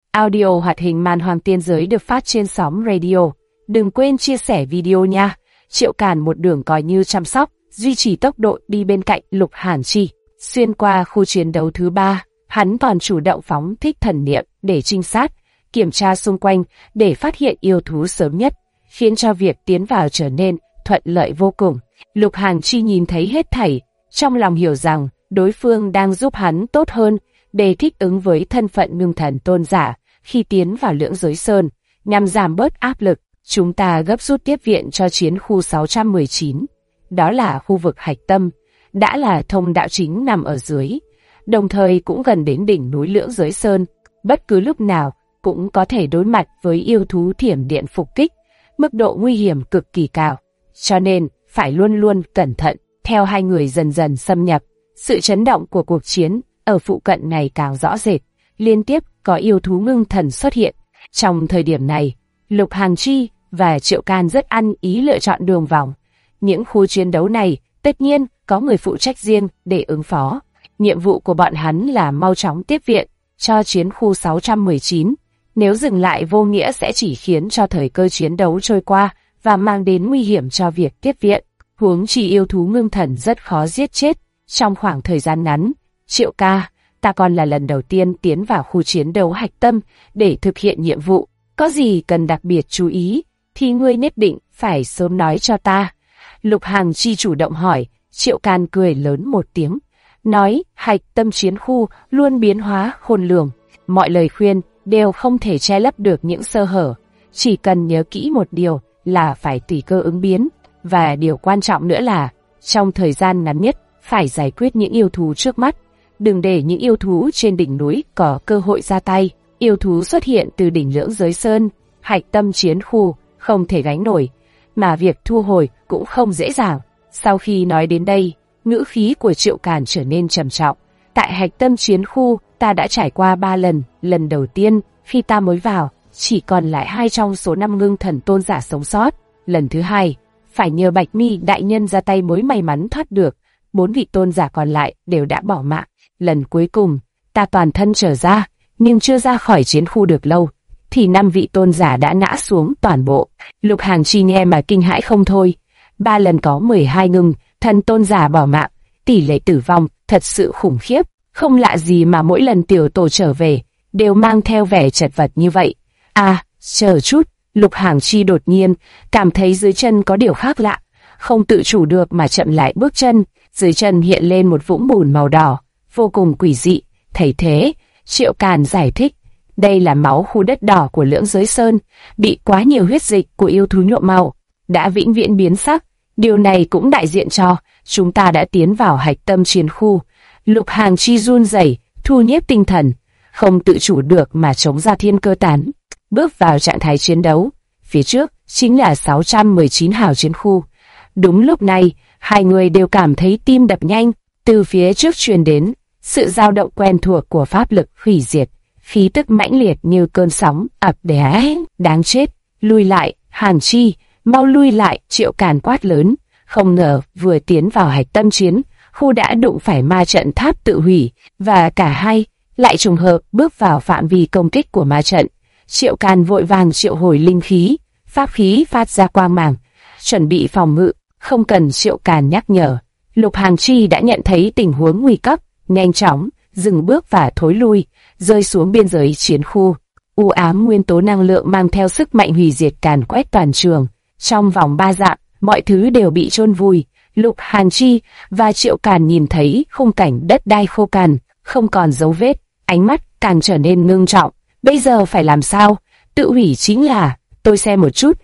Audio hoạt hình Man Hoàng Tiên Giới được phát trên sóng radio. Đừng quên chia sẻ video nha. Triệu Càn một đường coi như chăm sóc, duy trì tốc độ đi bên cạnh Lục Hàn Chi. Xuyên qua khu chiến đấu thứ 3, hắn còn chủ động phóng thích thần niệm để trinh sát, kiểm tra xung quanh để phát hiện yêu thú sớm nhất, khiến cho việc tiến vào trở nên thuận lợi vô cùng. Lục Hàn Chi nhìn thấy hết thảy, trong lòng hiểu rằng đối phương đang giúp hắn tốt hơn để thích ứng với thân phận ngưng thần tôn giả khi tiến vào Lưỡng Giới Sơn, nhằm giảm bớt áp lực. Chúng ta gấp rút tiếp viện cho chiến khu 619. Đó là khu vực hạch tâm, đã là thông đạo chính nằm ở dưới, đồng thời cũng gần đến đỉnh núi Lưỡng Giới Sơn. Bất cứ lúc nào cũng có thể đối mặt với yêu thú thiểm điện phục kích, mức độ nguy hiểm cực kỳ cao, cho nên phải luôn luôn cẩn thận. Theo hai người dần dần xâm nhập, sự chấn động của cuộc chiến ở phụ cận ngày càng rõ rệt, liên tiếp có yêu thú ngưng thần xuất hiện. Trong thời điểm này, Lục Hàn Chi và Triệu Càn rất ăn ý lựa chọn đường vòng. Những khu chiến đấu này tất nhiên có người phụ trách riêng để ứng phó. Nhiệm vụ của bọn hắn là mau chóng tiếp viện cho chiến khu 619. Nếu dừng lại vô nghĩa sẽ chỉ khiến cho thời cơ chiến đấu trôi qua và mang đến nguy hiểm cho việc tiếp viện. Huống chi yêu thú ngưng thần rất khó giết chết trong khoảng thời gian ngắn. Triệu ca, ta còn là lần đầu tiên tiến vào khu chiến đấu hạch tâm để thực hiện nhiệm vụ. Có gì cần đặc biệt chú ý thì ngươi nhất định phải sớm nói cho ta. Lục Hàn Chi chủ động hỏi. Triệu Càn cười lớn một tiếng, nói hạch tâm chiến khu luôn biến hóa khôn lường. Mọi lời khuyên đều không thể che lấp được những sơ hở. Chỉ cần nhớ kỹ một điều là phải tùy cơ ứng biến. Và điều quan trọng nữa là, trong thời gian ngắn nhất, phải giải quyết những yêu thú trước mắt. Đừng để những yêu thú trên đỉnh núi có cơ hội ra tay. Yêu thú xuất hiện từ đỉnh Lưỡng Giới Sơn, hạch tâm chiến khu, không thể gánh nổi, mà việc thu hồi cũng không dễ dàng. Sau khi nói đến đây, ngữ khí của Triệu Càn trở nên trầm trọng. Tại hạch tâm chiến khu, ta đã trải qua 3 lần. Lần đầu tiên, khi ta mới vào, chỉ còn lại 2 trong số 5 ngưng thần tôn giả sống sót. Lần thứ 2, phải nhờ Bạch Mi đại nhân ra tay mới may mắn thoát được. 4 vị tôn giả còn lại đều đã bỏ mạng. Lần cuối cùng, ta toàn thân trở ra, nhưng chưa ra khỏi chiến khu được lâu, thì 5 vị tôn giả đã ngã xuống toàn bộ. Lục Hàn Chi nghe mà kinh hãi không thôi. 3 lần có 12 ngưng thần tôn giả bỏ mạng, tỷ lệ tử vong thật sự khủng khiếp. Không lạ gì mà mỗi lần tiểu tổ trở về đều mang theo vẻ chật vật như vậy. À, chờ chút. Lục Hàn Chi đột nhiên cảm thấy dưới chân có điều khác lạ, không tự chủ được mà chậm lại bước chân. Dưới chân hiện lên một vũng bùn màu đỏ, vô cùng quỷ dị. Thấy thế, Triệu Càn giải thích, đây là máu khu đất đỏ của Lưỡng Giới Sơn, bị quá nhiều huyết dịch của yêu thú nhuộm màu, đã vĩnh viễn biến sắc. Điều này cũng đại diện cho chúng ta đã tiến vào hạch tâm chiến khu. Lục Hàn Chi run rẩy, thu nhiếp tinh thần, không tự chủ được mà chống ra thiên cơ tán, bước vào trạng thái chiến đấu. Phía trước chính là 619 hào chiến khu. Đúng lúc này, hai người đều cảm thấy tim đập nhanh. Từ phía trước truyền đến sự dao động quen thuộc của pháp lực hủy diệt, khí tức mãnh liệt như cơn sóng ập đến. Đáng chết, lui lại, Hàn Chi, mau lui lại. Triệu Càn quát lớn. Không ngờ vừa tiến vào hạch tâm chiến khu đã đụng phải ma trận tháp tự hủy, và cả hai lại trùng hợp bước vào phạm vi công kích của ma trận. Triệu Càn vội vàng triệu hồi linh khí, pháp khí phát ra quang mang, chuẩn bị phòng ngự. Không cần Triệu Càn nhắc nhở, Lục Hàn Chi đã nhận thấy tình huống nguy cấp, nhanh chóng dừng bước và thối lui, rơi xuống biên giới chiến khu. U ám nguyên tố năng lượng mang theo sức mạnh hủy diệt càn quét toàn trường. Trong vòng 3 dặm, mọi thứ đều bị chôn vùi. Lục Hàn Chi và Triệu Càn nhìn thấy khung cảnh đất đai khô cằn, không còn dấu vết, ánh mắt càng trở nên ngưng trọng. Bây giờ phải làm sao? Tự hủy chính là, tôi xem một chút,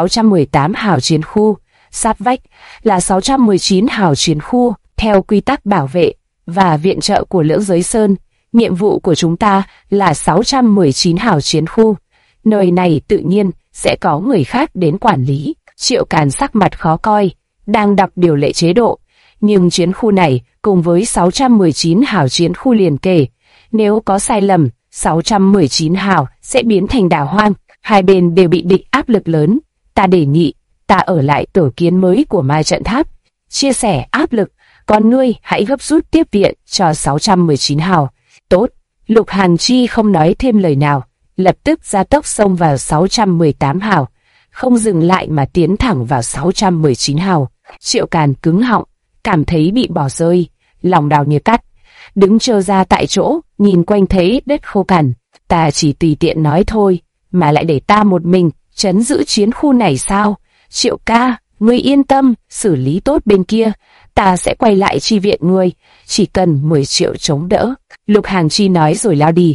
618 hào chiến khu, sát vách là 619 hào chiến khu. Theo quy tắc bảo vệ và viện trợ của Lưỡng Giới Sơn, nhiệm vụ của chúng ta là 619 hào chiến khu. Nơi này tự nhiên sẽ có người khác đến quản lý. Triệu Càn sắc mặt khó coi, đang đọc điều lệ chế độ, nhưng chiến khu này cùng với 619 hào chiến khu liền kề, nếu có sai lầm, 619 hào sẽ biến thành đảo hoang. Hai bên đều bị địch áp lực lớn. Ta đề nghị ta ở lại tổ kiến mới của ma trận tháp, chia sẻ áp lực, còn ngươi hãy gấp rút tiếp viện cho 619 hào. Tốt. Lục Hàn Chi không nói thêm lời nào, lập tức gia tốc xông vào 618 hào, không dừng lại mà tiến thẳng vào 619 hào. Triệu Càn cứng họng, cảm thấy bị bỏ rơi, lòng đau như cắt, đứng trơ ra tại chỗ, nhìn quanh thấy đất khô cằn. Ta chỉ tùy tiện nói thôi, mà lại để ta một mình trấn giữ chiến khu này sao? Triệu ca, ngươi yên tâm, xử lý tốt bên kia, ta sẽ quay lại chi viện ngươi, chỉ cần 10 triệu chống đỡ. Lục Hàng Chi nói rồi lao đi.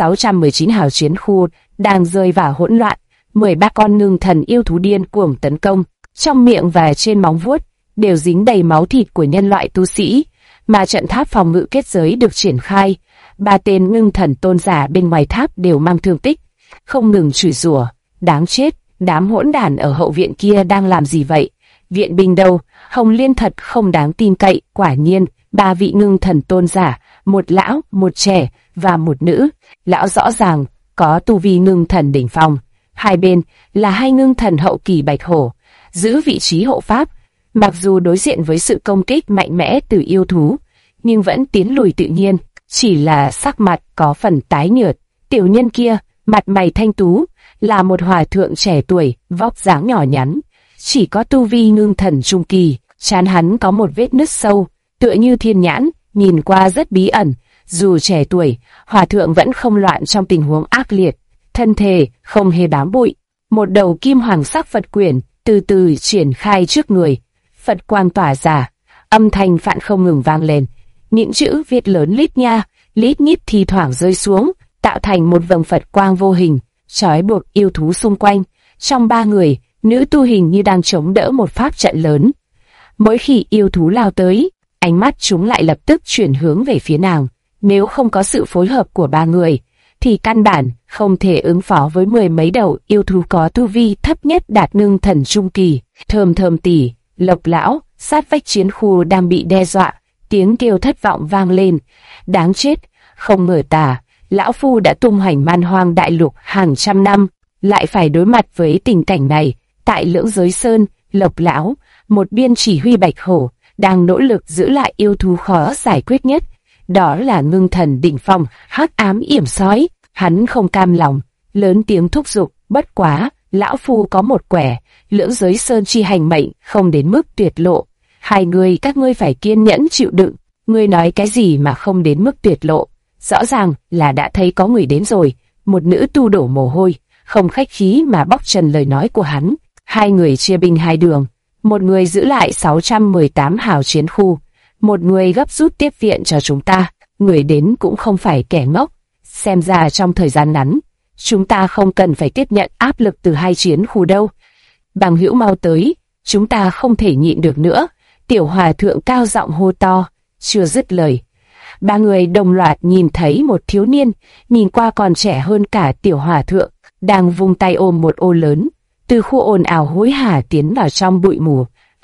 619 hào chiến khu đang rơi vào hỗn loạn, 13 con ngưng thần yêu thú điên cuồng tấn công, trong miệng và trên móng vuốt đều dính đầy máu thịt của nhân loại tu sĩ, mà trận tháp phòng ngự kết giới được triển khai. 3 tên ngưng thần tôn giả bên ngoài tháp đều mang thương tích, không ngừng chửi rủa, đáng chết, đám hỗn đản ở hậu viện kia đang làm gì vậy? Viện binh đâu? Hồng Liên thật không đáng tin cậy. Quả nhiên, 3 vị ngưng thần tôn giả, một lão, một trẻ và một nữ. Lão rõ ràng có tu vi ngưng thần đỉnh phong, hai bên là 2 ngưng thần hậu kỳ bạch hổ, giữ vị trí hộ pháp. Mặc dù đối diện với sự công kích mạnh mẽ từ yêu thú, nhưng vẫn tiến lùi tự nhiên, chỉ là sắc mặt có phần tái nhợt. Tiểu nhân kia, mặt mày thanh tú, là một hòa thượng trẻ tuổi, vóc dáng nhỏ nhắn, chỉ có tu vi ngưng thần trung kỳ, trán hắn có một vết nứt sâu, tựa như thiên nhãn, nhìn qua rất bí ẩn. Dù trẻ tuổi, hòa thượng vẫn không loạn trong tình huống ác liệt, thân thể không hề bám bụi. Một đầu kim hoàng sắc Phật quyển từ từ triển khai trước người, Phật quang tỏa ra, âm thanh phạn không ngừng vang lên, những chữ viết lớn lít nha, lít nhít thi thoảng rơi xuống, tạo thành một vầng Phật quang vô hình, trói buộc yêu thú xung quanh. Trong 3 người, nữ tu hình như đang chống đỡ một pháp trận lớn. Mỗi khi yêu thú lao tới, ánh mắt chúng lại lập tức chuyển hướng về phía nàng. Nếu không có sự phối hợp của 3 người, thì căn bản không thể ứng phó với 10 mấy đầu yêu thú có tu vi thấp nhất đạt ngưng thần trung kỳ. Thơm thơm tỉ, Lộc lão, sát vách chiến khu đang bị đe dọa, tiếng kêu thất vọng vang lên. Đáng chết, không ngờ lão phu đã tung hoành man hoang đại lục hàng trăm năm, lại phải đối mặt với tình cảnh này. Tại Lưỡng Giới Sơn, Lộc lão, một biên chỉ huy bạch hổ, đang nỗ lực giữ lại yêu thú khó giải quyết nhất. Đó là ngưng thần đỉnh phong, hắc ám yểm sói. Hắn không cam lòng, lớn tiếng thúc giục, bất quá, lão phu có một quẻ, Lưỡng Giới Sơn chi hành mệnh, không đến mức tuyệt lộ. Hai người các ngươi phải kiên nhẫn chịu đựng. Ngươi nói cái gì mà không đến mức tuyệt lộ? Rõ ràng là đã thấy có người đến rồi. Một nữ tu đổ mồ hôi, không khách khí mà bóc trần lời nói của hắn. Hai người chia binh hai đường, một người giữ lại 618 hào chiến khu, một người gấp rút tiếp viện cho chúng ta. Người đến cũng không phải kẻ ngốc, xem ra trong thời gian ngắn, chúng ta không cần phải tiếp nhận áp lực từ 2 chiến khu đâu. Bằng hữu mau tới, chúng ta không thể nhịn được nữa. Tiểu hòa thượng cao giọng hô to. Chưa dứt lời, 3 người đồng loạt nhìn thấy một thiếu niên, nhìn qua còn trẻ hơn cả tiểu hòa thượng, đang vung tay ôm một ô lớn, từ khu ồn ào hối hả tiến vào trong bụi mù.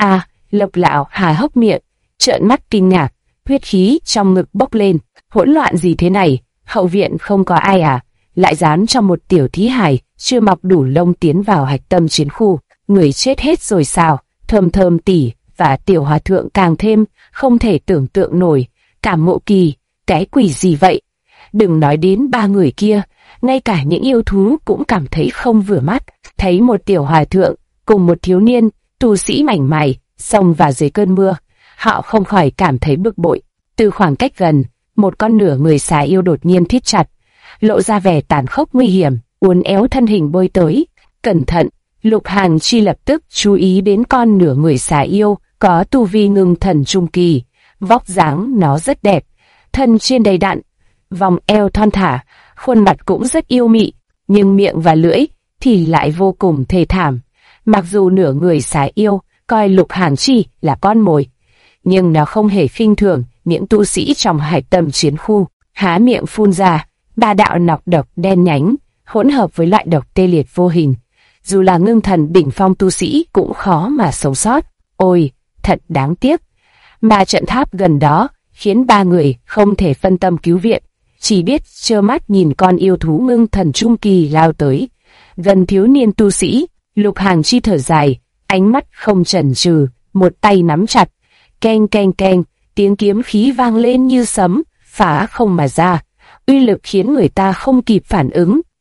Lộc lão há hốc miệng, trợn mắt kinh ngạc, huyết khí trong ngực bốc lên. Hỗn loạn gì thế này? Hậu viện không có ai à? Lại dán cho một tiểu thí hài chưa mọc đủ lông tiến vào hạch tâm chiến khu. Người chết hết rồi sao? Thơm thơm tỉ và tiểu hòa thượng càng thêm không thể tưởng tượng nổi. Cảm Ngộ Kỳ, cái quỷ gì vậy? Đừng nói đến 3 người kia, ngay cả những yêu thú cũng cảm thấy không vừa mắt. Thấy một tiểu hòa thượng cùng một thiếu niên tu sĩ mảnh mày xông vào dưới cơn mưa, họ không khỏi cảm thấy bực bội. Từ khoảng cách gần, một con nửa người xà yêu đột nhiên thít chặt, lộ ra vẻ tàn khốc nguy hiểm, uốn éo thân hình bơi tới. Cẩn thận! Lục Hàng Chi lập tức chú ý đến con nửa người xà yêu có tu vi ngưng thần trung kỳ. Vóc dáng nó rất đẹp, thân trên đầy đặn, vòng eo thon thả, khuôn mặt cũng rất yêu mị, nhưng miệng và lưỡi thì lại vô cùng thê thảm. Mặc dù nửa người xà yêu coi Lục Hàng Chi là con mồi, nhưng nó không hề khinh thường những tu sĩ trong hạch tâm chiến khu. Há miệng phun ra 3 đạo nọc độc đen nhánh, hỗn hợp với loại độc tê liệt vô hình. Dù là ngưng thần đỉnh phong tu sĩ cũng khó mà sống sót. Ôi, thật đáng tiếc. Mà trận tháp gần đó khiến 3 người không thể phân tâm cứu viện, chỉ biết trơ mắt nhìn con yêu thú ngưng thần trung kỳ lao tới. Gần thiếu niên tu sĩ, Lục Hàng Chi thở dài, ánh mắt không chần chừ, một tay nắm chặt. Keng keng keng, tiếng kiếm khí vang lên như sấm, phá không mà ra. Uy lực khiến người ta không kịp phản ứng,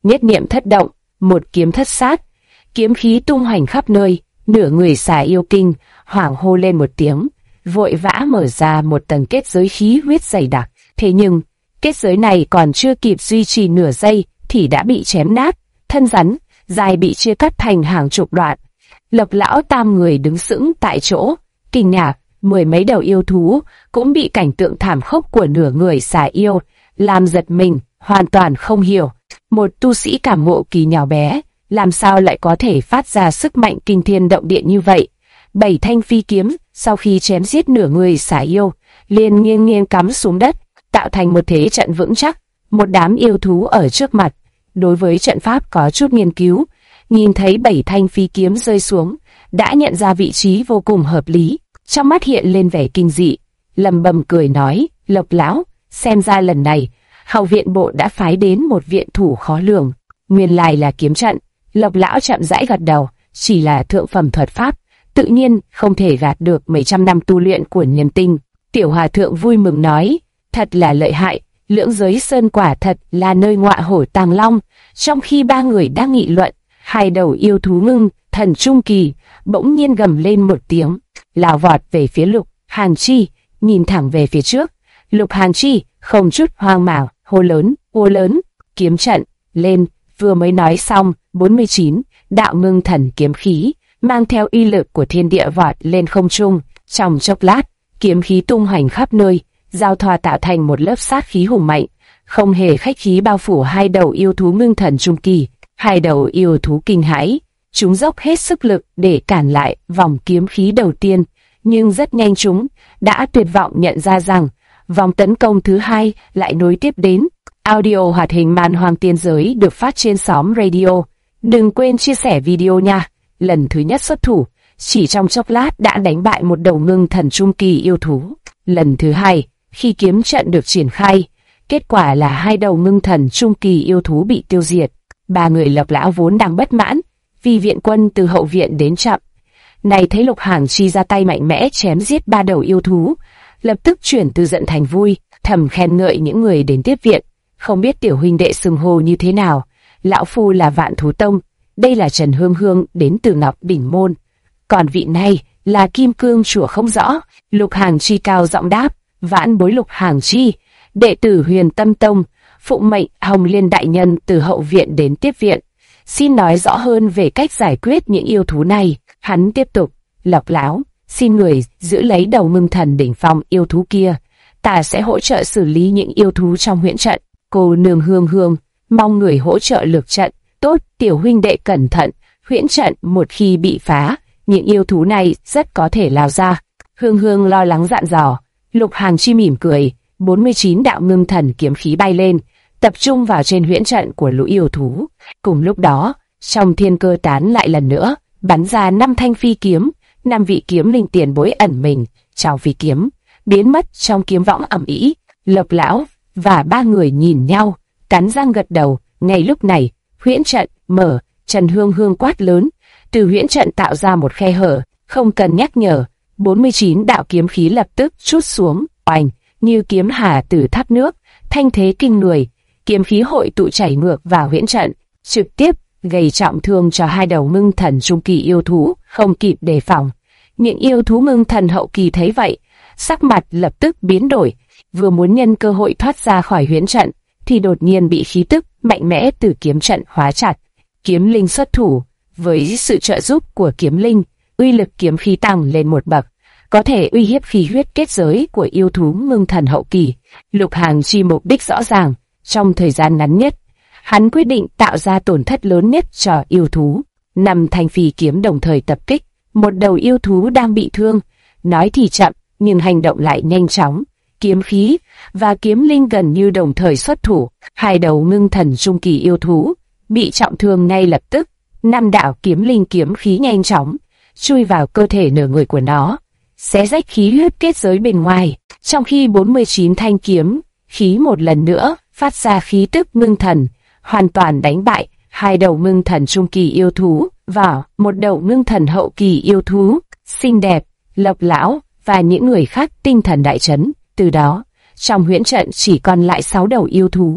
nhất niệm thất động, một kiếm thất sát, kiếm khí tung hoành khắp nơi, nửa người xà yêu kinh, hoảng hô lên một tiếng, vội vã mở ra một tầng kết giới khí huyết dày đặc. Thế nhưng, kết giới này còn chưa kịp duy trì nửa giây thì đã bị chém nát, thân rắn dài bị chia cắt thành hàng chục đoạn. Lộc lão tam người đứng sững tại chỗ, kinh ngạc, mười mấy đầu yêu thú cũng bị cảnh tượng thảm khốc của nửa người xà yêu làm giật mình, hoàn toàn không hiểu. Một tu sĩ cảm ngộ kỳ nhỏ bé, làm sao lại có thể phát ra sức mạnh kinh thiên động địa như vậy? 7 thanh phi kiếm sau khi chém giết nửa người xà yêu, liền nghiêng nghiêng cắm xuống đất, tạo thành một thế trận vững chắc. Một đám yêu thú ở trước mặt, đối với trận pháp có chút nghiên cứu, nhìn thấy 7 thanh phi kiếm rơi xuống, đã nhận ra vị trí vô cùng hợp lý, trong mắt hiện lên vẻ kinh dị, lẩm bẩm cười nói: Lộc lão, xem ra lần này Hậu viện bộ đã phái đến một viện thủ khó lường, nguyên lai là kiếm trận. Lộc lão chậm rãi gật đầu, chỉ là thượng phẩm thuật pháp, tự nhiên không thể gạt được mấy trăm năm tu luyện của nhân tinh. Tiểu hòa thượng vui mừng nói: thật là lợi hại, lưỡng giới sơn quả thật là nơi ngọa hổ tàng long. Trong khi ba người đang nghị luận, hai đầu yêu thú ngưng thần trung kỳ bỗng nhiên gầm lên một tiếng, lao vọt về phía Lục Hàn Chi, nhìn thẳng về phía trước. Lục Hàn Chi không chút hoang mang, hô lớn, kiếm trận lên. Vừa mới nói xong, 49 đạo ngưng thần kiếm khí mang theo uy lực của thiên địa vọt lên không trung. Trong chốc lát, kiếm khí tung hoành khắp nơi, giao thoa tạo thành một lớp sát khí hùng mạnh, không hề khách khí bao phủ hai đầu yêu thú ngưng thần trung kỳ. Hai đầu yêu thú kinh hãi, chúng dốc hết sức lực để cản lại vòng kiếm khí đầu tiên, nhưng rất nhanh chúng đã tuyệt vọng nhận ra rằng vòng tấn công thứ hai lại nối tiếp đến. Audio hoạt hình Man Hoang Tiên Giới được phát trên xóm radio. Đừng quên chia sẻ video nha. Lần thứ nhất xuất thủ, chỉ trong chốc lát đã đánh bại một đầu ngưng thần trung kỳ yêu thú. Lần thứ hai, khi kiếm trận được triển khai, kết quả là hai đầu ngưng thần trung kỳ yêu thú bị tiêu diệt. Ba người Lộc lão vốn đang bất mãn vì viện quân từ hậu viện đến chậm, này thấy Lục Hàn Chi ra tay mạnh mẽ chém giết ba đầu yêu thú, lập tức chuyển từ giận thành vui, thầm khen ngợi những người đến tiếp viện. Không biết tiểu huynh đệ xưng hô như thế nào? Lão phu là Vạn Thú Tông, đây là Trần Hương Hương đến từ Ngọc Đỉnh Môn, còn vị này là Kim Cương Chùa không rõ. Lục Hàn Chi cao giọng đáp: vãn bối Lục Hàn Chi, đệ tử Huyền Tâm Tông, phụng mệnh Hồng Liên đại nhân từ hậu viện đến tiếp viện, xin nói rõ hơn về cách giải quyết những yêu thú này. Hắn tiếp tục: Lộc lão, xin người giữ lấy đầu ngưng thần đỉnh phong yêu thú kia, ta sẽ hỗ trợ xử lý những yêu thú trong huyễn trận. Cô nương Hương Hương, mong người hỗ trợ lược trận. Tốt, tiểu huynh đệ cẩn thận, huyễn trận một khi bị phá, những yêu thú này rất có thể lao ra. Hương Hương lo lắng dặn dò. Lục Hàn Chi mỉm cười, 49 đạo ngưng thần kiếm khí bay lên, tập trung vào trên huyễn trận của lũ yêu thú. Cùng lúc đó, trong thiên cơ tán lại lần nữa bắn ra 5 thanh phi kiếm, 5 vị kiếm linh tiền bối ẩn mình trong phi kiếm, biến mất trong kiếm võng ầm ĩ. Lộc lão và ba người nhìn nhau, cắn răng gật đầu. Ngay lúc này, huyễn trận mở, Trần Hương Hương quát lớn, từ huyễn trận tạo ra một khe hở, không cần nhắc nhở, 49 đạo kiếm khí lập tức trút xuống, oanh, như kiếm hà từ thác nước, thanh thế kinh người, kiếm khí hội tụ chảy ngược vào huyễn trận, trực tiếp gây trọng thương cho hai đầu ngưng thần trung kỳ yêu thú, không kịp đề phòng. Những yêu thú ngưng thần hậu kỳ thấy vậy, sắc mặt lập tức biến đổi, vừa muốn nhân cơ hội thoát ra khỏi huyễn trận, thì đột nhiên bị khí tức mạnh mẽ từ kiếm trận hóa chặt. Kiếm linh xuất thủ, với sự trợ giúp của kiếm linh, uy lực kiếm khí tăng lên một bậc, có thể uy hiếp khí huyết kết giới của yêu thú ngưng thần hậu kỳ. Lục Hàn Chi mục đích rõ ràng, trong thời gian ngắn nhất, hắn quyết định tạo ra tổn thất lớn nhất cho yêu thú. 5 thanh phi kiếm đồng thời tập kích một đầu yêu thú đang bị thương, nói thì chậm nhưng hành động lại nhanh chóng. Kiếm khí và kiếm linh gần như đồng thời xuất thủ, hai đầu ngưng thần trung kỳ yêu thú bị trọng thương ngay lập tức. 5 đạo kiếm linh kiếm khí nhanh chóng chui vào cơ thể nửa người của nó, xé rách khí huyết kết giới bên ngoài. Trong khi 49 thanh kiếm khí một lần nữa phát ra khí tức ngưng thần, hoàn toàn đánh bại hai đầu ngưng thần trung kỳ yêu thú và một đầu ngưng thần hậu kỳ yêu thú. Xinh đẹp, Lộc lão và những người khác tinh thần đại chấn. Từ đó, trong huyễn trận chỉ còn lại 6 đầu yêu thú,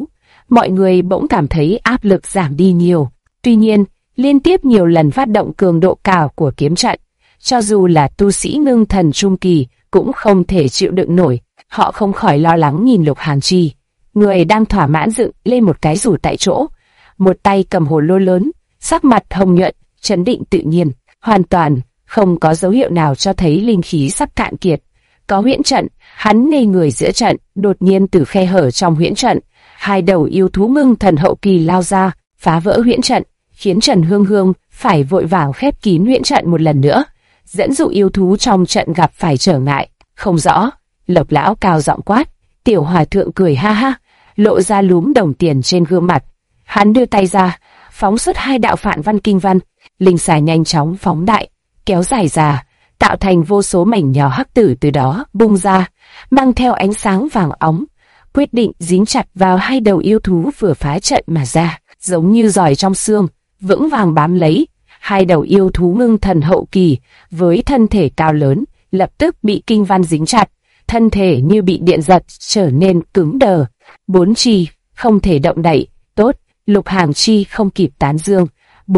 mọi người bỗng cảm thấy áp lực giảm đi nhiều. Tuy nhiên, liên tiếp nhiều lần phát động cường độ cao của kiếm trận, cho dù là tu sĩ ngưng thần trung kỳ cũng không thể chịu đựng nổi. Họ không khỏi lo lắng nhìn Lục Hàn Chi, người đang thỏa mãn dựng lên một cái rủ tại chỗ, một tay cầm hồ lô lớn, sắc mặt hồng nhuận, trấn định tự nhiên, hoàn toàn không có dấu hiệu nào cho thấy linh khí sắp cạn kiệt. Có huyễn trận, hắn ngây người giữa trận, đột nhiên từ khe hở trong huyễn trận, hai đầu yêu thú ngưng thần hậu kỳ lao ra, phá vỡ huyễn trận, khiến Trần Hương Hương phải vội vàng khép kín huyễn trận một lần nữa, dẫn dụ yêu thú trong trận gặp phải trở ngại. Không rõ, Lộc lão cao giọng quát. Tiểu hòa thượng cười ha ha, lộ ra lúm đồng tiền trên gương mặt. Hắn đưa tay ra, phóng xuất hai đạo phản văn kinh văn, linh xà nhanh chóng phóng đại, kéo dài ra, tạo thành vô số mảnh nhỏ hắc tử từ đó bung ra, mang theo ánh sáng vàng óng, quyết định dính chặt vào hai đầu yêu thú vừa phá trận mà ra, giống như giỏi trong xương, vững vàng bám lấy. Hai đầu yêu thú ngưng thần hậu kỳ với thân thể cao lớn, lập tức bị kinh văn dính chặt, thân thể như bị điện giật trở nên cứng đờ, bốn chi không thể động đậy. Tốt, Lục Hàn Chi không kịp tán dương.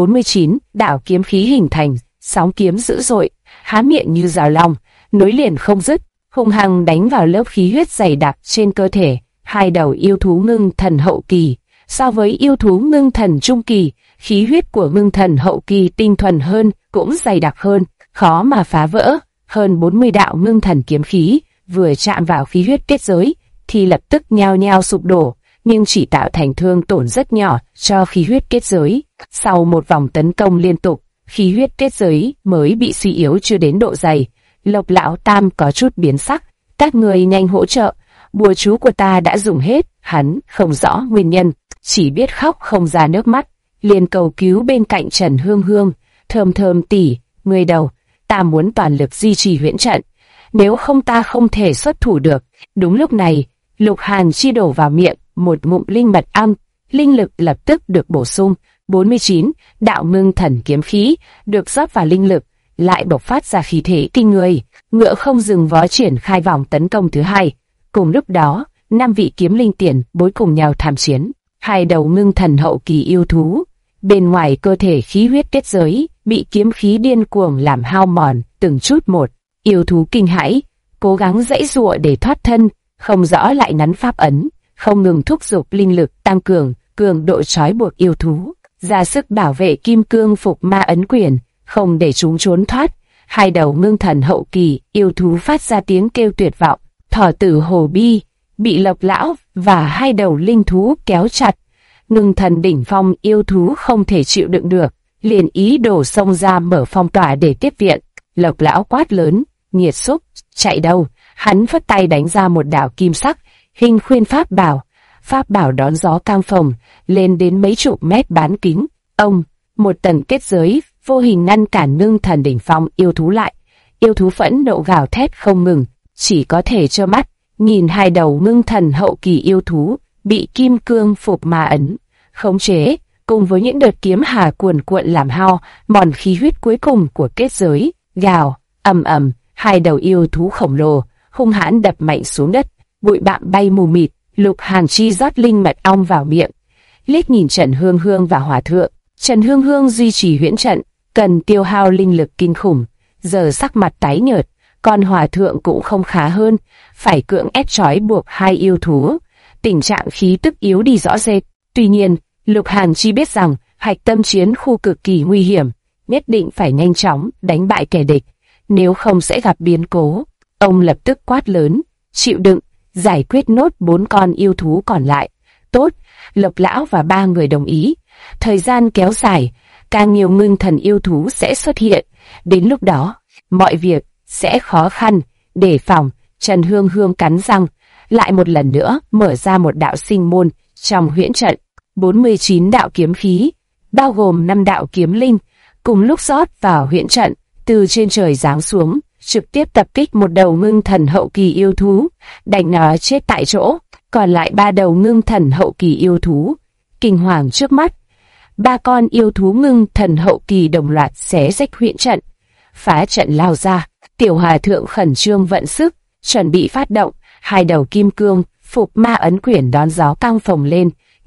49 đạo kiếm khí hình thành, sóng kiếm dữ dội, há miệng như rào long, nối liền không dứt, hung hăng đánh vào lớp khí huyết dày đặc trên cơ thể hai đầu yêu thú ngưng thần hậu kỳ. So với yêu thú ngưng thần trung kỳ, khí huyết của ngưng thần hậu kỳ tinh thuần hơn, cũng dày đặc hơn, khó mà phá vỡ. Hơn 40 đạo ngưng thần kiếm khí vừa chạm vào khí huyết kết giới thì lập tức nhao nhao sụp đổ, nhưng chỉ tạo thành thương tổn rất nhỏ cho khí huyết kết giới. Sau một vòng tấn công liên tục, khí huyết kết giới mới bị suy yếu chưa đến độ dày. Lộc lão tam có chút biến sắc. Các người nhanh hỗ trợ, bùa chú của ta đã dùng hết. Hắn không rõ nguyên nhân, chỉ biết khóc không ra nước mắt, liền cầu cứu bên cạnh Trần Hương Hương. Thơm thơm tỷ, người đầu, ta muốn toàn lực duy trì huyễn trận, nếu không ta không thể xuất thủ được. Đúng lúc này, Lục Hàn Chi đổ vào miệng một ngụm linh mật ăn, linh lực lập tức được bổ sung. 49 đạo ngưng thần kiếm khí được rót vào linh lực, lại bộc phát ra khí thế kinh người, ngựa không dừng vó triển khai vòng tấn công thứ hai. Cùng lúc đó, 5 vị kiếm linh tiền bối cùng nhau tham chiến. Hai đầu ngưng thần hậu kỳ yêu thú, bên ngoài cơ thể khí huyết kết giới bị kiếm khí điên cuồng làm hao mòn từng chút một. Yêu thú kinh hãi, cố gắng giãy giụa để thoát thân, không rõ lại nắn pháp ấn, không ngừng thúc giục linh lực tăng cường cường độ trói buộc yêu thú, ra sức bảo vệ kim cương phục ma ấn quyển, không để chúng trốn thoát. Hai đầu ngưng thần hậu kỳ yêu thú phát ra tiếng kêu tuyệt vọng. Thỏ tử Hồ Bi bị Lộc lão và hai đầu linh thú kéo chặt. Ngưng thần đỉnh phong yêu thú không thể chịu đựng được, liền ý đồ xông ra mở phong tỏa để tiếp viện. Lộc lão quát lớn, nghiệt xúc, chạy đâu? Hắn phất tay đánh ra một đạo kim sắc hình khuyên pháp bảo đón gió căng phồng lên đến mấy chục mét bán kính. Ông, một tầng kết giới vô hình ngăn cản ngưng thần đỉnh phong yêu thú lại. Yêu thú phẫn nộ gào thét không ngừng, chỉ có thể trơ mắt nhìn hai đầu ngưng thần hậu kỳ yêu thú bị kim cương phục ma ấn khống chế, cùng với những đợt kiếm hà cuồn cuộn làm hao mòn khí huyết cuối cùng của kết giới. Gào, ầm ầm, hai đầu yêu thú khổng lồ hung hãn đập mạnh xuống đất, bụi bặm bay mù mịt. Lục Hàn Chi rót linh mật ong vào miệng, liếc nhìn Trần Hương Hương và Hòa Thượng. Trần Hương Hương duy trì huyễn trận cần tiêu hao linh lực kinh khủng, giờ sắc mặt tái nhợt, còn Hòa Thượng cũng không khá hơn, phải cưỡng ép trói buộc hai yêu thú, tình trạng khí tức yếu đi rõ rệt. Tuy nhiên, Lục Hàn Chi biết rằng hạch tâm chiến khu cực kỳ nguy hiểm, nhất định phải nhanh chóng đánh bại kẻ địch, nếu không sẽ gặp biến cố. Ông lập tức quát lớn, chịu đựng, giải quyết nốt 4 con yêu thú còn lại. Tốt, Lộc lão và 3 người đồng ý. Thời gian kéo dài, càng nhiều ngưng thần yêu thú sẽ xuất hiện, đến lúc đó, mọi việc sẽ khó khăn. Đề phòng, Trần Hương Hương cắn răng, lại một lần nữa mở ra một đạo sinh môn trong huyễn trận. 49 đạo kiếm khí, bao gồm 5 đạo kiếm linh, cùng lúc rót vào huyễn trận, từ trên trời giáng xuống, trực tiếp tập kích một đầu ngưng thần hậu kỳ yêu thú, đánh nó chết tại chỗ. Còn lại 3 đầu ngưng thần hậu kỳ yêu thú, kinh hoàng trước mắt. 3 con yêu thú ngưng thần hậu kỳ đồng loạt xé rách huyễn trận, phá trận lao ra. Tiểu Hòa Thượng khẩn trương vận sức, chuẩn bị phát động. Hai đầu kim cương phục ma ấn quyển đón gió căng phồng lên,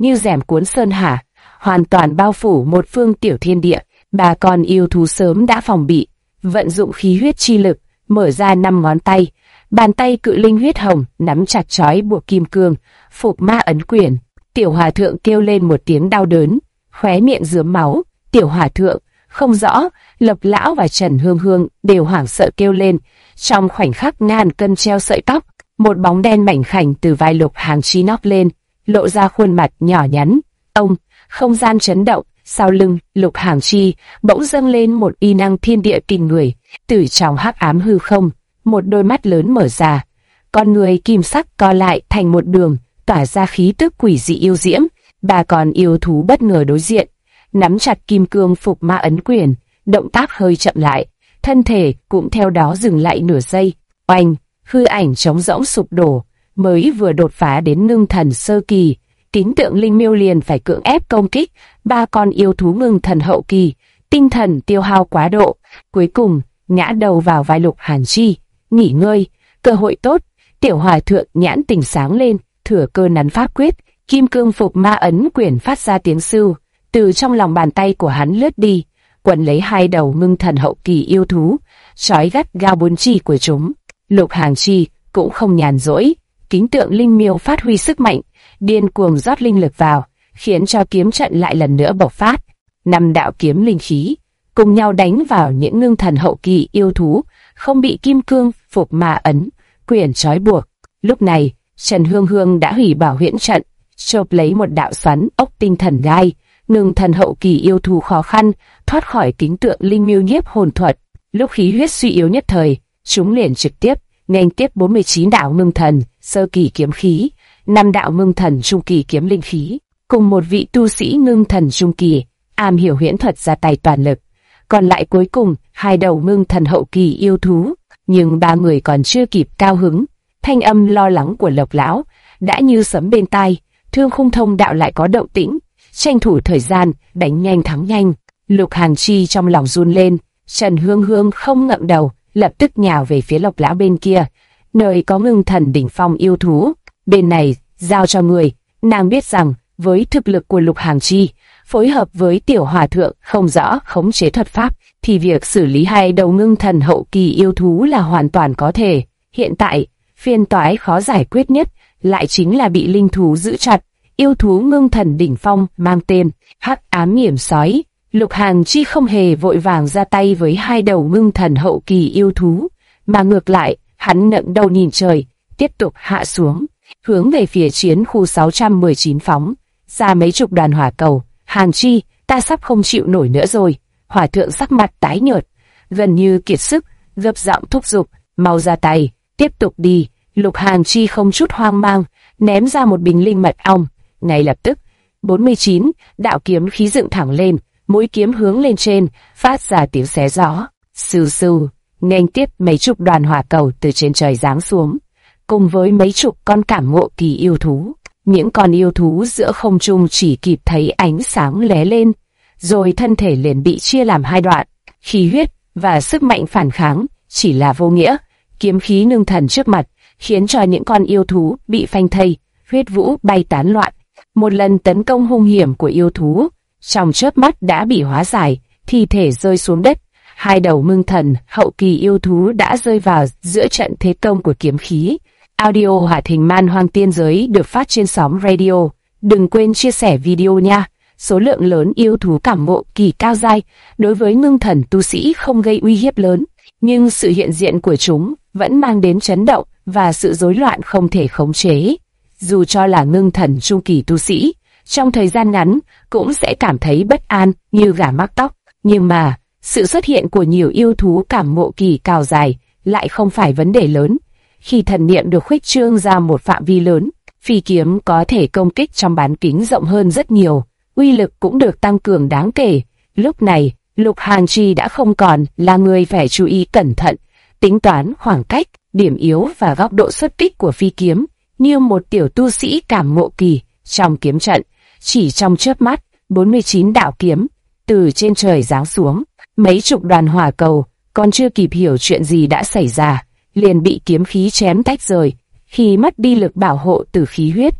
như rèm cuốn sơn hà, hoàn toàn bao phủ một phương tiểu thiên địa. Ba con yêu thú sớm đã phòng bị, vận dụng khí huyết chi lực, mở ra 5 ngón tay, bàn tay cự linh huyết hồng nắm chặt trói buộc kim cương, phục ma ấn quyển. Tiểu hòa thượng kêu lên một tiếng đau đớn, khóe miệng rướm máu. Tiểu hòa thượng, không rõ, Lộc lão và Trần Hương Hương đều hoảng sợ kêu lên. Trong khoảnh khắc ngàn cân treo sợi tóc, một bóng đen mảnh khảnh từ vai Lục Hàng Chi nóc lên, lộ ra khuôn mặt nhỏ nhắn. Ông, không gian chấn động, sau lưng Lục Hàng Chi bỗng dâng lên một uy năng thiên địa kinh người. Từ trong hắc ám hư không, một đôi mắt lớn mở ra, con người kim sắc co lại thành một đường, tỏa ra khí tức quỷ dị yêu diễm. Ba con yêu thú bất ngờ đối diện, nắm chặt kim cương phục ma ấn quyền, động tác hơi chậm lại, thân thể cũng theo đó dừng lại nửa giây. Oanh, hư ảnh trống rỗng sụp đổ. Mới vừa đột phá đến ngưng thần sơ kỳ, Kính Tượng Linh Miêu liền phải cưỡng ép công kích ba con yêu thú ngưng thần hậu kỳ, tinh thần tiêu hao quá độ, cuối cùng ngã đầu vào vai Lục Hàn Chi. Nghỉ ngơi, cơ hội tốt. Tiểu hòa thượng nhãn tình sáng lên, thừa cơ nắn pháp quyết, kim cương phục ma ấn quyển phát ra tiếng sưu, từ trong lòng bàn tay của hắn lướt đi, quấn lấy hai đầu ngưng thần hậu kỳ yêu thú, trói gắt gao bốn chi của chúng. Lục Hàn Chi cũng không nhàn rỗi, Kính Tượng Linh Miêu phát huy sức mạnh, điên cuồng rót linh lực vào, khiến cho kiếm trận lại lần nữa bộc phát. 5 đạo kiếm linh khí cùng nhau đánh vào những ngưng thần hậu kỳ yêu thú, không bị kim cương phục ma ấn quyển trói buộc. Lúc này, Trần Hương Hương đã hủy bảo huyễn trận, chộp lấy một đạo xoắn ốc tinh thần gai, ngưng thần hậu kỳ yêu thú khó khăn thoát khỏi Kính Tượng Linh Miêu nhiếp hồn thuật. Lúc khí huyết suy yếu nhất thời, chúng liền trực tiếp nghênh tiếp 49 đạo ngưng thần sơ kỳ kiếm khí, 5 đạo ngưng thần trung kỳ kiếm linh khí, cùng một vị tu sĩ ngưng thần trung kỳ am hiểu huyễn thuật ra tay toàn lực. Còn lại cuối cùng 2 đầu ngưng thần hậu kỳ yêu thú. Nhưng 3 người còn chưa kịp cao hứng, thanh âm lo lắng của Lộc lão đã như sấm bên tai. Thương Khung Thông đạo lại có động tĩnh, tranh thủ thời gian, đánh nhanh thắng nhanh. Lục Hàn Chi trong lòng run lên. Trần Hương Hương không ngậm đầu, lập tức nhào về phía Lộc lão bên kia, nơi có ngưng thần đỉnh phong yêu thú. Bên này giao cho người. Nàng biết rằng với thực lực của Lục Hàn Chi, phối hợp với tiểu hòa thượng không rõ khống chế thuật pháp, thì việc xử lý 2 đầu ngưng thần hậu kỳ yêu thú là hoàn toàn có thể. Hiện tại, phiên toái khó giải quyết nhất lại chính là bị linh thú giữ chặt. Yêu thú ngưng thần đỉnh phong mang tên Hắc Ám Nghiễm Sói. Lục Hàn Chi không hề vội vàng ra tay với 2 đầu ngưng thần hậu kỳ yêu thú, mà ngược lại, hắn ngẩng đầu nhìn trời, tiếp tục hạ xuống, hướng về phía chiến khu 619 phóng ra mấy chục đoàn hỏa cầu. Hàn Chi, ta sắp không chịu nổi nữa rồi. Hỏa thượng sắc mặt tái nhợt, gần như kiệt sức, gấp giọng thúc giục, mau ra tay, tiếp tục đi. Lục Hàn Chi không chút hoang mang, ném ra một bình linh mật ong. Ngay lập tức, 49 đạo kiếm khí dựng thẳng lên, mũi kiếm hướng lên trên, phát ra tiếng xé gió. Sừ sừ, nghênh tiếp mấy chục đoàn hỏa cầu từ trên trời giáng xuống, cùng với mấy chục con cảm ngộ kỳ yêu thú. Những con yêu thú giữa không trung chỉ kịp thấy ánh sáng lóe lên, rồi thân thể liền bị chia làm 2 đoạn. Khí huyết và sức mạnh phản kháng chỉ là vô nghĩa. Kiếm khí ngưng thần trước mặt khiến cho những con yêu thú bị phanh thây, huyết vũ bay tán loạn. Một lần tấn công hung hiểm của yêu thú trong chớp mắt đã bị hóa giải, thi thể rơi xuống đất. 2 đầu ngưng thần hậu kỳ yêu thú đã rơi vào giữa trận thế công của kiếm khí. Audio Hoạt Hình Man Hoang Tiên Giới được phát trên sóng radio. Đừng quên chia sẻ video nha. Số lượng lớn yêu thú cảm ngộ kỳ cao giai đối với ngưng thần tu sĩ không gây uy hiếp lớn, nhưng sự hiện diện của chúng vẫn mang đến chấn động và sự rối loạn không thể khống chế. Dù cho là ngưng thần trung kỳ tu sĩ, trong thời gian ngắn cũng sẽ cảm thấy bất an như gà mắc tóc. Nhưng mà, sự xuất hiện của nhiều yêu thú cảm ngộ kỳ cao dài lại không phải vấn đề lớn. Khi thần niệm được khuếch trương ra một phạm vi lớn, phi kiếm có thể công kích trong bán kính rộng hơn rất nhiều, uy lực cũng được tăng cường đáng kể. Lúc này, Lục Hàn Chi đã không còn là người phải chú ý cẩn thận, tính toán khoảng cách, điểm yếu và góc độ xuất kích của phi kiếm, như một tiểu tu sĩ cảm ngộ kỳ trong kiếm trận. Chỉ trong chớp mắt, 49 đạo kiếm từ trên trời giáng xuống, mấy chục đoàn hỏa cầu còn chưa kịp hiểu chuyện gì đã xảy ra, liền bị kiếm khí chém tách rời. Khi mất đi lực bảo hộ từ khí huyết,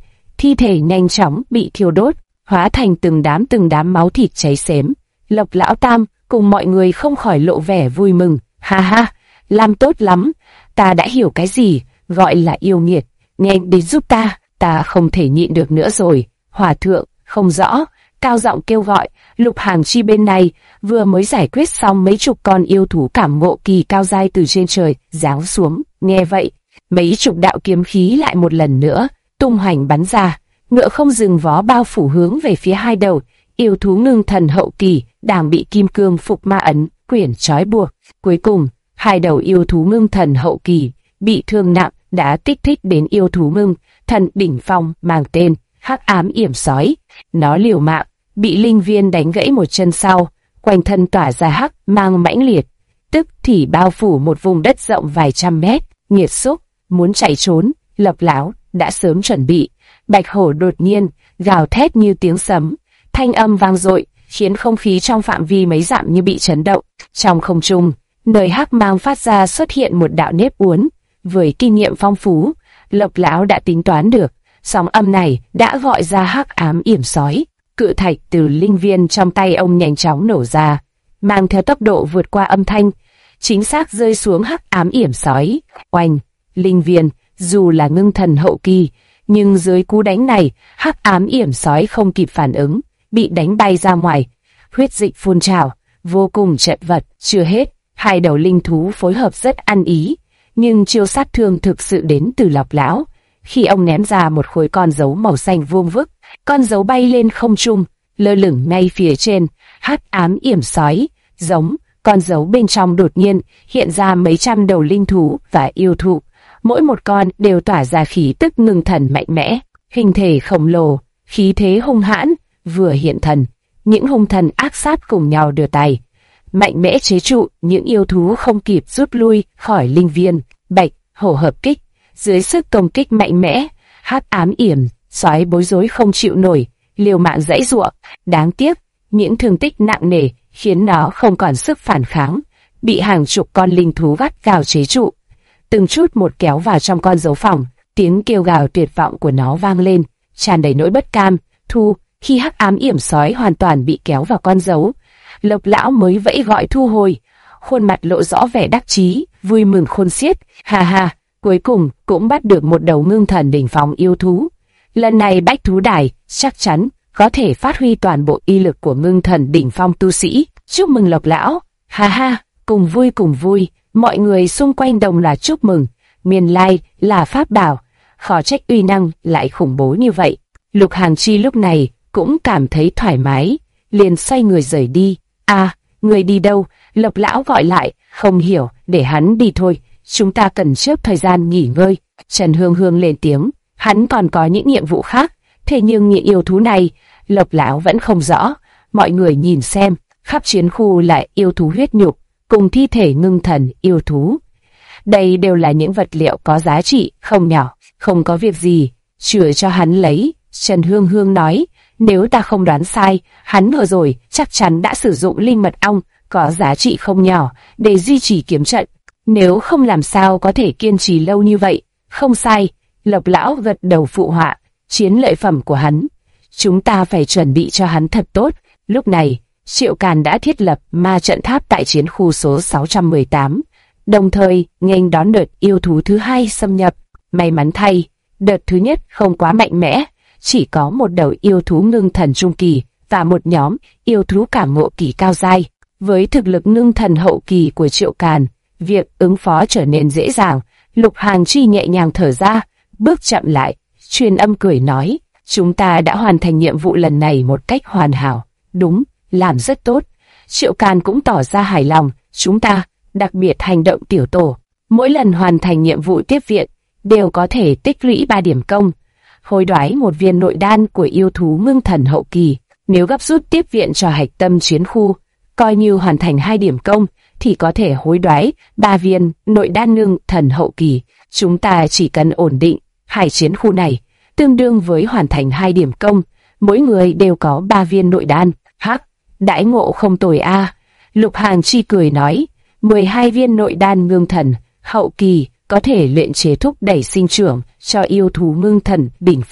thi thể nhanh chóng bị thiêu đốt, hóa thành từng đám máu thịt cháy xém. Lộc Lão Tam cùng mọi người không khỏi lộ vẻ vui mừng. Ha ha, làm tốt lắm, ta đã hiểu cái gì gọi là yêu nghiệt, nhanh đến giúp ta không thể nhịn được nữa rồi. Hòa thượng không rõ, cao giọng kêu gọi. Lục Hàng Chi bên này vừa mới giải quyết xong mấy chục con yêu thú cảm ngộ kỳ cao giai từ trên trời giáng xuống. Nghe vậy, mấy chục đạo kiếm khí lại một lần nữa tung hoành bắn ra, ngựa không dừng vó bao phủ hướng về phía hai đầu yêu thú ngưng thần hậu kỳ đang bị kim cương phục ma ấn quyển trói buộc. Cuối cùng, hai đầu yêu thú ngưng thần hậu kỳ bị thương nặng đã kích thích đến yêu thú ngưng thần đỉnh phong mang tên Hắc Ám Yểm Sói. Nó liều mạng bị linh viên đánh gãy một chân sau, quanh thân tỏa ra hắc mang mãnh liệt, tức thì bao phủ một vùng đất rộng vài trăm mét. Nghiệt xúc, muốn chạy trốn, Lộc Lão đã sớm chuẩn bị. Bạch hổ đột nhiên gào thét như tiếng sấm, thanh âm vang dội khiến không khí trong phạm vi mấy dặm như bị chấn động. Trong không trung, nơi hắc mang phát ra xuất hiện một đạo nếp uốn. Với kinh nghiệm phong phú, Lộc Lão đã tính toán được sóng âm này đã gọi ra Hắc Ám Yểm Sói. Cự thạch từ linh viên trong tay ông nhanh chóng nổ ra, mang theo tốc độ vượt qua âm thanh, chính xác rơi xuống Hắc Ám Yểm Sói. Oanh! Linh viên dù là ngưng thần hậu kỳ, nhưng dưới cú đánh này, Hắc Ám Yểm Sói không kịp phản ứng, bị đánh bay ra ngoài, huyết dịch phun trào, vô cùng chật vật. Chưa hết, hai đầu linh thú phối hợp rất ăn ý, nhưng chiêu sát thương thực sự đến từ Lộc Lão. Khi ông ném ra một khối con dấu màu xanh vuông vức, con dấu bay lên không trung, lơ lửng ngay phía trên Hắc Ám Yểm Sói. Giống con dấu bên trong đột nhiên hiện ra mấy trăm đầu linh thú và yêu thụ, mỗi một con đều tỏa ra khí tức ngưng thần mạnh mẽ, hình thể khổng lồ, khí thế hung hãn. Vừa hiện thần, những hung thần ác sát cùng nhau đưa tay mạnh mẽ chế trụ những yêu thú không kịp rút lui khỏi linh viên. Bạch hổ hợp kích, dưới sức công kích mạnh mẽ, Hắc Ám Yểm Sói bối rối không chịu nổi, liều mạng giãy giụa. Đáng tiếc, những thương tích nặng nề khiến nó không còn sức phản kháng, bị hàng chục con linh thú gắt gao chế trụ, từng chút một kéo vào trong con dấu phòng. Tiếng kêu gào tuyệt vọng của nó vang lên, tràn đầy nỗi bất cam. Khi Hắc Ám Yểm Sói hoàn toàn bị kéo vào con dấu, Lộc Lão mới vẫy gọi thu hồi, khuôn mặt lộ rõ vẻ đắc chí, vui mừng khôn xiết. Ha ha, cuối cùng cũng bắt được một đầu ngưng thần đỉnh phong yêu thú. Lần này Bách Thú Đài chắc chắn có thể phát huy toàn bộ y lực của ngưng thần đỉnh phong tu sĩ. Chúc mừng Lộc Lão! Ha ha, cùng vui, mọi người xung quanh đồng loạt chúc mừng. Miền Lai là pháp bảo, khó trách uy năng lại khủng bố như vậy. Lục Hàng Chi lúc này cũng cảm thấy thoải mái, liền xoay người rời đi. À, người đi đâu? Lộc Lão gọi lại. Không hiểu, để hắn đi thôi, chúng ta cần trước thời gian nghỉ ngơi. Trần Hương Hương lên tiếng, hắn còn có những nhiệm vụ khác. Thế nhưng những yêu thú này, Lộc Lão vẫn không rõ. Mọi người nhìn xem, khắp chiến khu là yêu thú huyết nhục, cùng thi thể ngưng thần yêu thú. Đây đều là những vật liệu có giá trị không nhỏ, không có việc gì, chừa cho hắn lấy. Trần Hương Hương nói, nếu ta không đoán sai, hắn vừa rồi chắc chắn đã sử dụng linh mật ong có giá trị không nhỏ để duy trì kiếm trận. Nếu không làm sao có thể kiên trì lâu như vậy. Không sai, Lộc Lão gật đầu phụ họa, chiến lợi phẩm của hắn, chúng ta phải chuẩn bị cho hắn thật tốt. Lúc này, Triệu Càn đã thiết lập ma trận tháp tại chiến khu số 618, đồng thời nghênh đón đợt yêu thú thứ hai xâm nhập. May mắn thay, đợt thứ nhất không quá mạnh mẽ, chỉ có một đầu yêu thú ngưng thần trung kỳ và một nhóm yêu thú cảm ngộ kỳ cao giai. Với thực lực ngưng thần hậu kỳ của Triệu Càn, việc ứng phó trở nên dễ dàng. Lục Hàng Chi nhẹ nhàng thở ra, bước chậm lại, truyền âm cười nói, chúng ta đã hoàn thành nhiệm vụ lần này một cách hoàn hảo. Đúng, làm rất tốt. Triệu Càn cũng tỏ ra hài lòng. Chúng ta đặc biệt hành động tiểu tổ, mỗi lần hoàn thành nhiệm vụ tiếp viện đều có thể tích lũy 3 điểm công, hối đoái một viên nội đan của yêu thú ngưng thần hậu kỳ. Nếu gấp rút tiếp viện cho hạch tâm chiến khu, coi như hoàn thành 2 điểm công thì có thể hối đoái 3 viên nội đan ngưng thần hậu kỳ. Chúng ta chỉ cần ổn định hai chiến khu này, tương đương với hoàn thành 2 điểm công, mỗi người đều có 3 viên nội đan. Hắc, đãi ngộ không tồi a. Lục Hàng Chi cười nói, 12 viên nội đan ngưng thần hậu kỳ có thể luyện chế thúc đẩy sinh trưởng cho yêu thú ngưng thần đỉnh phong.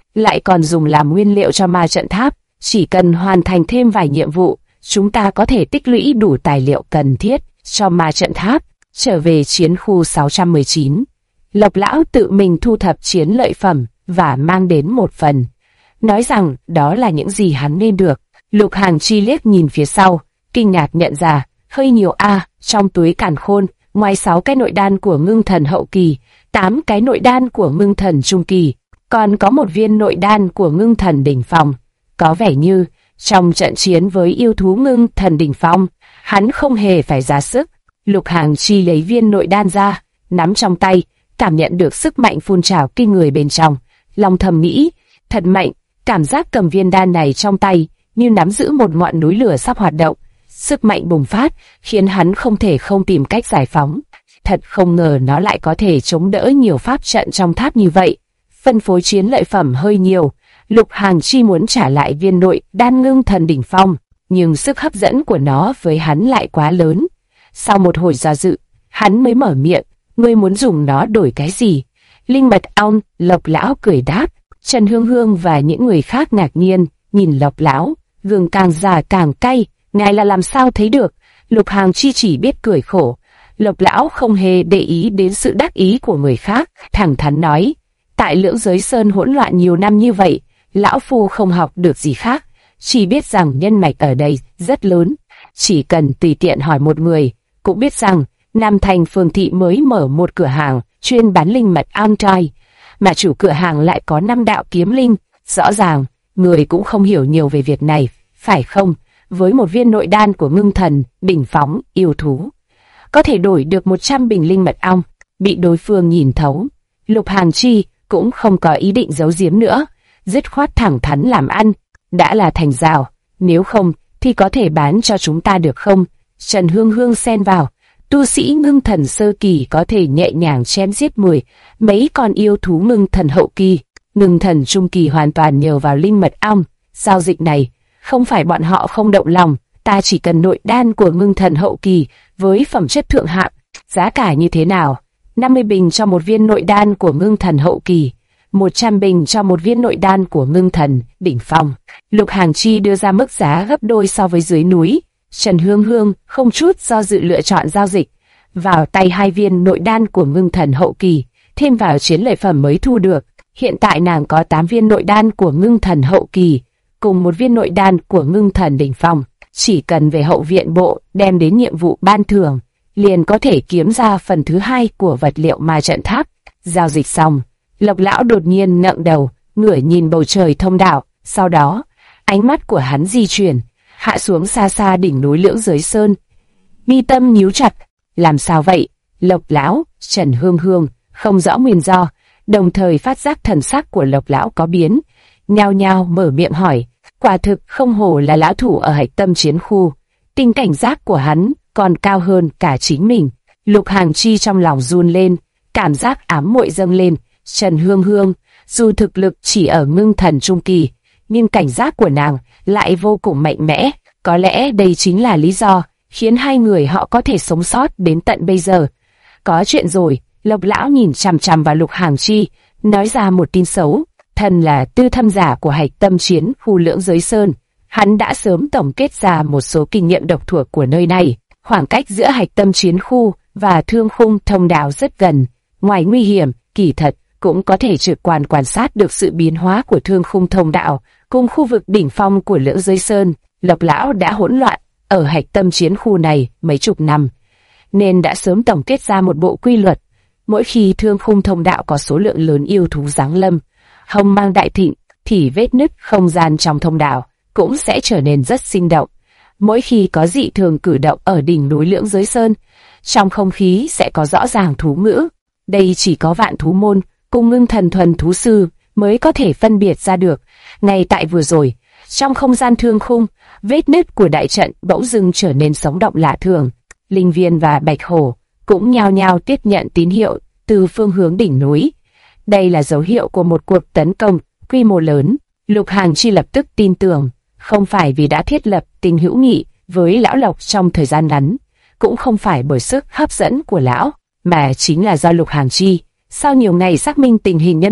lại còn dùng làm nguyên liệu cho ma trận tháp. Chỉ cần hoàn thành thêm vài nhiệm vụ, chúng ta có thể tích lũy đủ tài liệu cần thiết cho ma trận tháp. Trở về chiến khu 619, Lộc lão tự mình thu thập chiến lợi phẩm và mang đến một phần, nói rằng đó là những gì hắn nên được. Lục Hàng Chi liếc nhìn phía sau, kinh ngạc nhận ra, hơi nhiều trong túi càn khôn, ngoài 6 cái nội đan của ngưng thần hậu kỳ, 8 cái nội đan của ngưng thần trung kỳ, còn có một viên nội đan của ngưng thần đỉnh phong. Có vẻ như, trong trận chiến với yêu thú ngưng thần đỉnh phong, hắn không hề phải ra sức. Lục Hàng Chi lấy viên nội đan ra, nắm trong tay, cảm nhận được sức mạnh phun trào kinh người bên trong. Lòng thầm nghĩ, thật mạnh, cảm giác cầm viên đan này trong tay, như nắm giữ một ngọn núi lửa sắp hoạt động. Sức mạnh bùng phát, khiến hắn không thể không tìm cách giải phóng. Thật không ngờ nó lại có thể chống đỡ nhiều pháp trận trong tháp như vậy. Phân phối chiến lợi phẩm hơi nhiều, Lục Hàng Chi muốn trả lại viên nội đan ngưng thần đỉnh phong, nhưng sức hấp dẫn của nó với hắn lại quá lớn. Sau một hồi do dự, hắn mới mở miệng, ngươi muốn dùng nó đổi cái gì? Linh mật ong, Lộc lão cười đáp. Trần Hương Hương và những người khác ngạc nhiên, nhìn Lộc lão, gừng càng già càng cay, ngài là làm sao thấy được? Lục Hàng Chi chỉ biết cười khổ. Lộc lão không hề để ý đến sự đắc ý của người khác, thẳng thắn nói, tại Lưỡng Giới Sơn hỗn loạn nhiều năm như vậy, lão phu không học được gì khác, chỉ biết rằng nhân mạch ở đây rất lớn, chỉ cần tùy tiện hỏi một người, cũng biết rằng Nam Thành phường thị mới mở một cửa hàng chuyên bán linh mật an trai, mà chủ cửa hàng lại có 5 đạo kiếm linh. Rõ ràng, người cũng không hiểu nhiều về việc này, phải không? Với một viên nội đan của ngưng thần, đỉnh phóng, yêu thú, có thể đổi được 100 bình linh mật ong. Bị đối phương nhìn thấu, Lục Hàng Chi cũng không có ý định giấu giếm nữa, dứt khoát thẳng thắn làm ăn. Đã là thành rào, nếu không thì có thể bán cho chúng ta được không? Trần Hương Hương xen vào, tu sĩ ngưng thần sơ kỳ có thể nhẹ nhàng chém giết mấy con yêu thú ngưng thần hậu kỳ, ngưng thần trung kỳ hoàn toàn nhờ vào linh mật ong. Giao dịch này, không phải bọn họ không động lòng, ta chỉ cần nội đan của ngưng thần hậu kỳ với phẩm chất thượng hạng. Giá cả như thế nào? 50 bình cho một viên nội đan của ngưng thần hậu kỳ, 100 bình cho một viên nội đan của ngưng thần đỉnh phong. Lục Hàng Chi đưa ra mức giá gấp đôi so với dưới núi. Trần Hương Hương không chút do dự lựa chọn giao dịch, vào tay 2 viên nội đan của ngưng thần hậu kỳ, thêm vào chiến lợi phẩm mới thu được. Hiện tại nàng có 8 viên nội đan của ngưng thần hậu kỳ, cùng một viên nội đan của ngưng thần đỉnh phong. Chỉ cần về hậu viện bộ đem đến nhiệm vụ ban thưởng, liền có thể kiếm ra phần thứ 2 của vật liệu ma trận tháp. Giao dịch xong, Lộc lão đột nhiên ngẩng đầu, ngửa nhìn bầu trời thông đạo, sau đó, ánh mắt của hắn di chuyển, hạ xuống xa xa đỉnh núi Lưỡng Giới Sơn. Mi tâm nhíu chặt, làm sao vậy? Lộc lão, Trần Hương Hương không rõ nguyên do, đồng thời phát giác thần sắc của Lộc lão có biến, nhao nhao mở miệng hỏi. Quả thực không hổ là lão thủ ở hạch tâm chiến khu, tinh cảnh giác của hắn còn cao hơn cả chính mình. Lục Hàng Chi trong lòng run lên, cảm giác ám muội dâng lên. Trần Hương Hương, dù thực lực chỉ ở ngưng thần trung kỳ, nhưng cảnh giác của nàng lại vô cùng mạnh mẽ. Có lẽ đây chính là lý do khiến hai người họ có thể sống sót đến tận bây giờ. Có chuyện rồi, Lộc lão nhìn chằm chằm vào Lục Hàng Chi, nói ra một tin xấu. Thân là tư thâm giả của hạch tâm chiến khu Lưỡng Giới Sơn, hắn đã sớm tổng kết ra một số kinh nghiệm độc thuộc của nơi này. Khoảng cách giữa hạch tâm chiến khu và thương khung thông đạo rất gần. Ngoài nguy hiểm, kỳ thật cũng có thể trực quan quan sát được sự biến hóa của thương khung thông đạo cùng khu vực đỉnh phong của Lưỡng Giới Sơn. Lộc lão đã hỗn loạn ở hạch tâm chiến khu này mấy chục năm, nên đã sớm tổng kết ra một bộ quy luật. Mỗi khi thương khung thông đạo có số lượng lớn yêu thú giáng lâm, hồng mang đại thịnh, thì vết nứt không gian trong thông đạo cũng sẽ trở nên rất sinh động. Mỗi khi có dị thường cử động ở đỉnh núi Lưỡng Giới Sơn, trong không khí sẽ có rõ ràng thú ngữ. Đây chỉ có Vạn Thú Môn cùng Ngưng Thần Thuần Thú Sư mới có thể phân biệt ra được. Ngay tại vừa rồi, trong không gian thương khung, vết nứt của đại trận bỗng dưng trở nên sống động lạ thường. Linh Viên và Bạch Hổ cũng nhao nhao tiếp nhận tín hiệu từ phương hướng đỉnh núi. Đây là dấu hiệu của một cuộc tấn công quy mô lớn. Lục Hàng Chi lập tức tin tưởng, không phải vì đã thiết lập tình hữu nghị với lão Lộc trong thời gian ngắn, cũng không phải bởi sức hấp dẫn của lão, mà chính là do Lục Hàng Chi sau nhiều ngày xác minh tình hình nhân thủ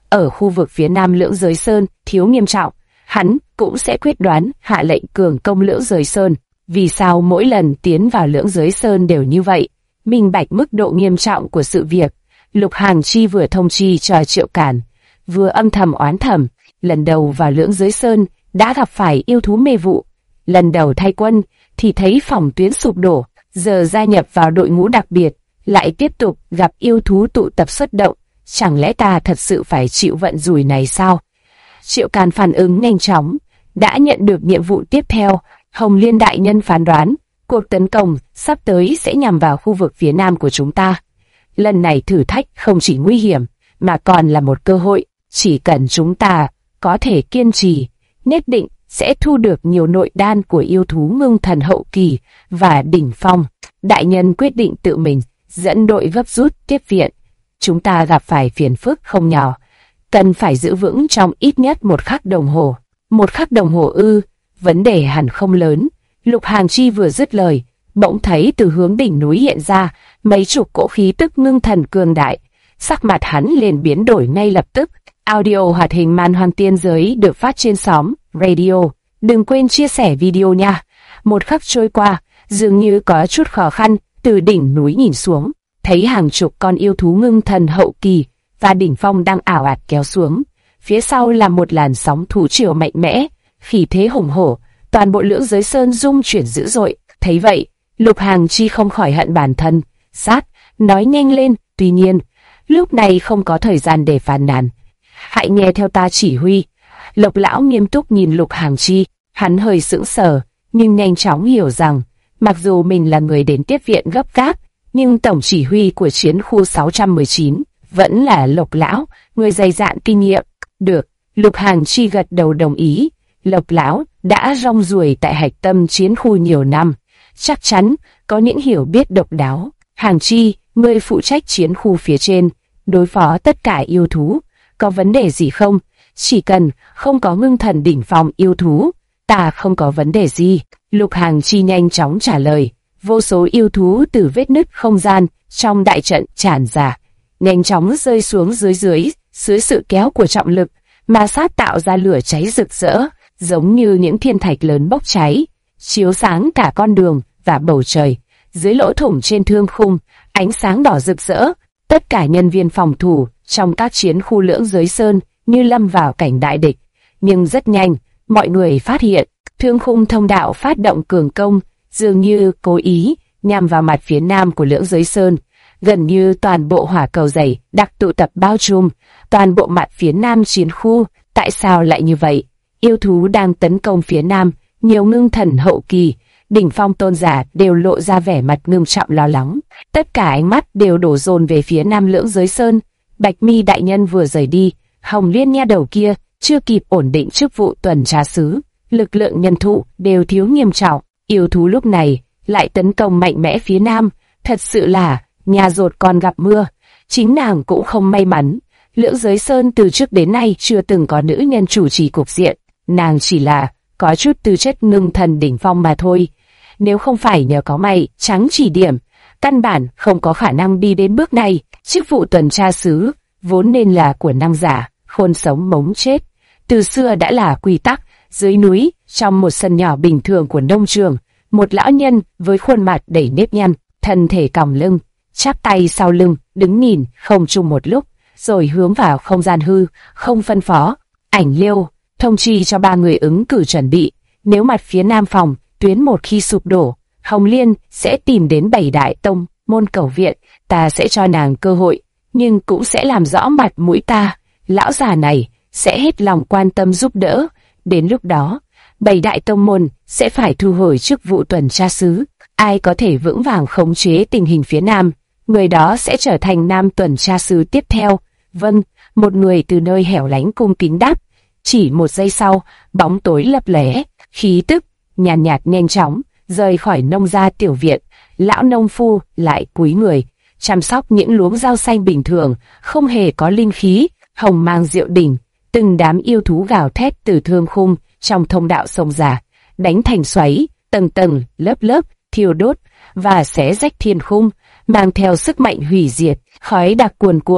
ở khu vực phía nam Lưỡng Giới Sơn thiếu nghiêm trọng, hắn cũng sẽ quyết đoán hạ lệnh cường công Lưỡng Giới Sơn. Vì sao mỗi lần tiến vào Lưỡng Giới Sơn đều như vậy? Minh bạch mức độ nghiêm trọng của sự việc, Lục Hàng Chi vừa thông chi cho Triệu Càn, vừa âm thầm oán thầm. Lần đầu vào Lưỡng Giới Sơn đã gặp phải yêu thú mê vụ, lần đầu thay quân thì thấy phòng tuyến sụp đổ, giờ gia nhập vào đội ngũ đặc biệt lại tiếp tục gặp yêu thú tụ tập xuất động, chẳng lẽ ta thật sự phải chịu vận rủi này sao? Triệu Càn phản ứng nhanh chóng, đã nhận được nhiệm vụ tiếp theo. Hồng Liên đại nhân phán đoán cuộc tấn công sắp tới sẽ nhằm vào khu vực phía nam của chúng ta. Lần này thử thách không chỉ nguy hiểm mà còn là một cơ hội, chỉ cần chúng ta có thể kiên trì, nhất định sẽ thu được nhiều nội đan của yêu thú ngưng thần hậu kỳ và đỉnh phong. Đại nhân quyết định tự mình dẫn đội gấp rút tiếp viện. Chúng ta gặp phải phiền phức không nhỏ, cần phải giữ vững trong ít nhất 1 khắc đồng hồ. 1 khắc đồng hồ ư? Vấn đề hẳn không lớn. Lục Hàng Chi vừa dứt lời, bỗng thấy từ hướng đỉnh núi hiện ra mấy chục cỗ khí tức ngưng thần cường đại. Sắc mặt hắn liền biến đổi ngay lập tức. Audio hoạt hình Man Hoang Tiên Giới được phát trên xóm Radio. Đừng quên chia sẻ video nha. 1 khắc trôi qua, dường như có chút khó khăn, từ đỉnh núi nhìn xuống, thấy hàng chục con yêu thú ngưng thần hậu kỳ và đỉnh phong đang ảo ạt kéo xuống. Phía sau là một làn sóng thú triều mạnh mẽ, khí thế hùng hổ, toàn bộ Lưỡng Giới Sơn rung chuyển dữ dội. Thấy vậy, Lục Hàng Chi không khỏi hận bản thân, nói nhanh lên. Tuy nhiên, lúc này không có thời gian để phàn nàn. Hãy nghe theo ta chỉ huy. Lộc lão nghiêm túc nhìn Lục Hàng Chi, hắn hơi sững sờ, nhưng nhanh chóng hiểu rằng, mặc dù mình là người đến tiếp viện gấp gáp, nhưng tổng chỉ huy của chiến khu 619 vẫn là Lộc lão, người dày dạn kinh nghiệm. Được, Lục Hàng Chi gật đầu đồng ý. Lộc lão đã rong ruổi tại hạch tâm chiến khu nhiều năm, chắc chắn có những hiểu biết độc đáo. Hàng Chi, ngươi phụ trách chiến khu phía trên, đối phó tất cả yêu thú, có vấn đề gì không? Chỉ cần không có ngưng thần đỉnh phong yêu thú, ta không có vấn đề gì. Lục Hàng Chi nhanh chóng trả lời. Vô số yêu thú từ vết nứt không gian trong đại trận tràn ra, nhanh chóng rơi xuống dưới sự kéo của trọng lực, ma sát tạo ra lửa cháy rực rỡ, giống như những thiên thạch lớn bốc cháy, chiếu sáng cả con đường và bầu trời. Dưới lỗ thủng trên thương khung, ánh sáng đỏ rực rỡ. Tất cả nhân viên phòng thủ trong các chiến khu Lưỡng Giới Sơn như lâm vào cảnh đại địch. Nhưng rất nhanh, mọi người phát hiện, thương khung thông đạo phát động cường công, dường như cố ý nhằm vào mặt phía nam của Lưỡng Giới Sơn. Gần như toàn bộ hỏa cầu dày đặc tụ tập bao trùm toàn bộ mặt phía nam chiến khu. Tại sao lại như vậy? Yêu thú đang tấn công phía nam, nhiều ngưng thần hậu kỳ, đỉnh phong tôn giả đều lộ ra vẻ mặt ngưng trọng lo lắng. Tất cả ánh mắt đều đổ dồn về phía nam Lưỡng Giới Sơn. Bạch Mi đại nhân vừa rời đi, Hồng Liên nha đầu kia chưa kịp ổn định chức vụ tuần tra sứ, lực lượng nhân thụ đều thiếu nghiêm trọng. Yêu thú lúc này lại tấn công mạnh mẽ phía nam, thật sự là nhà rột còn gặp mưa. Chính nàng cũng không may mắn. Lưỡng Giới Sơn từ trước đến nay chưa từng có nữ nhân chủ trì cục diện, nàng chỉ là có chút tư chất ngưng thần đỉnh phong mà thôi. Nếu không phải nhờ có mày trắng chỉ điểm, căn bản không có khả năng đi đến bước này. Chức vụ tuần tra sứ vốn nên là của nam giả, khôn sống mống chết, từ xưa đã là quy tắc. Dưới núi, trong một sân nhỏ bình thường của nông trường, một lão nhân với khuôn mặt đầy nếp nhăn, thân thể còng lưng, chắp tay sau lưng, đứng nhìn không chung một lúc, rồi hướng vào không gian hư, không phân phó. Ảnh Liêu thông chi cho 3 người ứng cử chuẩn bị, nếu mặt phía nam phòng tuyến một khi sụp đổ, Hồng Liên sẽ tìm đến 7 đại tông môn cầu viện, ta sẽ cho nàng cơ hội, nhưng cũng sẽ làm rõ mặt mũi ta. Lão già này sẽ hết lòng quan tâm giúp đỡ. Đến lúc đó, 7 đại tông môn sẽ phải thu hồi chức vụ tuần tra sứ. Ai có thể vững vàng khống chế tình hình phía nam, người đó sẽ trở thành nam tuần tra sứ tiếp theo. Vâng, một người từ nơi hẻo lánh cung kính đáp. Chỉ một giây sau, bóng tối lấp lóe, khí tức nhàn nhạt nhanh chóng rời khỏi nông gia tiểu viện. Lão nông phu lại cúi người chăm sóc những luống rau xanh bình thường, không hề có linh khí. Hồng mang diệu đỉnh, từng đám yêu thú gào thét từ thương khung trong thông đạo sông ra, đánh thành xoáy, tầng tầng lớp lớp thiêu đốt và xé rách thiên khung, mang theo sức mạnh hủy diệt. Khói đặc cuồn cuộn,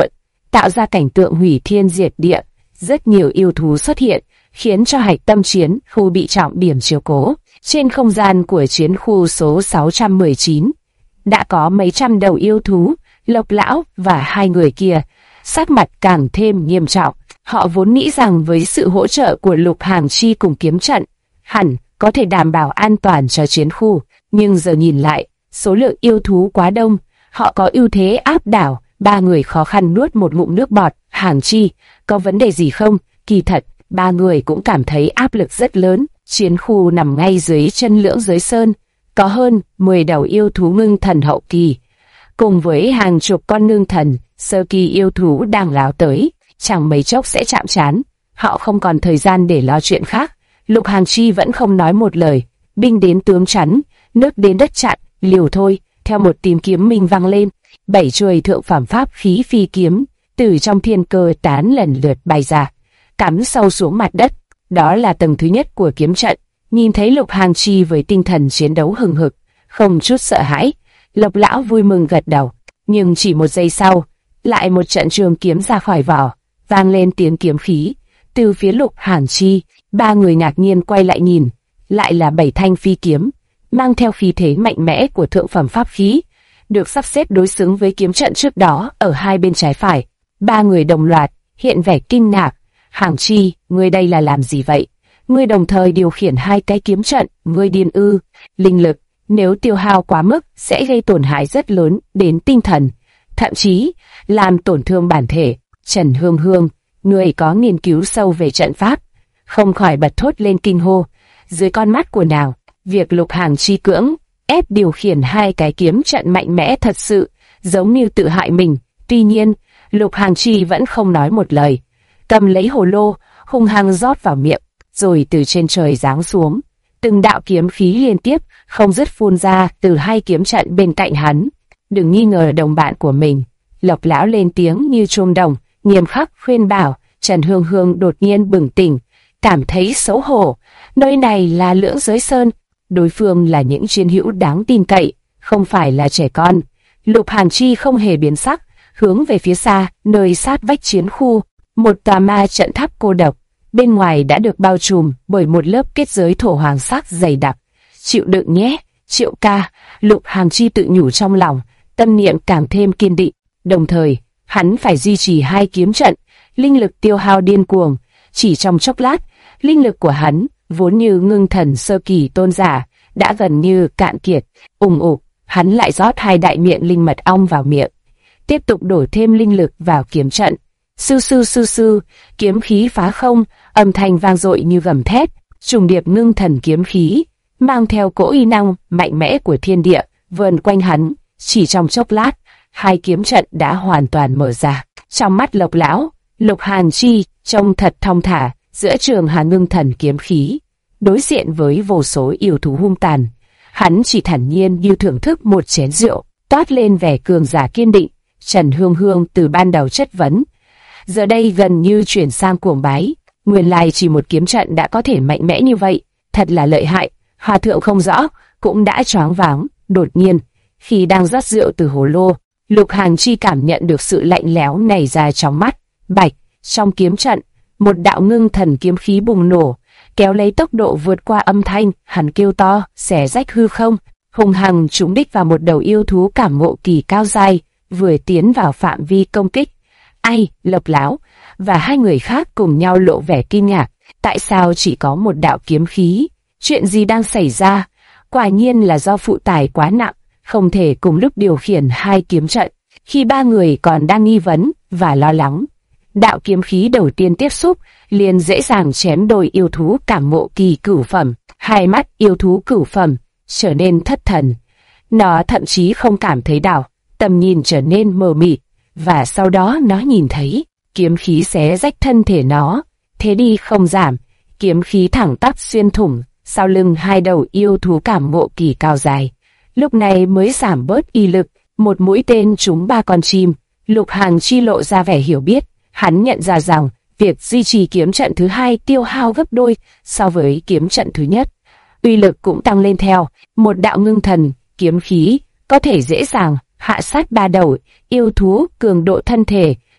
tạo ra cảnh tượng hủy thiên diệt địa. Rất nhiều yêu thú xuất hiện, khiến cho hạch tâm chiến khu bị trọng điểm chiếu cố. Trên không gian của chiến khu số 619, đã có mấy trăm đầu yêu thú. Lộc lão và hai người kia sắc mặt càng thêm nghiêm trọng. Họ vốn nghĩ rằng với sự hỗ trợ của Lục Hàng Chi cùng kiếm trận, hẳn có thể đảm bảo an toàn cho chiến khu. Nhưng giờ nhìn lại, số lượng yêu thú quá đông, họ có ưu thế áp đảo. Ba người khó khăn nuốt một ngụm nước bọt. Hàng Chi, có vấn đề gì không? Kỳ thật, ba người cũng cảm thấy áp lực rất lớn. Chiến khu nằm ngay dưới chân Lưỡng Giới Sơn, có hơn 10 đầu yêu thú ngưng thần hậu kỳ, cùng với hàng chục con ngưng thần sơ kỳ yêu thú đang lao tới, chẳng mấy chốc sẽ chạm trán. Họ không còn thời gian để lo chuyện khác. Lục Hàng Chi vẫn không nói một lời. Binh đến tướng chắn, nước đến đất chặn, liều thôi. Theo một tiếng kiếm minh vang lên, 7 chuôi thượng phẩm pháp khí phi kiếm từ trong thiên cơ tán lần lượt bay ra, cắm sâu xuống mặt đất. Đó là tầng thứ nhất của kiếm trận. Nhìn thấy Lục Hàng Chi với tinh thần chiến đấu hừng hực, không chút sợ hãi, Lộc lão vui mừng gật đầu. Nhưng chỉ một giây sau, lại một trận trường kiếm ra khỏi vỏ, vang lên tiếng kiếm khí từ phía Lục Hàng Chi. Ba người ngạc nhiên quay lại nhìn, lại là 7 thanh phi kiếm, mang theo khí thế mạnh mẽ của thượng phẩm pháp khí, được sắp xếp đối xứng với kiếm trận trước đó ở hai bên trái phải. Ba người đồng loạt hiện vẻ kinh ngạc. Hàng Chi, ngươi đây là làm gì vậy? Ngươi đồng thời điều khiển hai cái kiếm trận, ngươi điên ư? Linh lực, nếu tiêu hao quá mức sẽ gây tổn hại rất lớn đến tinh thần, thậm chí làm tổn thương bản thể. Trần Hương Hương, ngươi có nghiên cứu sâu về trận pháp, không khỏi bật thốt lên kinh hô. Dưới con mắt của nàng, việc Lục Hàng Chi cưỡng ép điều khiển hai cái kiếm trận mạnh mẽ thật sự giống như tự hại mình. Tuy nhiên, Lục Hàng Chi vẫn không nói một lời, cầm lấy hồ lô, hung hăng rót vào miệng, rồi từ trên trời giáng xuống. Từng đạo kiếm khí liên tiếp, không dứt phun ra từ hai kiếm trận bên cạnh hắn. Đừng nghi ngờ đồng bạn của mình. Lộc lão lên tiếng như chuông đồng, nghiêm khắc khuyên bảo. Trần Hương Hương đột nhiên bừng tỉnh, cảm thấy xấu hổ. Nơi này là Lưỡng Giới Sơn, đối phương là những chiến hữu đáng tin cậy, không phải là trẻ con. Lục Hàng Chi không hề biến sắc, hướng về phía xa, nơi sát vách chiến khu, một tòa ma trận tháp cô độc, bên ngoài đã được bao trùm bởi một lớp kết giới thổ hoàng sắc dày đặc. Chịu đựng nhé, Triệu ca, Lục Hàng Chi tự nhủ trong lòng, tâm niệm càng thêm kiên định. Đồng thời, hắn phải duy trì hai kiếm trận, linh lực tiêu hao điên cuồng. Chỉ trong chốc lát, linh lực của hắn, vốn như ngưng thần sơ kỳ tôn giả, đã gần như cạn kiệt. Ùng ục, hắn lại rót hai đại miệng linh mật ong vào miệng, tiếp tục đổ thêm linh lực vào kiếm trận. Sư sư sư sư, kiếm khí phá không, âm thanh vang dội như gầm thét, trùng điệp ngưng thần kiếm khí, mang theo cỗ uy năng mạnh mẽ của thiên địa, vờn quanh hắn. Chỉ trong chốc lát, hai kiếm trận đã hoàn toàn mở ra. Trong mắt Lộc lão, Lục Hàng Chi trông thật thong thả giữa trường hà ngưng thần kiếm khí, đối diện với vô số yêu thú hung tàn. Hắn chỉ thản nhiên như thưởng thức một chén rượu, toát lên vẻ cường giả kiên định. Trần Hương Hương từ ban đầu chất vấn, giờ đây gần như chuyển sang cuồng bái. Nguyên lai chỉ một kiếm trận đã có thể mạnh mẽ như vậy, thật là lợi hại. Hòa thượng không rõ, cũng đã choáng váng. Đột nhiên, khi đang rót rượu từ hồ lô, Lục Hàng Chi cảm nhận được sự lạnh lẽo nảy ra trong mắt. Bạch, trong kiếm trận, một đạo ngưng thần kiếm khí bùng nổ, kéo lấy tốc độ vượt qua âm thanh. Hắn kêu to, xé rách hư không, hung hăng trúng đích vào một đầu yêu thú cảm ngộ kỳ cao dai, vừa tiến vào phạm vi công kích. Ai, Lộc lão và hai người khác cùng nhau lộ vẻ kinh ngạc. Tại sao chỉ có một đạo kiếm khí? Chuyện gì đang xảy ra? Quả nhiên là do phụ tải quá nặng, không thể cùng lúc điều khiển hai kiếm trận. Khi ba người còn đang nghi vấn và lo lắng, đạo kiếm khí đầu tiên tiếp xúc liền dễ dàng chém đôi yêu thú cảm ngộ kỳ cửu phẩm. Hai mắt yêu thú cửu phẩm trở nên thất thần, nó thậm chí không cảm thấy đau, tầm nhìn trở nên mờ mịt, và sau đó nó nhìn thấy kiếm khí xé rách thân thể nó, thế đi không giảm, kiếm khí thẳng tắp xuyên thủng sau lưng hai đầu yêu thú cảm ngộ kỳ cao dài. Lúc này mới giảm bớt y lực, một mũi tên trúng ba con chim. Lục Hàng Chi lộ ra vẻ hiểu biết, hắn nhận ra rằng việc duy trì kiếm trận thứ hai tiêu hao gấp đôi so với kiếm trận thứ nhất, uy lực cũng tăng lên theo. Một đạo ngưng thần kiếm khí có thể dễ dàng hạ sát ba đầu yêu thú, cường độ thân thể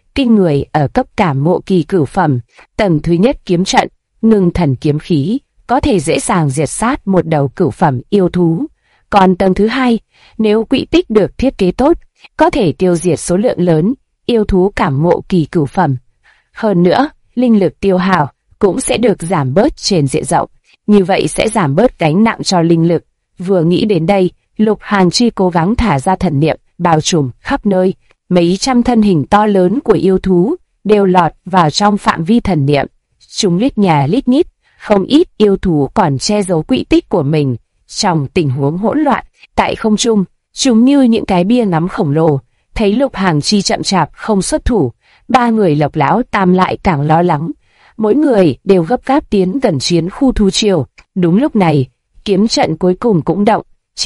kinh người ở cấp cảm ngộ kỳ cửu phẩm. Tầng thứ nhất kiếm trận, ngưng thần kiếm khí, có thể dễ dàng diệt sát một đầu cửu phẩm yêu thú. Còn tầng thứ hai, nếu quỹ tích được thiết kế tốt, có thể tiêu diệt số lượng lớn yêu thú cảm ngộ kỳ cửu phẩm. Hơn nữa, linh lực tiêu hao cũng sẽ được giảm bớt trên diện rộng, như vậy sẽ giảm bớt gánh nặng cho linh lực. Vừa nghĩ đến đây, Lục Hàn Chi cố gắng thả ra thần niệm, bao trùm khắp nơi. Mấy trăm thân hình to lớn của yêu thú đều lọt vào trong phạm vi thần niệm. Chúng lít nhà lít nhít, không ít yêu thú còn che giấu quỹ tích của mình. Trong tình huống hỗn loạn, tại không trung, chúng như những cái bia ngắm khổng lồ. Thấy Lục Hàn Chi chậm chạp không xuất thủ, ba người Lộc lão tam lại càng lo lắng. Mỗi người đều gấp gáp tiến gần chiến khu thú triều. Đúng lúc này, kiếm trận cuối cùng cũng động.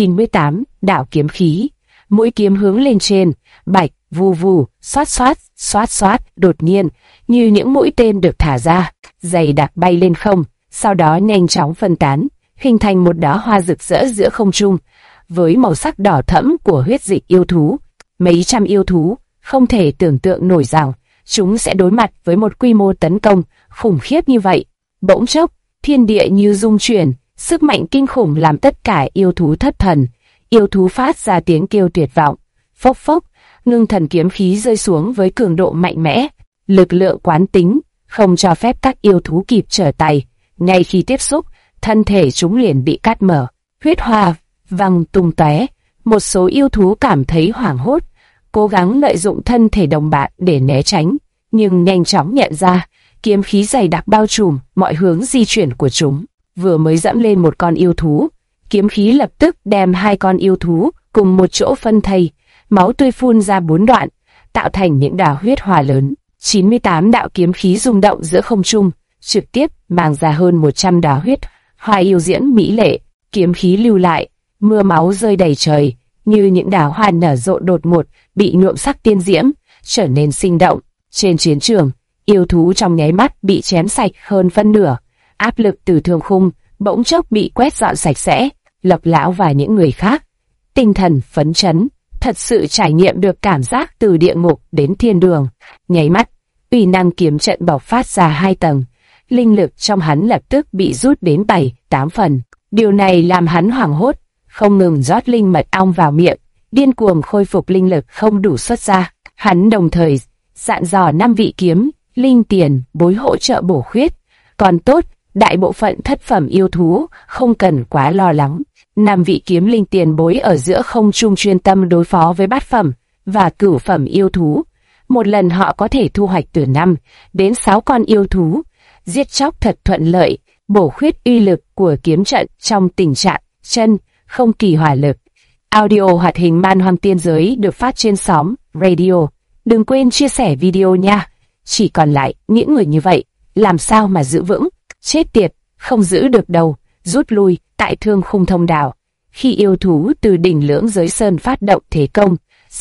98 đạo kiếm khí, mỗi kiếm hướng lên trên, bạch, vù vù, xoát xoát, xoát xoát, đột nhiên, như những mũi tên được thả ra, dày đặc bay lên không, sau đó nhanh chóng phân tán, hình thành một đóa hoa rực rỡ giữa không trung, với màu sắc đỏ thẫm của huyết dịch yêu thú. Mấy trăm yêu thú, không thể tưởng tượng nổi rằng, chúng sẽ đối mặt với một quy mô tấn công khủng khiếp như vậy. Bỗng chốc, thiên địa như rung chuyển, sức mạnh kinh khủng làm tất cả yêu thú thất thần. Yêu thú phát ra tiếng kêu tuyệt vọng. Phốc phốc, ngưng thần kiếm khí rơi xuống với cường độ mạnh mẽ. Lực lượng quán tính, không cho phép các yêu thú kịp trở tay. Ngay khi tiếp xúc, thân thể chúng liền bị cắt mở. Huyết hoa văng tung tóe. Một số yêu thú cảm thấy hoảng hốt, cố gắng lợi dụng thân thể đồng bạn để né tránh, nhưng nhanh chóng nhận ra, kiếm khí dày đặc bao trùm mọi hướng di chuyển của chúng. Vừa mới dẫm lên một con yêu thú, kiếm khí lập tức đem hai con yêu thú cùng một chỗ phân thây, máu tươi phun ra 4 đoạn, tạo thành những đảo huyết hỏa lớn. 98 đạo kiếm khí rung động giữa không trung, trực tiếp mang ra hơn 100 đảo huyết hỏa yêu diễm mỹ lệ. Kiếm khí lưu lại, mưa máu rơi đầy trời, như những đảo hoa nở rộ đột ngột bị nhuộm sắc tiên diễm, trở nên sinh động. Trên chiến trường, yêu thú trong nháy mắt bị chém sạch hơn phân nửa. Áp lực từ thương khung bỗng chốc bị quét dọn sạch sẽ. Lộc lão và những người khác tinh thần phấn chấn, thật sự trải nghiệm được cảm giác từ địa ngục đến thiên đường. Nháy mắt, uy năng kiếm trận bộc phát ra 2 tầng, linh lực trong hắn lập tức bị rút đến 7-8 phần. Điều này làm hắn hoảng hốt, không ngừng rót linh mật ong vào miệng, điên cuồng khôi phục linh lực không đủ xuất ra. Hắn đồng thời dặn dò 5 vị kiếm linh tiền bối hỗ trợ bổ khuyết. Còn tốt, đại bộ phận thất phẩm yêu thú không cần quá lo lắng. 5 vị kiếm linh tiền bối ở giữa không trung chuyên tâm đối phó với bát phẩm và cửu phẩm yêu thú. Một lần họ có thể thu hoạch từ 5 đến 6 con yêu thú, giết chóc thật thuận lợi, bổ khuyết uy lực của kiếm trận trong tình trạng chân không kỳ hỏa lực. Audio hoạt hình Man Hoang Tiên Giới được phát trên Xóm Radio. Đừng quên chia sẻ video nha. Chỉ còn lại những người như vậy, làm sao mà giữ vững? Chết tiệt, không giữ được đâu. Rút lui tại Thương Khung Thông Đạo. Khi yêu thú từ đỉnh Lưỡng Giới Sơn phát động thế công,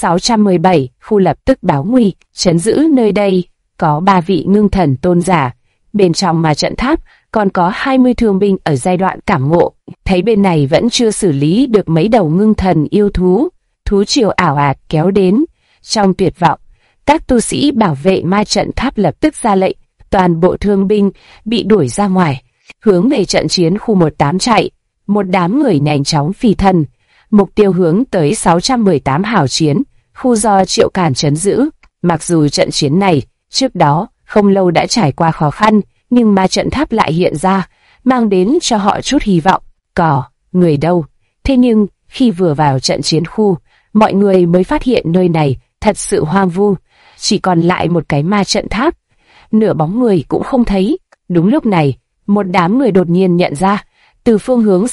617 khu lập tức báo nguy, trấn giữ nơi đây. Có 3 vị ngưng thần tôn giả. Bên trong mà trận tháp còn có 20 thương binh ở giai đoạn cảm ngộ. Thấy bên này vẫn chưa xử lý được mấy đầu ngưng thần yêu thú, thú triều ảo ạt kéo đến. Trong tuyệt vọng, các tu sĩ bảo vệ ma trận tháp lập tức ra lệnh, toàn bộ thương binh bị đuổi ra ngoài, hướng về trận chiến khu 18 chạy. Một đám người nhanh chóng phi thân, mục tiêu hướng tới 618 hào chiến, khu do Triệu Càn trấn giữ. Mặc dù trận chiến này trước đó không lâu đã trải qua khó khăn, nhưng ma trận tháp lại hiện ra, mang đến cho họ chút hy vọng. Cỏ, người đâu? Thế nhưng khi vừa vào trận chiến khu, mọi người mới phát hiện nơi này thật sự hoang vu, chỉ còn lại một cái ma trận tháp, nửa bóng người cũng không thấy. Đúng lúc này, một đám người đột nhiên nhận ra, từ phương hướng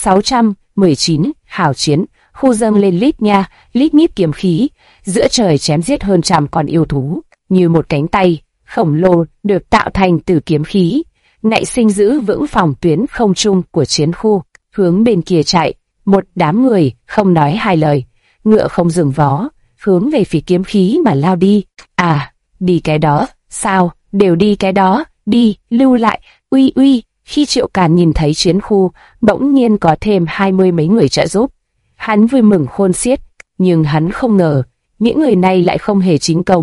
619 hào chiến, khu dâng lên lít nha, lít nhít kiếm khí, giữa trời chém giết hơn 100 con yêu thú, như một cánh tay khổng lồ được tạo thành từ kiếm khí, nảy sinh giữ vững phòng tuyến không trung của chiến khu. Hướng bên kia chạy, một đám người không nói hai lời, ngựa không dừng vó, hướng về phía kiếm khí mà lao đi. À, đi cái đó, sao, đều đi cái đó, đi, lưu lại, uy uy. Khi Triệu Càn nhìn thấy chiến khu, bỗng nhiên có thêm 20 mấy người trợ giúp. Hắn vui mừng khôn xiết, nhưng hắn không ngờ, những người này lại không hề chính cống,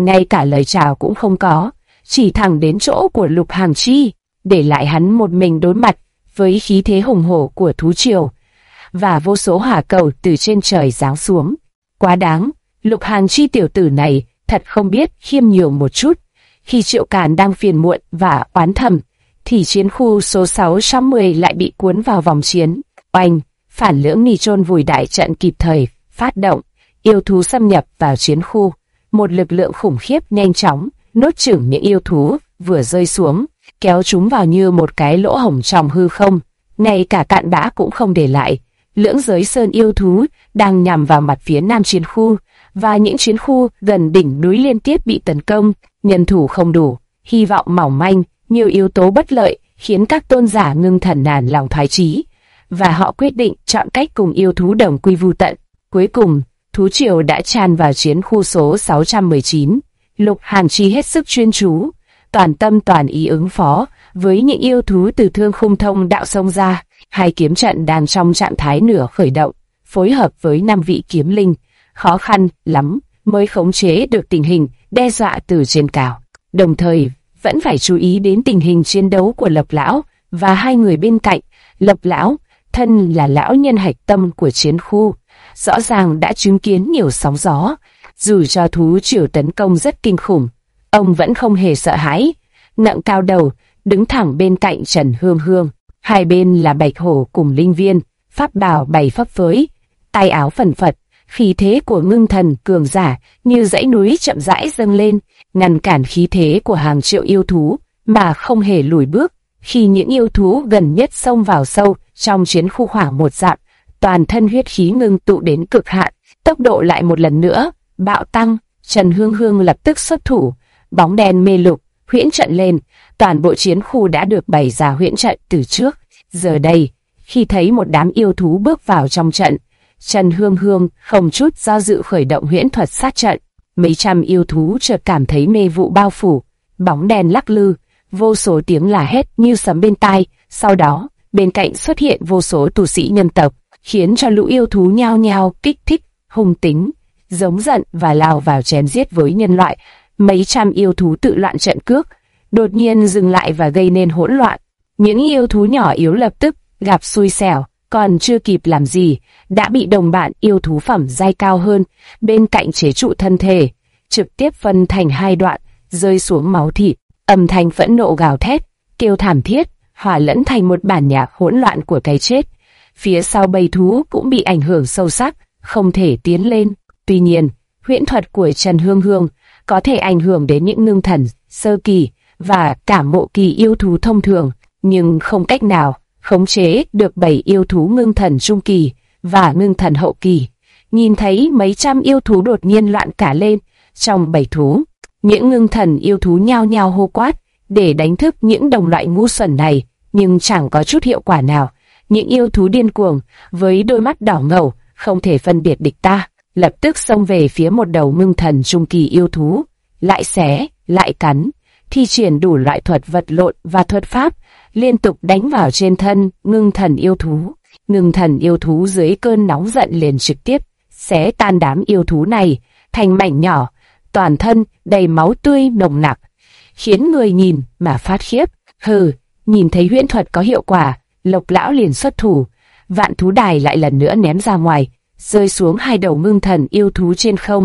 ngay cả lời chào cũng không có, chỉ thẳng đến chỗ của Lục Hàn Chi, để lại hắn một mình đối mặt với khí thế hùng hổ của thú triều và vô số hỏa cầu từ trên trời giáng xuống. Quá đáng, Lục Hàn Chi tiểu tử này thật không biết khiêm nhường một chút. Khi Triệu Càn đang phiền muộn và oán thầm, thì chiến khu số 610 lại bị cuốn vào vòng chiến. Oanh, phản lưỡng ni chôn vùi đại trận kịp thời phát động, yêu thú xâm nhập vào chiến khu. Một lực lượng khủng khiếp nhanh chóng nuốt chửng những yêu thú vừa rơi xuống, kéo chúng vào như một cái lỗ hổng trong hư không, ngay cả cạn bã cũng không để lại. Lưỡng giới sơn yêu thú đang nhằm vào mặt phía nam chiến khu, và những chiến khu gần đỉnh núi liên tiếp bị tấn công, nhân thủ không đủ, hy vọng mỏng manh, nhiều yếu tố bất lợi khiến các tôn giả ngưng thần nản lòng thoái chí, và họ quyết định chọn cách cùng yêu thú đồng quy vu tận. Cuối cùng, thú triều đã tràn vào chiến khu số 619. Lục Hàn Chi hết sức chuyên chú, toàn tâm toàn ý ứng phó với những yêu thú từ Thương Khung Thông đạo xông ra. Hai kiếm trận đang trong trạng thái nửa khởi động, phối hợp với 5 vị kiếm linh, khó khăn lắm mới khống chế được tình hình đe dọa từ trên cao. Đồng thời, vẫn phải chú ý đến tình hình chiến đấu của Lộc Lão và hai người bên cạnh. Lộc Lão, thân là lão nhân hạch tâm của chiến khu, rõ ràng đã chứng kiến nhiều sóng gió. Dù cho thú triều tấn công rất kinh khủng, ông vẫn không hề sợ hãi, ngẩng cao đầu, đứng thẳng bên cạnh Trần Hương Hương. Hai bên là Bạch Hổ cùng Linh Viên, pháp bào bày phấp phới, tay áo phần phật, khí thế của ngưng thần cường giả như dãy núi chậm rãi dâng lên, ngăn cản khí thế của hàng triệu yêu thú mà không hề lùi bước. Khi những yêu thú gần nhất xông vào sâu trong chiến khu khoảng 1 dặm, toàn thân huyết khí ngưng tụ đến cực hạn, tốc độ lại một lần nữa bạo tăng. Trần Hương Hương lập tức xuất thủ, bóng đen mê lục huyễn trận lên, toàn bộ chiến khu đã được bày ra huyễn trận từ trước. Giờ đây, khi thấy một đám yêu thú bước vào trong trận, Trần Hương Hương không chút do dự khởi động huyễn thuật sát trận. Mấy trăm yêu thú chợt cảm thấy mê vụ bao phủ, bóng đen lắc lư, vô số tiếng la hét như sấm bên tai. Sau đó, bên cạnh xuất hiện vô số tu sĩ nhân tộc, khiến cho lũ yêu thú nhao nhao kích thích, hung tính, giống giận và lao vào chém giết với nhân loại. Mấy trăm yêu thú tự loạn trận cước, đột nhiên dừng lại và gây nên hỗn loạn. Những yêu thú nhỏ yếu lập tức gặp xui xẻo, còn chưa kịp làm gì, đã bị đồng bạn yêu thú phẩm giai cao hơn bên cạnh chế trụ thân thể, trực tiếp phân thành hai đoạn, rơi xuống máu thịt. Âm thanh phẫn nộ gào thét, kêu thảm thiết, hòa lẫn thành một bản nhạc hỗn loạn của cái chết. Phía sau bầy thú cũng bị ảnh hưởng sâu sắc, không thể tiến lên. Tuy nhiên, huyễn thuật của Trần Hương Hương có thể ảnh hưởng đến những ngưng thần sơ kỳ và cả mộ kỳ yêu thú thông thường, nhưng không cách nào khống chế được 7 yêu thú ngưng thần trung kỳ và ngưng thần hậu kỳ. Nhìn thấy mấy trăm yêu thú đột nhiên loạn cả lên trong bầy thú, những ngưng thần yêu thú nhao nhao hô quát để đánh thức những đồng loại ngu xuẩn này, nhưng chẳng có chút hiệu quả nào. Những yêu thú điên cuồng với đôi mắt đỏ ngầu không thể phân biệt địch ta, lập tức xông về phía một đầu ngưng thần trung kỳ yêu thú, lại xé, lại cắn, thi triển đủ loại thuật vật lộn và thuật pháp, liên tục đánh vào trên thân ngưng thần yêu thú. Ngưng thần yêu thú dưới cơn nóng giận liền trực tiếp xé tan đám yêu thú này thành mảnh nhỏ, toàn thân đầy máu tươi nồng nặc, khiến người nhìn mà phát khiếp. Nhìn thấy huyễn thuật có hiệu quả, Lộc Lão liền xuất thủ, vạn thú đài lại lần nữa ném ra ngoài, rơi xuống hai đầu ngưng thần yêu thú trên không.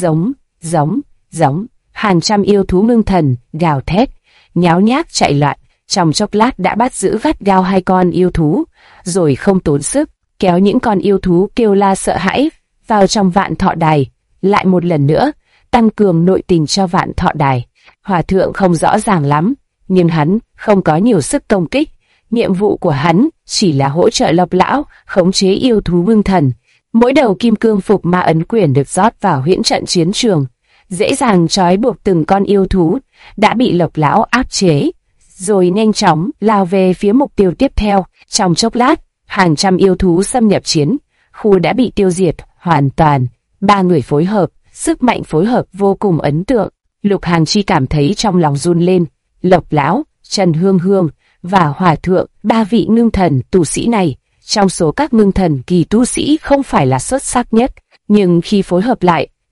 Giống, hàng trăm yêu thú ngưng thần gào thét, nháo nhác chạy loạn, trong chốc lát đã bắt giữ gắt gao hai con yêu thú, rồi không tốn sức kéo những con yêu thú kêu la sợ hãi vào trong vạn thọ đài, lại một lần nữa tăng cường nội tình cho vạn thọ đài. Hòa thượng không rõ ràng lắm, nhưng hắn không có nhiều sức công kích, nhiệm vụ của hắn chỉ là hỗ trợ Lộc Lão khống chế yêu thú ngưng thần. Mỗi đầu kim cương phục ma ấn quyển được rót vào huyễn trận chiến trường, dễ dàng trói buộc từng con yêu thú đã bị Lộc Lão áp chế, rồi nhanh chóng lao về phía mục tiêu tiếp theo. Trong chốc lát, hàng trăm yêu thú xâm nhập chiến khu đã bị tiêu diệt hoàn toàn. Ba người phối hợp, sức mạnh phối hợp vô cùng ấn tượng. Lục Hàn Chi cảm thấy trong lòng run lên. Lộc Lão, Trần Hương Hương và Hòa thượng, ba vị ngưng thần tu sĩ này, trong số các ngưng thần kỳ tu sĩ không phải là xuất sắc nhất, nhưng khi phối hợp lại,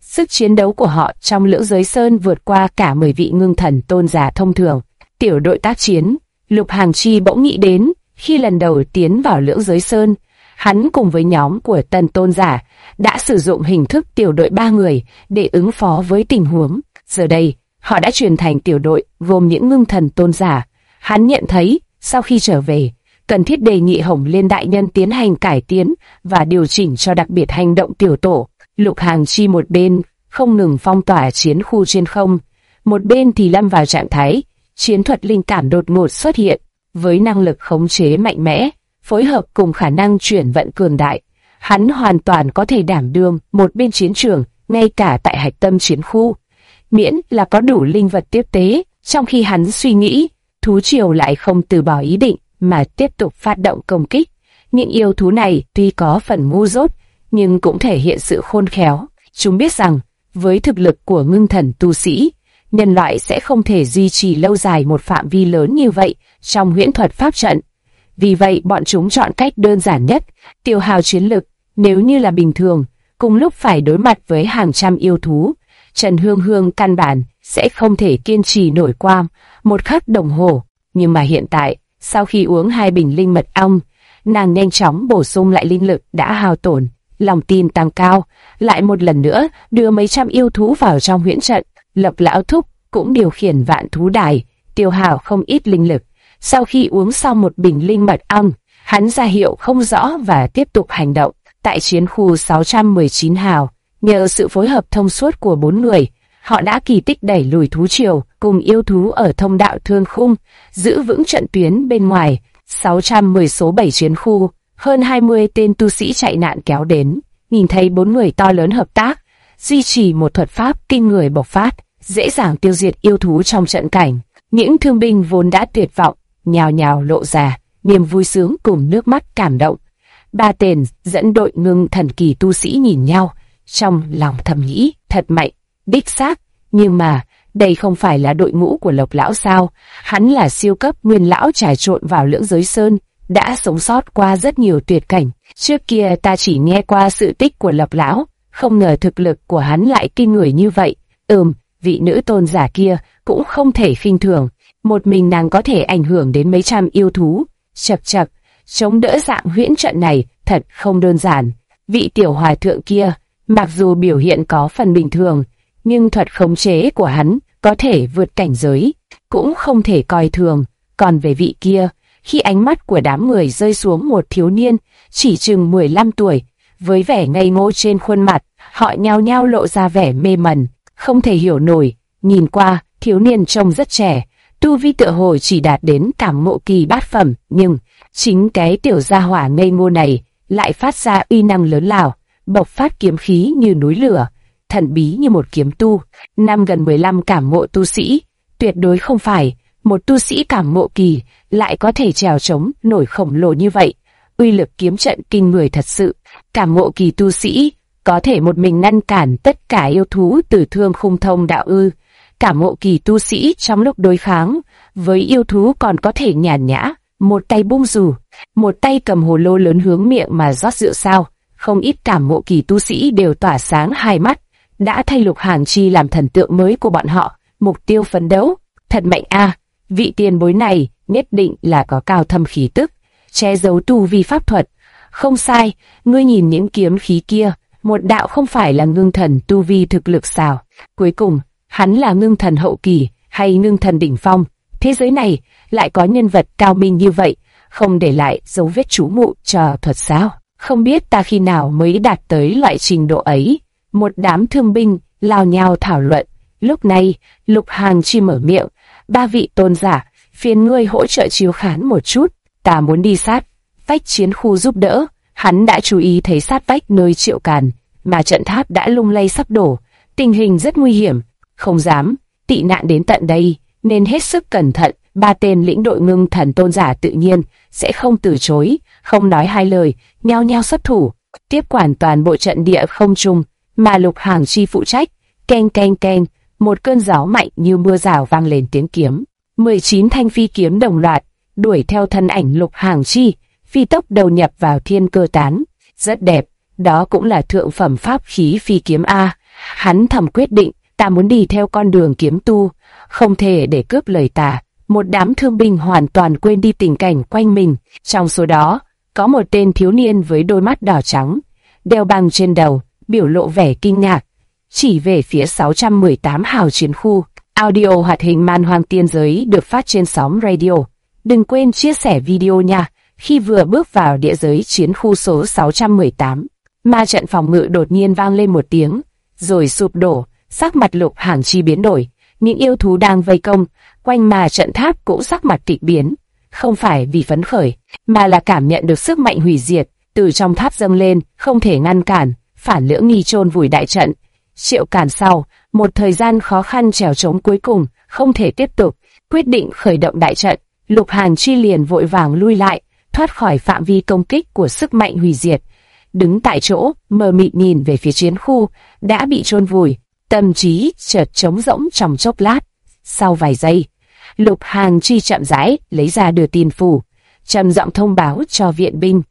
Sức chiến đấu của họ trong Lưỡng Giới Sơn vượt qua cả 10 vị ngưng thần tôn giả thông thường. Tiểu đội tác chiến, Lục Hằng Chi bỗng nghĩ đến, khi lần đầu tiến vào Lưỡng Giới Sơn, hắn cùng với nhóm của Tần tôn giả đã sử dụng hình thức tiểu đội 3 người để ứng phó với tình huống. Giờ đây, họ đã chuyển thành tiểu đội gồm những ngưng thần tôn giả. Hắn nhận thấy, sau khi trở về, cần thiết đề nghị Hồng Liên đại nhân tiến hành cải tiến và điều chỉnh cho đặc biệt hành động tiểu tổ. Lục Hằng Chi một bên không ngừng phong tỏa chiến khu trên không, một bên thì lâm vào trạng thái chiến thuật linh cảm đột ngột xuất hiện, với năng lực khống chế mạnh mẽ, phối hợp cùng khả năng chuyển vận cường đại. Hắn hoàn toàn có thể đảm đương một bên chiến trường, ngay cả tại hạch tâm chiến khu, miễn là có đủ linh vật tiếp tế. Trong khi hắn suy nghĩ, thú triều lại không từ bỏ ý định mà tiếp tục phát động công kích. Những yêu thú này tuy có phần ngu dốt, nhưng cũng thể hiện sự khôn khéo. Chúng biết rằng, với thực lực của ngưng thần tu sĩ, nhân loại sẽ không thể duy trì lâu dài một phạm vi lớn như vậy trong huyễn thuật pháp trận. Vì vậy bọn chúng chọn cách đơn giản nhất, tiêu hao chiến lực. Nếu như là bình thường, cùng lúc phải đối mặt với hàng trăm yêu thú, Trần Hương Hương căn bản sẽ không thể kiên trì nổi qua một khắc đồng hồ. Nhưng mà hiện tại, sau khi uống 2 bình linh mật ong, nàng nhanh chóng bổ sung lại linh lực đã hao tổn, lòng tin tăng cao, lại một lần nữa đưa mấy trăm yêu thú vào trong huyễn trận. Lập lão thúc cũng điều khiển vạn thú đài, tiêu hao không ít linh lực. Sau khi uống xong một bình linh mật ong, hắn ra hiệu không rõ và tiếp tục hành động. Tại chiến khu 619 hào, nhờ sự phối hợp thông suốt của 4 người, họ đã kỳ tích đẩy lùi thú triều cùng yêu thú ở thông đạo thương khung, giữ vững trận tuyến bên ngoài. 610 số 7 chiến khu, hơn 20 tên tu sĩ chạy nạn kéo đến, nhìn thấy 4 người to lớn hợp tác, duy trì một thuật pháp kinh người bộc phát, dễ dàng tiêu diệt yêu thú trong trận cảnh. Những thương binh vốn đã tuyệt vọng, nhào nhào lộ ra niềm vui sướng cùng nước mắt cảm động. 3 tên dẫn đội ngưng thần kỳ tu sĩ nhìn nhau, trong lòng thầm nghĩ, thật mạnh, đích xác, nhưng mà đây không phải là đội ngũ của Lộc lão sao? Hắn là siêu cấp nguyên lão trà trộn vào Lưỡng Giới Sơn, đã sống sót qua rất nhiều tuyệt cảnh. Trước kia ta chỉ nghe qua sự tích của Lộc lão, không ngờ thực lực của hắn lại kinh người như vậy. Vị nữ tôn giả kia cũng không thể khinh thường, một mình nàng có thể ảnh hưởng đến mấy trăm yêu thú. Chậc chậc, chống đỡ dạng huyễn trận này thật không đơn giản. Vị tiểu hòa thượng kia, mặc dù biểu hiện có phần bình thường, nhưng thuật khống chế của hắn có thể vượt cảnh giới, cũng không thể coi thường. Còn về vị kia, khi ánh mắt của đám người rơi xuống một thiếu niên chỉ chừng 15 tuổi, với vẻ ngây ngô trên khuôn mặt, họ nhao nhao lộ ra vẻ mê mẩn, không thể hiểu nổi. Nhìn qua, thiếu niên trông rất trẻ, tu vi tựa hồ chỉ đạt đến cảm ngộ kỳ bát phẩm, nhưng chính cái tiểu gia hỏa ngây ngô này lại phát ra uy năng lớn lao, bộc phát kiếm khí như núi lửa, thần bí như một kiếm tu. Năm gần 15 cảm ngộ tu sĩ, tuyệt đối không phải một tu sĩ cảm ngộ kỳ lại có thể trèo chống nổi khổng lồ như vậy. Uy lực kiếm trận kinh người thật sự. Cảm ngộ kỳ tu sĩ có thể một mình ngăn cản tất cả yêu thú từ thương khung thông đạo ư? Cảm ngộ kỳ tu sĩ trong lúc đối kháng với yêu thú còn có thể nhàn nhã, một tay bung dù, một tay cầm hồ lô lớn hướng miệng mà rót rượu sao? Không ít cảm ngộ kỳ tu sĩ đều tỏa sáng hai mắt, đã thay Lục Hàn Chi làm thần tượng mới của bọn họ. Mục tiêu phấn đấu, thật mạnh a! Vị tiền bối này nhất định là có cao thâm khí tức, che giấu tu vi pháp thuật. Không sai, ngươi nhìn những kiếm khí kia, một đạo không phải là ngưng thần tu vi thực lực sao? Cuối cùng, hắn là ngưng thần hậu kỳ hay ngưng thần đỉnh phong? Thế giới này lại có nhân vật cao minh như vậy, không để lại dấu vết chú mụ cho thuật sao? Không biết ta khi nào mới đạt tới loại trình độ ấy. Một đám thương binh lao nhao thảo luận. Lúc này, Lục Hàn Chi mở miệng, 3 vị tôn giả, phiền ngươi hỗ trợ chiếu khán một chút, ta muốn đi sát vách chiến khu giúp đỡ. Hắn đã chú ý thấy sát vách nơi Triệu Càn, mà trận tháp đã lung lay sắp đổ, tình hình rất nguy hiểm, không dám tị nạn đến tận đây, nên hết sức cẩn thận. 3 tên lĩnh đội ngưng thần tôn giả tự nhiên sẽ không từ chối, không nói hai lời, nhao nhao xuất thủ, tiếp quản toàn bộ trận địa không trung mà Lục Hàn Chi phụ trách. Keng keng keng, một cơn gió mạnh như mưa rào vang lên tiếng kiếm. 19 thanh phi kiếm đồng loạt đuổi theo thân ảnh Lục Hàn Chi, phi tốc đầu nhập vào thiên cơ tán. Rất đẹp, đó cũng là thượng phẩm pháp khí phi kiếm A. Hắn thầm quyết định, ta muốn đi theo con đường kiếm tu, không thể để cướp lời ta. Một đám thương binh hoàn toàn quên đi tình cảnh quanh mình. Trong số đó, có một tên thiếu niên với đôi mắt đỏ trắng, đeo băng trên đầu, biểu lộ vẻ kinh ngạc, chỉ về phía 618 hào chiến khu. Audio hoạt hình Man Hoang Tiên Giới được phát trên sóng radio. Đừng quên chia sẻ video nha. Khi vừa bước vào địa giới chiến khu số 618, ma trận phòng ngự đột nhiên vang lên một tiếng, rồi sụp đổ. Sắc mặt Lục Hàn Chi biến đổi. Những yêu thú đang vây công quanh ma trận tháp cũng sắc mặt kịch biến, không phải vì phấn khởi, mà là cảm nhận được sức mạnh hủy diệt từ trong tháp dâng lên, không thể ngăn cản. Phản Lưỡng Nghi chôn vùi đại trận. Triệu Càn sau một thời gian khó khăn trèo trống cuối cùng không thể tiếp tục, quyết định khởi động đại trận. Lục Hàn Chi liền vội vàng lui lại, thoát khỏi phạm vi công kích của sức mạnh hủy diệt. Đứng tại chỗ, mờ mịt nhìn về phía chiến khu đã bị chôn vùi, tâm trí chợt trống rỗng trong chốc lát. Sau vài giây, Lục Hàn Chi chậm rãi lấy ra đưa tin phủ, trầm giọng thông báo cho viện binh.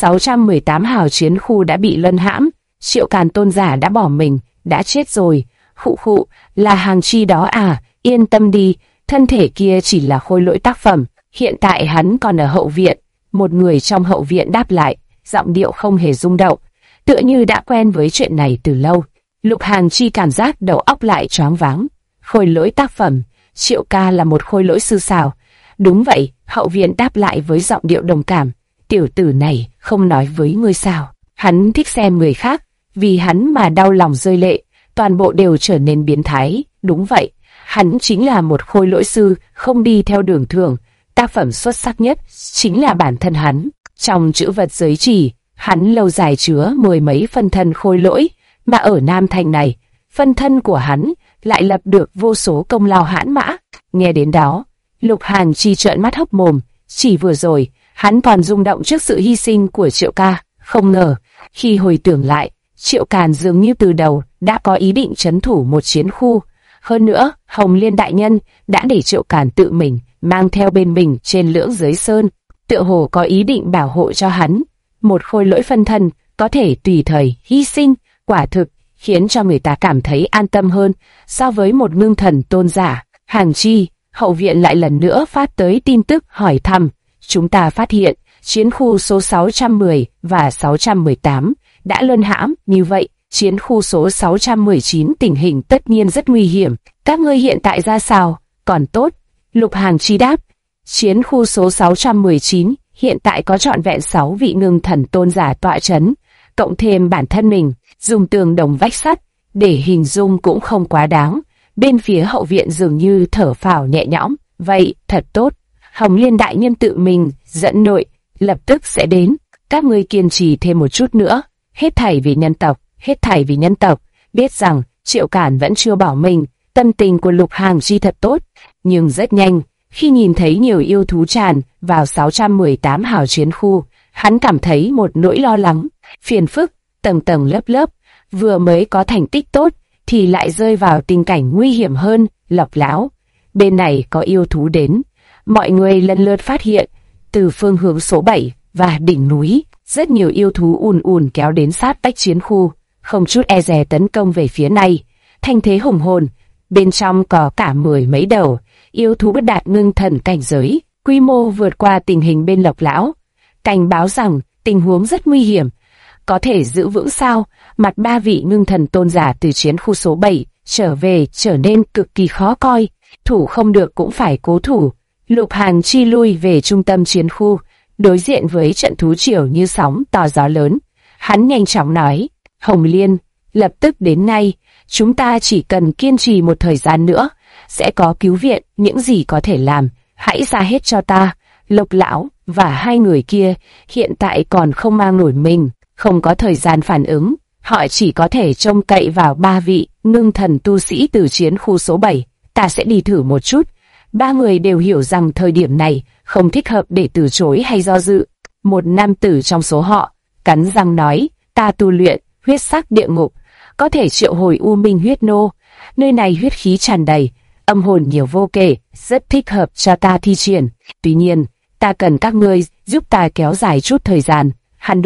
618 hào chiến khu đã bị luân hãm, Triệu Càn tôn giả đã bỏ mình, đã chết rồi. Khụ khụ, là Hàn Chi đó à? Yên tâm đi, thân thể kia chỉ là khôi lỗi tác phẩm, hiện tại hắn còn ở hậu viện. Một người trong hậu viện đáp lại, giọng điệu không hề rung động, tựa như đã quen với chuyện này từ lâu. Lục Hàn Chi cảm giác đầu óc lại choáng váng. Khôi lỗi tác phẩm, Triệu ca là một khôi lỗi sư sao? Đúng vậy, hậu viện đáp lại với giọng điệu đồng cảm. Tiểu tử này không nói với ngươi sao? Hắn thích xem người khác, vì hắn mà đau lòng rơi lệ, toàn bộ đều trở nên biến thái. Đúng vậy, hắn chính là một khôi lỗi sư, không đi theo đường thường. Tác phẩm xuất sắc nhất chính là bản thân hắn. Trong chữ vật giới chỉ, hắn lâu dài chứa mười mấy phân thân khôi lỗi, mà ở Nam Thành này, phân thân của hắn lại lập được vô số công lao hãn mã. Nghe đến đó, Lục Hàn Chi trợn mắt hốc mồm. Chỉ vừa rồi, hắn còn rung động trước sự hy sinh của Triệu ca. Không ngờ, khi hồi tưởng lại, Triệu Càn dường như từ đầu đã có ý định trấn thủ một chiến khu. Hơn nữa, Hồng Liên đại nhân đã để Triệu Càn tự mình mang theo bên mình trên Lưỡng Giới Sơn, tựa hồ có ý định bảo hộ cho hắn. Một khôi lỗi phân thân có thể tùy thời hy sinh, quả thực khiến cho người ta cảm thấy an tâm hơn so với một ngưng thần tôn giả. Hàn Chi, hậu viện lại lần nữa phát tới tin tức hỏi thăm. Chúng ta phát hiện chiến khu số 610 và 618 đã luân hãm, như vậy chiến khu số 619 tình hình tất nhiên rất nguy hiểm. Các ngươi hiện tại ra sao? Còn tốt. Lục Hàn Chi đáp. Chiến khu số 619 hiện tại có trọn vẹn 6 vị ngưng thần tôn giả tọa chấn, cộng thêm bản thân mình, dùng tường đồng vách sắt để hình dung cũng không quá đáng. Bên phía hậu viện dường như thở phào nhẹ nhõm. Vậy, thật tốt. Hồng Liên đại nhân tự mình dẫn đội, lập tức sẽ đến. Các ngươi kiên trì thêm một chút nữa. Hết thảy vì nhân tộc, hết thảy vì nhân tộc. Biết rằng Triệu Càn vẫn chưa bỏ mình, tâm tình của Lục Hàn Chi thật tốt. Nhưng rất nhanh, khi nhìn thấy nhiều yêu thú tràn vào 618 hào chiến khu, hắn cảm thấy một nỗi lo lắng, phiền phức, tầng tầng lớp lớp. Vừa mới có thành tích tốt, thì lại rơi vào tình cảnh nguy hiểm hơn. Lộc Lão, bên này có yêu thú đến. Mọi người lần lượt phát hiện, từ phương hướng số 7 và đỉnh núi, rất nhiều yêu thú ùn ùn kéo đến sát vách chiến khu, không chút e dè tấn công về phía này. Thanh thế hùng hồn, bên trong có cả 10 mấy đầu yêu thú bất đạt ngưng thần cảnh giới, quy mô vượt qua tình hình bên Lộc Lão. Cảnh báo rằng tình huống rất nguy hiểm. Có thể giữ vững sao? Mặt ba vị ngưng thần tôn giả từ chiến khu số 7 trở về trở nên cực kỳ khó coi. Thủ không được cũng phải cố thủ. Lục Hàn Chi lui về trung tâm chiến khu, đối diện với trận thú triều như sóng to gió lớn. Hắn nhanh chóng nói, Hồng Liên, lập tức đến ngay. Chúng ta chỉ cần kiên trì một thời gian nữa, sẽ có cứu viện. Những gì có thể làm, hãy ra hết cho ta. Lộc Lão và hai người kia hiện tại còn không mang nổi mình, không có thời gian phản ứng. Họ chỉ có thể trông cậy vào ba vị ngưng thần tu sĩ từ chiến khu số 7. Ta sẽ đi thử một chút. Ba người đều hiểu rằng thời điểm này không thích hợp để từ chối hay do dự. Một nam tử trong số họ cắn răng nói, ta tu luyện huyết sắc địa ngục, có thể triệu hồi u minh huyết nô. Nơi này huyết khí tràn đầy, âm hồn nhiều vô kể, rất thích hợp cho ta thi triển. Tuy nhiên, ta cần các ngươi giúp ta kéo dài chút thời gian. Hắn đúng,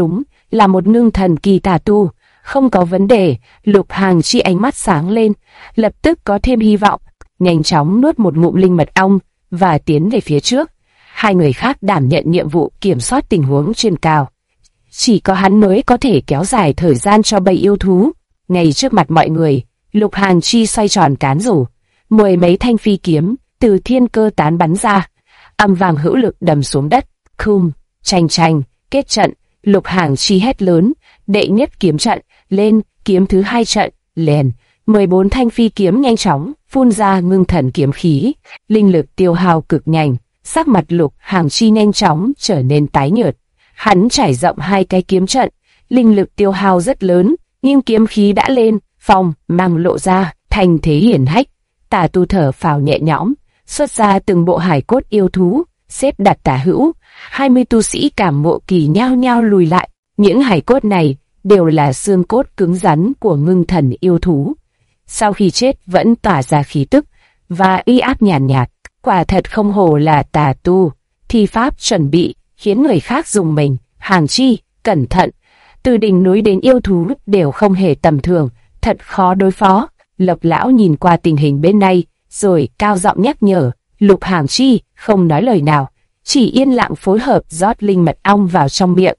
là một ngưng thần kỳ tà tu. Không có vấn đề. Lục Hàng Chi ánh mắt sáng lên, lập tức có thêm hy vọng, nhanh chóng nuốt một ngụm linh mật ong và tiến về phía trước. Hai người khác đảm nhận nhiệm vụ kiểm soát tình huống trên cao. Chỉ có hắn mới có thể kéo dài thời gian cho bầy yêu thú. Ngay trước mặt mọi người, Lục Hàng Chi xoay tròn cán rủ, mười mấy thanh phi kiếm từ thiên cơ tán bắn ra, âm vang hữu lực đầm xuống đất. Khum, tranh tranh, kết trận. Lục Hàng Chi hét lớn, đệ nhất kiếm trận, lên, kiếm thứ hai trận, lên. 14 thanh phi kiếm nhanh chóng phun ra ngưng thần kiếm khí, linh lực tiêu hao cực nhanh, sắc mặt Lục Hàng Chi nhanh chóng trở nên tái nhợt. Hắn trải rộng hai cái kiếm trận, linh lực tiêu hao rất lớn, nhưng kiếm khí đã lên, phong mang lộ ra, thành thế hiển hách. Tà tu thở phào nhẹ nhõm, xuất ra từng bộ hài cốt yêu thú, xếp đặt tả hữu. 20 tu sĩ Cảm Mộ Kỳ nhao nhao lùi lại. Những hài cốt này đều là xương cốt cứng rắn của ngưng thần yêu thú. Sau khi chết vẫn tỏa ra khí tức và uy áp nhàn nhạt. Quả thật không hổ là tà tu. Thi pháp chuẩn bị khiến người khác dùng mình. Hàng Chi, cẩn thận. Từ đỉnh núi đến yêu thú đều không hề tầm thường, thật khó đối phó. Lộc lão nhìn qua tình hình bên này, rồi cao giọng nhắc nhở. Lục Hàng Chi không nói lời nào, chỉ yên lặng phối hợp rót linh mật ong vào trong miệng.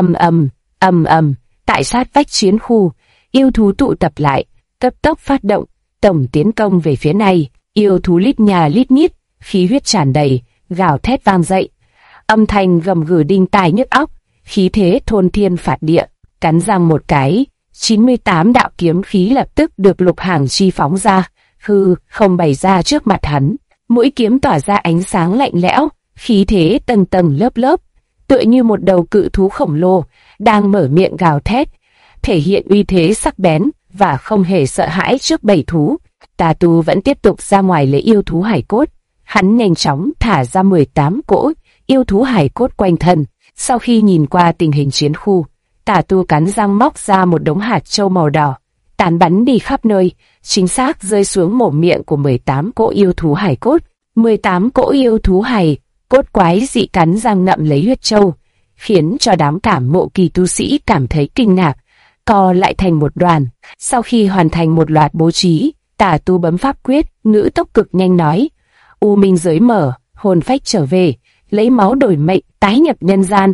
Ầm ầm, tại sát vách chiến khu, yêu thú tụ tập lại, cấp tốc phát động tổng tiến công về phía này. Yêu thú lít nhà lít nhít, khí huyết tràn đầy, gào thét vang dậy, âm thanh gầm gừ đinh tai nhức óc, khí thế thôn thiên phạt địa. Cắn răng một cái, 98 đạo kiếm khí lập tức được Lục Hàng Chi phóng ra, hư không bày ra trước mặt hắn. Mũi kiếm tỏa ra ánh sáng lạnh lẽo, khí thế tầng tầng lớp lớp, tựa như một đầu cự thú khổng lồ đang mở miệng gào thét, thể hiện uy thế sắc bén và không hề sợ hãi trước bầy thú. Tà tu vẫn tiếp tục ra ngoài lấy yêu thú hải cốt. Hắn nhanh chóng thả ra 18 cỗ yêu thú hải cốt quanh thân. Sau khi nhìn qua tình hình chiến khu, tà tu cắn răng móc ra một đống hạt châu màu đỏ, tán bắn đi khắp nơi, chính xác rơi xuống mồm miệng của 18 cỗ yêu thú hải cốt. 18 cỗ yêu thú hải cốt quái dị cắn răng ngậm lấy huyết châu, khiến cho đám Cảm Mộ Kỳ tu sĩ cảm thấy kinh ngạc, co lại thành một đoàn. Sau khi hoàn thành một loạt bố trí, tà tu bấm pháp quyết, ngữ tốc cực nhanh nói: U minh giới mở, hồn phách trở về, lấy máu đổi mệnh, tái nhập nhân gian.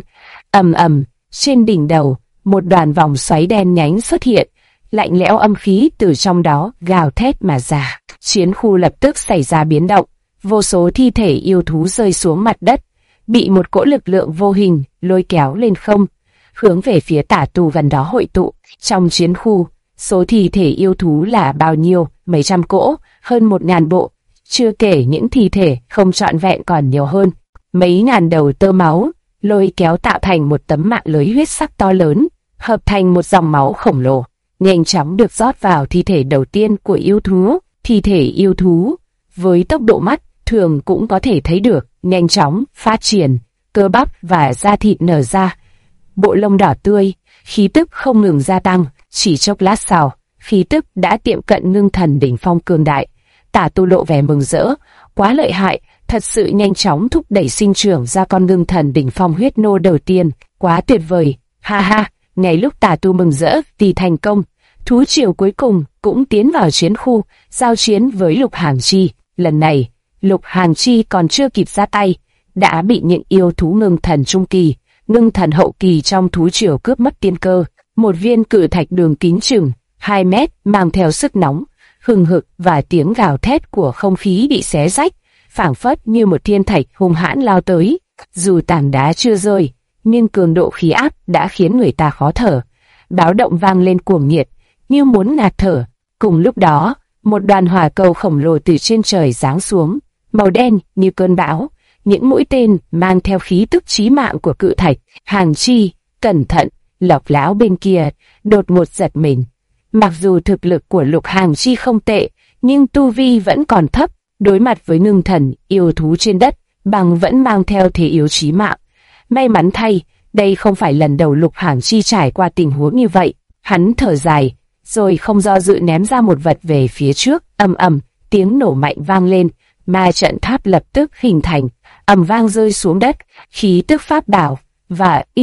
Ầm, trên đỉnh đầu, một đoàn vòng xoáy đen nhánh xuất hiện, lạnh lẽo âm khí từ trong đó gào thét mà ra. Chiến khu lập tức xảy ra biến động, vô số thi thể yêu thú rơi xuống mặt đất, bị một cỗ lực lượng vô hình lôi kéo lên không, hướng về phía tà tu gần đó hội tụ. Trong chiến khu, số thi thể yêu thú là bao nhiêu? Mấy trăm cỗ, hơn 1000 bộ, chưa kể những thi thể không trọn vẹn còn nhiều hơn. Mấy ngàn đầu tơ máu lôi kéo tạo thành một tấm mạng lưới huyết sắc to lớn, hợp thành một dòng máu khổng lồ, nhanh chóng được rót vào thi thể đầu tiên của yêu thú. Thi thể yêu thú với tốc độ mắt thường cũng có thể thấy được, nhanh chóng phát triển, cơ bắp và da thịt nở ra, bộ lông đỏ tươi, khí tức không ngừng gia tăng. Chỉ chốc lát sau, khí tức đã tiệm cận ngưng thần đỉnh phong cường đại. Tả tu lộ vẻ mừng rỡ, quá lợi hại, thật sự nhanh chóng thúc đẩy sinh trưởng ra con ngưng thần đỉnh phong huyết nô đầu tiên, quá tuyệt vời. Ha ha, ngay lúc tả tu mừng rỡ vì thành công, thú triều cuối cùng cũng tiến vào chiến khu, giao chiến với Lục Hàng Chi. Lần này, Lục Hàng Chi còn chưa kịp ra tay, đã bị những yêu thú ngưng thần trung kỳ, ngưng thần hậu kỳ trong thú triều cướp mất tiên cơ. Một viên cự thạch đường kính chừng 2 mét mang theo sức nóng, hừng hực và tiếng gào thét của không khí bị xé rách, phảng phất như một thiên thạch hung hãn lao tới. Dù tảng đá chưa rơi, nhưng cường độ khí áp đã khiến người ta khó thở. Báo động vang lên cuồng nhiệt, như muốn ngạt thở. Cùng lúc đó, một đoàn hỏa cầu khổng lồ từ trên trời giáng xuống, màu đen như cơn bão, những mũi tên mang theo khí tức chí mạng của cự thạch. Hàng Chi, cẩn thận! Lộc lão bên kia đột ngột giật mình. Mặc dù thực lực của Lục Hàng Chi không tệ, nhưng tu vi vẫn còn thấp. Đối mặt với ngưng thần yêu thú trên đất, bằng vẫn mang theo thế yếu chí mạng. May mắn thay, đây không phải lần đầu Lục Hàng Chi trải qua tình huống như vậy. Hắn thở dài, rồi không do dự ném ra một vật về phía trước. Ầm, tiếng nổ mạnh vang lên, ma trận tháp lập tức hình thành, ầm vang rơi xuống đất. Khí tức pháp bảo và uy áp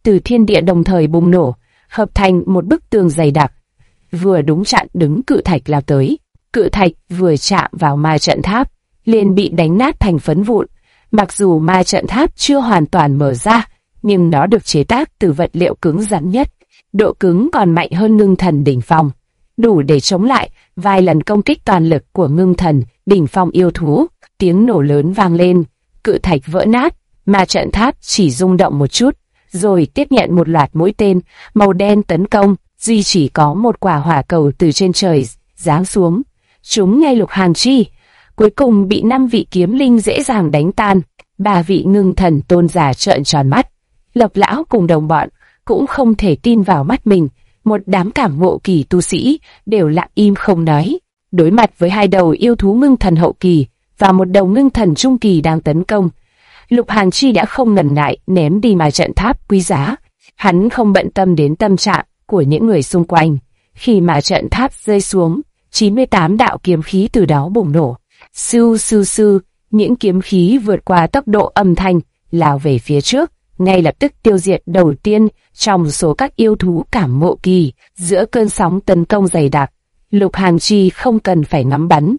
từ thiên địa đồng thời bùng nổ, hợp thành một bức tường dày đặc, vừa đúng chặn đứng cự thạch lao tới. Cự thạch vừa chạm vào ma trận tháp, liền bị đánh nát thành phấn vụn. Mặc dù ma trận tháp chưa hoàn toàn mở ra, nhưng nó được chế tác từ vật liệu cứng rắn nhất, độ cứng còn mạnh hơn ngưng thần đỉnh phong, đủ để chống lại vài lần công kích toàn lực của ngưng thần đỉnh phong yêu thú. Tiếng nổ lớn vang lên, cự thạch vỡ nát, ma trận tháp chỉ rung động một chút, rồi tiếp nhận một loạt mũi tên màu đen tấn công. Duy chỉ có một quả hỏa cầu từ trên trời giáng xuống, trúng ngay Lục Hàn Chi, cuối cùng bị 5 vị kiếm linh dễ dàng đánh tan. 3 vị ngưng thần tôn giả trợn tròn mắt, Lộc lão cùng đồng bọn cũng không thể tin vào mắt mình. Một đám cảm ngộ kỳ tu sĩ đều lặng im không nói. Đối mặt với 2 đầu yêu thú ngưng thần hậu kỳ và một đầu ngưng thần trung kỳ đang tấn công, Lục Hàn Chi đã không ngần ngại ném đi ma trận tháp quý giá. Hắn không bận tâm đến tâm trạng của những người xung quanh. Khi mà trận tháp rơi xuống, 98 đạo kiếm khí từ đó bùng nổ. Sư sư sư, những kiếm khí vượt qua tốc độ âm thanh, lao về phía trước, ngay lập tức tiêu diệt đầu tiên trong số các yêu thú cảm ngộ kỳ. Giữa cơn sóng tấn công dày đặc, Lục Hàn Chi không cần phải ngắm bắn,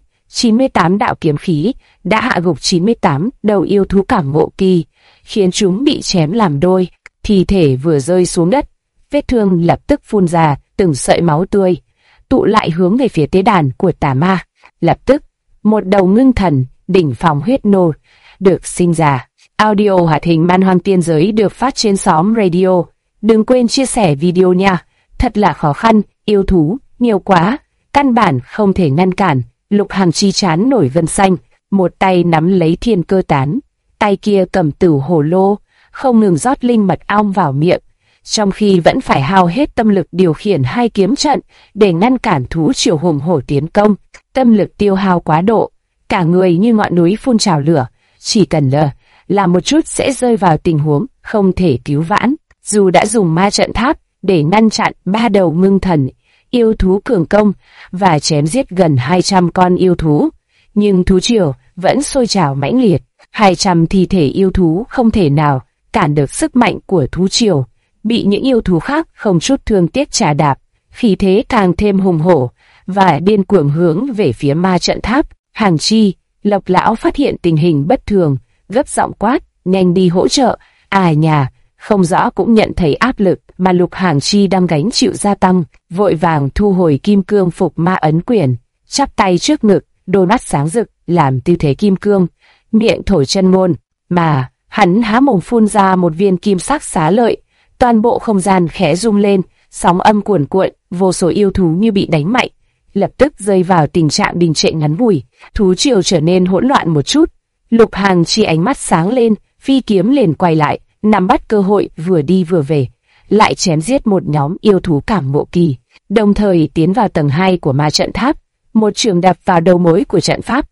98 đạo kiếm khí đã hạ gục 98 đầu yêu thú cảm ngộ kỳ, khiến chúng bị chém làm đôi. Thi thể vừa rơi xuống đất, vết thương lập tức phun ra từng sợi máu tươi, tụ lại hướng về phía tế đàn của tà ma. Lập tức, một đầu ngưng thần đỉnh phong huyết nô được sinh ra. Audio hoạt hình Man Hoang Tiên Giới được phát trên xóm radio. Đừng quên chia sẻ video nha. Thật là khó khăn, yêu thú nhiều quá, căn bản không thể ngăn cản. Lục Hàn Chi chán nổi gân xanh, một tay nắm lấy thiên cơ tán, tay kia cầm tử hổ lô, không ngừng rót linh mật ong vào miệng, trong khi vẫn phải hao hết tâm lực điều khiển 2 kiếm trận để ngăn cản thú triều hùng hổ tiến công. Tâm lực tiêu hao quá độ, cả người như ngọn núi phun trào lửa, chỉ cần làm một chút sẽ rơi vào tình huống không thể cứu vãn. Dù đã dùng ma trận tháp để ngăn chặn 3 đầu ngưng thần yêu thú cường công và chém giết gần 200 con yêu thú, nhưng thú triều vẫn sôi trào mãnh liệt. 200 thi thể yêu thú không thể nào cản được sức mạnh của thú triều, bị những yêu thú khác không chút thương tiếc trà đạp, khí thế càng thêm hùng hổ và điên cuồng hướng về phía ma trận tháp. Hàn Chi, Lộc lão phát hiện tình hình bất thường, gấp giọng quát, nhanh đi hỗ trợ. Nhà không rõ cũng nhận thấy áp lực mà Lục Hàn Chi đang gánh chịu gia tăng, vội vàng thu hồi kim cương phục ma ấn quyển, chắp tay trước ngực, đôi mắt sáng rực, làm tư thế kim cương, miệng thổi chân ngôn, mà hắn há mồm phun ra một viên kim sắc xá lợi. Toàn bộ không gian khẽ rung lên, sóng âm cuồn cuộn, vô số yêu thú như bị đánh mạnh, lập tức rơi vào tình trạng đình trệ ngắn ngủi. Thú triều trở nên hỗn loạn một chút. Lục Hàn Chi ánh mắt sáng lên, phi kiếm liền quay lại, nắm bắt cơ hội vừa đi vừa về, lại chém giết một nhóm yêu thú cảm ngộ kỳ, đồng thời tiến vào tầng 2 của ma trận tháp, một trường đập vào đầu mối của trận pháp.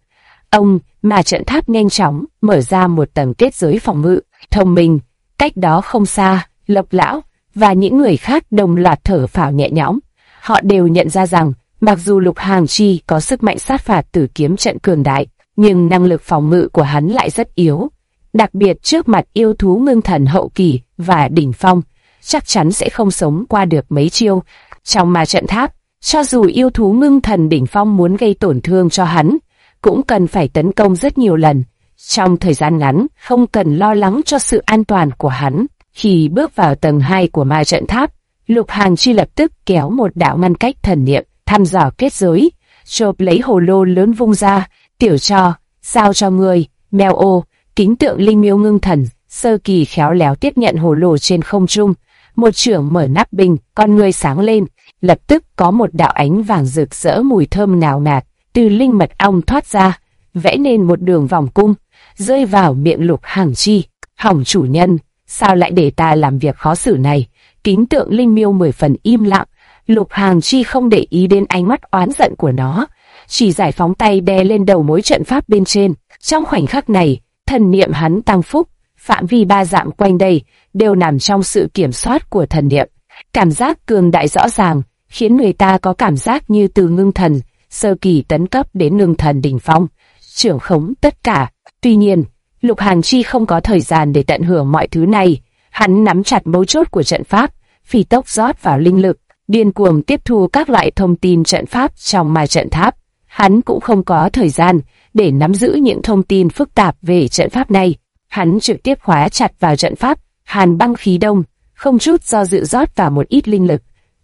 Ma trận tháp nhanh chóng mở ra một tầng kết giới phòng ngự thông minh. Cách đó không xa, Lộc lão và những người khác đồng loạt thở phào nhẹ nhõm. Họ đều nhận ra rằng, mặc dù Lục Hàn Chi có sức mạnh sát phạt từ kiếm trận cường đại, nhưng năng lực phòng ngự của hắn lại rất yếu. Đặc biệt trước mặt yêu thú ngưng thần hậu kỳ và đỉnh phong, chắc chắn sẽ không sống qua được mấy chiêu. Trong ma trận tháp, cho dù yêu thú ngưng thần đỉnh phong muốn gây tổn thương cho hắn, cũng cần phải tấn công rất nhiều lần. Trong thời gian ngắn, không cần lo lắng cho sự an toàn của hắn. Khi bước vào tầng 2 của ma trận tháp, Lục Hàn Chi lập tức kéo một đạo ngăn cách thần niệm, thăm dò kết giới, chộp lấy hồ lô lớn vung ra, tiểu cho, sao cho ngươi, mèo ô. Kính tượng linh miêu ngưng thần sơ kỳ khéo léo tiếp nhận hồ lô trên không trung, một chưởng mở nắp bình, con người sáng lên, lập tức có một đạo ánh vàng rực rỡ mùi thơm ngào ngạt từ linh mật ong thoát ra, vẽ nên một đường vòng cung, rơi vào miệng Lục Hàn Chi. Hỏng chủ nhân, sao lại để ta làm việc khó xử này? Kính tượng linh miêu 10 phần im lặng. Lục Hàn Chi không để ý đến ánh mắt oán giận của nó, chỉ giải phóng tay đè lên đầu mối trận pháp bên trên. Trong khoảnh khắc này, thần niệm hắn tăng phúc, phạm vi 3 dặm quanh đây đều nằm trong sự kiểm soát của thần niệm. Cảm giác cường đại rõ ràng, khiến người ta có cảm giác như từ ngưng thần sơ kỳ tấn cấp đến ngưng thần đỉnh phong, trưởng khống tất cả. Tuy nhiên, Lục Hàn Chi không có thời gian để tận hưởng mọi thứ này. Hắn nắm chặt mấu chốt của trận pháp, phi tốc rót vào linh lực, điên cuồng tiếp thu các loại thông tin trận pháp trong ma trận tháp. Hắn cũng không có thời gian để nắm giữ những thông tin phức tạp về trận pháp này. Hắn trực tiếp khóa chặt vào trận pháp Hàn Băng Khí Đông, không chút do dự rót vào một ít linh lực.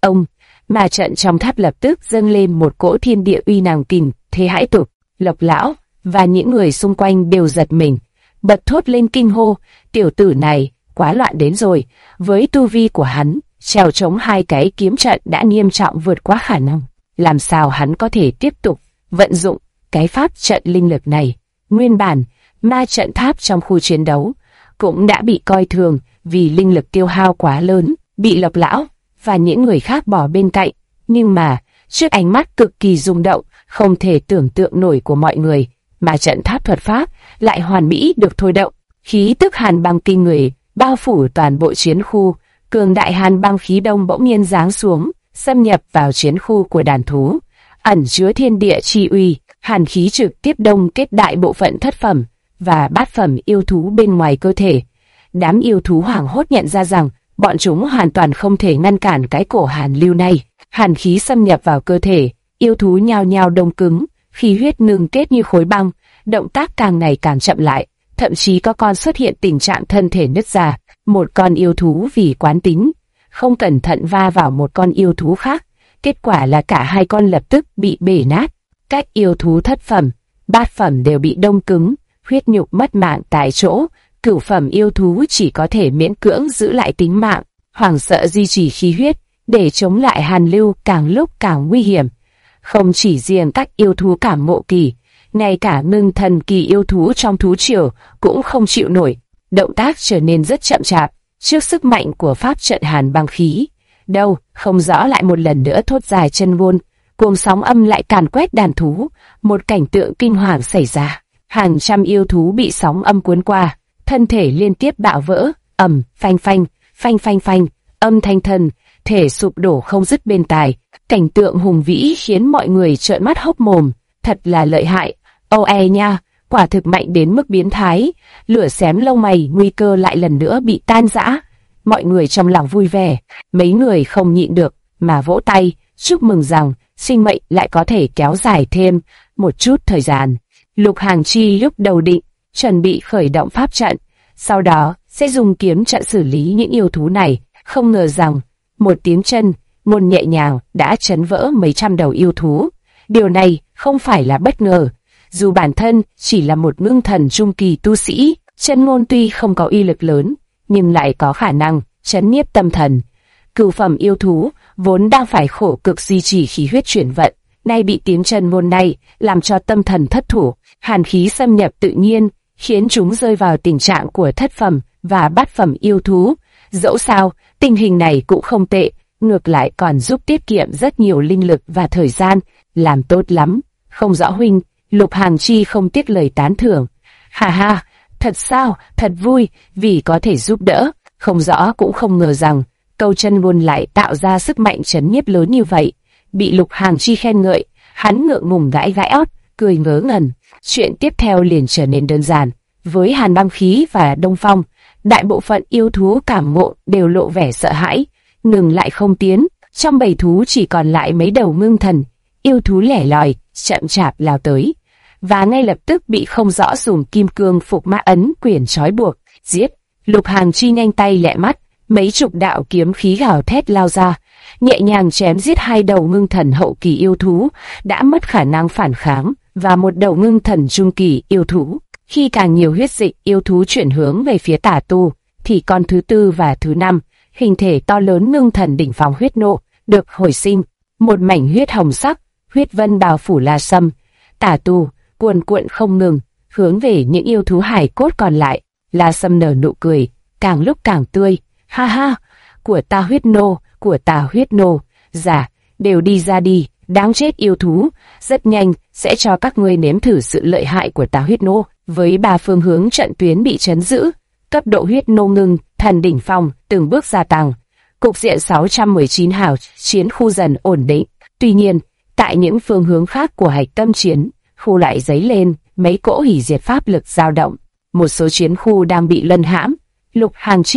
Ma trận trong tháp lập tức dâng lên một cỗ thiên địa uy năng kinh thế hãi tục. Lộc lão và những người xung quanh đều giật mình, bật thốt lên kinh hô, tiểu tử này quá loạn đến rồi. Với tu vi của hắn, trèo chống hai cái kiếm trận đã nghiêm trọng vượt quá khả năng. Làm sao hắn có thể tiếp tục vận dụng cái pháp trận linh lực này? Nguyên bản, ma trận tháp trong khu chiến đấu cũng đã bị coi thường vì linh lực tiêu hao quá lớn, bị Lộc lão và những người khác bỏ bên cạnh. Nhưng mà, trước ánh mắt cực kỳ rung động, không thể tưởng tượng nổi của mọi người, ma trận tháp thuật pháp lại hoàn mỹ được thôi động. Khí tức hàn băng kinh người bao phủ toàn bộ chiến khu. Cường đại Hàn Băng Khí Đông bỗng nhiên giáng xuống, xâm nhập vào chiến khu của đàn thú, ẩn chứa thiên địa chi uy. Hàn khí trực tiếp đông kết đại bộ phận thất phẩm và bát phẩm yêu thú bên ngoài cơ thể. Đám yêu thú hoảng hốt nhận ra rằng bọn chúng hoàn toàn không thể ngăn cản cái cổ hàn lưu này. Hàn khí xâm nhập vào cơ thể, yêu thú nhao nhao đông cứng, khí huyết ngừng kết như khối băng, động tác càng ngày càng chậm lại, thậm chí có con xuất hiện tình trạng thân thể nứt ra. Một con yêu thú vì quán tính, không cẩn thận va vào một con yêu thú khác, kết quả là cả hai con lập tức bị bể nát. Các yêu thú thất phẩm, bát phẩm đều bị đông cứng, huyết nhục mất mạng tại chỗ. Cửu phẩm yêu thú chỉ có thể miễn cưỡng giữ lại tính mạng, hoảng sợ duy trì khí huyết để chống lại hàn lưu càng lúc càng nguy hiểm. Không chỉ riêng các yêu thú cảm ngộ kỳ, ngay cả ngưng thần kỳ yêu thú trong thú triều cũng không chịu nổi, động tác trở nên rất chậm chạp trước sức mạnh của pháp trận Hàn Băng Khí. Đâu, không rõ lại một lần nữa thốt dài chân ngôn, cuồng sóng âm lại càn quét đàn thú, một cảnh tượng kinh hoàng xảy ra. Hàng trăm yêu thú bị sóng âm cuốn qua, thân thể liên tiếp bạo vỡ, phanh phanh, phanh phanh phanh, âm thanh thân thể sụp đổ không dứt bên tai. Cảnh tượng hùng vĩ khiến mọi người trợn mắt hốc mồm, thật là lợi hại, nha, quả thực mạnh đến mức biến thái. Lửa xém lông mày, nguy cơ lại lần nữa bị tan rã. Mọi người trong lòng vui vẻ, mấy người không nhịn được mà vỗ tay, chúc mừng rằng sinh mệnh lại có thể kéo dài thêm một chút thời gian. Lục Hàng Chi lúc đầu định chuẩn bị khởi động pháp trận, sau đó sẽ dùng kiếm trận xử lý những yêu thú này. Không ngờ rằng một tiếng chân ngôn nhẹ nhàng đã chấn vỡ mấy trăm đầu yêu thú. Điều này không phải là bất ngờ, dù bản thân chỉ là một ngưng thần trung kỳ tu sĩ, chân ngôn tuy không có uy lực lớn, nhưng lại có khả năng chấn nhiếp tâm thần. Cửu phẩm yêu thú vốn đang phải khổ cực duy trì khí huyết chuyển vận, nay bị tiếng chân ngôn này làm cho tâm thần thất thủ, hàn khí xâm nhập tự nhiên, khiến chúng rơi vào tình trạng của thất phẩm và bát phẩm yêu thú. Dẫu sao, tình hình này cũng không tệ, ngược lại còn giúp tiết kiệm rất nhiều linh lực và thời gian, làm tốt lắm. Không rõ huynh, Lục Hàng Chi không tiếc lời tán thưởng. Ha ha, thật sao, thật vui, vì có thể giúp đỡ. Không rõ cũng không ngờ rằng, câu chân ngôn lại tạo ra sức mạnh chấn nhiếp lớn như vậy. Bị Lục Hàng Chi khen ngợi, hắn ngượng ngùng gãi gãi ót, cười ngớ ngẩn. Chuyện tiếp theo liền trở nên đơn giản. Với Hàn Băng Khí và Đông Phong, đại bộ phận yêu thú cảm ngộ đều lộ vẻ sợ hãi, ngừng lại không tiến. Trong bầy thú chỉ còn lại mấy đầu ngưng thần, yêu thú lẻ loi, chậm chạp lao tới, và ngay lập tức bị không rõ dùng kim cương phục ma ấn quyển trói buộc, giết. Lục Hàng Chi nhanh tay lẹ mắt, mấy chục đạo kiếm khí gào thét lao ra, nhẹ nhàng chém giết hai đầu ngưng thần hậu kỳ yêu thú đã mất khả năng phản kháng và một đầu ngưng thần trung kỳ yêu thú. Khi càng nhiều huyết dịch yêu thú chuyển hướng về phía tà tu, thì con thứ tư và thứ năm, hình thể to lớn ngưng thần đỉnh phong huyết nộ, được hồi sinh. Một mảnh huyết hồng sắc, huyết vân bao phủ La Sâm. Tà tu cuồn cuộn không ngừng, hướng về những yêu thú hải cốt còn lại. La Sâm nở nụ cười, càng lúc càng tươi. Ha ha, của ta huyết nô, của ta huyết nô, dạ, đều đi ra đi, đáng chết yêu thú, rất nhanh sẽ cho các ngươi nếm thử sự lợi hại của ta huyết nô. Với 3 phương hướng trận tuyến bị chấn giữ, cấp độ huyết nô ngưng thần đỉnh phong từng bước gia tăng, cục diện 619 hào chiến khu dần ổn định. Tuy nhiên, tại những phương hướng khác của hạch tâm chiến khu lại dấy lên mấy cỗ hủy diệt pháp lực dao động, một số chiến khu đang bị lân hãm. Lục Hàng Chi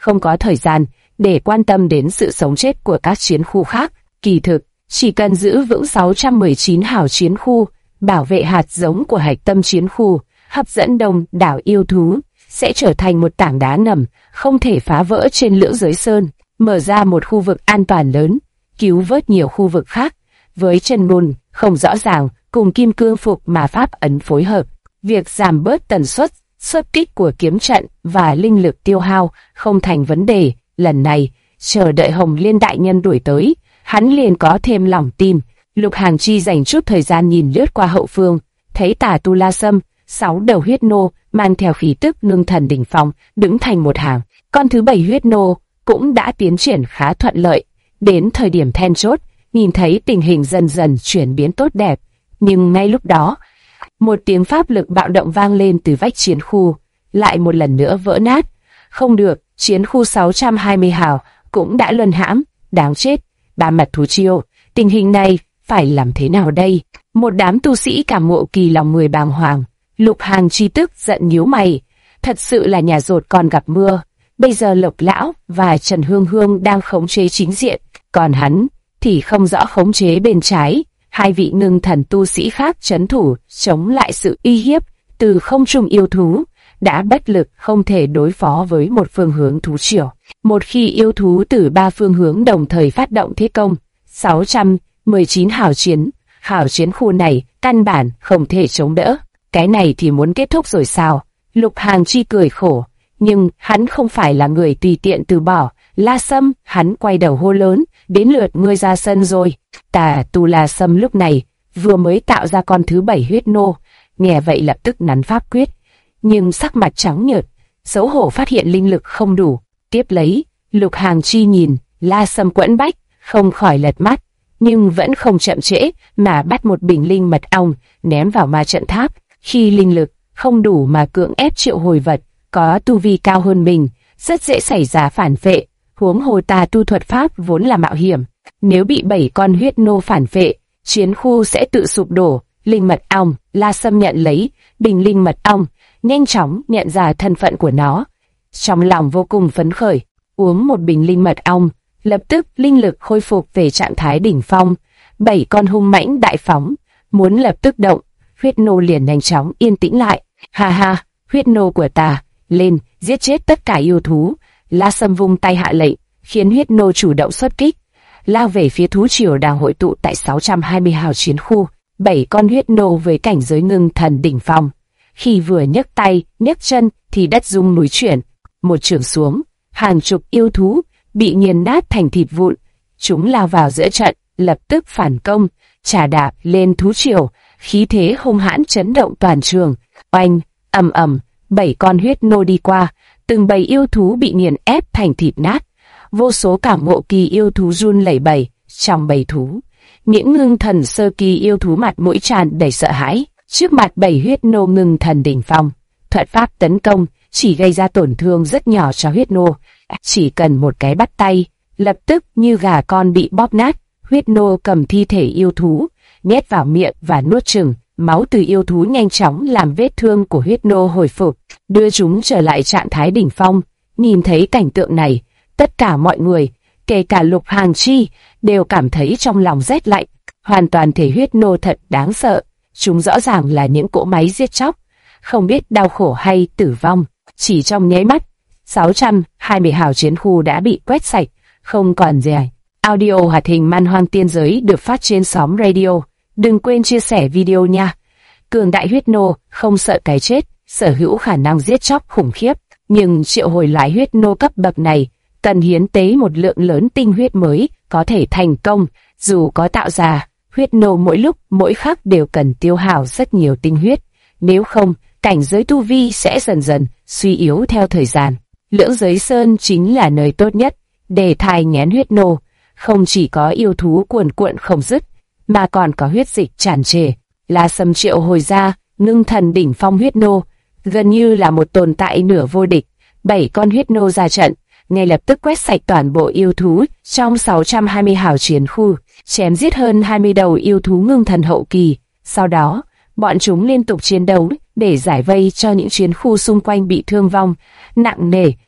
không có thời gian để quan tâm đến sự sống chết của các chiến khu khác. Kỳ thực, chỉ cần giữ vững 619 hào chiến khu, bảo vệ hạt giống của hạch tâm chiến khu, hấp dẫn đông đảo yêu thú, sẽ trở thành một tảng đá ngầm, không thể phá vỡ trên lưỡng giới sơn, mở ra một khu vực an toàn lớn, cứu vớt nhiều khu vực khác. Với chân môn không rõ ràng cùng kim cương phục mà pháp ấn phối hợp, việc giảm bớt tần suất xuất kích của kiếm trận và linh lực tiêu hao không thành vấn đề. Lần này, chờ đợi Hồng Liên đại nhân đuổi tới, hắn liền có thêm lòng tin. Lục Hàn Chi dành chút thời gian nhìn lướt qua hậu phương, thấy Tà Tu La Sâm, 6 đầu huyết nô mang theo khí tức ngưng thần đỉnh phong đứng thành một hàng. Con thứ 7 huyết nô cũng đã tiến triển khá thuận lợi. Đến thời điểm then chốt, nhìn thấy tình hình dần dần chuyển biến tốt đẹp, nhưng ngay lúc đó, một tiếng pháp lực bạo động vang lên từ vách chiến khu, lại một lần nữa vỡ nát. Không được, chiến khu 620 hào cũng đã luân hãm, đáng chết. Ba mặt thú chiêu, tình hình này phải làm thế nào đây? Một đám tu sĩ cảm ngộ kỳ lòng người bàng hoàng. Lục Hàn Chi tức giận nhíu mày, thật sự là nhà rột còn gặp mưa. Bây giờ Lộc Lão và Trần Hương Hương đang khống chế chính diện, còn hắn thì không rõ khống chế bên trái. Hai vị ngưng thần tu sĩ khác trấn thủ chống lại sự uy hiếp từ không trung yêu thú, đã bất lực không thể đối phó với một phương hướng thú triều. Một khi yêu thú từ 3 phương hướng đồng thời phát động thế công, 619 hào chiến khu này căn bản không thể chống đỡ. Cái này thì muốn kết thúc rồi sao? Lục Hàn Chi cười khổ, nhưng hắn không phải là người tùy tiện từ bỏ. La Sâm, hắn quay đầu hô lớn, đến lượt ngươi ra sân rồi. Tà Tu La Sâm lúc này vừa mới tạo ra con thứ 7 huyết nô, nghe vậy lập tức nắn pháp quyết, nhưng sắc mặt trắng nhợt, xấu hổ phát hiện linh lực không đủ. Tiếp lấy, Lục Hàn Chi nhìn La Sâm quẫn bách, không khỏi lật mắt, nhưng vẫn không chậm trễ mà bắt một bình linh mật ong ném vào ma trận tháp. Khi linh lực không đủ mà cưỡng ép triệu hồi vật có tu vi cao hơn mình, rất dễ xảy ra phản phệ. Huống hồ Tà Tu thuật pháp vốn là mạo hiểm, nếu bị 7 con huyết nô phản phệ, chiến khu sẽ tự sụp đổ. Linh mật ong, La Sâm nhận lấy bình linh mật ong, nhanh chóng nhận ra thân phận của nó, trong lòng vô cùng phấn khởi. Uống một bình linh mật ong, lập tức linh lực khôi phục về trạng thái đỉnh phong. 7 con hung mãnh đại phóng, muốn lập tức động, huyết nô liền nhanh chóng yên tĩnh lại. Ha ha, huyết nô của ta, lên, giết chết tất cả yêu thú. La Sâm vung tay hạ lệnh, khiến huyết nô chủ động xuất kích, lao về phía thú triều đang hội tụ tại 620 hào chiến khu. 7 con huyết nô với cảnh giới ngưng thần đỉnh phong, khi vừa nhấc tay, nhấc chân thì đất rung núi chuyển. Một chưởng xuống, hàng chục yêu thú bị nghiền nát thành thịt vụn. Chúng lao vào giữa trận, lập tức phản công, chà đạp lên thú triều, khí thế hung hãn chấn động toàn trường. Oanh, ầm ầm, 7 con huyết nô đi qua, từng bầy yêu thú bị nghiền ép thành thịt nát. Vô số cảm ngộ kỳ yêu thú run lẩy bẩy. Trong bầy thú, những ngưng thần sơ kỳ yêu thú mặt mũi tràn đầy sợ hãi. Trước mặt 7 huyết nô ngưng thần đỉnh phong, thuật pháp tấn công chỉ gây ra tổn thương rất nhỏ cho huyết nô. Chỉ cần một cái bắt tay, lập tức như gà con bị bóp nát. Huyết nô cầm thi thể yêu thú, nhét vào miệng và nuốt chửng. Máu từ yêu thú nhanh chóng làm vết thương của huyết nô hồi phục, đưa chúng trở lại trạng thái đỉnh phong. Nhìn thấy cảnh tượng này, tất cả mọi người, kể cả Lục Hàn Chi, đều cảm thấy trong lòng rét lạnh. Hoàn toàn thể huyết nô thật đáng sợ. Chúng rõ ràng là những cỗ máy giết chóc, không biết đau khổ hay tử vong. Chỉ trong nháy mắt, 620 hào chiến khu đã bị quét sạch, không còn gì. Audio hoạt hình Man Hoang Tiên Giới được phát trên xóm radio. Đừng quên chia sẻ video nha. Cường đại huyết nô, không sợ cái chết, sở hữu khả năng giết chóc khủng khiếp. Nhưng triệu hồi lại huyết nô cấp bậc này, cần hiến tế một lượng lớn tinh huyết mới có thể thành công. Dù có tạo ra, huyết nô mỗi lúc mỗi khắc đều cần tiêu hao rất nhiều tinh huyết. Nếu không, cảnh giới tu vi sẽ dần dần suy yếu theo thời gian. Lưỡng giới sơn chính là nơi tốt nhất để thai nghén huyết nô. Không chỉ có yêu thú cuồn cuộn không dứt, mà còn có huyết dịch tràn trề. La Sâm triệu hồi ra ngưng thần đỉnh phong huyết nô, gần như là một tồn tại nửa vô địch. 7 con huyết nô ra trận, ngay lập tức quét sạch toàn bộ yêu thú trong 620 hào chiến khu, chém giết hơn 20 đầu yêu thú ngưng thần hậu kỳ. Sau đó, bọn chúng liên tục chiến đấu để giải vây cho những chiến khu xung quanh bị thương vong nặng nề.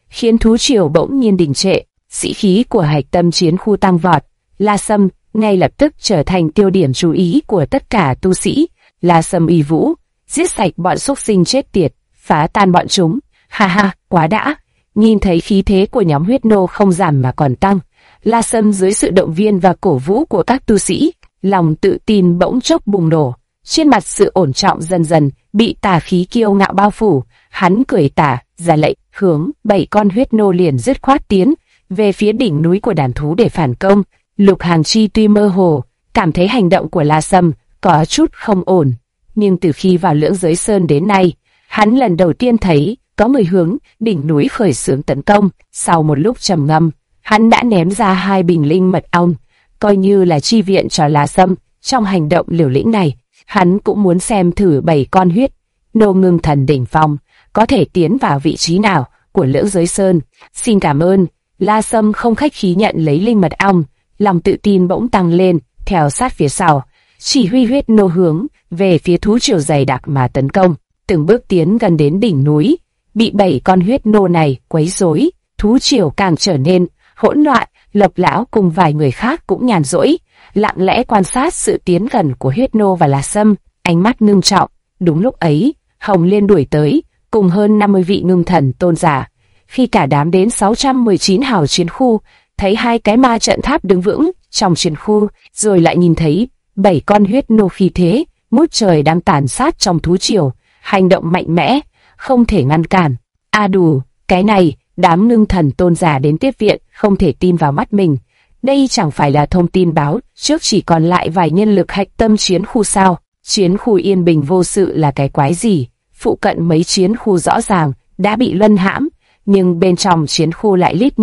khiến thú triều bỗng nhiên đình trệ. Sĩ khí của hạch tâm chiến khu tăng vọt. La Sâm ngay lập tức trở thành tiêu điểm chú ý của tất cả tu sĩ. La Sâm uy vũ, giết sạch bọn súc sinh chết tiệt, phá tan bọn chúng. Ha ha, quá đã! Nhìn thấy khí thế của nhóm huyết nô không giảm mà còn tăng, La Sâm dưới sự động viên và cổ vũ của các tu sĩ, lòng tự tin bỗng chốc bùng nổ. Trên mặt sự ổn trọng dần dần bị tà khí kiêu ngạo bao phủ, hắn cười tà, ra lệnh, hướng 7 con huyết nô liền dứt khoát tiến về phía đỉnh núi của đàn thú để phản công. Lục Hàng Chi tuy mơ hồ, cảm thấy hành động của La Sâm có chút không ổn, nhưng từ khi vào Lưỡng Giới Sơn đến nay, hắn lần đầu tiên thấy có người hướng đỉnh núi khởi xướng tấn công. Sau một lúc trầm ngâm, hắn đã ném ra 2 bình linh mật ong, coi như là chi viện cho La Sâm trong hành động liều lĩnh này. Hắn cũng muốn xem thử 7 con huyết nô ngưng thần đỉnh phong có thể tiến vào vị trí nào của Lưỡng Giới Sơn. Xin cảm ơn. La Sâm không khách khí nhận lấy linh mật ong, lòng tự tin bỗng tăng lên, theo sát phía sau, chỉ huy huyết nô hướng về phía thú triều dày đặc mà tấn công. Từng bước tiến gần đến đỉnh núi, bị 7 con huyết nô này quấy rối, thú triều càng trở nên hỗn loạn. Lộc lão cùng vài người khác cũng nhàn rỗi, lặng lẽ quan sát sự tiến gần của huyết nô và La Sâm, ánh mắt ngưng trọng. Đúng lúc ấy, Hồng Liên đuổi tới, cùng hơn 50 vị ngưng thần tôn giả. Khi cả đám đến 619 hào chiến khu, thấy 2 cái ma trận tháp đứng vững trong chiến khu, rồi lại nhìn thấy 7 con huyết nô khí thế ngút trời đang tàn sát trong thú triều, hành động mạnh mẽ, không thể ngăn cản. Đủ, cái này, đám ngưng thần tôn giả đến tiếp viện không thể tin vào mắt mình. Đây chẳng phải là thông tin báo trước chỉ còn lại vài nhân lực hạch tâm chiến khu sao? Chiến khu yên bình vô sự là cái quái gì? Phụ cận mấy chiến khu rõ ràng đã bị luân hãm, nhưng bên trong chiến khu lại lít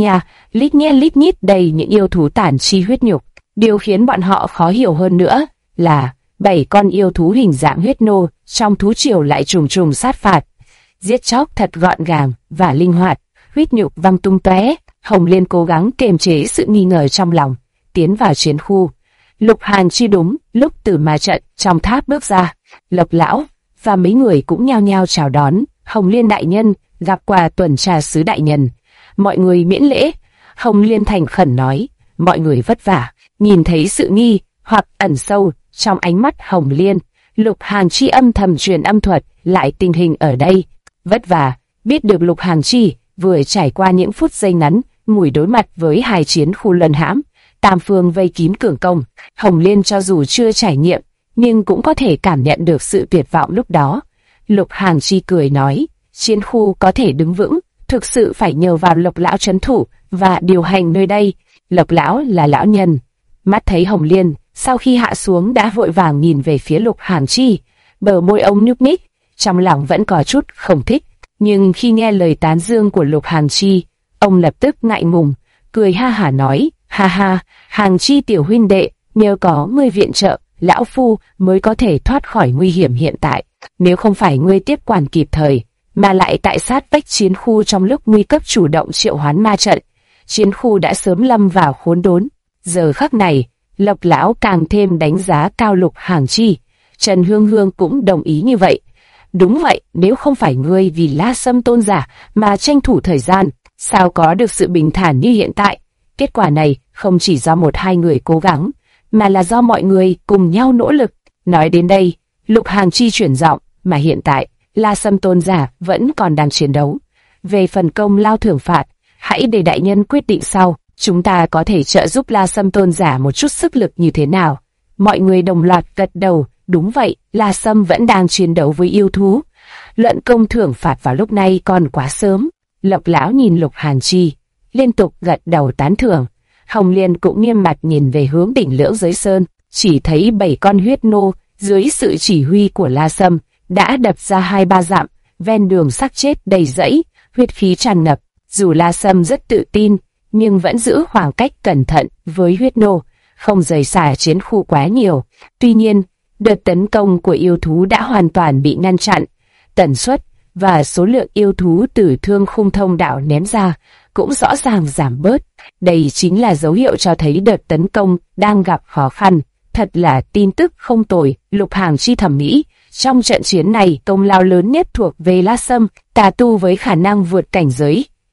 nhít đầy những yêu thú tản chi huyết nhục. Điều khiến bọn họ khó hiểu hơn nữa là 7 con yêu thú hình dạng huyết nô trong thú triều lại trùng trùng sát phạt, giết chóc thật gọn gàng và linh hoạt, huyết nhục văng tung tóe. Hồng Liên cố gắng kiềm chế sự nghi ngờ trong lòng, tiến vào chiến khu. Lục Hàn Chi đúng lúc từ ma trận trong tháp bước ra, Lộc lão và mấy người cũng nhao nhao chào đón. Hồng Liên đại nhân, gặp qua tuần tra sứ đại nhân. Mọi người miễn lễ. Hồng Liên thành khẩn nói, mọi người vất vả. Nhìn thấy sự nghi hoặc ẩn sâu trong ánh mắt Hồng Liên, Lục Hàn Chi âm thầm truyền âm thuật lại tình hình ở đây. Vất vả. Biết được Lục Hàn Chi vừa trải qua những phút giây ngắn ngủi đối mặt với 2 chiến khu luân hãm, tam phương vây kín cường công, Hồng Liên cho dù chưa trải nghiệm nhưng cũng có thể cảm nhận được sự tuyệt vọng lúc đó. Lục Hàn Chi cười nói, chiến khu có thể đứng vững thực sự phải nhờ vào Lộc lão trấn thủ và điều hành nơi đây. Lộc lão là lão nhân, mắt thấy Hồng Liên sau khi hạ xuống đã vội vàng nhìn về phía Lục Hàn Chi, bờ môi ông nhúc nhích, trong lòng vẫn có chút không thích, nhưng khi nghe lời tán dương của Lục Hàn Chi, ông lập tức ngại ngùng, cười ha hả nói, ha ha, Hàn Chi tiểu huynh đệ, nhờ có ngươi viện trợ, lão phu mới có thể thoát khỏi nguy hiểm hiện tại. Nếu không phải ngươi tiếp quản kịp thời, mà lại tại sát vách chiến khu trong lúc nguy cấp chủ động triệu hoán ma trận, chiến khu đã sớm lâm vào khốn đốn. Giờ khắc này, Lộc lão càng thêm đánh giá cao Lục Hàn Chi. Trần Hương Hương cũng đồng ý như vậy. Đúng vậy, nếu không phải ngươi vì La Sâm tôn giả mà tranh thủ thời gian, sao có được sự bình thản như hiện tại? Kết quả này không chỉ do 1-2 người cố gắng, mà là do mọi người cùng nhau nỗ lực. Nói đến đây, Lục Hàn Chi chuyển giọng, mà hiện tại, La Sâm tôn giả vẫn còn đang chiến đấu. Về phần công lao thưởng phạt, hãy để đại nhân quyết định sau, chúng ta có thể trợ giúp La Sâm tôn giả một chút sức lực như thế nào. Mọi người đồng loạt gật đầu, đúng vậy, La Sâm vẫn đang chiến đấu với yêu thú. Luận công thưởng phạt vào lúc này còn quá sớm. Lộc lão nhìn Lục Hàn Chi, liên tục gật đầu tán thưởng. Hồng Liên cũng nghiêm mặt nhìn về hướng đỉnh Lưỡng Giới Sơn, chỉ thấy 7 con huyết nô dưới sự chỉ huy của La Sâm đã đập ra 2-3 dặm, ven đường xác chết đầy rẫy, huyết khí tràn ngập. Dù La Sâm rất tự tin, nhưng vẫn giữ khoảng cách cẩn thận với huyết nô, không rời xa chiến khu quá nhiều. Tuy nhiên, đợt tấn công của yêu thú đã hoàn toàn bị ngăn chặn. Tần suất và số lượng yêu thú từ Thương Khung Thông đạo ném ra cũng rõ ràng giảm bớt. Đây chính là dấu hiệu cho thấy đợt tấn công đang gặp khó khăn. Thật là tin tức không tồi. Lục Hàn Chi thẩm mỹ, trong trận chiến này công lao lớn nhất thuộc về La Sâm, tà tu với khả năng vượt cảnh giới,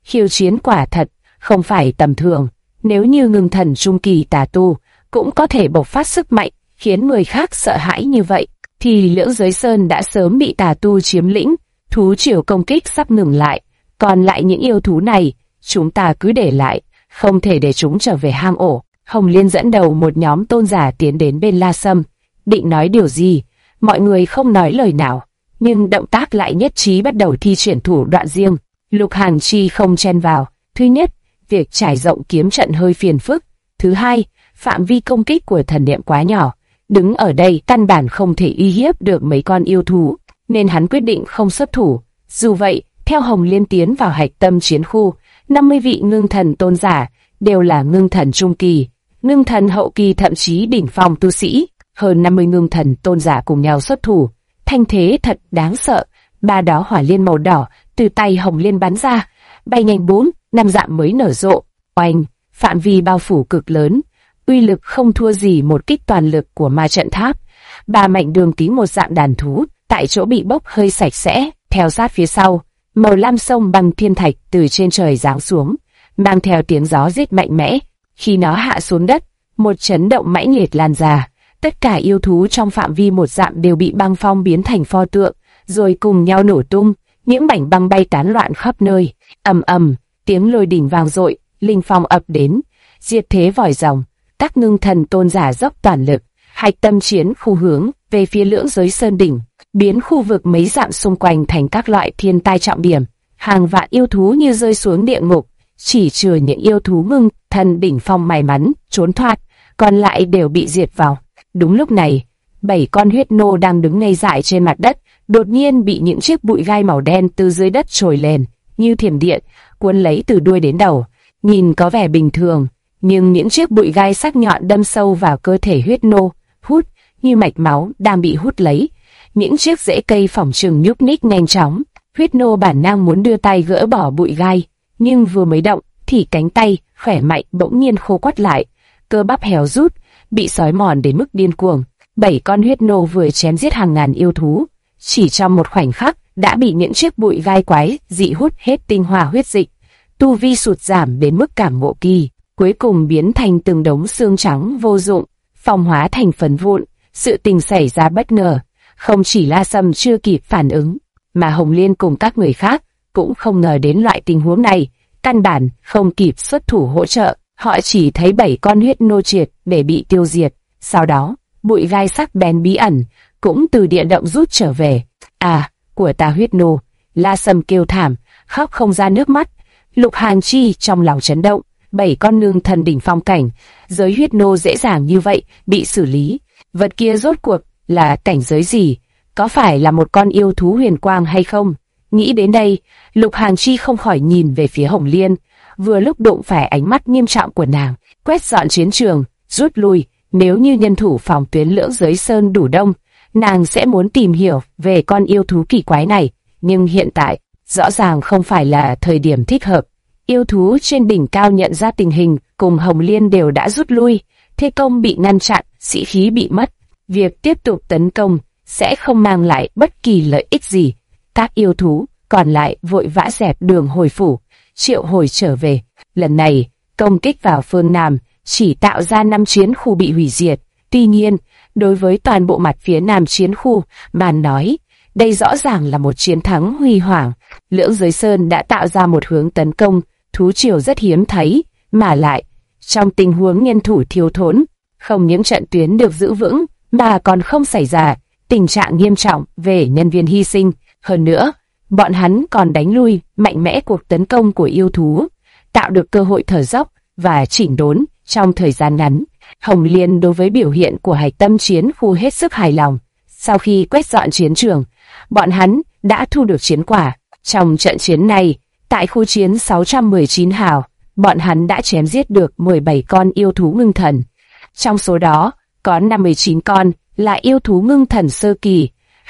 khiêu chiến quả thật không phải tầm thường. Nếu như ngưng thần trung kỳ tà tu cũng có thể bộc phát sức mạnh khiến người khác sợ hãi như vậy, thì Lưỡng Giới Sơn đã sớm bị tà tu chiếm lĩnh. Thú triều công kích sắp ngừng lại, còn lại những yêu thú này chúng ta cứ để lại, không thể để chúng trở về hang ổ. Hồng Liên dẫn đầu một nhóm tôn giả tiến đến bên La Sâm, định nói điều gì, mọi người không nói lời nào, nhưng động tác lại nhất trí bắt đầu thi triển thủ đoạn riêng. Lục Hàn Chi không chen vào. Thứ nhất, việc trải rộng kiếm trận hơi phiền phức. Thứ hai, phạm vi công kích của thần niệm quá nhỏ, đứng ở đây căn bản không thể uy hiếp được mấy con yêu thú, nên hắn quyết định không xuất thủ. Dù vậy, theo Hồng Liên tiến vào hạch tâm chiến khu, 50 vị ngưng thần tôn giả đều là ngưng thần trung kỳ, ngưng thần hậu kỳ, thậm chí đỉnh phong tu sĩ. Hơn 50 ngưng thần tôn giả cùng nhau xuất thủ, thanh thế thật đáng sợ. 3 đóa hỏa liên màu đỏ từ tay Hồng Liên bắn ra, bay nhanh 4-5 dặm mới nở rộ. Oanh, phạm vi bao phủ cực lớn, uy lực không thua gì một kích toàn lực của ma trận tháp. 3 mảnh đường kính 1 dặm đàn thú tại chỗ bị bốc hơi sạch sẽ. Theo sát phía sau, màu lam sông băng thiên thạch từ trên trời giáng xuống, mang theo tiếng gió rít mạnh mẽ. Khi nó hạ xuống đất, một chấn động mãnh liệt lan ra. Tất cả yêu thú trong phạm vi 1 dặm đều bị băng phong biến thành pho tượng, rồi cùng nhau nổ tung, những mảnh băng bay tán loạn khắp nơi. Ầm ầm, tiếng lôi đỉnh vang dội, linh phong ập đến, diệt thế vòi rồng. Các ngưng thần tôn giả dốc toàn lực, hạch tâm chiến khu hướng về phía Lưỡng Giới Sơn đỉnh, biến khu vực mấy dặm xung quanh thành các loại thiên tai trọng điểm. Hàng vạn yêu thú như rơi xuống địa ngục, chỉ trừ những yêu thú ngưng thần đỉnh phong may mắn trốn thoát, còn lại đều bị diệt vào. Đúng lúc này, 7 con huyết nô đang đứng ngây dại trên mặt đất, đột nhiên bị những chiếc bụi gai màu đen từ dưới đất trồi lên, như thiểm điện, cuốn lấy từ đuôi đến đầu. Nhìn có vẻ bình thường, nhưng những chiếc bụi gai sắc nhọn đâm sâu vào cơ thể huyết nô, hút như mạch máu đang bị hút lấy. Những chiếc rễ cây phỏng chừng nhúc nhích nhanh chóng. Huyết nô bản năng muốn đưa tay gỡ bỏ bụi gai, nhưng vừa mới động thì cánh tay khỏe mạnh bỗng nhiên khô quắt lại, cơ bắp héo rút, bị xói mòn đến mức điên cuồng. 7 con huyết nô vừa chém giết hàng ngàn yêu thú, chỉ trong một khoảnh khắc đã bị những chiếc bụi gai quái dị hút hết tinh hoa huyết dịch. Tu vi sụt giảm đến mức cảm ngộ kỳ, cuối cùng biến thành từng đống xương trắng vô dụng, phong hóa thành phấn vụn. Sự tình xảy ra bất ngờ, không chỉ La Sâm chưa kịp phản ứng, mà Hồng Liên cùng các người khác cũng không ngờ đến loại tình huống này, căn bản không kịp xuất thủ hỗ trợ. Họ chỉ thấy 7 con huyết nô triệt để bị tiêu diệt. Sau đó, bụi gai sắc bén bí ẩn cũng từ địa động rút trở về. À, của ta huyết nô! La Sâm kêu thảm, khóc không ra nước mắt. Lục Hàn Chi trong lòng chấn động. 7 con ngưng thần đỉnh phong cảnh, giới huyết nô dễ dàng như vậy bị xử lý. Vật kia rốt cuộc là cảnh giới gì? Có phải là một con yêu thú huyền quang hay không? Nghĩ đến đây, Lục Hàn Chi không khỏi nhìn về phía Hồng Liên, vừa lúc đụng phải ánh mắt nghiêm trọng của nàng. Quét dọn chiến trường, rút lui. Nếu như nhân thủ phòng tuyến Lưỡng Giới Sơn đủ đông, nàng sẽ muốn tìm hiểu về con yêu thú kỳ quái này. Nhưng hiện tại, rõ ràng không phải là thời điểm thích hợp. Yêu thú trên đỉnh cao nhận ra tình hình, cùng Hồng Liên đều đã rút lui. Thế công bị ngăn chặn, sĩ khí bị mất. Việc tiếp tục tấn công sẽ không mang lại bất kỳ lợi ích gì. Các yêu thú còn lại vội vã dẹp đường hồi phủ, triệu hồi trở về. Lần này, công kích vào phương Nam chỉ tạo ra 5 chiến khu bị hủy diệt. Tuy nhiên, đối với toàn bộ mặt phía Nam chiến khu mà nói, đây rõ ràng là một chiến thắng huy hoàng. Lưỡng Giới Sơn đã tạo ra một hướng tấn công thú triều rất hiếm thấy, mà lại trong tình huống nhân thủ thiếu thốn, không những trận tuyến được giữ vững mà còn không xảy ra tình trạng nghiêm trọng về nhân viên hy sinh. Hơn nữa, bọn hắn còn đánh lui mạnh mẽ cuộc tấn công của yêu thú, tạo được cơ hội thở dốc và chỉnh đốn trong thời gian ngắn. Hồng Liên đối với biểu hiện của hạch tâm chiến khu hết sức hài lòng. Sau khi quét dọn chiến trường, bọn hắn đã thu được chiến quả. Trong trận chiến này, tại khu chiến 619 hào, bọn hắn đã chém giết được 17 con yêu thú ngưng thần. Trong số đó, có 59 con là yêu thú ngưng thần sơ kỳ,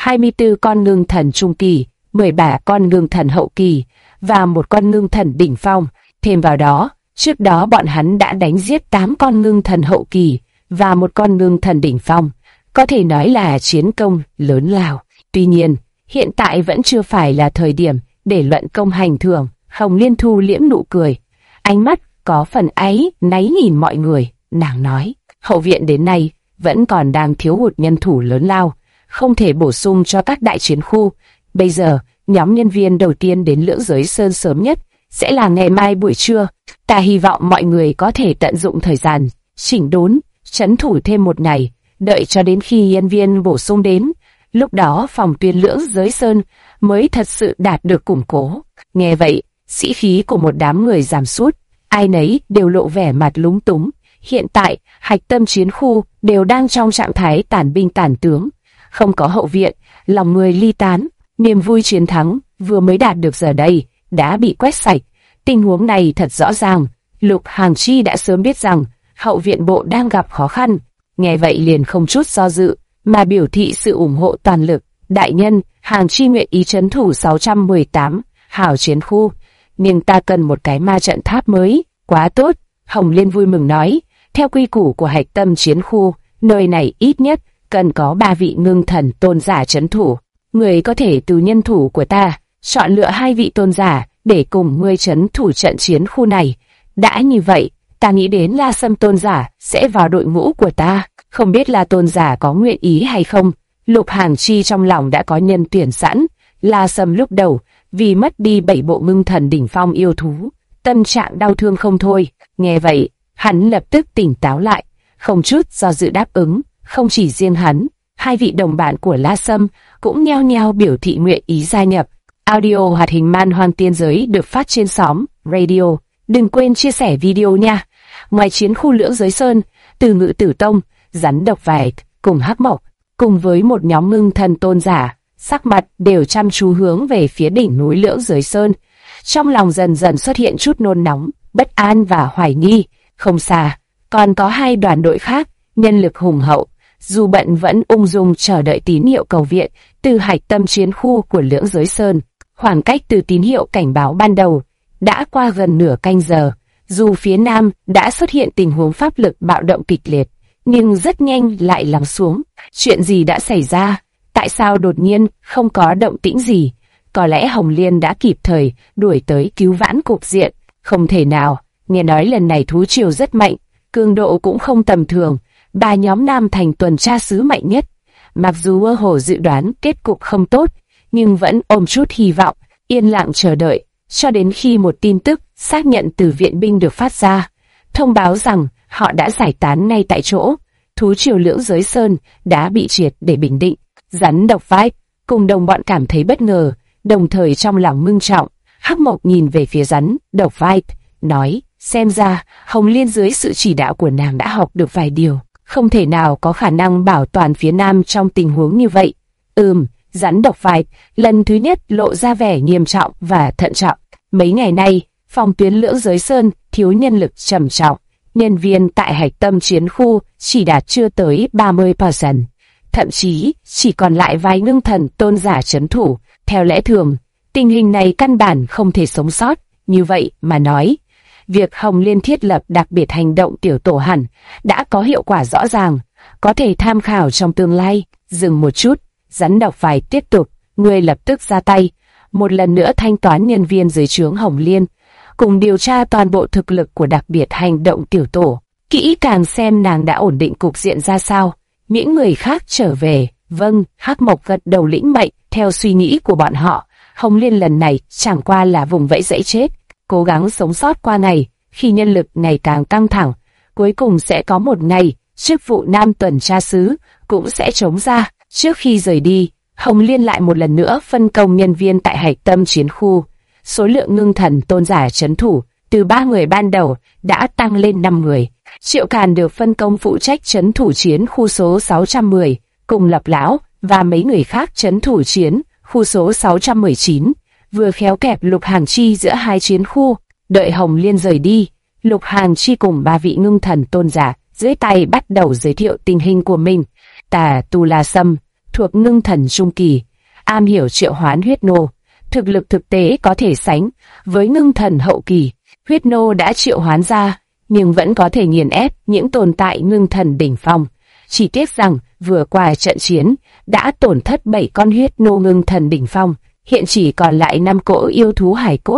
24 con ngưng thần trung kỳ, 13 con ngưng thần hậu kỳ và 1 con ngưng thần đỉnh phong. Thêm vào đó, trước đó bọn hắn đã đánh giết 8 con ngưng thần hậu kỳ và 1 con ngưng thần đỉnh phong. Có thể nói là chiến công lớn lao. Tuy nhiên, hiện tại vẫn chưa phải là thời điểm để luận công hành thưởng. Hồng Liên thu liễm nụ cười, ánh mắt có phần áy náy nhìn mọi người. Nàng nói, hậu viện đến nay vẫn còn đang thiếu hụt nhân thủ lớn lao, không thể bổ sung cho các đại chiến khu. Bây giờ, nhóm nhân viên đầu tiên đến Lưỡng Giới Sơn sớm nhất sẽ là ngày mai buổi trưa. Ta hy vọng mọi người có thể tận dụng thời gian, chỉnh đốn, trấn thủ thêm một ngày, đợi cho đến khi nhân viên bổ sung đến. Lúc đó phòng tuyến Lưỡng Giới Sơn mới thật sự đạt được củng cố. Nghe vậy, sĩ khí của một đám người giảm sút, ai nấy đều lộ vẻ mặt lúng túng. Hiện tại, hạch tâm chiến khu đều đang trong trạng thái tản binh tản tướng, không có hậu viện, lòng người ly tán, niềm vui chiến thắng vừa mới đạt được giờ đây đã bị quét sạch. Tình huống này thật rõ ràng, Lục Hàng Chi đã sớm biết rằng hậu viện bộ đang gặp khó khăn, nghe vậy liền không chút do dự mà biểu thị sự ủng hộ toàn lực. Đại nhân, Hàng Chi nguyện ý trấn thủ 618 hảo chiến khu, nhưng ta cần một cái ma trận tháp mới. Quá tốt, Hồng Liên vui mừng nói. Theo quy củ của hạch tâm chiến khu, nơi này ít nhất cần có 3 vị ngưng thần tôn giả trấn thủ. Người có thể từ nhân thủ của ta chọn lựa 2 vị tôn giả để cùng ngươi trấn thủ trận chiến khu này. Đã như vậy, ta nghĩ đến La Sâm tôn giả sẽ vào đội ngũ của ta. Không biết là tôn giả có nguyện ý hay không. Lục Hàng Chi trong lòng đã có nhân tuyển sẵn. La Sâm lúc đầu vì mất đi 7 bộ ngưng thần đỉnh phong yêu thú, tâm trạng đau thương không thôi. Nghe vậy, hắn lập tức tỉnh táo lại, không chút do dự đáp ứng. Không chỉ riêng hắn, 2 vị đồng bạn của La Sâm cũng nhao nhao biểu thị nguyện ý gia nhập. Audio hoạt hình Man Hoang Tiên Giới được phát trên xóm Radio. Đừng quên chia sẻ video nha. Ngoài chiến khu Lưỡng Giới Sơn, Từ Ngự Tử Tông, Rắn Độc Vảy cùng Hắc Mộc, cùng với một nhóm ngưng thần tôn giả, sắc mặt đều chăm chú hướng về phía đỉnh núi Lưỡng Giới Sơn. Trong lòng dần dần xuất hiện chút nôn nóng, bất an và hoài nghi. Không xa, còn có 2 đoàn đội khác, nhân lực hùng hậu, dù bận vẫn ung dung chờ đợi tín hiệu cầu viện từ hạch tâm chiến khu của Lưỡng Giới Sơn. Khoảng cách từ tín hiệu cảnh báo ban đầu đã qua gần nửa canh giờ. Dù phía nam đã xuất hiện tình huống pháp lực bạo động kịch liệt, nhưng rất nhanh lại lắng xuống. Chuyện gì đã xảy ra? Tại sao đột nhiên không có động tĩnh gì? Có lẽ Hồng Liên đã kịp thời đuổi tới cứu vãn cục diện. Không thể nào, nghe nói lần này thú triều rất mạnh, cường độ cũng không tầm thường. 3 nhóm Nam Thành tuần tra sứ mạnh nhất. Mặc dù mơ hồ dự đoán kết cục không tốt, nhưng vẫn ôm chút hy vọng, yên lặng chờ đợi, cho đến khi một tin tức xác nhận từ viện binh được phát ra, thông báo rằng họ đã giải tán ngay tại chỗ. Thú triều Lưỡng Giới Sơn đã bị triệt để bình định. Rắn Độc Vảy cùng đồng bọn cảm thấy bất ngờ, đồng thời trong lòng ngưng trọng. Hắc Mộc nhìn về phía Rắn Độc Vảy, nói, xem ra Hồng Liên dưới sự chỉ đạo của nàng đã học được vài điều, không thể nào có khả năng bảo toàn phía nam trong tình huống như vậy. Rắn Độc Vảy lần thứ nhất lộ ra vẻ nghiêm trọng và thận trọng. Mấy ngày nay, phòng tuyến Lưỡng Giới Sơn thiếu nhân lực trầm trọng, nhân viên tại hạch tâm chiến khu chỉ đạt chưa tới 30%, thậm chí chỉ còn lại vài ngưng thần tôn giả trấn thủ. Theo lẽ thường, tình hình này căn bản không thể sống sót. Như vậy mà nói, việc Hồng Liên thiết lập đặc biệt hành động tiểu tổ hẳn đã có hiệu quả rõ ràng, có thể tham khảo trong tương lai. Dừng một chút, Rắn Độc Vảy tiếp tục, ngươi lập tức ra tay, một lần nữa thanh toán nhân viên dưới trướng Hồng Liên, cùng điều tra toàn bộ thực lực của đặc biệt hành động tiểu tổ, kỹ càng xem nàng đã ổn định cục diện ra sao. Những người khác trở về. Vâng, Hắc Mộc gật đầu lĩnh mệnh. Theo suy nghĩ của bọn họ, Hồng Liên lần này chẳng qua là vùng vẫy dãy chết, cố gắng sống sót qua ngày. Khi nhân lực ngày càng căng thẳng, cuối cùng sẽ có một ngày chức vụ nam tuần tra sứ cũng sẽ trống ra. Trước khi rời đi, Hồng Liên lại một lần nữa phân công nhân viên tại hạch tâm chiến khu. Số lượng ngưng thần tôn giả trấn thủ từ 3 người ban đầu đã tăng lên 5 người. Triệu Càn được phân công phụ trách trấn thủ chiến khu số 610, cùng Lập Lão và mấy người khác trấn thủ chiến khu số 619, vừa khéo kẹp Lục Hàng Chi giữa 2 chiến khu. Đợi Hồng Liên rời đi, Lục Hàng Chi cùng 3 vị ngưng thần tôn giả dưới tay bắt đầu giới thiệu tình hình của mình. Tà Tu La Sâm thuộc ngưng thần trung kỳ, am hiểu triệu hoán huyết nô, thực lực thực tế có thể sánh với ngưng thần hậu kỳ. Huyết nô đã triệu hoán ra, nhưng vẫn có thể nghiền ép những tồn tại ngưng thần đỉnh phong. Chỉ tiếc rằng vừa qua trận chiến đã tổn thất 7 con huyết nô ngưng thần đỉnh phong, hiện chỉ còn lại 5 cỗ yêu thú hải cốt.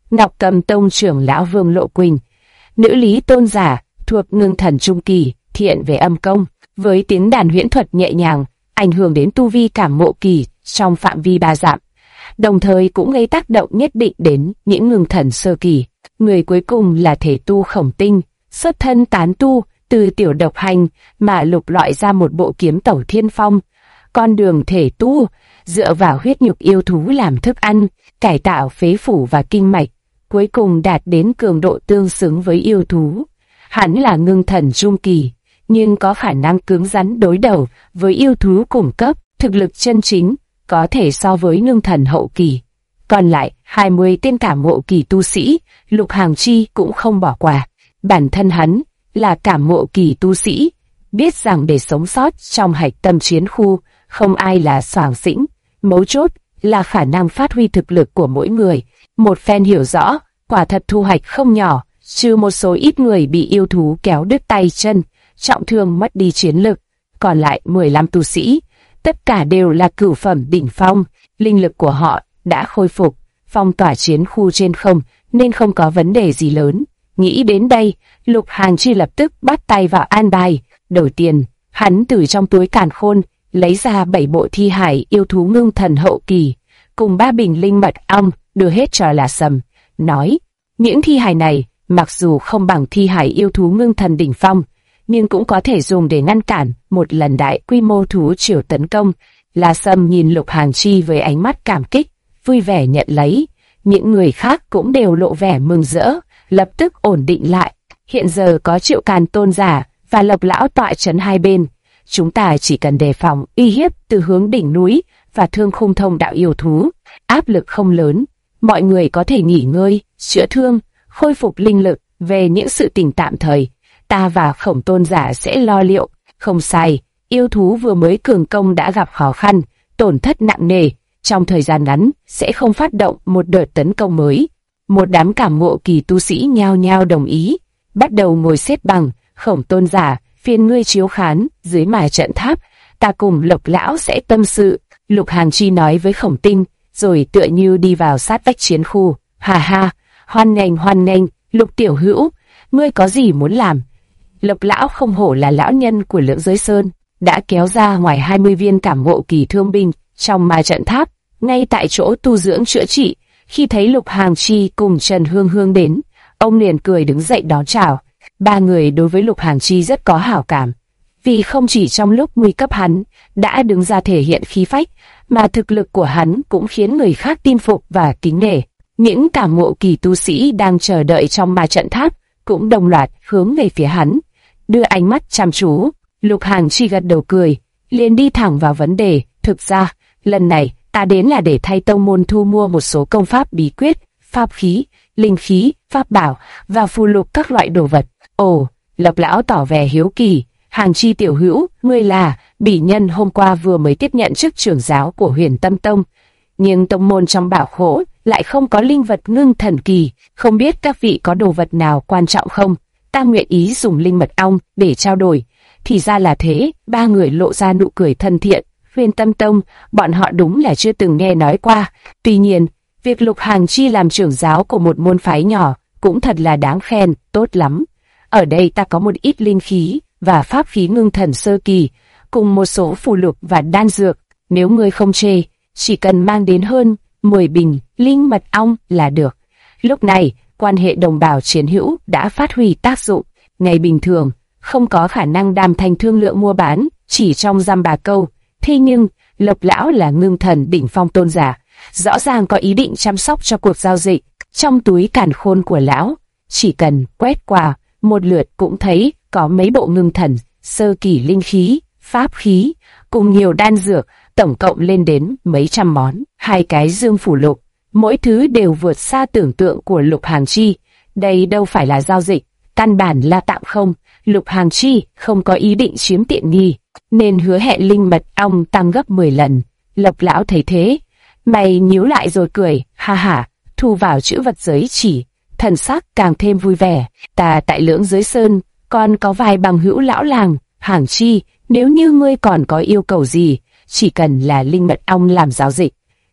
Ngọc Cầm Tông trưởng lão Vương Lộ Quỳnh, nữ lý tôn giả thuộc Ngưng Thần trung kỳ, thiện về âm công, với tiếng đàn huyễn thuật nhẹ nhàng, ảnh hưởng đến tu vi Cảm Ngộ kỳ trong phạm vi 3 dặm, đồng thời cũng gây tác động nhất định đến những Ngưng Thần sơ kỳ. Người cuối cùng là thể tu Khổng Tinh, xuất thân tán tu, từ tiểu độc hành mà lục lọi ra một bộ kiếm tẩu thiên phong. Con đường thể tu dựa vào huyết nhục yêu thú làm thức ăn, cải tạo phế phủ và kinh mạch, cuối cùng đạt đến cường độ tương xứng với yêu thú. Hắn là Ngưng Thần trung kỳ, nhưng có khả năng cứng rắn đối đầu với yêu thú cùng cấp, thực lực chân chính có thể so với Ngưng Thần hậu kỳ. Còn lại 20 tên Cảm Ngộ kỳ tu sĩ, Lục Hàng Chi cũng không bỏ qua. Bản thân hắn là Cảm Ngộ kỳ tu sĩ, biết rằng để sống sót trong hạch tâm chiến khu, không ai là xoàng xĩnh, mấu chốt là khả năng phát huy thực lực của mỗi người. Một phen hiểu rõ, quả thật thu hoạch không nhỏ, trừ một số ít người bị yêu thú kéo đứt tay chân, trọng thương mất đi chiến lực, còn lại 15 tu sĩ, tất cả đều là cửu phẩm đỉnh phong, linh lực của họ đã khôi phục, phong tỏa chiến khu trên không, nên không có vấn đề gì lớn. Nghĩ đến đây, Lục Hàng Chi lập tức bắt tay vào an bài. Đầu tiên, hắn từ trong túi càn khôn lấy ra 7 bộ thi hài yêu thú Ngưng Thần hậu kỳ, cùng 3 bình linh mật ong, đưa hết cho La Sâm, nói: những thi hài này mặc dù không bằng thi hài yêu thú Ngưng Thần đỉnh phong, nhưng cũng có thể dùng để ngăn cản một lần đại quy mô thú triều tấn công. La Sâm nhìn Lục Hàng Chi với ánh mắt cảm kích, vui vẻ nhận lấy. Những người khác cũng đều lộ vẻ mừng rỡ, lập tức ổn định lại. Hiện giờ có Triệu Càn tôn giả và Lộc lão tọa trấn hai bên, chúng ta chỉ cần đề phòng uy hiếp từ hướng đỉnh núi và Thương Khung Thông đạo yêu thú. Áp lực không lớn, mọi người có thể nghỉ ngơi, chữa thương, khôi phục linh lực. Về những sự tình tạm thời, ta và Khổng tôn giả sẽ lo liệu. Không sai, yêu thú vừa mới cường công đã gặp khó khăn, tổn thất nặng nề, trong thời gian ngắn sẽ không phát động một đợt tấn công mới. Một đám Cảm Ngộ kỳ tu sĩ nhao nhao đồng ý, bắt đầu ngồi xếp bằng. Khổng tôn giả, phiền ngươi chiếu khán dưới mái trận tháp, ta cùng Lộc lão sẽ tâm sự. Lục Hàng Chi nói với Khổng Tinh, rồi tựa như đi vào sát vách chiến khu. Hà ha, hoan nghênh, Lục tiểu hữu, ngươi có gì muốn làm? Lộc lão không hổ là lão nhân của Lưỡng Giới Sơn, đã kéo ra ngoài 20 viên Cảm Ngộ kỳ thương binh trong mái trận tháp, ngay tại chỗ tu dưỡng chữa trị. Khi thấy Lục Hàng Chi cùng Trần Hương Hương đến, ông liền cười đứng dậy đón chào. Ba người đối với Lục Hàng Chi rất có hảo cảm, vì không chỉ trong lúc nguy cấp hắn đã đứng ra thể hiện khí phách, mà thực lực của hắn cũng khiến người khác tin phục và kính nể. Những Cảm Ngộ kỳ tu sĩ đang chờ đợi trong ma trận tháp cũng đồng loạt hướng về phía hắn, đưa ánh mắt chăm chú. Lục Hàng Chi gật đầu cười, liền đi thẳng vào vấn đề. Thực ra, lần này ta đến là để thay tông môn thu mua một số công pháp bí quyết, pháp khí, linh khí, pháp bảo và phù lục các loại đồ vật. Ồ, Lộc lão tỏ vẻ hiếu kỳ. Hàng Chi tiểu hữu, ngươi là bỉ nhân hôm qua vừa mới tiếp nhận chức trưởng giáo của Huyền Tâm Tông, nhưng tông môn trong bảo khố lại không có linh vật Ngưng Thần kỳ, không biết các vị có đồ vật nào quan trọng không? Ta nguyện ý dùng linh mật ong để trao đổi. Thì ra là thế. Ba người lộ ra nụ cười thân thiện. Huyền Tâm Tông, bọn họ đúng là chưa từng nghe nói qua. Tuy nhiên, việc Lục Hàng Chi làm trưởng giáo của một môn phái nhỏ cũng thật là đáng khen, tốt lắm. Ở đây ta có một ít linh khí và pháp khí Ngưng Thần sơ kỳ, cùng một số phù lục và đan dược. Nếu ngươi không chê, chỉ cần mang đến hơn 10 bình linh mật ong là được. Lúc này, quan hệ đồng bào chiến hữu đã phát huy tác dụng. Ngày bình thường, không có khả năng đàm thành thương lượng mua bán, chỉ trong dăm ba câu. Thế nhưng, Lộc lão là Ngưng Thần đỉnh phong tôn giả, rõ ràng có ý định chăm sóc cho cuộc giao dịch. Trong túi càn khôn của lão, chỉ cần quét qua một lượt cũng thấy có mấy bộ Ngưng Thần sơ kỳ linh khí, pháp khí, cùng nhiều đan dược, tổng cộng lên đến mấy trăm món. 2 cái dương phủ lục, mỗi thứ đều vượt xa tưởng tượng của Lục Hàng Chi. Đây đâu phải là giao dịch, căn bản là tạm không. Lục Hàng Chi không có ý định chiếm tiện nghi, nên hứa hẹn linh mật ong tăng gấp 10 lần. Lộc lão thấy thế, mày nhíu lại rồi cười, ha ha, thu vào chữ vật giới chỉ, thần sắc càng thêm vui vẻ. Ta tại Lưỡng Giới Sơn còn có vài bằng hữu lão làng. Hàng Chi, nếu như ngươi còn có yêu cầu gì, chỉ cần là linh mật ong làm giao dịch,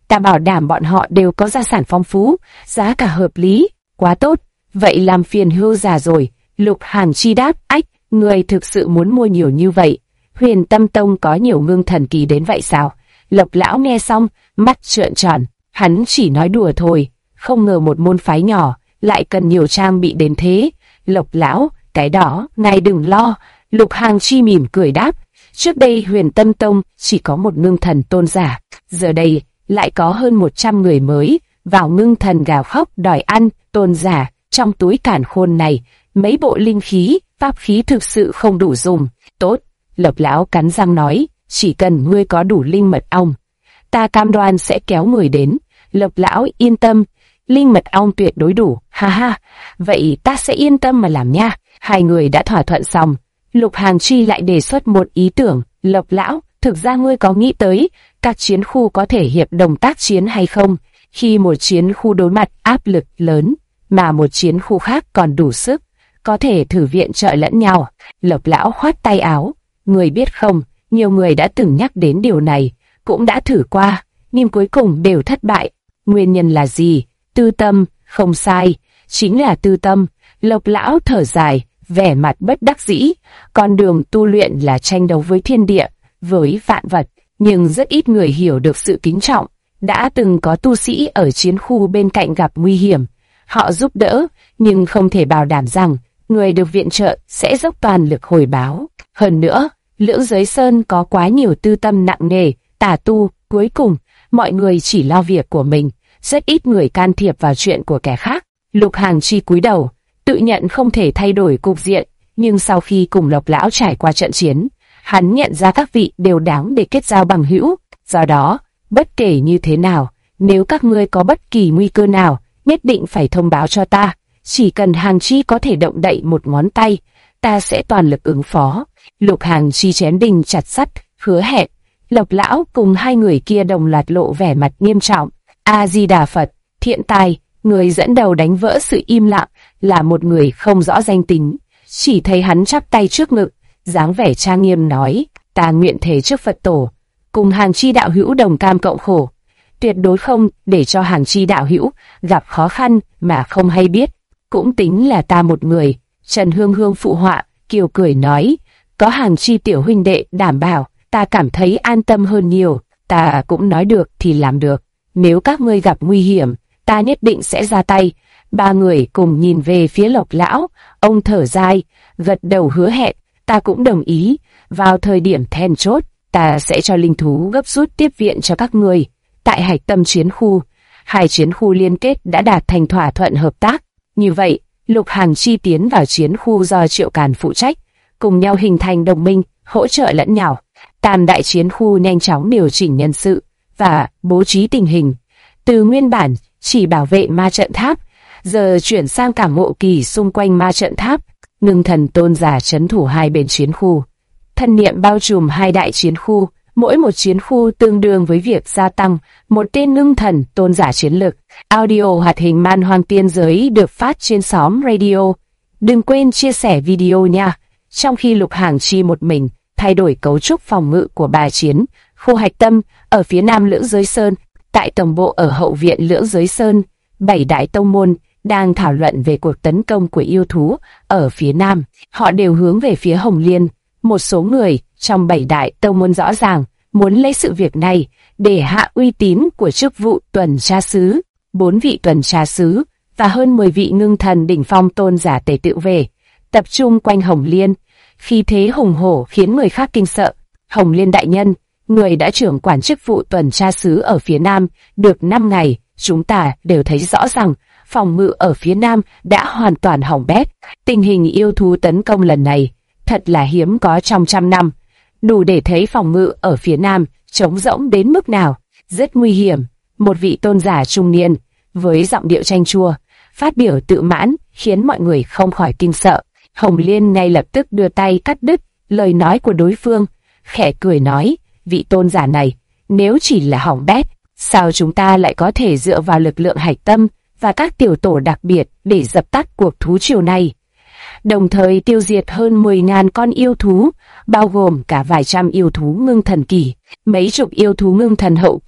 Ta bảo đảm bọn họ đều có gia sản phong phú, giá cả hợp lý. Quá tốt, vậy làm phiền Hưu già rồi. Lục Hàn Chi đáp, ách, người thực sự muốn mua nhiều như vậy? Huyền Tâm Tông có nhiều ngưng thần kỳ đến vậy sao? Lộc lão nghe xong, mắt trợn tròn. Hắn chỉ nói đùa thôi, không ngờ một môn phái nhỏ lại cần nhiều trang bị đến thế. Lộc lão, cái đó, ngài đừng lo. Lục Hàn Chi mỉm cười đáp. Trước đây Huyền Tâm Tông chỉ có một ngưng thần tôn giả, giờ đây lại có hơn 100 người mới vào ngưng thần gào khóc đòi ăn. Tôn giả, trong túi càn khôn này, mấy bộ linh khí, pháp khí thực sự không đủ dùng. Tốt, Lộc lão cắn răng nói, chỉ cần ngươi có đủ linh mật ong, ta cam đoan sẽ kéo người đến. Lộc lão yên tâm, linh mật ong tuyệt đối đủ, ha ha, vậy ta sẽ yên tâm mà làm nha. Hai người đã thỏa thuận xong, Lục Hàn Chi lại đề xuất một ý tưởng. Lộc lão, thực ra ngươi có nghĩ tới các chiến khu có thể hiệp đồng tác chiến hay không? Khi một chiến khu đối mặt áp lực lớn, mà một chiến khu khác còn đủ sức, có thể thử viện trợ lẫn nhau. Lộc lão khoát tay áo, người biết không, nhiều người đã từng nhắc đến điều này, cũng đã thử qua, nhưng cuối cùng đều thất bại. Nguyên nhân là gì? Tư tâm, không sai, chính là tư tâm. Lộc lão thở dài, vẻ mặt bất đắc dĩ. Con đường tu luyện là tranh đấu với thiên địa, với vạn vật, nhưng rất ít người hiểu được sự kính trọng. Đã từng có tu sĩ ở chiến khu bên cạnh gặp nguy hiểm, họ giúp đỡ, nhưng không thể bảo đảm rằng người được viện trợ sẽ dốc toàn lực hồi báo. Hơn nữa, Lưỡng Giới Sơn có quá nhiều tư tâm nặng nề, tà tu, cuối cùng, mọi người chỉ lo việc của mình, rất ít người can thiệp vào chuyện của kẻ khác. Lục Hàn Chi cúi đầu, tự nhận không thể thay đổi cục diện, nhưng sau khi cùng Lộc lão trải qua trận chiến, hắn nhận ra các vị đều đáng để kết giao bằng hữu. Do đó, bất kể như thế nào, nếu các ngươi có bất kỳ nguy cơ nào, nhất định phải thông báo cho ta. Chỉ cần Hàn Chi có thể động đậy một ngón tay, ta sẽ toàn lực ứng phó. Lục Hàn Chi chém đinh chặt sắt, hứa hẹn. Lộc lão cùng hai người kia đồng loạt lộ vẻ mặt nghiêm trọng. A Di Đà Phật, Thiện Tài, người dẫn đầu đánh vỡ sự im lặng, là một người không rõ danh tính. Chỉ thấy hắn chắp tay trước ngực, dáng vẻ trang nghiêm nói, ta nguyện thề trước Phật tổ, cùng Hàn Chi đạo hữu đồng cam cộng khổ, tuyệt đối không để cho Hàn Chi đạo hữu gặp khó khăn mà không hay biết. Cũng tính là ta một người. Trần Hương Hương phụ họa, kiều cười nói, có Hàn Chi tiểu huynh đệ đảm bảo, ta cảm thấy an tâm hơn nhiều. Ta cũng nói được thì làm được, nếu các ngươi gặp nguy hiểm, ta nhất định sẽ ra tay. Ba người cùng nhìn về phía Lộc lão, ông thở dài, gật đầu hứa hẹn, ta cũng đồng ý. Vào thời điểm then chốt, ta sẽ cho linh thú gấp rút tiếp viện cho các ngươi. Tại Hạch Tâm chiến khu, hai chiến khu liên kết đã đạt thành thỏa thuận hợp tác. Như vậy, Lục Hàn Chi tiến vào chiến khu do Triệu Càn phụ trách, cùng nhau hình thành đồng minh, hỗ trợ lẫn nhau. Tam đại chiến khu nhanh chóng điều chỉnh nhân sự và bố trí tình hình. Từ nguyên bản chỉ bảo vệ ma trận tháp, giờ chuyển sang cả ngộ kỳ xung quanh ma trận tháp. Ngưng thần tôn giả trấn thủ hai bên chiến khu, thân niệm bao trùm hai đại chiến khu. Mỗi một chiến khu tương đương với việc gia tăng một tên ngưng thần tôn giả chiến lực. Audio hoạt hình Man Hoang Tiên Giới được phát trên xóm radio. Đừng quên chia sẻ video nha. Trong khi Lục Hàn Chi một mình thay đổi cấu trúc phòng ngự của ba chiến khu Hạch Tâm ở phía nam Lưỡng Giới Sơn, tại tổng bộ ở hậu viện Lưỡng Giới Sơn, 7 đại tông môn đang thảo luận về cuộc tấn công của yêu thú ở phía nam. Họ đều hướng về phía Hồng Liên. Một số người trong 7 đại tông môn rõ ràng muốn lấy sự việc này để hạ uy tín của chức vụ tuần tra sứ. 4 vị tuần tra sứ và hơn 10 vị ngưng thần đỉnh phong tôn giả tề tựu về, tập trung quanh Hồng Liên. Khí thế hùng hổ khiến người khác kinh sợ. Hồng Liên đại nhân, người đã trưởng quản chức vụ tuần tra sứ ở phía nam được 5 ngày, chúng ta đều thấy rõ rằng phòng ngự ở phía nam đã hoàn toàn hỏng bét. Tình hình yêu thú tấn công lần này thật là hiếm có trong trăm năm, đủ để thấy phòng ngự ở phía nam trống rỗng đến mức nào. Rất nguy hiểm. Một vị tôn giả trung niên với giọng điệu chanh chua phát biểu tự mãn, khiến mọi người không khỏi kinh sợ. Hồng Liên ngay lập tức đưa tay cắt đứt lời nói của đối phương, khẽ cười nói, vị tôn giả này, nếu chỉ là hỏng bét, sao chúng ta lại có thể dựa vào lực lượng Hạch Tâm và các tiểu tổ đặc biệt để dập tắt cuộc thú triều này, đồng thời tiêu diệt hơn 10.000 con yêu thú, bao gồm cả vài trăm yêu thú ngưng thần kỳ, mấy chục yêu thú ngưng thần hậu kỳ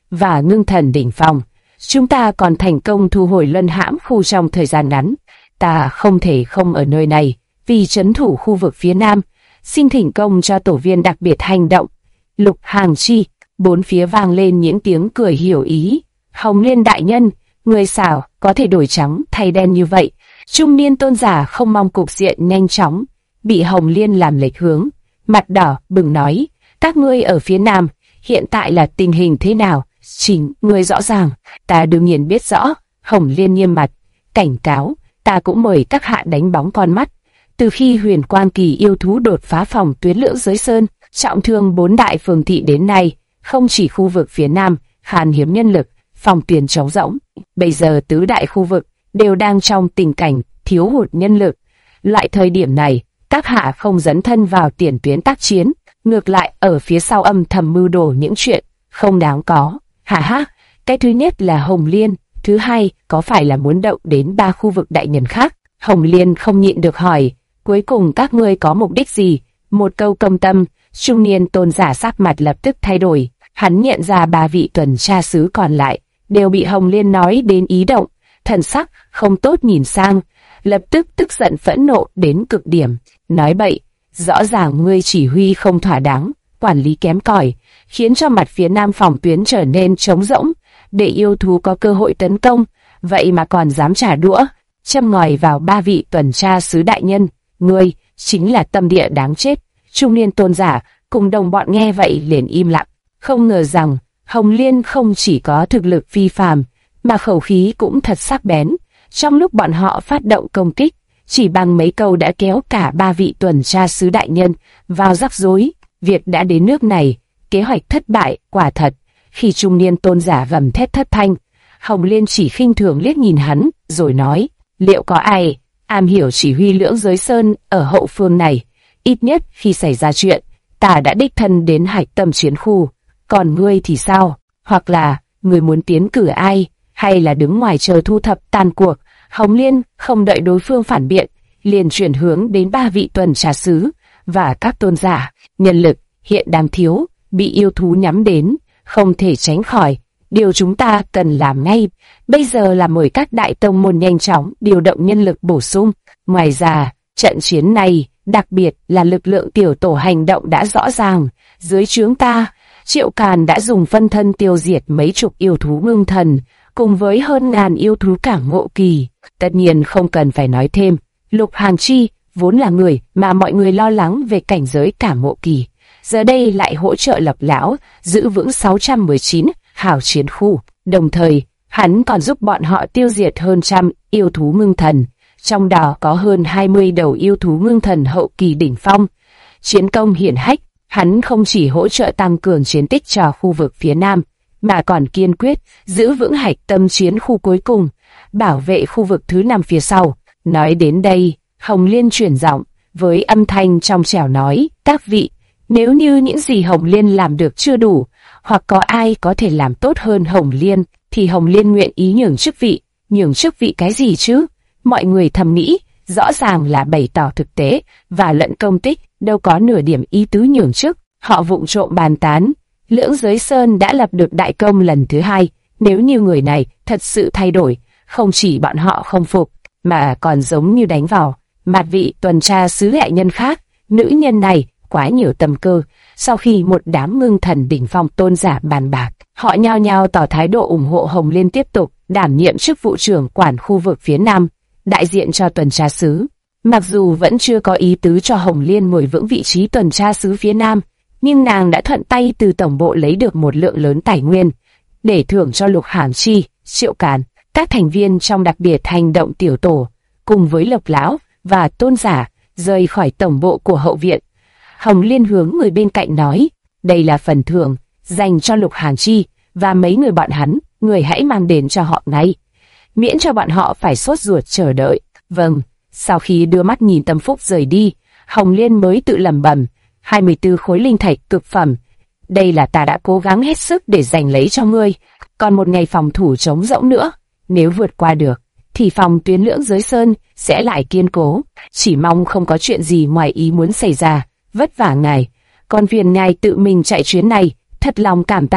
và ngưng thần đỉnh phong. Chúng ta còn thành công thu hồi luân hãm khu trong thời gian ngắn. Ta không thể không ở nơi này vì trấn thủ khu vực phía nam. Xin thỉnh công cho tổ viên đặc biệt hành động. Lục Hàng Chi. Bốn phía vang lên những tiếng cười hiểu ý. Hồng Liên đại nhân, người xảo có thể đổi trắng thay đen như vậy. Trung niên tôn giả không mong cục diện nhanh chóng bị Hồng Liên làm lệch hướng, mặt đỏ bừng nói: các ngươi ở phía nam hiện tại là tình hình thế nào? Chính ngươi rõ ràng. Ta đương nhiên biết rõ. Hồng Liên nghiêm mặt cảnh cáo: ta cũng mời các hạ đánh bóng con mắt. Từ khi Huyền Quang Kỳ yêu thú đột phá phòng tuyến Lưỡng Giới Sơn, trọng thương 4 đại phường thị đến nay, không chỉ khu vực phía nam khan hiếm nhân lực, phòng tuyến trống rỗng, bây giờ tứ đại khu vực đều đang trong tình cảnh thiếu hụt nhân lực. Loại thời điểm này, các hạ không dấn thân vào tiền tuyến tác chiến, ngược lại ở phía sau âm thầm mưu đồ những chuyện không đáng có. Hả ha, cái thứ nhất là Hồng Liên, thứ hai có phải là muốn động đến 3 khu vực đại nhân khác? Hồng Liên không nhịn được hỏi: cuối cùng các ngươi có mục đích gì? Một câu công tâm, trung niên tôn giả sắc mặt lập tức thay đổi. Hắn nhận ra 3 vị tuần tra sứ còn lại đều bị Hồng Liên nói đến ý động, thần sắc không tốt nhìn sang, lập tức tức giận phẫn nộ đến cực điểm. Nói bậy, rõ ràng ngươi chỉ huy không thỏa đáng, quản lý kém cỏi, khiến cho mặt phía nam phòng tuyến trở nên trống rỗng, để yêu thú có cơ hội tấn công, vậy mà còn dám trả đũa, châm ngòi vào 3 vị tuần tra sứ đại nhân. Ngươi chính là tâm địa đáng chết. Trung niên tôn giả cùng đồng bọn nghe vậy liền im lặng, không ngờ rằng Hồng Liên không chỉ có thực lực phi phàm, mà khẩu khí cũng thật sắc bén. Trong lúc bọn họ phát động công kích, chỉ bằng mấy câu đã kéo cả 3 vị tuần tra sứ đại nhân vào rắc rối. Việc đã đến nước này, kế hoạch thất bại quả thật. Khi trung niên tôn giả gầm thét thất thanh, Hồng Liên chỉ khinh thường liếc nhìn hắn, rồi nói: liệu có ai am hiểu chỉ huy Lưỡng Giới Sơn ở hậu phương này? Ít nhất khi xảy ra chuyện, ta đã đích thân đến hạch tâm chiến khu. Còn ngươi thì sao? Hoặc là ngươi muốn tiến cử ai, hay là đứng ngoài chờ thu thập tàn cuộc? Hồng Liên không đợi đối phương phản biện, liền chuyển hướng đến 3 vị tuần tra sứ và các tôn giả. Nhân lực hiện đang thiếu, bị yêu thú nhắm đến, không thể tránh khỏi. Điều chúng ta cần làm ngay bây giờ là mời các đại tông môn nhanh chóng điều động nhân lực bổ sung. Ngoài ra, trận chiến này, đặc biệt là lực lượng tiểu tổ hành động đã rõ ràng. Dưới trướng ta, Triệu Càn đã dùng phân thân tiêu diệt mấy chục yêu thú ngưng thần, cùng với hơn ngàn yêu thú cảng ngộ kỳ. Tất nhiên không cần phải nói thêm, Lục Hàng Chi vốn là người mà mọi người lo lắng về cảnh giới cảng ngộ kỳ, giờ đây lại hỗ trợ Lộc lão giữ vững 619 hảo chiến khu. Đồng thời, hắn còn giúp bọn họ tiêu diệt hơn 100 yêu thú ngưng thần, trong đó có hơn 20 đầu yêu thú ngưng thần hậu kỳ đỉnh phong. Chiến công hiển hách, hắn không chỉ hỗ trợ tăng cường chiến tích cho khu vực phía nam, mà còn kiên quyết giữ vững hạch tâm chiến khu cuối cùng, bảo vệ khu vực thứ 5 phía sau. Nói đến đây, Hồng Liên chuyển giọng, với âm thanh trong trẻo nói: các vị, nếu như những gì Hồng Liên làm được chưa đủ, hoặc có ai có thể làm tốt hơn Hồng Liên, thì Hồng Liên nguyện ý nhường chức vị. Nhường chức vị cái gì chứ? Mọi người thầm nghĩ, rõ ràng là bày tỏ thực tế và lẫn công tích, đâu có nửa điểm ý tứ nhường chức. Họ vụng trộm bàn tán, Lưỡng Giới Sơn đã lập được đại công lần thứ 2, nếu như người này thật sự thay đổi, không chỉ bọn họ không phục, mà còn giống như đánh vào mặt vị tuần tra sứ đại nhân khác. Nữ nhân này quá nhiều tâm cơ. Sau khi một đám ngưng thần đỉnh phong tôn giả bàn bạc, họ nhao nhao tỏ thái độ ủng hộ Hồng Liên tiếp tục đảm nhiệm chức vụ trưởng quản khu vực phía nam, đại diện cho tuần tra sứ. Mặc dù vẫn chưa có ý tứ cho Hồng Liên ngồi vững vị trí tuần tra sứ phía nam, nhưng nàng đã thuận tay từ tổng bộ lấy được một lượng lớn tài nguyên để thưởng cho Lục Hàng Chi, Triệu Càn, các thành viên trong đặc biệt hành động tiểu tổ, cùng với Lộc lão và tôn giả rời khỏi tổng bộ của hậu viện. Hồng Liên hướng người bên cạnh nói: đây là phần thưởng dành cho Lục Hàng Chi và mấy người bọn hắn, người hãy mang đến cho họ ngay, miễn cho bọn họ phải sốt ruột chờ đợi. Vâng. Sau khi đưa mắt nhìn Tâm Phúc rời đi, Hồng Liên mới tự lẩm bẩm: 24 khối linh thạch cực phẩm, đây là ta đã cố gắng hết sức để giành lấy cho ngươi. Còn một ngày phòng thủ trống rỗng nữa, nếu vượt qua được, thì phòng tuyến Lưỡng Giới Sơn sẽ lại kiên cố. Chỉ mong không có chuyện gì ngoài ý muốn xảy ra. Vất vả ngài, còn phiền ngài tự mình chạy chuyến này, thật lòng cảm tạ.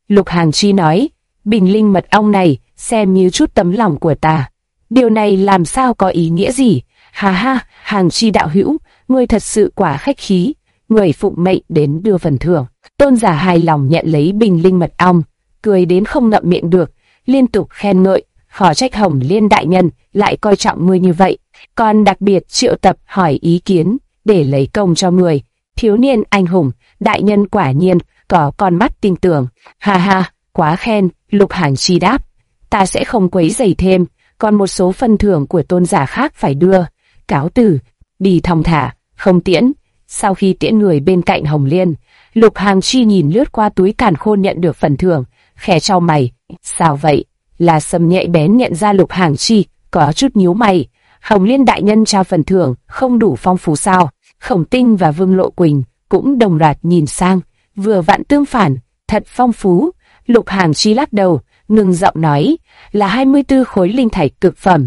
Lục Hàng Chi nói, bình linh mật ong này xem như chút tấm lòng của ta. Điều này làm sao có ý nghĩa gì? Ha ha, Hàng Chi đạo hữu, ngươi thật sự quá khách khí, người phụng mệnh đến đưa phần thưởng. Tôn giả hài lòng nhận lấy bình linh mật ong, cười đến không ngậm miệng được, liên tục khen ngợi, khó trách Hồng Liên đại nhân lại coi trọng ngươi như vậy, còn đặc biệt triệu tập hỏi ý kiến để lấy công cho người. Thiếu niên anh hùng, đại nhân quả nhiên có con mắt tin tưởng. Ha ha, quá khen, Lục Hàng Chi đáp, ta sẽ không quấy rầy thêm, còn một số phần thưởng của tôn giả khác phải đưa. Cáo từ, đi thong thả, không tiễn. Sau khi tiễn người bên cạnh Hồng Liên, Lục Hàng Chi nhìn lướt qua túi càn khôn nhận được phần thưởng, khẽ chau mày. Sao vậy? La Sâm nhạy bén nhận ra Lục Hàng Chi có chút nhíu mày. Hồng Liên đại nhân trao phần thưởng không đủ phong phú sao? Khổng Tinh và Vương Lộ Quỳnh cũng đồng loạt nhìn sang, vừa vặn tương phản, thật phong phú. Lục Hàng Chi lắc đầu, ngừng giọng nói, là 24 khối linh thạch cực phẩm.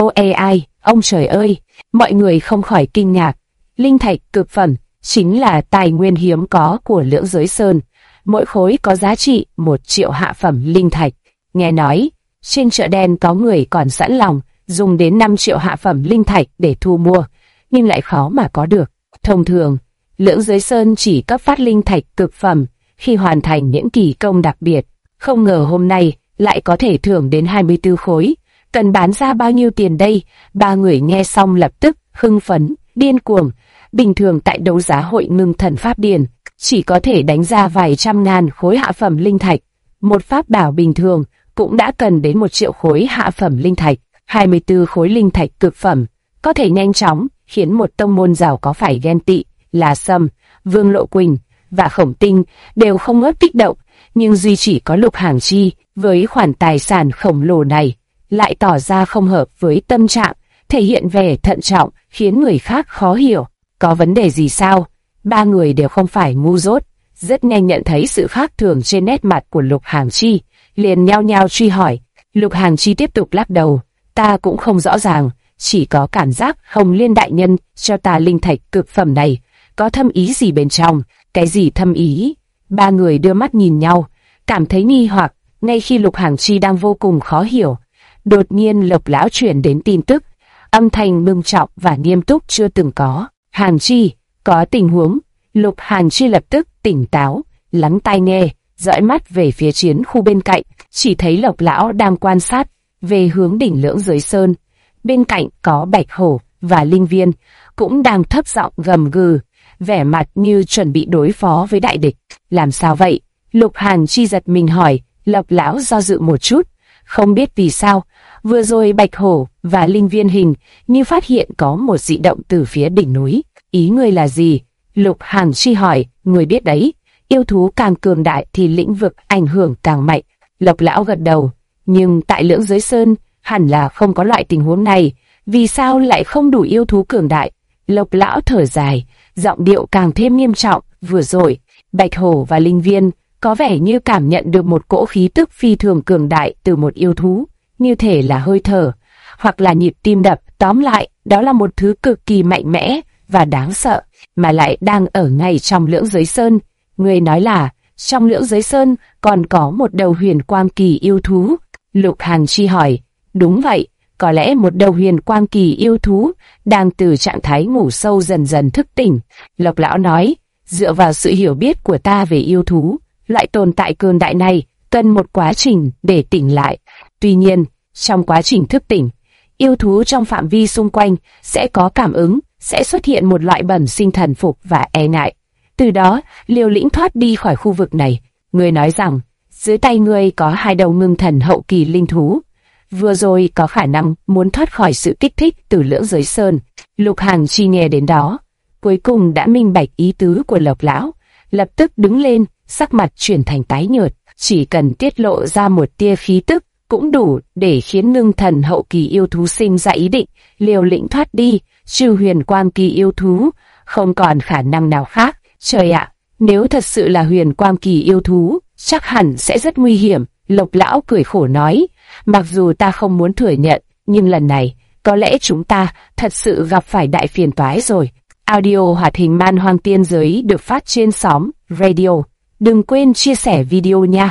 Ai, ông trời ơi, mọi người không khỏi kinh ngạc. Linh thạch cực phẩm chính là tài nguyên hiếm có của Lưỡng Giới Sơn, mỗi khối có giá trị 1 triệu hạ phẩm linh thạch. Nghe nói, trên chợ đen có người còn sẵn lòng dùng đến 5 triệu hạ phẩm linh thạch để thu mua, nhưng lại khó mà có được. Thông thường, Lưỡng Giới Sơn chỉ cấp phát linh thạch cực phẩm khi hoàn thành những kỳ công đặc biệt. Không ngờ hôm nay lại có thể thưởng đến 24 khối. Cần bán ra bao nhiêu tiền đây? Ba người nghe xong lập tức hưng phấn, điên cuồng. Bình thường tại đấu giá hội Ngưng Thần Pháp Điển chỉ có thể đánh ra vài trăm ngàn khối hạ phẩm linh thạch. Một pháp bảo bình thường cũng đã cần đến 1 triệu khối hạ phẩm linh thạch. 24 khối linh thạch cực phẩm có thể nhanh chóng khiến một tông môn giàu có phải ghen tị. La Sâm, Vương Lộ Quỳnh và Khổng Tinh đều không ngớt kích động, nhưng duy chỉ có Lục Hàng Chi với khoản tài sản khổng lồ này lại tỏ ra không hợp với tâm trạng, thể hiện vẻ thận trọng khiến người khác khó hiểu. Có vấn đề gì sao? Ba người đều không phải ngu dốt, rất nhanh nhận thấy sự khác thường trên nét mặt của Lục Hàng Chi, liền nhao nhao truy hỏi. Lục Hàng Chi tiếp tục lắc đầu, ta cũng không rõ ràng, chỉ có cảm giác Hồng Liên đại nhân cho ta linh thạch cực phẩm này có thâm ý gì bên trong. Cái gì thâm ý? Ba người đưa mắt nhìn nhau, cảm thấy nghi hoặc. Ngay khi Lục Hàng Chi đang vô cùng khó hiểu, đột nhiên Lộc lão truyền đến tin tức, âm thanh ngưng trọng và nghiêm túc chưa từng có. Hàng Chi, có tình huống. Lục Hàng Chi lập tức tỉnh táo, lắng tai nghe, dõi mắt về phía chiến khu bên cạnh, chỉ thấy Lộc lão đang quan sát về hướng đỉnh Lưỡng Giới Sơn. Bên cạnh có Bạch Hổ và Linh Viên cũng đang thấp giọng gầm gừ, vẻ mặt như chuẩn bị đối phó với đại địch. Làm sao vậy? Lục Hàng Chi giật mình hỏi. Lộc lão do dự một chút, không biết vì sao, vừa rồi Bạch Hổ và Linh Viên hình như phát hiện có một dị động từ phía đỉnh núi. Ý ngươi là gì? Lục Hàng Chi hỏi. Ngươi biết đấy, yêu thú càng cường đại thì lĩnh vực ảnh hưởng càng mạnh. Lộc lão gật đầu, nhưng tại Lưỡng Giới Sơn hẳn là không có loại tình huống này, vì sao lại không đủ yêu thú cường đại? Lộc lão thở dài, giọng điệu càng thêm nghiêm trọng. Vừa rồi, Bạch Hổ và Linh Viên có vẻ như cảm nhận được một cỗ khí tức phi thường cường đại từ một yêu thú, như thể là hơi thở, hoặc là nhịp tim đập. Tóm lại, đó là một thứ cực kỳ mạnh mẽ và đáng sợ, mà lại đang ở ngay trong Lưỡng Giới Sơn. Người nói là, trong Lưỡng Giới Sơn còn có một đầu huyền quang kỳ yêu thú? Lục Hàng Chi hỏi. Đúng vậy, có lẽ một đầu huyền quang kỳ yêu thú đang từ trạng thái ngủ sâu dần dần thức tỉnh. Lộc lão nói, dựa vào sự hiểu biết của ta về yêu thú, loại tồn tại cường đại này cần một quá trình để tỉnh lại. Tuy nhiên, trong quá trình thức tỉnh, yêu thú trong phạm vi xung quanh sẽ có cảm ứng, sẽ xuất hiện một loại bẩm sinh thần phục và e ngại. Từ đó, liều lĩnh thoát đi khỏi khu vực này. Ngươi nói rằng, dưới tay ngươi có 2 đầu ngưng thần hậu kỳ linh thú. Vừa rồi có khả năng muốn thoát khỏi sự kích thích từ Lưỡng Giới Sơn. Lục Hàng Chi nghe đến đó, cuối cùng đã minh bạch ý tứ của Lộc lão, lập tức đứng lên, sắc mặt chuyển thành tái nhợt. Chỉ cần tiết lộ ra một tia khí tức cũng đủ để khiến ngưng thần hậu kỳ yêu thú sinh ra ý định liều lĩnh thoát đi. Trừ huyền quang kỳ yêu thú, không còn khả năng nào khác. Trời ạ, nếu thật sự là huyền quang kỳ yêu thú, chắc hẳn sẽ rất nguy hiểm. Lộc lão cười khổ nói, mặc dù ta không muốn thừa nhận, nhưng lần này, có lẽ chúng ta thật sự gặp phải đại phiền toái rồi. Audio hoạt hình Man Hoang Tiên Giới được phát trên Xóm Radio. Đừng quên chia sẻ video nha.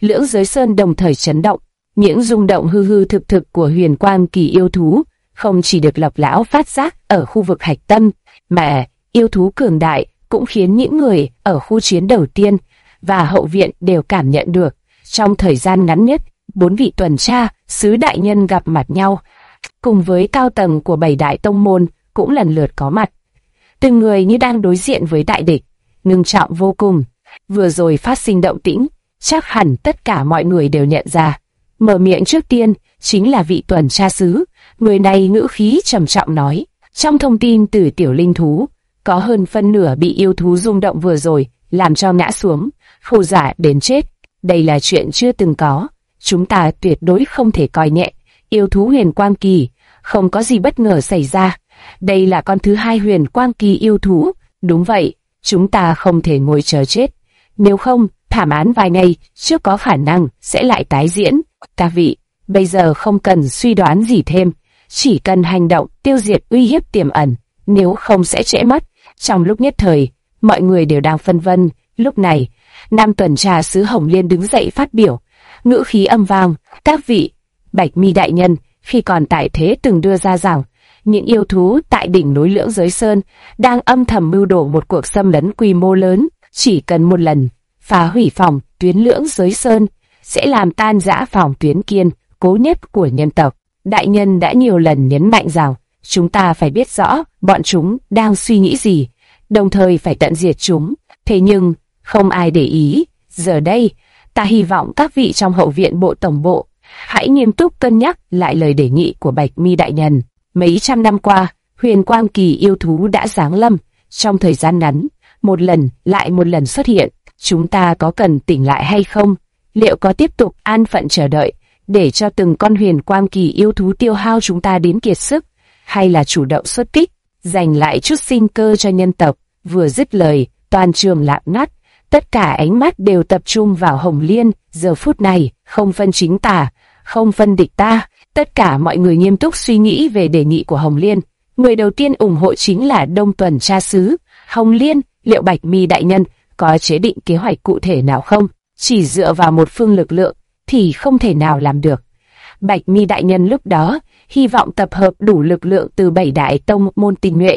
Lưỡng Giới Sơn đồng thời chấn động. Những rung động hư hư thực thực của huyền quang kỳ yêu thú không chỉ được Lộc lão phát giác ở khu vực hạch tâm, mà yêu thú cường đại cũng khiến những người ở khu chiến đầu tiên và hậu viện đều cảm nhận được. Trong thời gian ngắn nhất, 4 vị tuần tra sứ đại nhân gặp mặt nhau, cùng với cao tầng của 7 đại tông môn cũng lần lượt có mặt. Từng người như đang đối diện với đại địch, ngưng trọng vô cùng. Vừa rồi phát sinh động tĩnh, chắc hẳn tất cả mọi người đều nhận ra. Mở miệng trước tiên chính là vị tuần tra sứ. Người này ngữ khí trầm trọng nói, trong thông tin từ tiểu linh thú, có hơn phân nửa bị yêu thú rung động vừa rồi làm cho ngã xuống, khổ giả đến chết. Đây là chuyện chưa từng có, chúng ta tuyệt đối không thể coi nhẹ. Yêu thú huyền quang kỳ, không có gì bất ngờ xảy ra. Đây là con thứ 2 huyền quang kỳ yêu thú. Đúng vậy, chúng ta không thể ngồi chờ chết. Nếu không, thảm án vài ngày trước có khả năng sẽ lại tái diễn. Các vị, bây giờ không cần suy đoán gì thêm, chỉ cần hành động tiêu diệt uy hiếp tiềm ẩn, nếu không sẽ trễ mất. Trong lúc nhất thời, mọi người đều đang phân vân. Lúc này, nam tuần tra sứ Hồng Liên đứng dậy phát biểu, ngữ khí âm vang. Các vị, Bạch Mi đại nhân khi còn tại thế từng đưa ra rằng những yêu thú tại đỉnh núi Lưỡng Giới Sơn đang âm thầm mưu đồ một cuộc xâm lấn quy mô lớn. Chỉ cần một lần phá hủy phòng tuyến Lưỡng Giới Sơn sẽ làm tan rã phòng tuyến kiên cố nhất của nhân tộc. Đại nhân đã nhiều lần nhấn mạnh rằng chúng ta phải biết rõ bọn chúng đang suy nghĩ gì, đồng thời phải tận diệt chúng. Thế nhưng không ai để ý. Giờ đây, ta hy vọng các vị trong hậu viện bộ tổng bộ hãy nghiêm túc cân nhắc lại lời đề nghị của Bạch Mi đại nhân. Mấy trăm năm qua, huyền quang kỳ yêu thú đã giáng lâm. Trong thời gian ngắn, một lần lại một lần xuất hiện. Chúng ta có cần tỉnh lại hay không? Liệu có tiếp tục an phận chờ đợi để cho từng con huyền quang kỳ yêu thú tiêu hao chúng ta đến kiệt sức, hay là chủ động xuất kích, giành lại chút sinh cơ cho nhân tộc? Vừa dứt lời, toàn trường lặng ngắt, tất cả ánh mắt đều tập trung vào Hồng Liên. Giờ phút này, không phân chính tà, không phân địch ta, tất cả mọi người nghiêm túc suy nghĩ về đề nghị của Hồng Liên. Người đầu tiên ủng hộ chính là Đông tuần tra sứ Hồng Liên. Liệu Bạch Mi đại nhân có chế định kế hoạch cụ thể nào không? Chỉ dựa vào một phương lực lượng thì không thể nào làm được. Bạch Mi đại nhân lúc đó hy vọng tập hợp đủ lực lượng từ 7 đại tông môn tinh nhuệ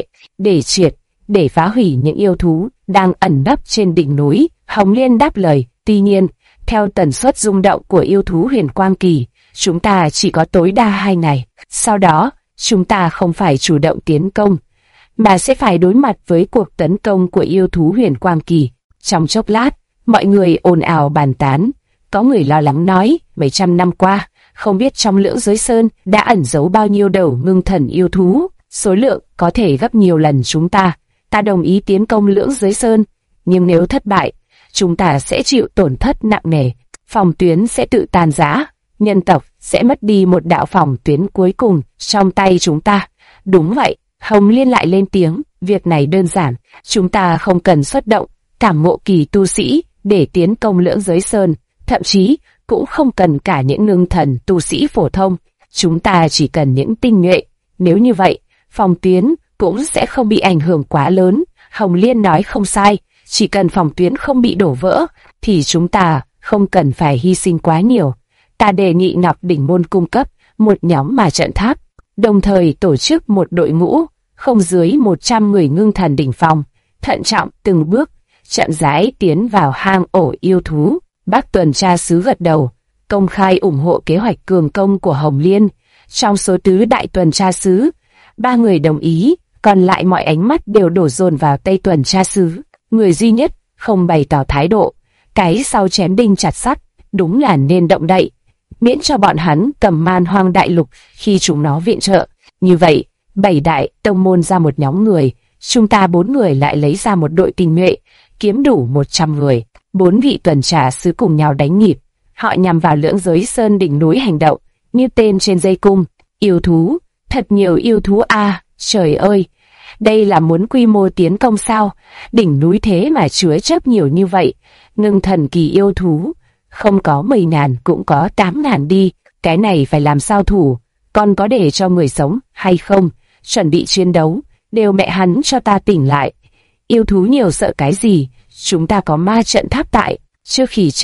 để phá hủy những yêu thú đang ẩn nấp trên đỉnh núi. Hồng Liên đáp lời, tuy nhiên, theo tần suất rung động của yêu thú huyền quang kỳ, chúng ta chỉ có tối đa 2 ngày. Sau đó, chúng ta không phải chủ động tiến công, mà sẽ phải đối mặt với cuộc tấn công của yêu thú huyền quang kỳ. Trong chốc lát, mọi người ồn ào bàn tán. Có người lo lắng nói, mấy trăm năm qua, không biết trong Lưỡng Giới Sơn đã ẩn giấu bao nhiêu đầu ngưng thần yêu thú, số lượng có thể gấp nhiều lần chúng ta. Ta đồng ý tiến công Lưỡng Giới Sơn, nhưng nếu thất bại, chúng ta sẽ chịu tổn thất nặng nề, phòng tuyến sẽ tự tan rã, nhân tộc sẽ mất đi một đạo phòng tuyến cuối cùng trong tay chúng ta. Đúng vậy, Hồng Liên lại lên tiếng, việc này đơn giản, chúng ta không cần xuất động Cảm Ngộ kỳ tu sĩ để tiến công Lưỡng Giới Sơn, thậm chí cũng không cần cả những ngưng thần tu sĩ phổ thông, chúng ta chỉ cần những tinh nhuệ. Nếu như vậy, phòng tuyến cũng sẽ không bị ảnh hưởng quá lớn. Hồng Liên nói không sai, chỉ cần phòng tuyến không bị đổ vỡ, thì chúng ta không cần phải hy sinh quá nhiều. Ta đề nghị Ngọc Đỉnh Môn cung cấp một nhóm mà trận tháp, đồng thời tổ chức một đội ngũ không dưới 100 người ngưng thần đỉnh phong, thận trọng từng bước, chậm rãi tiến vào hang ổ yêu thú. Bác tuần tra sứ gật đầu, công khai ủng hộ kế hoạch cường công của Hồng Liên. Trong số tứ đại tuần tra sứ, 3 người đồng ý, còn lại mọi ánh mắt đều đổ dồn vào Tây tuần tra sứ. Người duy nhất không bày tỏ thái độ, cái sau chém đinh chặt sắt, đúng là nên động đậy, miễn cho bọn hắn cầm Man Hoang đại lục khi chúng nó viện trợ. Như vậy, 7 đại tông môn ra một nhóm người, chúng ta 4 người lại lấy ra một đội tinh nhuệ, kiếm đủ 100 người. 4 vị tuần tra sứ cùng nhau đánh nhịp, họ nhằm vào Lưỡng Giới Sơn đỉnh núi hành động, như tên trên dây cung. Yêu thú, thật nhiều yêu thú a, trời ơi! Đây là muốn quy mô tiến công sao? Đỉnh núi thế mà chứa chấp nhiều như vậy. Ngưng thần kỳ yêu thú, không có 10.000 cũng có 8.000 đi. Cái này phải làm sao thủ? Còn có để cho người sống hay không? Chuẩn bị chiến đấu, đều mẹ hắn cho ta tỉnh lại. Yêu thú nhiều sợ cái gì? Chúng ta có ma trận tháp tại. Trước khi chết,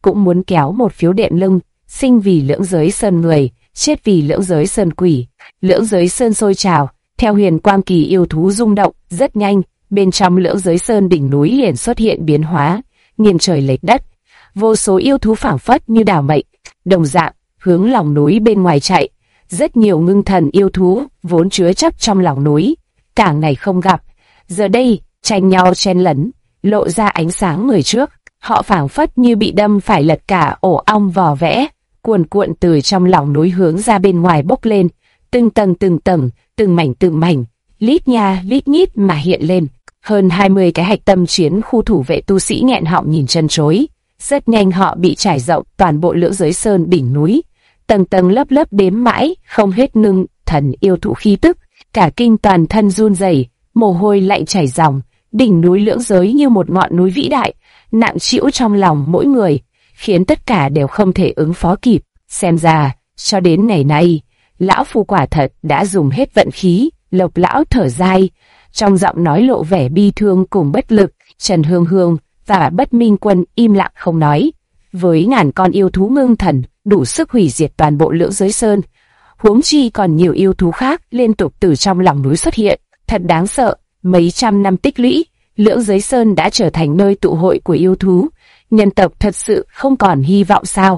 cũng muốn kéo một phiếu đệm lưng, sinh vì Lưỡng Giới Sơn người, chết vì Lưỡng Giới Sơn quỷ. Lưỡng Giới Sơn sôi trào, theo Huyền Quang Kỳ yêu thú rung động, rất nhanh, bên trong Lưỡng Giới Sơn đỉnh núi liền xuất hiện biến hóa, nghiêng trời lệch đất. Vô số yêu thú phảng phất như đảo mệnh, đồng dạng hướng lòng núi bên ngoài chạy. Rất nhiều ngưng thần yêu thú vốn chứa chấp trong lòng núi, cả ngày không gặp, giờ đây tranh nhau chen lấn, lộ ra ánh sáng người trước. Họ phảng phất như bị đâm phải lật cả ổ ong vò vẽ, cuồn cuộn từ trong lòng núi hướng ra bên ngoài bốc lên, từng tầng, từng mảnh, lít nha lít nhít mà hiện lên. Hơn 20 cái hạch tâm chiến khu thủ vệ tu sĩ nghẹn họng nhìn chân chối. Rất nhanh họ bị trải rộng toàn bộ Lưỡng Giới Sơn đỉnh núi, tầng lớp đếm mãi không hết ngưng thần yêu thú khí tức, cả kinh toàn thân run rẩy, mồ hôi lạnh chảy ròng. Đỉnh núi Lưỡng Giới như một ngọn núi vĩ đại, nặng trĩu trong lòng mỗi người, khiến tất cả đều không thể ứng phó kịp. Xem ra, cho đến ngày nay, lão phu quả thật đã dùng hết vận khí. Lộc lão thở dài, trong giọng nói lộ vẻ bi thương cùng bất lực. Trần Hương Hương và Bất Minh Quân im lặng không nói. Với ngàn con yêu thú ngưng thần, đủ sức hủy diệt toàn bộ Lưỡng Giới Sơn. Huống chi còn nhiều yêu thú khác liên tục từ trong lòng núi xuất hiện, thật đáng sợ. Mấy trăm năm tích lũy, Lưỡng Giới Sơn đã trở thành nơi tụ hội của yêu thú. Nhân tộc thật sự không còn hy vọng sao?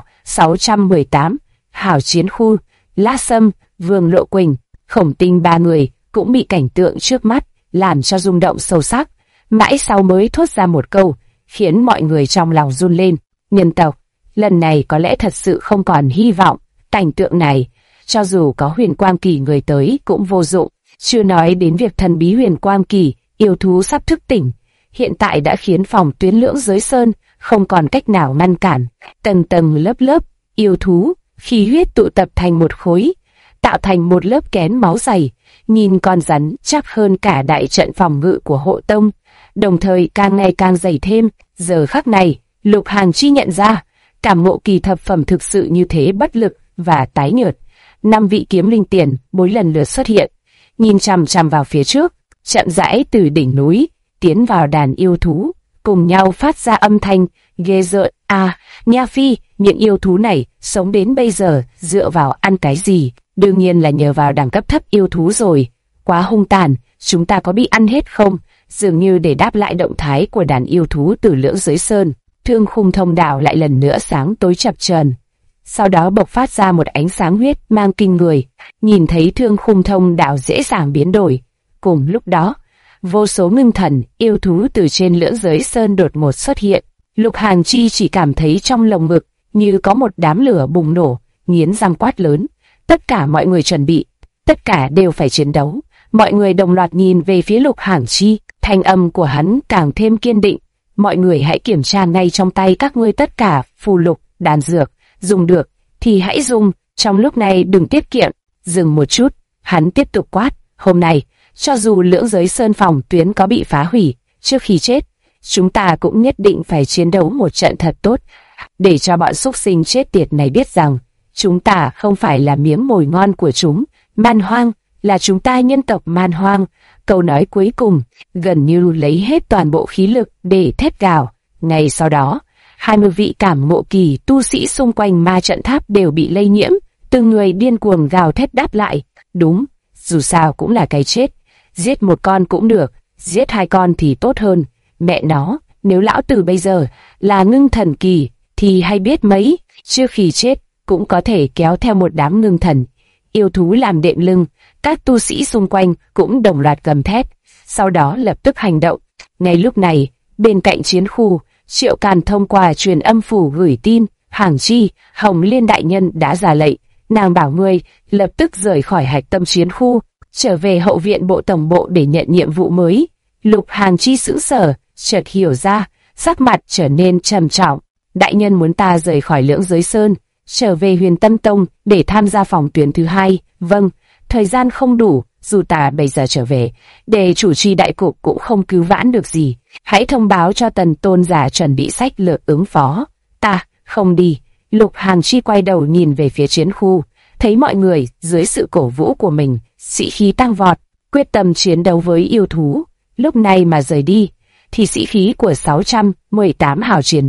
618 Hảo Chiến Khu, La Sâm, Vương Lộ Quỳnh, Khổng Tinh ba người cũng bị cảnh tượng trước mắt làm cho rung động sâu sắc. Mãi sau mới thốt ra một câu, khiến mọi người trong lòng run lên. Nhân tộc, lần này có lẽ thật sự không còn hy vọng. Cảnh tượng này, cho dù có Huyền Quang Kỳ người tới cũng vô dụng. Chưa nói đến việc thần bí Huyền Quang Kỳ, yêu thú sắp thức tỉnh, hiện tại đã khiến phòng tuyến Lưỡng Giới Sơn không còn cách nào ngăn cản. Tầng lớp yêu thú, khí huyết tụ tập thành một khối, tạo thành một lớp kén máu dày, nhìn con rắn chắc hơn cả đại trận phòng ngự của hộ tông, đồng thời càng ngày càng dày thêm. Giờ khắc này, Lục Hàn Chi nhận ra, Cảm Ngộ Kỳ thập phẩm thực sự như thế bất lực và tái nhợt. 5 vị kiếm linh tiền mỗi lần lượt xuất hiện, nhìn chằm chằm vào phía trước, chậm rãi từ đỉnh núi tiến vào đàn yêu thú, cùng nhau phát ra âm thanh ghê rợn. Nha Phi, những yêu thú này sống đến bây giờ dựa vào ăn cái gì? Đương nhiên là nhờ vào đẳng cấp thấp yêu thú rồi. Quá hung tàn, chúng ta có bị ăn hết không? Dường như để đáp lại động thái của đàn yêu thú từ Lưỡng Giới Sơn, Thương Khung Thông Đạo lại lần nữa sáng tối chập chờn. Sau đó bộc phát ra một ánh sáng huyết mang kinh người, nhìn thấy Thương Khung Thông Đạo dễ dàng biến đổi. Cùng lúc đó, vô số ngưng thần yêu thú từ trên Lưỡng Giới Sơn đột ngột xuất hiện. Lục Hàn Chi chỉ cảm thấy trong lồng ngực như có một đám lửa bùng nổ, nghiến răng quát lớn: tất cả mọi người chuẩn bị, tất cả đều phải chiến đấu. Mọi người đồng loạt nhìn về phía Lục Hàn Chi, thanh âm của hắn càng thêm kiên định: mọi người hãy kiểm tra ngay trong tay các ngươi tất cả phù lục, đan dược, dùng được thì hãy dùng, trong lúc này đừng tiết kiệm. Dừng một chút, hắn tiếp tục quát: hôm nay, cho dù Lưỡng Giới Sơn phòng tuyến có bị phá hủy, trước khi chết, chúng ta cũng nhất định phải chiến đấu một trận thật tốt, để cho bọn súc sinh chết tiệt này biết rằng, chúng ta không phải là miếng mồi ngon của chúng. Man hoang, là chúng ta nhân tộc man hoang. Câu nói cuối cùng, gần như lấy hết toàn bộ khí lực để thét gào. Ngay sau đó, 20 vị Cảm Ngộ Kỳ tu sĩ xung quanh ma trận tháp đều bị lây nhiễm, từng người điên cuồng gào thét đáp lại. Đúng, dù sao cũng là cái chết, giết một con cũng được, giết 2 con thì tốt hơn. Mẹ nó, nếu lão tử bây giờ là ngưng thần kỳ thì hay biết mấy, trước khi chết cũng có thể kéo theo một đám ngưng thần yêu thú làm đệm lưng. Các tu sĩ xung quanh cũng đồng loạt gầm thét, sau đó lập tức hành động. Ngay lúc này, bên cạnh chiến khu, Triệu Càn thông qua truyền âm phủ gửi tin: Hàn Chi, Hồng Liên đại nhân đã ra lệnh, nàng bảo ngươi lập tức rời khỏi hạch tâm chiến khu, trở về hậu viện bộ tổng bộ để nhận nhiệm vụ mới. Lục Hàn Chi sững sờ, chợt hiểu ra, sắc mặt trở nên trầm trọng. Đại nhân muốn ta rời khỏi Lưỡng Giới Sơn, trở về Huyền Tâm Tông để tham gia phòng tuyến thứ 2. Vâng, thời gian không đủ, dù ta bây giờ trở về để chủ trì đại cục cũng không cứu vãn được gì. Hãy thông báo cho Tần tôn giả chuẩn bị sách lược ứng phó. Ta không đi. Lục Hàn Chi quay đầu nhìn về phía chiến khu, thấy mọi người dưới sự cổ vũ của mình, sĩ khí tăng vọt, quyết tâm chiến đấu với yêu thú. Lúc này mà rời đi, thì sĩ khí của 618 hào chiến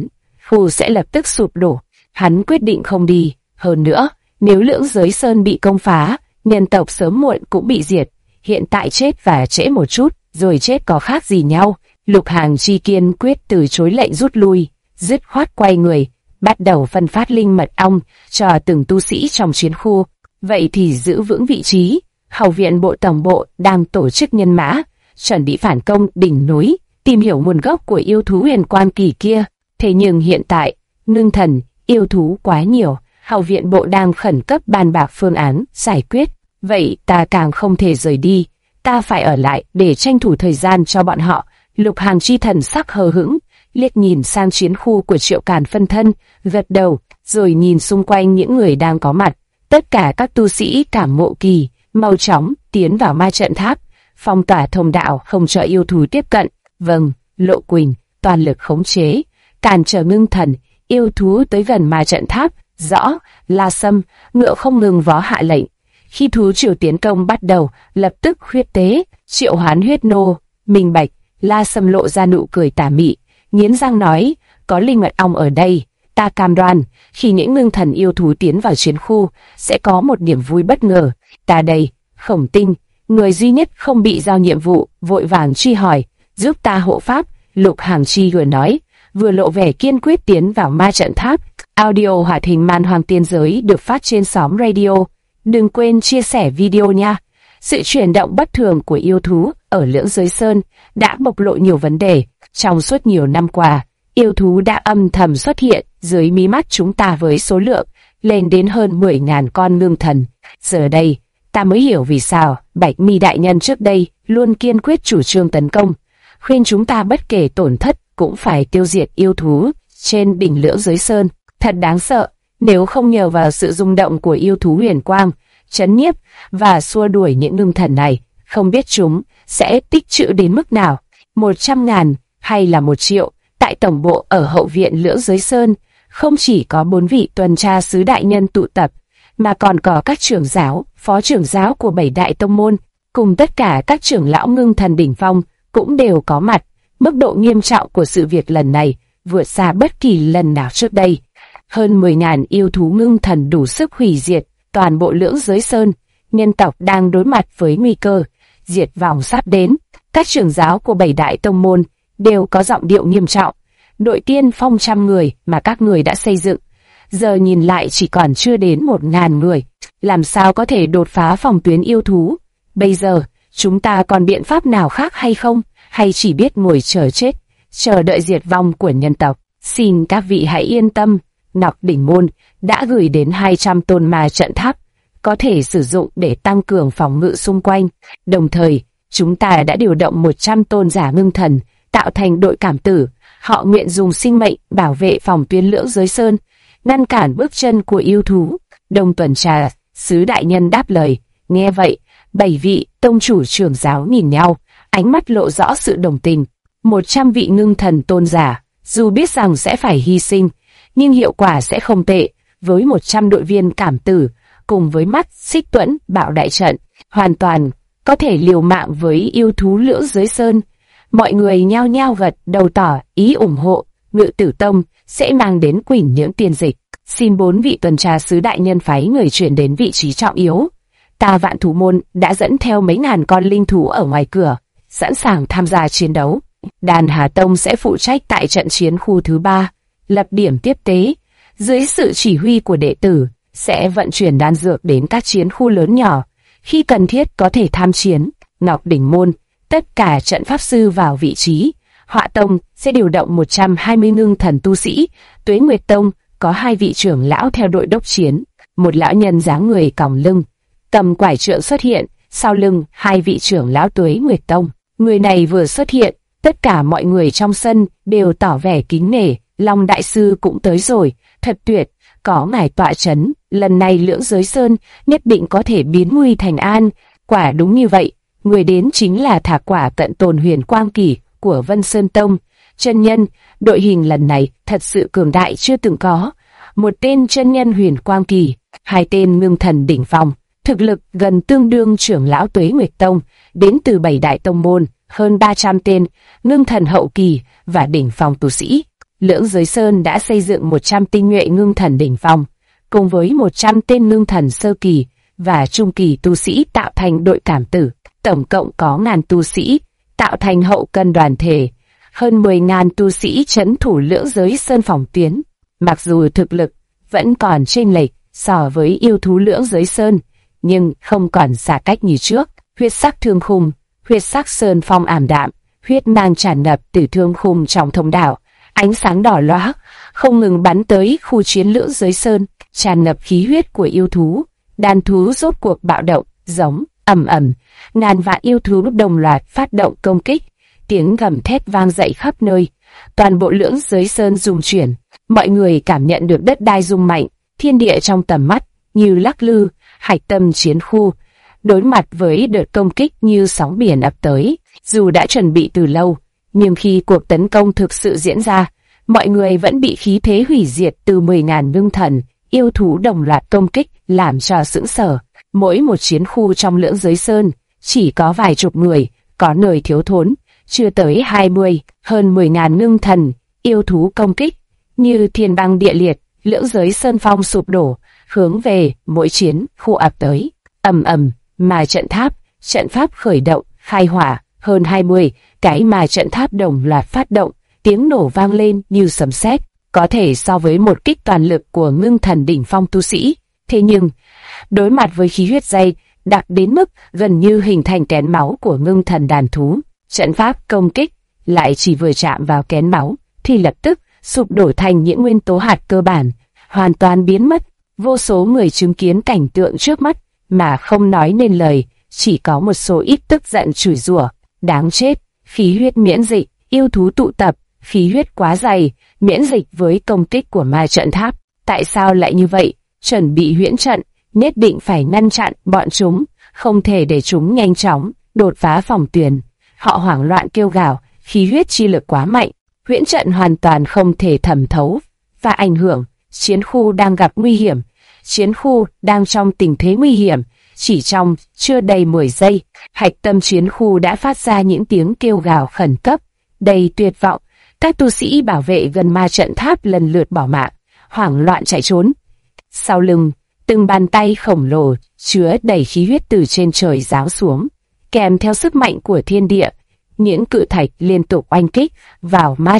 khu sẽ lập tức sụp đổ. Hắn quyết định không đi. Hơn nữa, nếu Lưỡng Giới Sơn bị công phá, nhân tộc sớm muộn cũng bị diệt. Hiện tại chết và trễ một chút, rồi chết có khác gì nhau. Lục Hàng Chi kiên quyết từ chối lệnh rút lui, dứt khoát quay người, bắt đầu phân phát linh mật ong cho từng tu sĩ trong chiến khu. Vậy thì giữ vững vị trí. Hậu viện bộ tổng bộ đang tổ chức nhân mã, chuẩn bị phản công đỉnh núi, tìm hiểu nguồn gốc của yêu thú huyền quan kỳ kia. Thế nhưng hiện tại, ngưng thần, yêu thú quá nhiều, hậu viện bộ đang khẩn cấp bàn bạc phương án giải quyết. Vậy ta càng không thể rời đi, ta phải ở lại để tranh thủ thời gian cho bọn họ. Lục Hàng Chi thần sắc hờ hững, liếc nhìn sang chiến khu của Triệu Càn phân thân, gật đầu, rồi nhìn xung quanh những người đang có mặt. Tất cả các tu sĩ cảm ngộ kỳ, mau chóng tiến vào ma trận tháp, phong tỏa thông đạo không cho yêu thú tiếp cận. Vâng, Lộ Quỳnh, toàn lực khống chế, cản trở ngưng thần, yêu thú tới gần ma trận tháp. Rõ, La Sâm, ngựa không ngừng vó hạ lệnh. Khi thú triều tiến công bắt đầu, lập tức huyết tế, triệu hoán huyết nô, minh bạch. La Sâm lộ ra nụ cười tà mị, nghiến răng nói, có linh mật ong ở đây, ta cam đoan, khi những ngưng thần yêu thú tiến vào chiến khu, sẽ có một niềm vui bất ngờ. Ta đây, Khổng Tinh, người duy nhất không bị giao nhiệm vụ, vội vàng truy hỏi, giúp ta hộ pháp. Lục Hàng Chi vừa nói, vừa lộ vẻ kiên quyết tiến vào ma trận tháp. Audio hoạt hình Man Hoàng Tiên Giới được phát trên xóm radio. Đừng quên chia sẻ video nha. Sự chuyển động bất thường của yêu thú ở Lưỡng Giới Sơn đã bộc lộ nhiều vấn đề. Trong suốt nhiều năm qua, yêu thú đã âm thầm xuất hiện dưới mí mắt chúng ta với số lượng lên đến hơn 10.000 con ngưng thần. Giờ đây, ta mới hiểu vì sao Bạch Mi đại nhân trước đây luôn kiên quyết chủ trương tấn công, khuyên chúng ta bất kể tổn thất cũng phải tiêu diệt yêu thú trên đỉnh Lưỡng Giới Sơn. Thật đáng sợ, nếu không nhờ vào sự rung động của yêu thú huyền quang, trấn nhiếp và xua đuổi những ngưng thần này, không biết chúng sẽ tích trữ đến mức nào. 100.000 hay là 1 triệu, tại tổng bộ ở hậu viện Lưỡng Giới Sơn, không chỉ có 4 vị tuần tra sứ đại nhân tụ tập, mà còn có các trưởng giáo, phó trưởng giáo của 7 đại tông môn, cùng tất cả các trưởng lão ngưng thần đỉnh phong cũng đều có mặt. Mức độ nghiêm trọng của sự việc lần này vượt xa bất kỳ lần nào trước đây. Hơn 10.000 yêu thú ngưng thần đủ sức hủy diệt toàn bộ Lưỡng Giới Sơn. Nhân tộc đang đối mặt với nguy cơ diệt vong sắp đến. Các trưởng giáo của 7 đại tông môn đều có giọng điệu nghiêm trọng. Đội tiên phong 100 người mà các người đã xây dựng, giờ nhìn lại chỉ còn chưa đến 1.000 người. Làm sao có thể đột phá phòng tuyến yêu thú? Bây giờ, chúng ta còn biện pháp nào khác hay không? Hay chỉ biết ngồi chờ chết, chờ đợi diệt vong của nhân tộc? Xin các vị hãy yên tâm, Ngọc Đỉnh Môn đã gửi đến 200 tôn ma trận tháp, có thể sử dụng để tăng cường phòng ngự xung quanh. Đồng thời, chúng ta đã điều động 100 tôn giả ngưng thần, tạo thành đội cảm tử. Họ nguyện dùng sinh mệnh bảo vệ phòng tuyến Lưỡng Giới Sơn, ngăn cản bước chân của yêu thú. Đông tuần tra sứ đại nhân đáp lời. Nghe vậy, 7 vị tông chủ trưởng giáo nhìn nhau, ánh mắt lộ rõ sự đồng tình. 100 vị ngưng thần tôn giả, dù biết rằng sẽ phải hy sinh, nhưng hiệu quả sẽ không tệ. Với 100 đội viên cảm tử, cùng với mắt xích tuẫn bạo đại trận, hoàn toàn có thể liều mạng với yêu thú Lưỡng Giới Sơn. Mọi người nhao nhao gật đầu tỏ ý ủng hộ. Ngự Tử Tông sẽ mang đến Quỳnh những tiên dịch. Xin 4 vị tuần tra sứ đại nhân phái người chuyển đến vị trí trọng yếu. Ta Vạn Thú Môn đã dẫn theo mấy ngàn con linh thú ở ngoài cửa, sẵn sàng tham gia chiến đấu. Đàn Hà Tông sẽ phụ trách tại trận chiến khu thứ 3, lập điểm tiếp tế. Dưới sự chỉ huy của đệ tử, sẽ vận chuyển đan dược đến các chiến khu lớn nhỏ. Khi cần thiết có thể tham chiến. Ngọc Đỉnh Môn, tất cả trận pháp sư vào vị trí. Họa Tông sẽ điều động 120 ngưng thần tu sĩ. Tuế Nguyệt Tông có 2 vị trưởng lão theo đội đốc chiến. Một lão nhân dáng người còng lưng, cầm quải trượng xuất hiện, sau lưng 2 vị trưởng lão Tuế Nguyệt Tông. Người này vừa xuất hiện, tất cả mọi người trong sân đều tỏ vẻ kính nể. Long đại sư cũng tới rồi, thật tuyệt, có ngài tọa chấn, lần này Lưỡng Giới Sơn nhất định có thể biến nguy thành an. Quả đúng như vậy, người đến chính là thả quả tận tồn huyền quang kỳ của Vân Sơn Tông. Chân nhân, đội hình lần này thật sự cường đại chưa từng có. Một tên chân nhân huyền quang kỳ, 2 tên ngưng thần đỉnh phong, thực lực gần tương đương trưởng lão Tuế Nguyệt Tông, đến từ 7 đại tông môn, hơn 300 tên ngưng thần hậu kỳ và đỉnh phong tu sĩ. Lưỡng Giới Sơn đã xây dựng 100 tinh nhuệ ngưng thần đỉnh phong, cùng với 100 tên ngưng thần sơ kỳ và trung kỳ tu sĩ tạo thành đội cảm tử. Tổng cộng có ngàn tu sĩ, tạo thành hậu cần đoàn thể, hơn 10.000 tu sĩ trấn thủ Lưỡng Giới Sơn phòng tuyến. Mặc dù thực lực vẫn còn chênh lệch so với yêu thú Lưỡng Giới Sơn, nhưng không còn xa cách như trước. Huyết sắc thương khung, huyết sắc sơn phong ảm đạm, huyết mang tràn ngập từ thương khung trong thông đạo, ánh sáng đỏ lóa không ngừng bắn tới khu chiến Lưỡng Giới Sơn, tràn ngập khí huyết của yêu thú. Đàn thú rốt cuộc bạo động, giống ầm ầm, ngàn vạn yêu thú đồng loạt phát động công kích, tiếng gầm thét vang dậy khắp nơi. Toàn bộ Lưỡng Giới Sơn rung chuyển, mọi người cảm nhận được đất đai rung mạnh, thiên địa trong tầm mắt như lắc lư. Hạch Tâm chiến khu đối mặt với đợt công kích như sóng biển ập tới. Dù đã chuẩn bị từ lâu, nhưng khi cuộc tấn công thực sự diễn ra, mọi người vẫn bị khí thế hủy diệt từ 10.000 ngưng thần yêu thú đồng loạt công kích làm cho sững sờ. Mỗi một chiến khu trong Lưỡng Giới Sơn chỉ có vài chục người, có nơi thiếu thốn, chưa tới 20, hơn 10.000 ngưng thần yêu thú công kích như thiên băng địa liệt. Lưỡng Giới Sơn phong sụp đổ, hướng về mỗi chiến khu ập tới. Ầm ầm, mà trận pháp khởi động, khai hỏa, hơn 20 cái mà trận tháp đồng loạt phát động, tiếng nổ vang lên như sấm sét, có thể so với một kích toàn lực của ngưng thần đỉnh phong tu sĩ. Thế nhưng, đối mặt với khí huyết dày đặc đến mức gần như hình thành kén máu của ngưng thần đàn thú, trận pháp công kích lại chỉ vừa chạm vào kén máu thì lập tức sụp đổ thành những nguyên tố hạt cơ bản, hoàn toàn biến mất. Vô số người chứng kiến cảnh tượng trước mắt mà không nói nên lời, chỉ có một số ít tức giận chửi rủa. Đáng chết, khí huyết miễn dịch, yêu thú tụ tập, khí huyết quá dày, miễn dịch với công kích của ma trận tháp. Tại sao lại như vậy? Chuẩn bị huyễn trận, nhất định phải ngăn chặn bọn chúng, không thể để chúng nhanh chóng đột phá phòng tuyến. Họ hoảng loạn kêu gào, khí huyết chi lực quá mạnh, huyễn trận hoàn toàn không thể thẩm thấu và ảnh hưởng. Chiến khu đang gặp nguy hiểm, chiến khu đang trong tình thế nguy hiểm. Chỉ trong chưa đầy 10 giây, Hạch Tâm chiến khu đã phát ra những tiếng kêu gào khẩn cấp, đầy tuyệt vọng. Các tu sĩ bảo vệ gần ma trận tháp lần lượt bỏ mạng, hoảng loạn chạy trốn. Sau lưng, từng bàn tay khổng lồ chứa đầy khí huyết từ trên trời giáng xuống, kèm theo sức mạnh của thiên địa. Những cự thạch liên tục oanh kích vào ma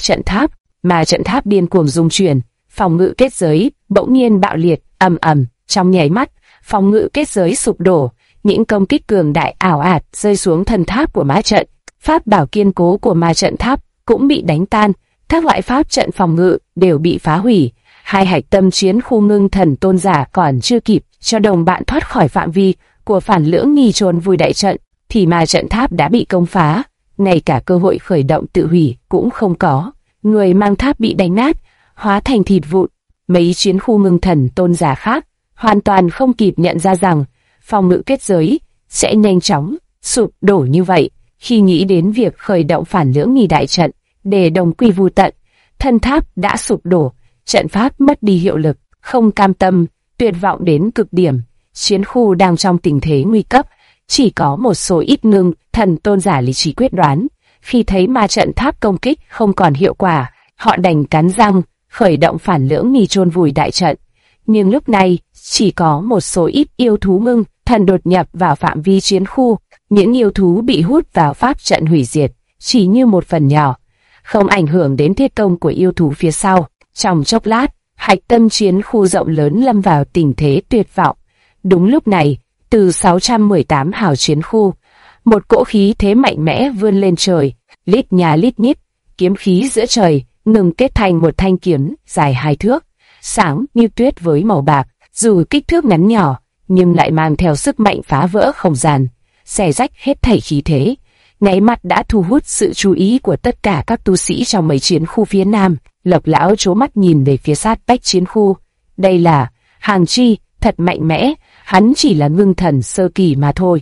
trận tháp điên cuồng rung chuyển. Phòng ngự kết giới bỗng nhiên bạo liệt, ầm ầm, trong nháy mắt, phòng ngự kết giới sụp đổ, những công kích cường đại ảo ạt rơi xuống thần tháp của ma trận. Pháp bảo kiên cố của ma trận tháp cũng bị đánh tan, các loại pháp trận phòng ngự đều bị phá hủy. Hai Hạch Tâm chiến khu ngưng thần tôn giả còn chưa kịp cho đồng bạn thoát khỏi phạm vi của phản Lưỡng Nghi Chôn Vùi đại trận, thì ma trận tháp đã bị công phá, ngay cả cơ hội khởi động tự hủy cũng không có. Người mang tháp bị đánh nát, hóa thành thịt vụn. Mấy chiến khu ngưng thần tôn giả khác hoàn toàn không kịp nhận ra rằng phòng ngự kết giới sẽ nhanh chóng sụp đổ như vậy. Khi nghĩ đến việc khởi động phản Lưỡng Nghi đại trận để đồng quy vu tận, thân tháp đã sụp đổ, trận pháp mất đi hiệu lực. Không cam tâm, tuyệt vọng đến cực điểm, chiến khu đang trong tình thế nguy cấp. Chỉ có một số ít ngưng thần tôn giả lý trí quyết đoán. Khi thấy ma trận tháp công kích không còn hiệu quả, họ đành cắn răng khởi động phản Lưỡng Nghi Chôn Vùi đại trận. Nhưng lúc này, chỉ có một số ít yêu thú ngưng thần đột nhập vào phạm vi chiến khu. Những yêu thú bị hút vào pháp trận hủy diệt chỉ như một phần nhỏ, không ảnh hưởng đến thế công của yêu thú phía sau. Trong chốc lát, Hạch Tâm chiến khu rộng lớn lâm vào tình thế tuyệt vọng. Đúng lúc này, từ 618 hào chiến khu, một cỗ khí thế mạnh mẽ vươn lên trời, lít nhà lít nhít, kiếm khí giữa trời ngừng kết thành một thanh kiếm dài 2 thước, sáng như tuyết với màu bạc. Dù kích thước ngắn nhỏ, nhưng lại mang theo sức mạnh phá vỡ không gian, xé rách hết thảy khí thế. Nháy mắt đã thu hút sự chú ý của tất cả các tu sĩ trong mấy chiến khu phía nam. Lộc lão trố mắt nhìn về phía sát vách chiến khu. Đây là Hàng Chi, thật mạnh mẽ, hắn chỉ là ngưng thần sơ kỳ mà thôi.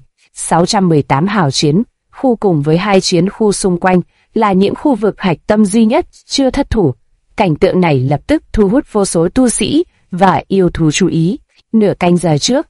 618 hào chiến khu cùng với 2 chiến khu xung quanh là những khu vực Hạch Tâm duy nhất chưa thất thủ. Cảnh tượng này lập tức thu hút vô số tu sĩ và yêu thú chú ý. Nửa canh giờ trước,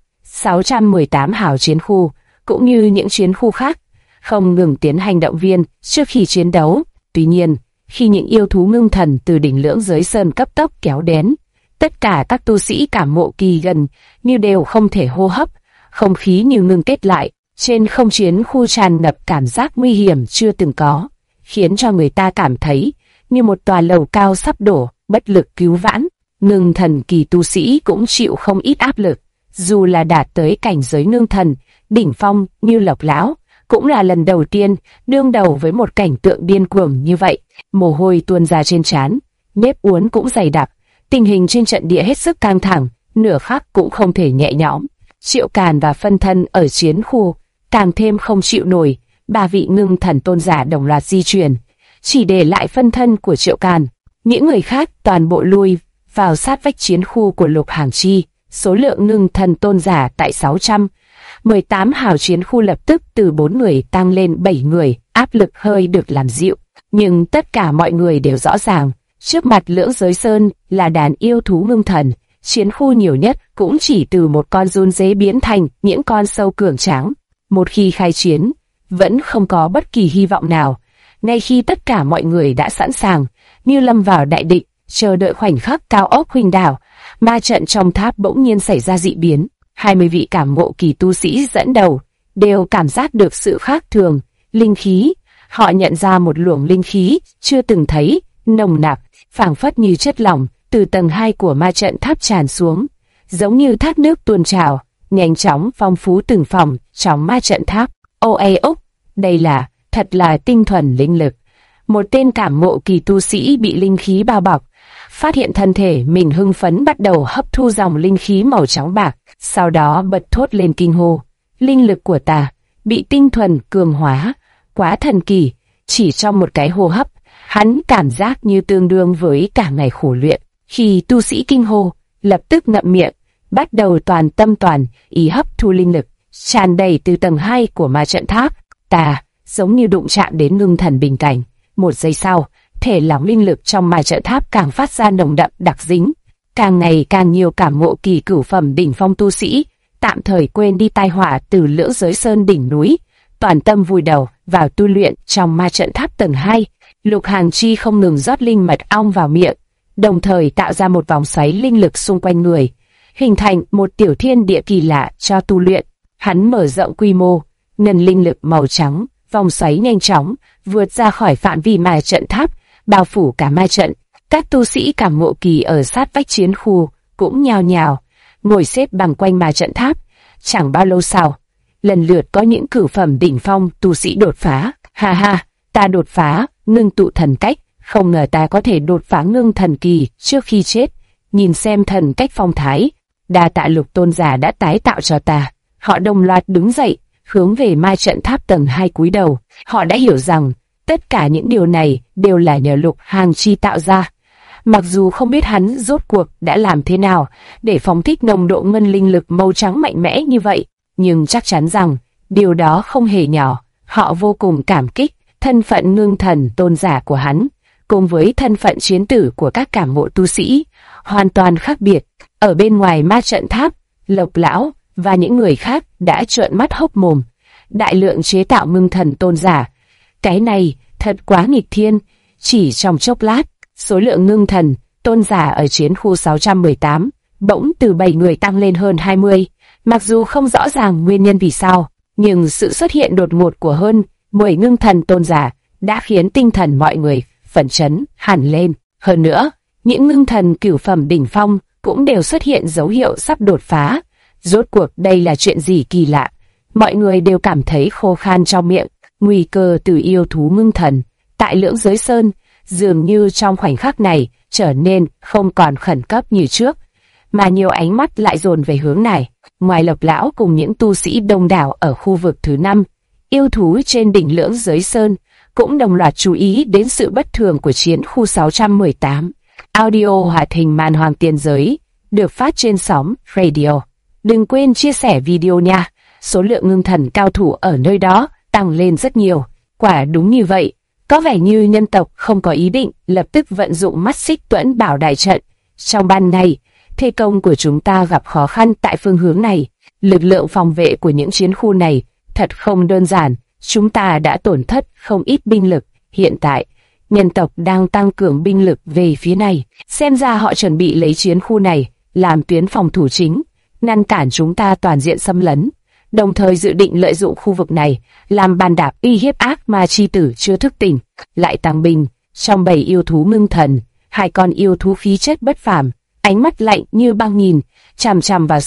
618 hào chiến khu cũng như những chiến khu khác không ngừng tiến hành động viên trước khi chiến đấu. Tuy nhiên, Khi những yêu thú ngưng thần từ đỉnh Lưỡng Giới Sơn cấp tốc kéo đến, tất cả các tu sĩ Cảm Mộ Kỳ gần như đều không thể hô hấp, không khí như ngưng kết lại. Trên không chiến khu tràn ngập cảm giác nguy hiểm chưa từng có, khiến cho người ta cảm thấy như một tòa lầu cao sắp đổ, bất lực cứu vãn. Ngưng thần kỳ tu sĩ cũng chịu không ít áp lực, dù là đạt tới cảnh giới ngưng thần đỉnh phong như Lộc lão, cũng là lần đầu tiên đương đầu với một cảnh tượng điên cuồng như vậy. Mồ hôi tuôn ra trên trán, nếp uốn cũng dày đặc, tình hình trên trận địa hết sức căng thẳng, nửa khắc cũng không thể nhẹ nhõm. Triệu Càn và phân thân ở chiến khu càng thêm không chịu nổi, ba vị ngưng thần tôn giả đồng loạt di chuyển, chỉ để lại phân thân của Triệu Càn. Những người khác toàn bộ lui vào sát vách chiến khu của Lục Hàng Chi. Số lượng ngưng thần tôn giả tại 618 hào chiến khu lập tức từ 4 người tăng lên 7 người, áp lực hơi được làm dịu. Nhưng tất cả mọi người đều rõ ràng, trước mặt Lưỡng Giới Sơn là đàn yêu thú ngưng thần, chiến khu nhiều nhất cũng chỉ từ một con giun dế biến thành những con sâu cường tráng. Một khi khai chiến, vẫn không có bất kỳ hy vọng nào. Ngay khi tất cả mọi người đã sẵn sàng, như lâm vào đại định, chờ đợi khoảnh khắc cao ốc huynh đảo, ma trận trong tháp bỗng nhiên xảy ra dị biến. 20 vị Cảm Ngộ Kỳ tu sĩ dẫn đầu đều cảm giác được sự khác thường, linh khí. Họ nhận ra một luồng linh khí chưa từng thấy, nồng nặc, phảng phất như chất lỏng từ tầng 2 của ma trận tháp tràn xuống, giống như thác nước tuôn trào, nhanh chóng phong phú từng phòng trong ma trận tháp. Đây thật là tinh thuần linh lực. Một tên Cảm Ngộ Kỳ tu sĩ bị linh khí bao bọc, phát hiện thân thể mình hưng phấn bắt đầu hấp thu dòng linh khí màu trắng bạc, sau đó bật thốt lên kinh hô: linh lực của ta bị tinh thuần cường hóa, quá thần kỳ. Chỉ trong một cái hô hấp, hắn cảm giác như tương đương với cả ngày khổ luyện. Khi tu sĩ kinh hô, lập tức ngậm miệng, bắt đầu toàn tâm toàn ý hấp thu linh lực tràn đầy từ tầng 2 của ma trận tháp. Ta giống như đụng chạm đến ngưng thần bình cảnh. Một giây sau, thể lỏng linh lực trong ma trận tháp càng phát ra nồng đậm đặc dính. Càng ngày càng nhiều Cảm Ngộ Kỳ cửu phẩm đỉnh phong tu sĩ tạm thời quên đi tai họa từ Lưỡng Giới Sơn đỉnh núi, toàn tâm vùi đầu vào tu luyện trong ma trận tháp tầng 2. Lục Hàng Chi không ngừng rót linh mật ong vào miệng, đồng thời tạo ra một vòng xoáy linh lực xung quanh người, hình thành một tiểu thiên địa kỳ lạ cho tu luyện. Hắn mở rộng quy mô, ngân linh lực màu trắng, vòng xoáy nhanh chóng vượt ra khỏi phạm vi ma trận tháp, bao phủ cả ma trận. Các tu sĩ Cảm Ngộ Kỳ ở sát vách chiến khu cũng nhao nhao ngồi xếp bằng quanh ma trận tháp. Chẳng bao lâu sau, lần lượt có những cửu phẩm đỉnh phong tu sĩ đột phá. Ha ha, ta đột phá ngưng tụ thần cách, không ngờ ta có thể đột phá ngưng thần kỳ trước khi chết. Nhìn xem thần cách phong thái, đa tạ Lục tôn giả đã tái tạo cho ta. Họ đồng loạt đứng dậy, hướng về ma trận tháp tầng 2 cúi đầu. Họ đã hiểu rằng tất cả những điều này đều là nhờ Lục Hàng Chi tạo ra. Mặc dù không biết hắn rốt cuộc đã làm thế nào để phóng thích nồng độ ngân linh lực màu trắng mạnh mẽ như vậy, nhưng chắc chắn rằng điều đó không hề nhỏ. Họ vô cùng cảm kích thân phận ngưng thần tôn giả của hắn, cùng với thân phận chiến tử của các Cảm Ngộ tu sĩ, hoàn toàn khác biệt. Ở bên ngoài ma trận tháp, Lộc lão và những người khác đã trợn mắt hốc mồm. Đại lượng chế tạo ngưng thần tôn giả, cái này thật quá nghịch thiên. Chỉ trong chốc lát, số lượng ngưng thần tôn giả ở chiến khu 618 bỗng từ 7 người tăng lên hơn 20. Mặc dù không rõ ràng nguyên nhân vì sao, nhưng sự xuất hiện đột ngột của hơn 10 ngưng thần tôn giả đã khiến tinh thần mọi người phấn chấn hẳn lên. Hơn nữa, những ngưng thần cửu phẩm đỉnh phong cũng đều xuất hiện dấu hiệu sắp đột phá. Rốt cuộc đây là chuyện gì kỳ lạ? Mọi người đều cảm thấy khô khan trong miệng. Nguy cơ từ yêu thú ngưng thần tại Lưỡng Giới Sơn dường như trong khoảnh khắc này trở nên không còn khẩn cấp như trước, mà nhiều ánh mắt lại dồn về hướng này. Ngoài Lộc lão cùng những tu sĩ đông đảo ở khu vực thứ 5, yêu thú trên đỉnh Lưỡng Giới Sơn cũng đồng loạt chú ý đến sự bất thường của chiến khu 618. Audio hoạt hình Man Hoàng Tiên Giới được phát trên sóng radio. Đừng quên chia sẻ video nha. Số lượng ngưng thần cao thủ ở nơi đó tăng lên rất nhiều. Quả đúng như vậy. Có vẻ như nhân tộc không có ý định lập tức vận dụng mắt xích tuẫn bảo đại trận. Trong ban ngày, thế công của chúng ta gặp khó khăn tại phương hướng này. Lực lượng phòng vệ của những chiến khu này thật không đơn giản. Chúng ta đã tổn thất không ít binh lực. Hiện tại, nhân tộc đang tăng cường binh lực về phía này. Xem ra họ chuẩn bị lấy chiến khu này làm tuyến phòng thủ chính, ngăn cản chúng ta toàn diện xâm lấn, đồng thời dự định lợi dụng khu vực này làm bàn đạp uy hiếp ác ma chi tử chưa thức tỉnh. Lại tăng binh, trong bầy yêu thú ngưng thần, hai con yêu thú khí chất bất phàm, ánh mắt lạnh như băng nhìn chằm chằm vào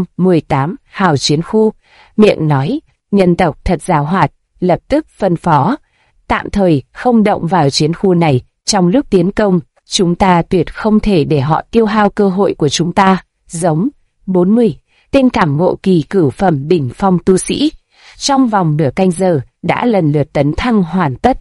618 hào chiến khu, miệng nói, nhân tộc thật giàu hoạt, lập tức phân phó, tạm thời không động vào chiến khu này. Trong lúc tiến công, chúng ta tuyệt không thể để họ tiêu hao cơ hội của chúng ta. Giống 40 tên cảm ngộ kỳ cửu phẩm đỉnh phong tu sĩ, trong vòng nửa canh giờ đã lần lượt tấn thăng hoàn tất.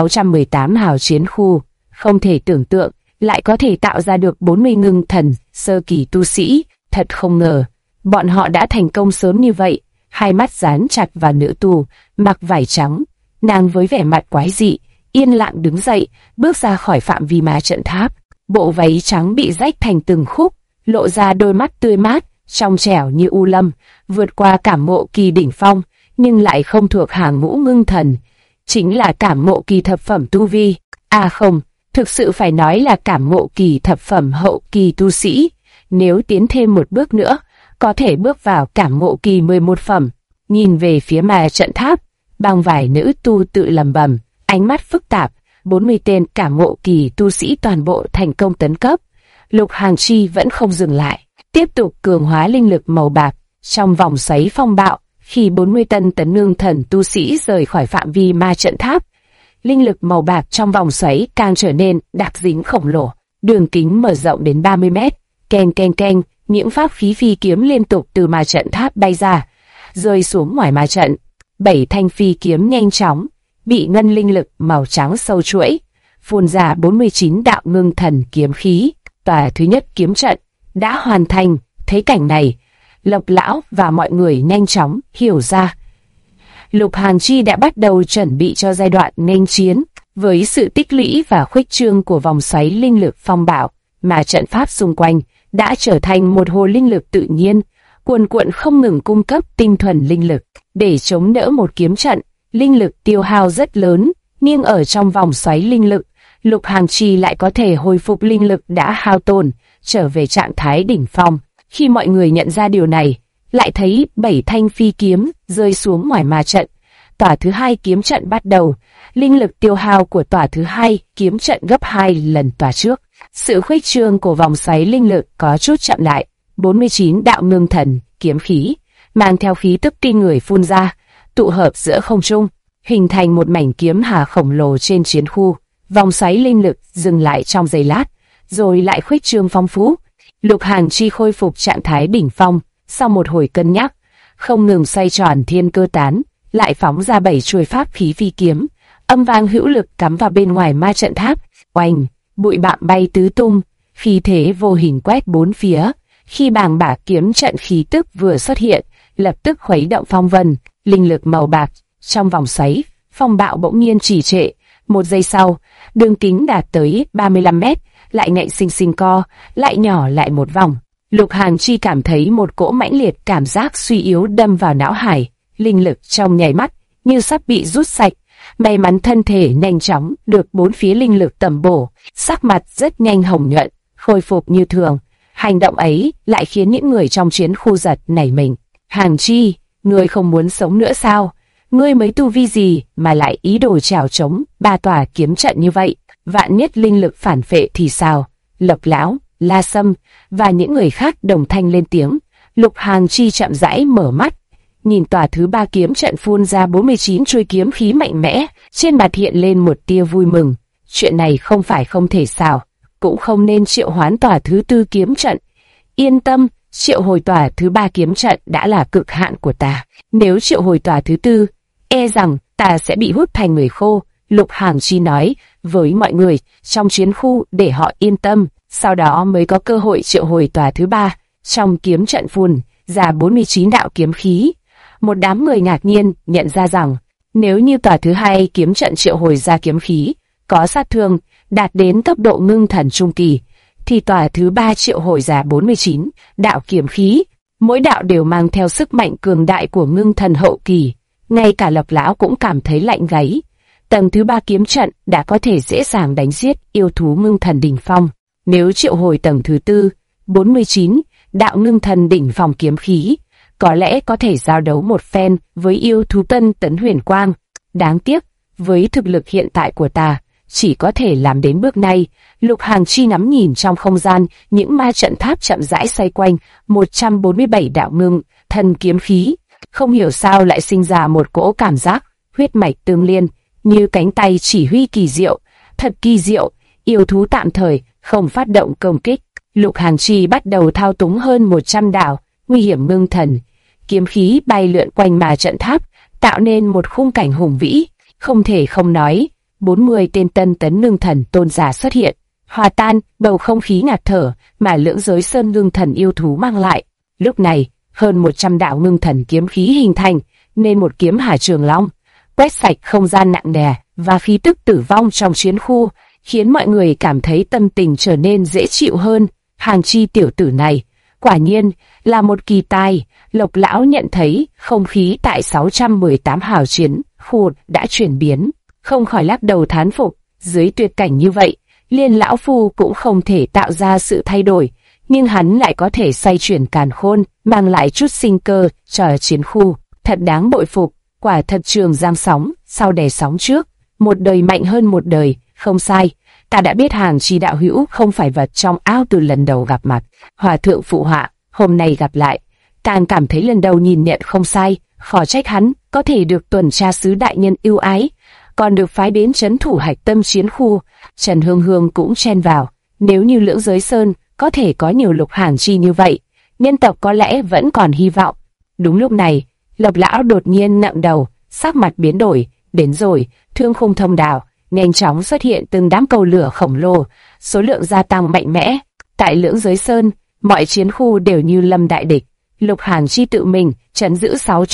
618 hào chiến khu, không thể tưởng tượng lại có thể tạo ra được 40 ngưng thần sơ kỳ tu sĩ, thật không ngờ bọn họ đã thành công sớm như vậy. Hai mắt dán chặt vào nữ tù mặc vải trắng, nàng với vẻ mặt quái dị yên lặng đứng dậy, bước ra khỏi phạm vi ma trận tháp. Bộ váy trắng bị rách thành từng khúc, lộ ra đôi mắt tươi mát trong trẻo như u lâm, vượt qua cảm ngộ kỳ đỉnh phong nhưng lại không thuộc hàng ngũ ngưng thần, chính là cảm ngộ kỳ thập phẩm tu vi. À không, thực sự phải nói là cảm ngộ kỳ thập phẩm hậu kỳ tu sĩ. Nếu tiến thêm một bước nữa, có thể bước vào cảm ngộ kỳ 11 phẩm. Nhìn về phía ma trận tháp, băng vải nữ tu tự lẩm bẩm, ánh mắt phức tạp. 40 tên cảm ngộ kỳ tu sĩ toàn bộ thành công tấn cấp. Lục Hàng Chi vẫn không dừng lại, tiếp tục cường hóa linh lực màu bạc trong vòng xoáy phong bạo. Khi 40 tân tấn ngưng thần tu sĩ rời khỏi phạm vi ma trận tháp, linh lực màu bạc trong vòng xoáy càng trở nên đặc dính khổng lồ, đường kính mở rộng đến 30 mét. Keng keng keng, những pháp khí phi kiếm liên tục từ ma trận tháp bay ra, rơi xuống ngoài ma trận. 7 thanh phi kiếm nhanh chóng bị ngân linh lực màu trắng sâu chuỗi, phun ra 49 đạo ngưng thần kiếm khí. Tòa thứ nhất kiếm trận đã hoàn thành. Thấy cảnh này, Lộc lão và mọi người nhanh chóng hiểu ra, Lục Hàn Chi đã bắt đầu chuẩn bị cho giai đoạn nghênh chiến. Với sự tích lũy và khuếch trương của vòng xoáy linh lực phong bạo, mà trận pháp xung quanh đã trở thành một hồ linh lực tự nhiên, cuồn cuộn không ngừng cung cấp tinh thuần linh lực. Để chống đỡ một kiếm trận, linh lực tiêu hao rất lớn, nhưng ở trong vòng xoáy linh lực, Lục Hàn Chi lại có thể hồi phục linh lực đã hao tổn, trở về trạng thái đỉnh phong. Khi mọi người nhận ra điều này, lại thấy 7 thanh phi kiếm rơi xuống ngoài ma trận. Tòa thứ hai kiếm trận bắt đầu, linh lực tiêu hao của tòa thứ hai kiếm trận gấp 2 lần tòa trước. Sự khuếch trương của vòng xoáy linh lực có chút chậm lại. 49 đạo ngưng thần kiếm khí mang theo khí tức kinh người phun ra, tụ hợp giữa không trung, hình thành một mảnh kiếm hà khổng lồ trên chiến khu. Vòng xoáy linh lực dừng lại trong giây lát, rồi lại khuếch trương phong phú. Lục Hàn Chi khôi phục trạng thái đỉnh phong, sau một hồi cân nhắc, không ngừng xoay tròn thiên cơ tán, lại phóng ra 7 chuôi pháp khí phi kiếm, âm vang hữu lực cắm vào bên ngoài ma trận tháp. Oanh, bụi bặm bay tứ tung, khí thế vô hình quét bốn phía. Khi bàng bạc kiếm trận khí tức vừa xuất hiện, lập tức khuấy động phong vân, linh lực màu bạc trong vòng xoáy phong bạo bỗng nhiên trì trệ. Một giây sau, đường kính đạt tới 35 mét, lại ngạnh sinh sinh co, lại nhỏ lại một vòng. Lục Hàn Chi cảm thấy một cỗ mãnh liệt cảm giác suy yếu đâm vào não hải, linh lực trong nháy mắt như sắp bị rút sạch. May mắn thân thể nhanh chóng được bốn phía linh lực tầm bổ, sắc mặt rất nhanh hồng nhuận, khôi phục như thường. Hành động ấy lại khiến những người trong chiến khu giật nảy mình. Hàn Chi, ngươi không muốn sống nữa sao? Ngươi mới tu vi gì mà lại ý đồ trèo chống 3 tòa kiếm trận như vậy? Vạn nhất linh lực phản phệ thì sao? Lộc lão, La Sâm và những người khác đồng thanh lên tiếng. Lục Hàn Chi chậm rãi mở mắt, nhìn tòa thứ 3 kiếm trận phun ra 49 chuôi kiếm khí mạnh mẽ, trên mặt hiện lên một tia vui mừng. Chuyện này không phải không thể sao, cũng không nên triệu hoán tòa thứ 4 kiếm trận. Yên tâm, triệu hồi tòa thứ 3 kiếm trận đã là cực hạn của ta. Nếu triệu hồi tòa thứ 4, e rằng ta sẽ bị hút thành người khô. Lục Hàn Chi nói với mọi người trong chiến khu để họ yên tâm, sau đó mới có cơ hội triệu hồi tòa thứ 3. Trong kiếm trận phun ra 49 đạo kiếm khí. Một đám người ngạc nhiên nhận ra rằng nếu như tòa thứ 2 kiếm trận triệu hồi ra kiếm khí có sát thương đạt đến cấp độ ngưng thần trung kỳ, thì tòa thứ 3 triệu hồi ra 49 đạo kiếm khí, mỗi đạo đều mang theo sức mạnh cường đại của ngưng thần hậu kỳ. Ngay cả Lộc lão cũng cảm thấy lạnh gáy. tầng thứ 3 kiếm trận đã có thể dễ dàng đánh giết yêu thú ngưng thần đỉnh phong. Nếu triệu hồi tầng thứ 4, 49, đạo ngưng thần đỉnh phong kiếm khí, có lẽ có thể giao đấu một phen với yêu thú Tân Tấn Huyền Quang. Đáng tiếc, với thực lực hiện tại của ta, chỉ có thể làm đến bước này. Lục Hàn Chi ngắm nhìn trong không gian, những ma trận tháp chậm rãi xoay quanh 147 đạo ngưng thần kiếm khí. Không hiểu sao lại sinh ra một cỗ cảm giác huyết mạch tương liên, như cánh tay chỉ huy kỳ diệu. Thật kỳ diệu, yêu thú tạm thời không phát động công kích. Lục Hàn Chi bắt đầu thao túng hơn 100 đạo nguy hiểm ngưng thần kiếm khí bay lượn quanh ma trận tháp, tạo nên một khung cảnh hùng vĩ. Không thể không nói, 40 tên Tân Tấn ngưng thần tôn giả xuất hiện, hòa tan bầu không khí ngạt thở mà Lưỡng Giới Sơn ngưng thần yêu thú mang lại. Lúc này, hơn 100 đạo ngưng thần kiếm khí hình thành nên một kiếm Hà Trường Long, quét sạch không gian nặng nề và khí tức tử vong trong chiến khu, khiến mọi người cảm thấy tâm tình trở nên dễ chịu hơn. Hàn Chi tiểu tử này, quả nhiên là một kỳ tài. Lộc lão nhận thấy không khí tại 618 hào chiến khu đã chuyển biến, không khỏi lắc đầu thán phục. Dưới tuyệt cảnh như vậy, liền lão phu cũng không thể tạo ra sự thay đổi, nhưng hắn lại có thể xoay chuyển càn khôn, mang lại chút sinh cơ cho chiến khu. Thật đáng bội phục, quả thật trường giang sóng sau đè sóng trước, một đời mạnh hơn một đời. Không sai, ta đã biết Hàn Chi đạo hữu không phải vật trong ao từ lần đầu gặp mặt. Hòa thượng phụ họa, hôm nay gặp lại, càng cảm thấy lần đầu nhìn nhận không sai. Khó trách hắn có thể được tuần tra sứ đại nhân ưu ái, còn được phái đến trấn thủ hạch tâm chiến khu. Trần Hương Hương cũng chen vào, nếu như Lưỡng Giới Sơn có thể có nhiều Lục Hàn Chi như vậy, nhân tộc có lẽ vẫn còn hy vọng. Đúng lúc này, Lộc lão đột nhiên ngẩng đầu, sắc mặt biến đổi. Đến rồi, thương khung thông đạo nhanh chóng xuất hiện từng đám cầu lửa khổng lồ, số lượng gia tăng mạnh mẽ. Tại Lưỡng Giới Sơn, mọi chiến khu đều như lâm đại địch. Lục Hàn Chi tự mình trấn giữ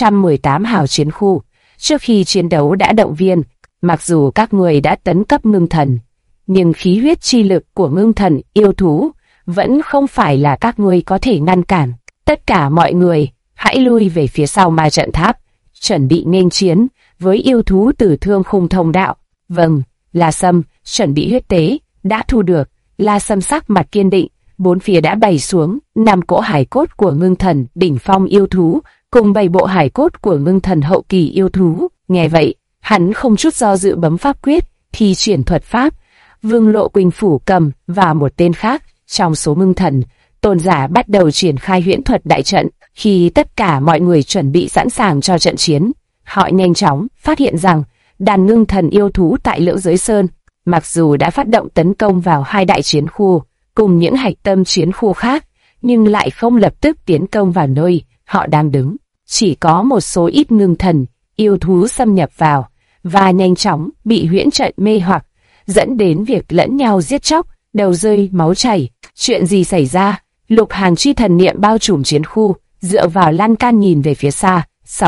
618 hào chiến khu. Trước khi chiến đấu đã động viên, mặc dù các người đã tấn cấp ngưng thần, nhưng khí huyết chi lực của ngưng thần yêu thú vẫn không phải là các ngươi có thể ngăn cản. Tất cả mọi người hãy lui về phía sau ma trận tháp, chuẩn bị nghênh chiến với yêu thú từ thương khung thông đạo. Vâng, La Sâm, chuẩn bị huyết tế, đã thu được. La Sâm sắc mặt kiên định, bốn phía đã bày xuống 5 cỗ hải cốt của ngưng thần đỉnh phong yêu thú, cùng 7 bộ hải cốt của ngưng thần hậu kỳ yêu thú. Nghe vậy, hắn không chút do dự bấm pháp quyết, thi triển thuật pháp. Vương Lộ Quỳnh Phủ Cầm và một tên khác trong số ngưng thần tôn giả bắt đầu triển khai huyễn thuật đại trận. Khi tất cả mọi người chuẩn bị sẵn sàng cho trận chiến, họ nhanh chóng phát hiện rằng đàn ngưng thần yêu thú tại Lưỡng Giới Sơn, mặc dù đã phát động tấn công vào hai đại chiến khu cùng những hạch tâm chiến khu khác, nhưng lại không lập tức tiến công vào nơi họ đang đứng. Chỉ có một số ít ngưng thần yêu thú xâm nhập vào và nhanh chóng bị huyễn trận mê hoặc, dẫn đến việc lẫn nhau giết chóc, đầu rơi máu chảy. Chuyện gì xảy ra? Lục Hàn Chi thần niệm bao trùm chiến khu, dựa vào lan can nhìn về phía xa.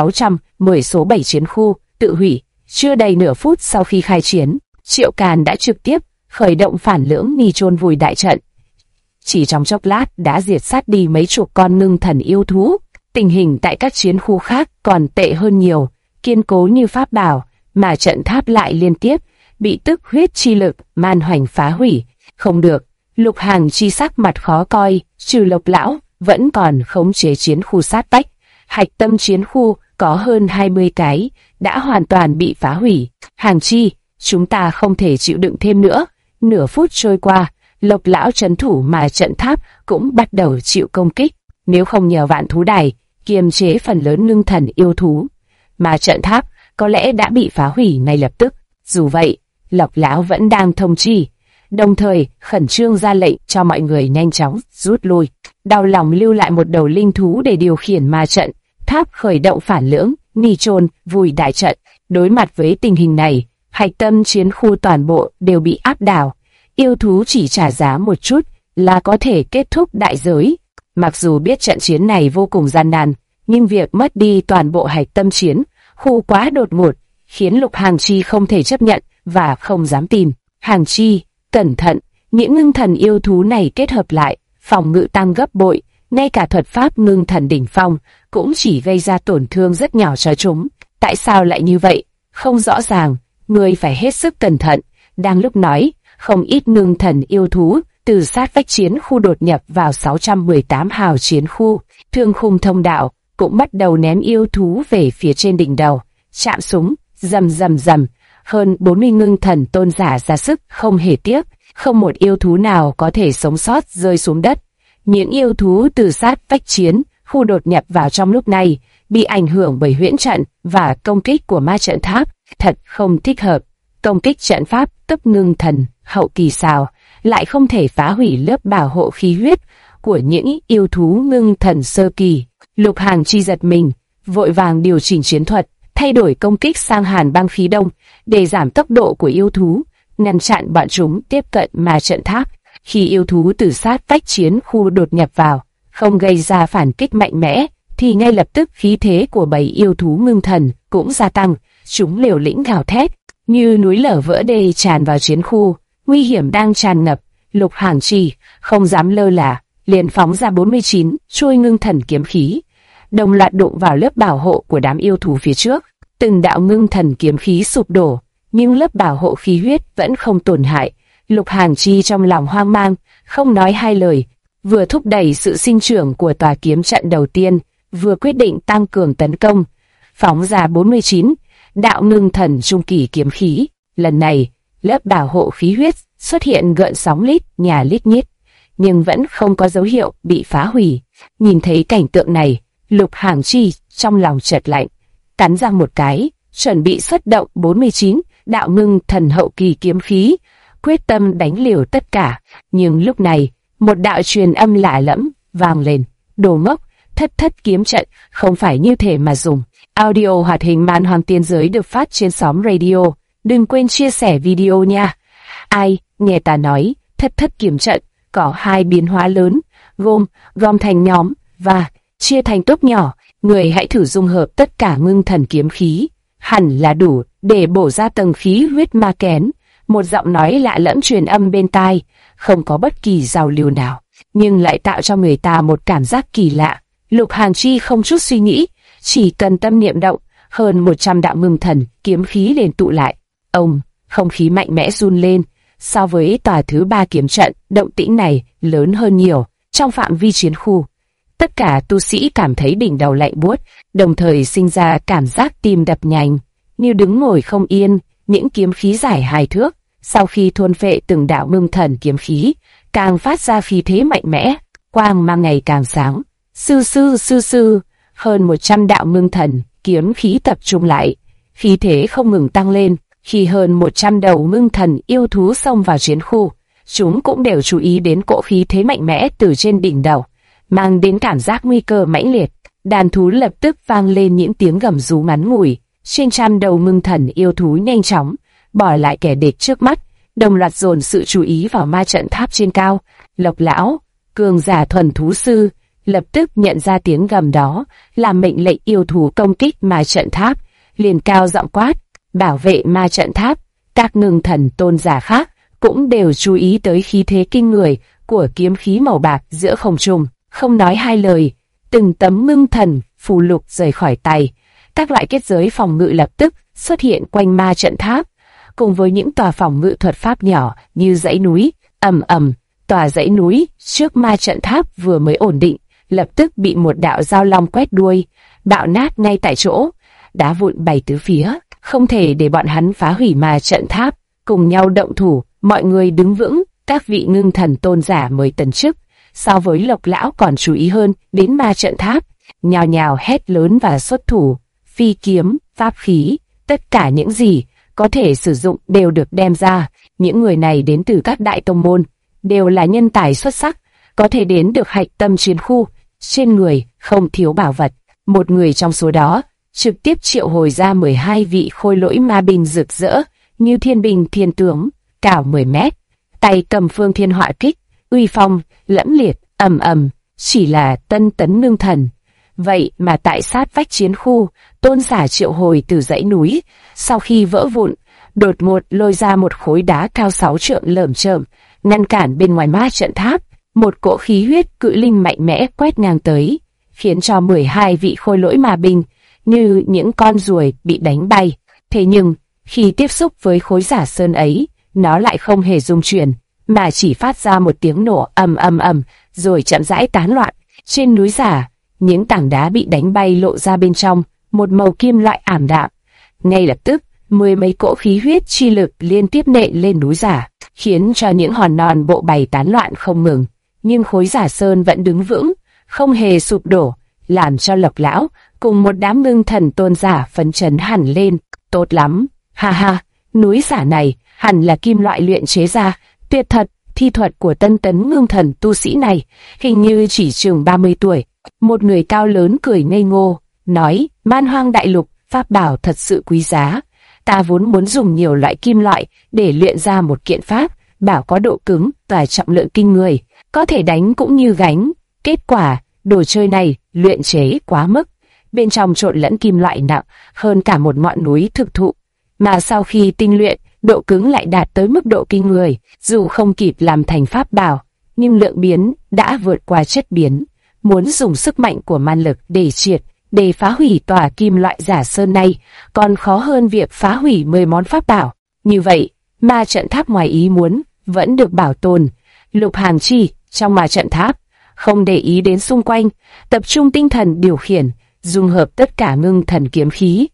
610 số 7 chiến khu tự hủy. Chưa đầy nửa phút sau khi khai chiến, Triệu Càn đã trực tiếp khởi động phản lưỡng ni chôn vùi đại trận. Chỉ trong chốc lát đã diệt sát đi mấy chục con ngưng thần yêu thú. Tình hình tại các chiến khu khác còn tệ hơn nhiều, kiên cố như pháp bảo, mà trận tháp lại liên tiếp bị tức huyết chi lực man hoành phá hủy. Không được, Lục Hàn Chi sắc mặt khó coi, trừ Lộc lão vẫn còn khống chế chiến khu sát vách. Hạch tâm chiến khu có hơn 20 cái đã hoàn toàn bị phá hủy. Hàn Chi, chúng ta không thể chịu đựng thêm nữa. Nửa phút trôi qua, Lộc lão trấn thủ mà trận tháp cũng bắt đầu chịu công kích. Nếu không nhờ Vạn Thú Đài kiềm chế phần lớn ngưng thần yêu thú, mà trận tháp có lẽ đã bị phá hủy ngay lập tức. Dù vậy, Lộc lão vẫn đang thông chi, đồng thời khẩn trương ra lệnh cho mọi người nhanh chóng rút lui. Đau lòng lưu lại một đầu linh thú để điều khiển ma trận tháp, khởi động phản lưỡng ni chôn vùi đại trận. Đối mặt với tình hình này, hạch tâm chiến khu toàn bộ đều bị áp đảo. Yêu thú chỉ trả giá một chút là có thể kết thúc đại giới. Mặc dù biết trận chiến này vô cùng gian nan, nhưng việc mất đi toàn bộ hạch tâm chiến khu quá đột ngột, khiến Lục Hàn Chi không thể chấp nhận và không dám tìm. Hàn Chi, cẩn thận, những ngưng thần yêu thú này kết hợp lại, phòng ngự tăng gấp bội, ngay cả thuật pháp ngưng thần đỉnh phong cũng chỉ gây ra tổn thương rất nhỏ cho chúng. Tại sao lại như vậy? Không rõ ràng, ngươi phải hết sức cẩn thận. Đang lúc nói, không ít ngưng thần yêu thú từ sát vách chiến khu đột nhập vào 618 hào chiến khu. Thương khung thông đạo cũng bắt đầu ném yêu thú về phía trên đỉnh đầu. Chạm súng, rầm rầm rầm, hơn 40 ngưng thần tôn giả ra sức không hề tiếc, không một yêu thú nào có thể sống sót rơi xuống đất. Những yêu thú từ sát vách chiến khu đột nhập vào trong lúc này bị ảnh hưởng bởi huyễn trận và công kích của ma trận tháp, thật không thích hợp. Công kích trận pháp cấp ngưng thần hậu kỳ sao lại không thể phá hủy lớp bảo hộ khí huyết của những yêu thú ngưng thần sơ kỳ. Lục Hàng Chi giật mình, vội vàng điều chỉnh chiến thuật, thay đổi công kích sang hàn băng khí đông để giảm tốc độ của yêu thú, ngăn chặn bọn chúng tiếp cận ma trận tháp. Khi yêu thú từ sát vách chiến khu đột nhập vào, không gây ra phản kích mạnh mẽ, thì ngay lập tức khí thế của bầy yêu thú ngưng thần cũng gia tăng. Chúng liều lĩnh gào thét, như núi lở vỡ đê tràn vào chiến khu. Nguy hiểm đang tràn ngập, Lục Hàng Chi không dám lơ là, liền phóng ra 49 chuôi ngưng thần kiếm khí, đồng loạt đụng vào lớp bảo hộ của đám yêu thú phía trước. Từng đạo ngưng thần kiếm khí sụp đổ, nhưng lớp bảo hộ khí huyết vẫn không tổn hại. Lục Hàng Chi trong lòng hoang mang, không nói hai lời, vừa thúc đẩy sự sinh trưởng của tòa kiếm trận đầu tiên, vừa quyết định tăng cường tấn công, phóng ra 49 đạo ngưng thần trung kỳ kiếm khí. Lần này, lớp bảo hộ khí huyết xuất hiện gợn sóng lít nhít, nhưng vẫn không có dấu hiệu bị phá hủy. Nhìn thấy cảnh tượng này, Lục Hàng Chi trong lòng chợt lạnh, cắn răng một cái, chuẩn bị xuất động 49 đạo ngưng thần hậu kỳ kiếm khí, quyết tâm đánh liều tất cả. Nhưng lúc này, một đạo truyền âm lạ lẫm vang lên: đồ ngốc, thất kiếm trận không phải như thể mà dùng. Audio hoạt hình Man Hoàng Tiên Giới được phát trên xóm radio. Đừng quên chia sẻ video nha. Ai, nghe ta nói, thất kiếm trận có hai biến hóa lớn, gồm gom thành nhóm và chia thành tốp nhỏ. Người hãy thử dung hợp tất cả ngưng thần kiếm khí, hẳn là đủ để bổ ra tầng khí huyết ma kén. Một giọng nói lạ lẫm truyền âm bên tai, không có bất kỳ giao lưu nào, nhưng lại tạo cho người ta một cảm giác kỳ lạ. Lục Hàng Chi không chút suy nghĩ, chỉ cần tâm niệm động, hơn 100 đạo ngưng thần kiếm khí liền tụ lại. Không khí mạnh mẽ run lên. So với tòa thứ 3 kiếm trận, động tĩnh này lớn hơn nhiều. Trong phạm vi chiến khu, tất cả tu sĩ cảm thấy đỉnh đầu lạnh buốt, đồng thời sinh ra cảm giác tim đập nhanh, như đứng ngồi không yên. Những kiếm khí dài 2 thước, sau khi thôn phệ từng đạo ngưng thần kiếm khí, càng phát ra khí thế mạnh mẽ, quang mang ngày càng sáng. Sư, hơn 100 đạo ngưng thần kiếm khí tập trung lại, khí thế không ngừng tăng lên. Khi hơn 100 đầu ngưng thần yêu thú xông vào chiến khu, chúng cũng đều chú ý đến cỗ khí thế mạnh mẽ từ trên đỉnh đầu, mang đến cảm giác nguy cơ mãnh liệt. Đàn thú lập tức vang lên những tiếng gầm rú ngắn ngủi. Trên trăm đầu ngưng thần yêu thú nhanh chóng bỏ lại kẻ địch trước mắt, đồng loạt dồn sự chú ý vào ma trận tháp trên cao. Lộc lão, cường giả thuần thú sư, lập tức nhận ra tiếng gầm đó, làm mệnh lệnh yêu thú công kích ma trận tháp, liền cao giọng quát: bảo vệ ma trận tháp. Các ngưng thần tôn giả khác cũng đều chú ý tới khí thế kinh người của kiếm khí màu bạc giữa không trung, không nói hai lời, từng tấm ngưng thần phù lục rời khỏi tay. Các loại kết giới phòng ngự lập tức xuất hiện quanh ma trận tháp, cùng với những tòa phòng ngự thuật pháp nhỏ như dãy núi. Tòa dãy núi trước ma trận tháp vừa mới ổn định, lập tức bị một đạo dao long quét đuôi, bạo nát ngay tại chỗ, đá vụn bay tứ phía. Không thể để bọn hắn phá hủy ma trận tháp. Cùng nhau động thủ, mọi người đứng vững. Các vị ngưng thần tôn giả mới tấn chức, so với Lộc lão còn chú ý hơn đến ma trận tháp, nhào nhào hét lớn và xuất thủ. Phi kiếm, pháp khí, tất cả những gì có thể sử dụng đều được đem ra. Những người này đến từ các đại tông môn, đều là nhân tài xuất sắc, có thể đến được hạch tâm chiến khu. Trên người không thiếu bảo vật. Một người trong số đó trực tiếp triệu hồi ra 12 vị khôi lỗi ma binh rực rỡ như thiên binh thiên tướng, cao 10 mét, tay cầm phương thiên họa kích, uy phong lẫm liệt. Chỉ là tân tấn ngưng thần, vậy mà tại sát vách chiến khu, tôn giả triệu hồi từ dãy núi, sau khi vỡ vụn, đột ngột lôi ra một khối đá cao 6 trượng lởm chởm, ngăn cản bên ngoài ma trận tháp. Một cỗ khí huyết cự linh mạnh mẽ quét ngang tới, khiến cho 12 vị khôi lỗi ma binh như những con ruồi bị đánh bay. Thế nhưng, Khi tiếp xúc với khối giả sơn ấy, nó lại không hề rung chuyển, mà chỉ phát ra một tiếng nổ ầm ầm ầm, rồi chậm rãi tán loạn. Trên núi giả, những tảng đá bị đánh bay lộ ra bên trong, một màu kim loại ảm đạm. Ngay lập tức, 10 mấy cỗ khí huyết chi lực liên tiếp nện lên núi giả, khiến cho những hòn non bộ bày tán loạn không ngừng. Nhưng khối giả sơn vẫn đứng vững, không hề sụp đổ, làm cho Lộc lão cùng một đám ngưng thần tôn giả phấn chấn hẳn lên. Tốt lắm, ha ha, núi giả này hẳn là kim loại luyện chế ra, tuyệt thật. Thi thuật của tân tấn ngưng thần tu sĩ này hình như chỉ chừng 30 tuổi. Một người cao lớn cười ngây ngô, nói: Man Hoang đại lục, pháp bảo thật sự quý giá. Ta vốn muốn dùng nhiều loại kim loại để luyện ra một kiện pháp bảo có độ cứng và trọng lượng kinh người, có thể đánh cũng như gánh. Kết quả, đồ chơi này luyện chế quá mức, bên trong trộn lẫn kim loại nặng hơn cả một ngọn núi thực thụ. Mà sau khi tinh luyện, độ cứng lại đạt tới mức độ kinh người, dù không kịp làm thành pháp bảo, nhưng lượng biến đã vượt qua chất biến. Muốn dùng sức mạnh của man lực để phá hủy tòa kim loại giả sơn này, còn khó hơn việc phá hủy 10 món pháp bảo. Như vậy, ma trận tháp ngoài ý muốn vẫn được bảo tồn. Lục Hàn Chi trong ma trận tháp không để ý đến xung quanh, tập trung tinh thần điều khiển, dung hợp tất cả ngưng thần kiếm khí,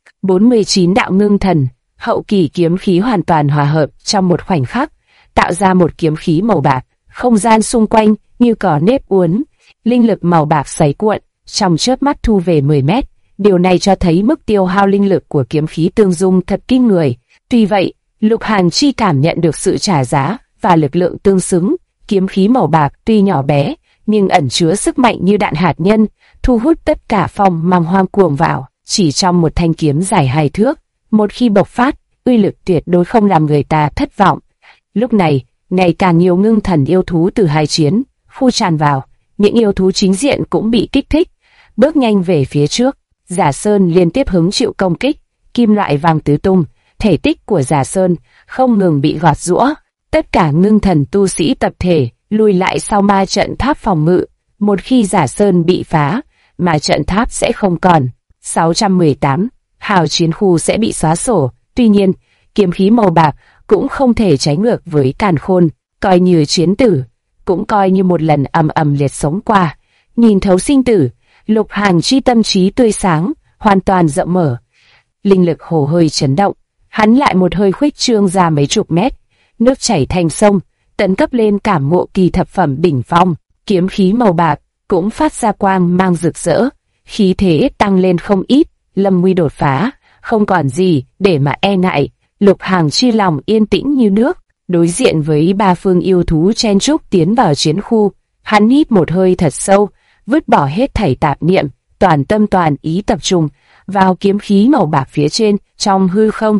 49 đạo ngưng thần hậu kỳ kiếm khí hoàn toàn hòa hợp trong một khoảnh khắc, tạo ra một kiếm khí màu bạc. Không gian xung quanh như có nếp uốn, linh lực màu bạc xoáy cuộn, trong chớp mắt thu về 10 mét. Điều này cho thấy mức tiêu hao linh lực của kiếm khí tương dung thật kinh người. Tuy vậy, Lục Hàn Chi cảm nhận được sự trả giá và lực lượng tương xứng. Kiếm khí màu bạc tuy nhỏ bé, nhưng ẩn chứa sức mạnh như đạn hạt nhân, thu hút tất cả phong mang hoang cuồng vào. Chỉ trong một thanh kiếm dài 2 thước, một khi bộc phát, uy lực tuyệt đối không làm người ta thất vọng. Lúc này, ngày càng nhiều ngưng thần yêu thú từ hai chiến khu tràn vào, những yêu thú chính diện cũng bị kích thích, bước nhanh về phía trước. Giả Sơn liên tiếp hứng chịu công kích, kim loại vàng tứ tung, thể tích của Giả Sơn không ngừng bị gọt giũa. Tất cả ngưng thần tu sĩ tập thể lùi lại sau ma trận tháp phòng ngự. Một khi Giả Sơn bị phá, ma trận tháp sẽ không còn. 618, hào chiến khu sẽ bị xóa sổ. Tuy nhiên, kiếm khí màu bạc cũng không thể trái ngược với càn khôn, coi như chiến tử, cũng coi như một lần ầm ầm liệt sống qua. Nhìn thấu sinh tử, Lục Hàn Chi tâm trí tươi sáng, hoàn toàn rộng mở. Linh lực hồ hơi chấn động, hắn lại một hơi khuếch trương ra mấy chục mét, nước chảy thành sông, tấn cấp lên cảm ngộ kỳ thập phẩm đỉnh phong. Kiếm khí màu bạc cũng phát ra quang mang rực rỡ, khí thế tăng lên không ít. Lâm nguy đột phá, không còn gì để mà e ngại. Lục Hàn Chi lòng yên tĩnh như nước, đối diện với ba phương yêu thú chen chúc tiến vào chiến khu, hắn hít một hơi thật sâu, vứt bỏ hết thảy tạp niệm, toàn tâm toàn ý tập trung vào kiếm khí màu bạc phía trên. Trong hư không,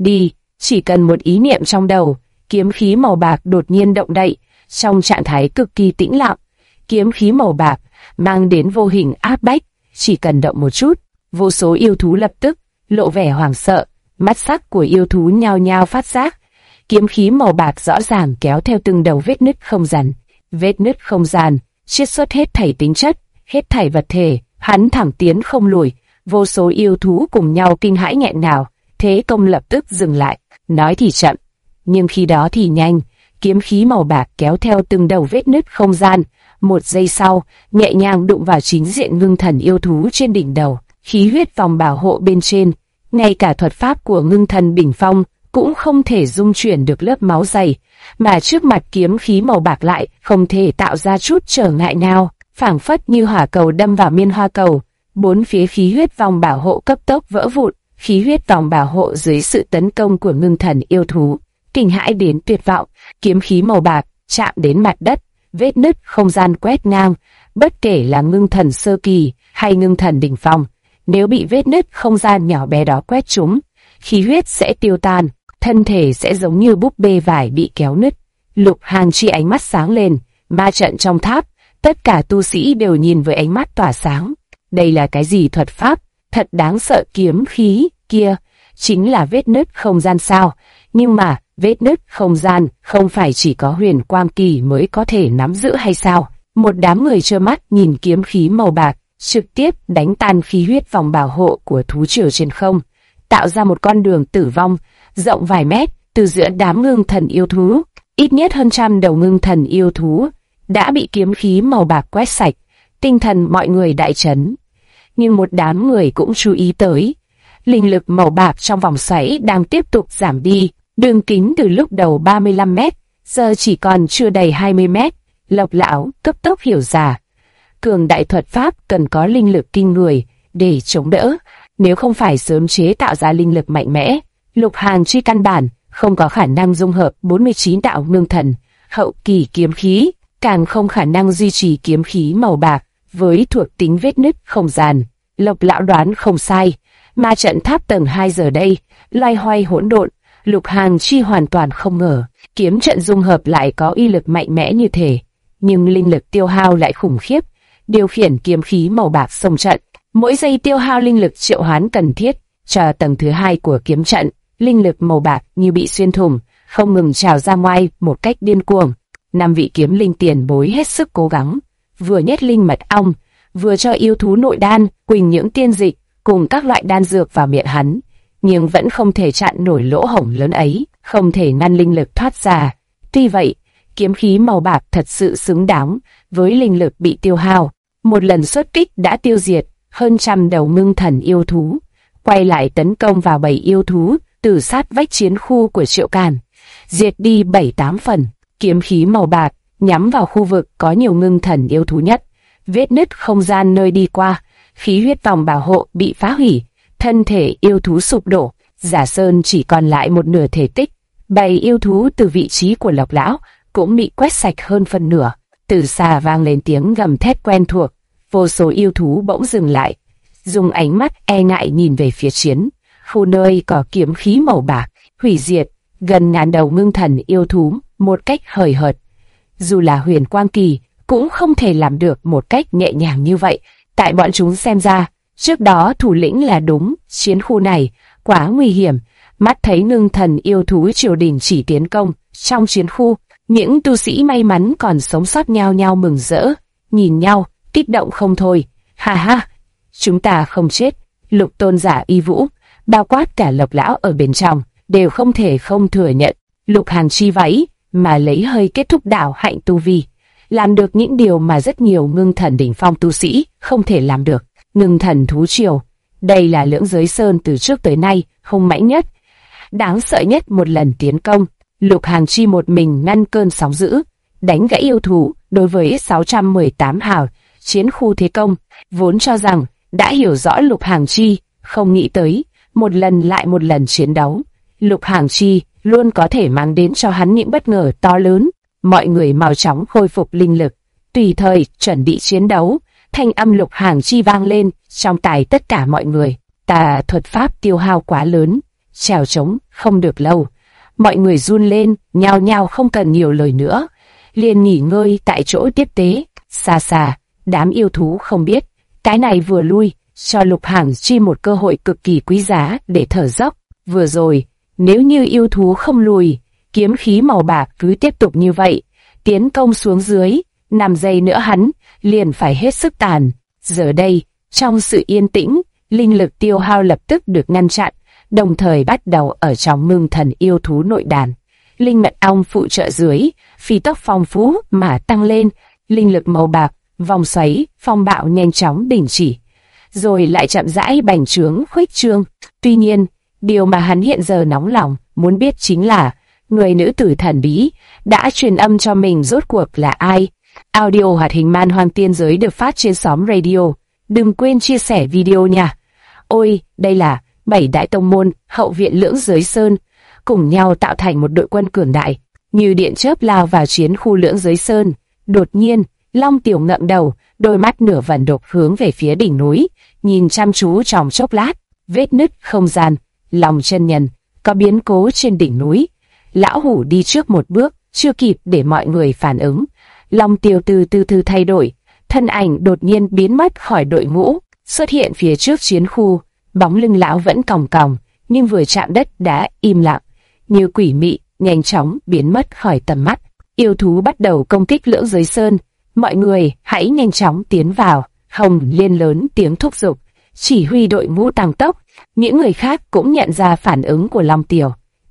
chỉ cần một ý niệm trong đầu, kiếm khí màu bạc đột nhiên động đậy. Trong trạng thái cực kỳ tĩnh lặng, kiếm khí màu bạc mang đến vô hình áp bách, chỉ cần động một chút, vô số yêu thú lập tức lộ vẻ hoảng sợ. Mắt sắc của yêu thú nhao nhao phát giác, kiếm khí màu bạc rõ ràng kéo theo từng đầu vết nứt không gian. Vết nứt không gian chiết xuất hết thảy tính chất, hết thảy vật thể, hắn thẳng tiến không lùi. Vô số yêu thú cùng nhau kinh hãi nghẹn ngào, thế công lập tức dừng lại. Nói thì chậm, nhưng khi đó thì nhanh, kiếm khí màu bạc kéo theo từng đầu vết nứt không gian. Một giây sau, nhẹ nhàng đụng vào chính diện ngưng thần yêu thú trên đỉnh đầu. Khí huyết vòng bảo hộ bên trên, ngay cả thuật pháp của ngưng thần đỉnh phong cũng không thể dung chuyển được lớp máu dày, mà trước mặt kiếm khí màu bạc lại không thể tạo ra chút trở ngại nào, phảng phất như hỏa cầu đâm vào miên hoa cầu. Bốn phía khí huyết vòng bảo hộ cấp tốc vỡ vụn, khí huyết vòng bảo hộ dưới sự tấn công của ngưng thần yêu thú kinh hãi đến tuyệt vọng. Kiếm khí màu bạc chạm đến mặt đất, vết nứt không gian quét ngang. Bất kể là ngưng thần sơ kỳ hay ngưng thần đỉnh phong, nếu bị vết nứt không gian nhỏ bé đó quét trúng, khí huyết sẽ tiêu tan, thân thể sẽ giống như búp bê vải bị kéo nứt. Lục Hàn Chi ánh mắt sáng lên, ma trận trong tháp, tất cả tu sĩ đều nhìn với ánh mắt tỏa sáng. Đây là cái gì thuật pháp, thật đáng sợ. Kiếm khí kia chính là vết nứt không gian sao? Nhưng mà vết nứt không gian không phải chỉ có huyền quang kỳ mới có thể nắm giữ hay sao? Một đám người trơ mắt nhìn kiếm khí màu bạc trực tiếp đánh tan khí huyết vòng bảo hộ của thú triều trên không, tạo ra một con đường tử vong rộng vài mét, từ giữa đám ngưng thần yêu thú. Ít nhất hơn 100 đầu ngưng thần yêu thú đã bị kiếm khí màu bạc quét sạch, tinh thần mọi người đại chấn. Nhưng một đám người cũng chú ý tới, linh lực màu bạc trong vòng xoáy đang tiếp tục giảm đi, đường kính từ lúc đầu 35 mét, giờ chỉ còn chưa đầy 20 mét. Lộc lão cấp tốc hiểu ra, cường đại thuật pháp cần có linh lực kinh người để chống đỡ, nếu không phải sớm chế tạo ra linh lực mạnh mẽ, Lục Hàn Chi căn bản không có khả năng dung hợp 49 đạo ngưng thần hậu kỳ kiếm khí, càng không khả năng duy trì kiếm khí màu bạc với thuộc tính vết nứt không gian. Lộc lão đoán không sai, ma trận tháp tầng 2 giờ đây loay hoay hỗn độn. Lục Hàn Chi hoàn toàn không ngờ kiếm trận dung hợp lại có uy lực mạnh mẽ như thế, nhưng linh lực tiêu hao lại khủng khiếp. Điều khiển kiếm khí màu bạc xông trận, mỗi giây tiêu hao linh lực triệu hoán cần thiết cho tầng thứ 2 của kiếm trận. Linh lực màu bạc như bị xuyên thủng, không ngừng trào ra ngoài một cách điên cuồng. 5 vị kiếm linh tiền bối hết sức cố gắng, vừa nhét linh mật ong, vừa cho yêu thú nội đan, quỳnh nhưỡng tiên dịch cùng các loại đan dược vào miệng hắn, nhưng vẫn không thể chặn nổi lỗ hổng lớn ấy, không thể ngăn linh lực thoát ra. Tuy vậy, kiếm khí màu bạc thật sự xứng đáng với linh lực bị tiêu hao. Một lần xuất kích đã tiêu diệt hơn 100 đầu ngưng thần yêu thú, quay lại tấn công vào bầy yêu thú từ sát vách chiến khu của Triệu Càn, diệt đi 7-8 phần. Kiếm khí màu bạc nhắm vào khu vực có nhiều ngưng thần yêu thú nhất, vết nứt không gian nơi đi qua, khí huyết vòng bảo hộ bị phá hủy, thân thể yêu thú sụp đổ, Giả Sơn chỉ còn lại một nửa thể tích. Bầy yêu thú từ vị trí của Lộc lão cũng bị quét sạch hơn phân nửa. Từ xa vang lên tiếng gầm thét quen thuộc, vô số yêu thú bỗng dừng lại, dùng ánh mắt e ngại nhìn về phía chiến khu nơi có kiếm khí màu bạc hủy diệt gần ngàn đầu ngưng thần yêu thú một cách hời hợt. Dù là Huyền Quang Kỳ cũng không thể làm được một cách nhẹ nhàng như vậy. Tại bọn chúng xem ra, trước đó thủ lĩnh là đúng, chiến khu này quá nguy hiểm. Mắt thấy ngưng thần yêu thú triều đình chỉ tiến công trong chiến khu, những tu sĩ may mắn còn sống sót nhao nhao mừng rỡ, nhìn nhau, kích động không thôi. Ha ha, chúng ta không chết. Lục tôn giả Y Vũ, bao quát cả Lộc lão ở bên trong, đều không thể không thừa nhận. Lục Hàn Chi váy mà lấy hơi kết thúc đạo hạnh tu vi, làm được những điều mà rất nhiều ngưng thần đỉnh phong tu sĩ không thể làm được. Ngưng thần thú triều, đây là Lưỡng Giới Sơn từ trước tới nay hung mãnh nhất, đáng sợ nhất một lần tiến công. Lục Hàn Chi một mình ngăn cơn sóng dữ, đánh gãy yêu thú. Đối với 618 hào chiến khu thế công, vốn cho rằng đã hiểu rõ Lục Hàn Chi, không nghĩ tới một lần lại một lần chiến đấu, Lục Hàn Chi luôn có thể mang đến cho hắn những bất ngờ to lớn. Mọi người mau chóng khôi phục linh lực, tùy thời chuẩn bị chiến đấu. Thanh âm Lục Hàn Chi vang lên trong tai tất cả mọi người. Tà thuật pháp tiêu hao quá lớn, trèo trống không được lâu. Mọi người run lên, nhao nhao không cần nhiều lời nữa, liền nghỉ ngơi tại chỗ tiếp tế. Xa xa, đám yêu thú không biết, cái này vừa lui, cho Lục Hàn Chi một cơ hội cực kỳ quý giá để thở dốc. Vừa rồi, nếu như yêu thú không lùi, kiếm khí màu bạc cứ tiếp tục như vậy, tiến công xuống dưới, 5 giây nữa hắn liền phải hết sức tàn. Giờ đây, trong sự yên tĩnh, linh lực tiêu hao lập tức được ngăn chặn, đồng thời bắt đầu ở trong ngưng thần yêu thú nội đàn. Linh mật ong phụ trợ dưới, phi tốc phong phú mà tăng lên, linh lực màu bạc, vòng xoáy, phong bạo nhanh chóng đình chỉ, rồi lại chậm rãi bành trướng khuếch trương. Tuy nhiên, điều mà hắn hiện giờ nóng lòng muốn biết chính là người nữ tử thần bí đã truyền âm cho mình rốt cuộc là ai. Audio hoạt hình man hoang tiên giới được phát trên xóm radio. Đừng quên chia sẻ video nha. Ôi, đây là 7 đại tông môn hậu viện Lưỡng Giới Sơn, cùng nhau tạo thành một đội quân cường đại, như điện chớp lao vào chiến khu Lưỡng Giới Sơn. Đột nhiên, Long Tiểu ngẩng đầu, đôi mắt nửa vằn đục hướng về phía đỉnh núi, nhìn chăm chú trong chốc lát. Vết nứt không gian, lòng chân nhân, có biến cố trên đỉnh núi. Lão hủ đi trước một bước, chưa kịp để mọi người phản ứng, Long Tiểu từ từ thay đổi, thân ảnh đột nhiên biến mất khỏi đội ngũ, xuất hiện phía trước chiến khu. Bóng lưng lão vẫn còng còng, nhưng vừa chạm đất đã im lặng, như quỷ mị, nhanh chóng biến mất khỏi tầm mắt. Yêu thú bắt đầu công kích Lưỡng Giới Sơn, mọi người hãy nhanh chóng tiến vào. Hồng Liên lớn tiếng thúc giục, chỉ huy đội ngũ tăng tốc. Những người khác cũng nhận ra phản ứng của Long Tiểu,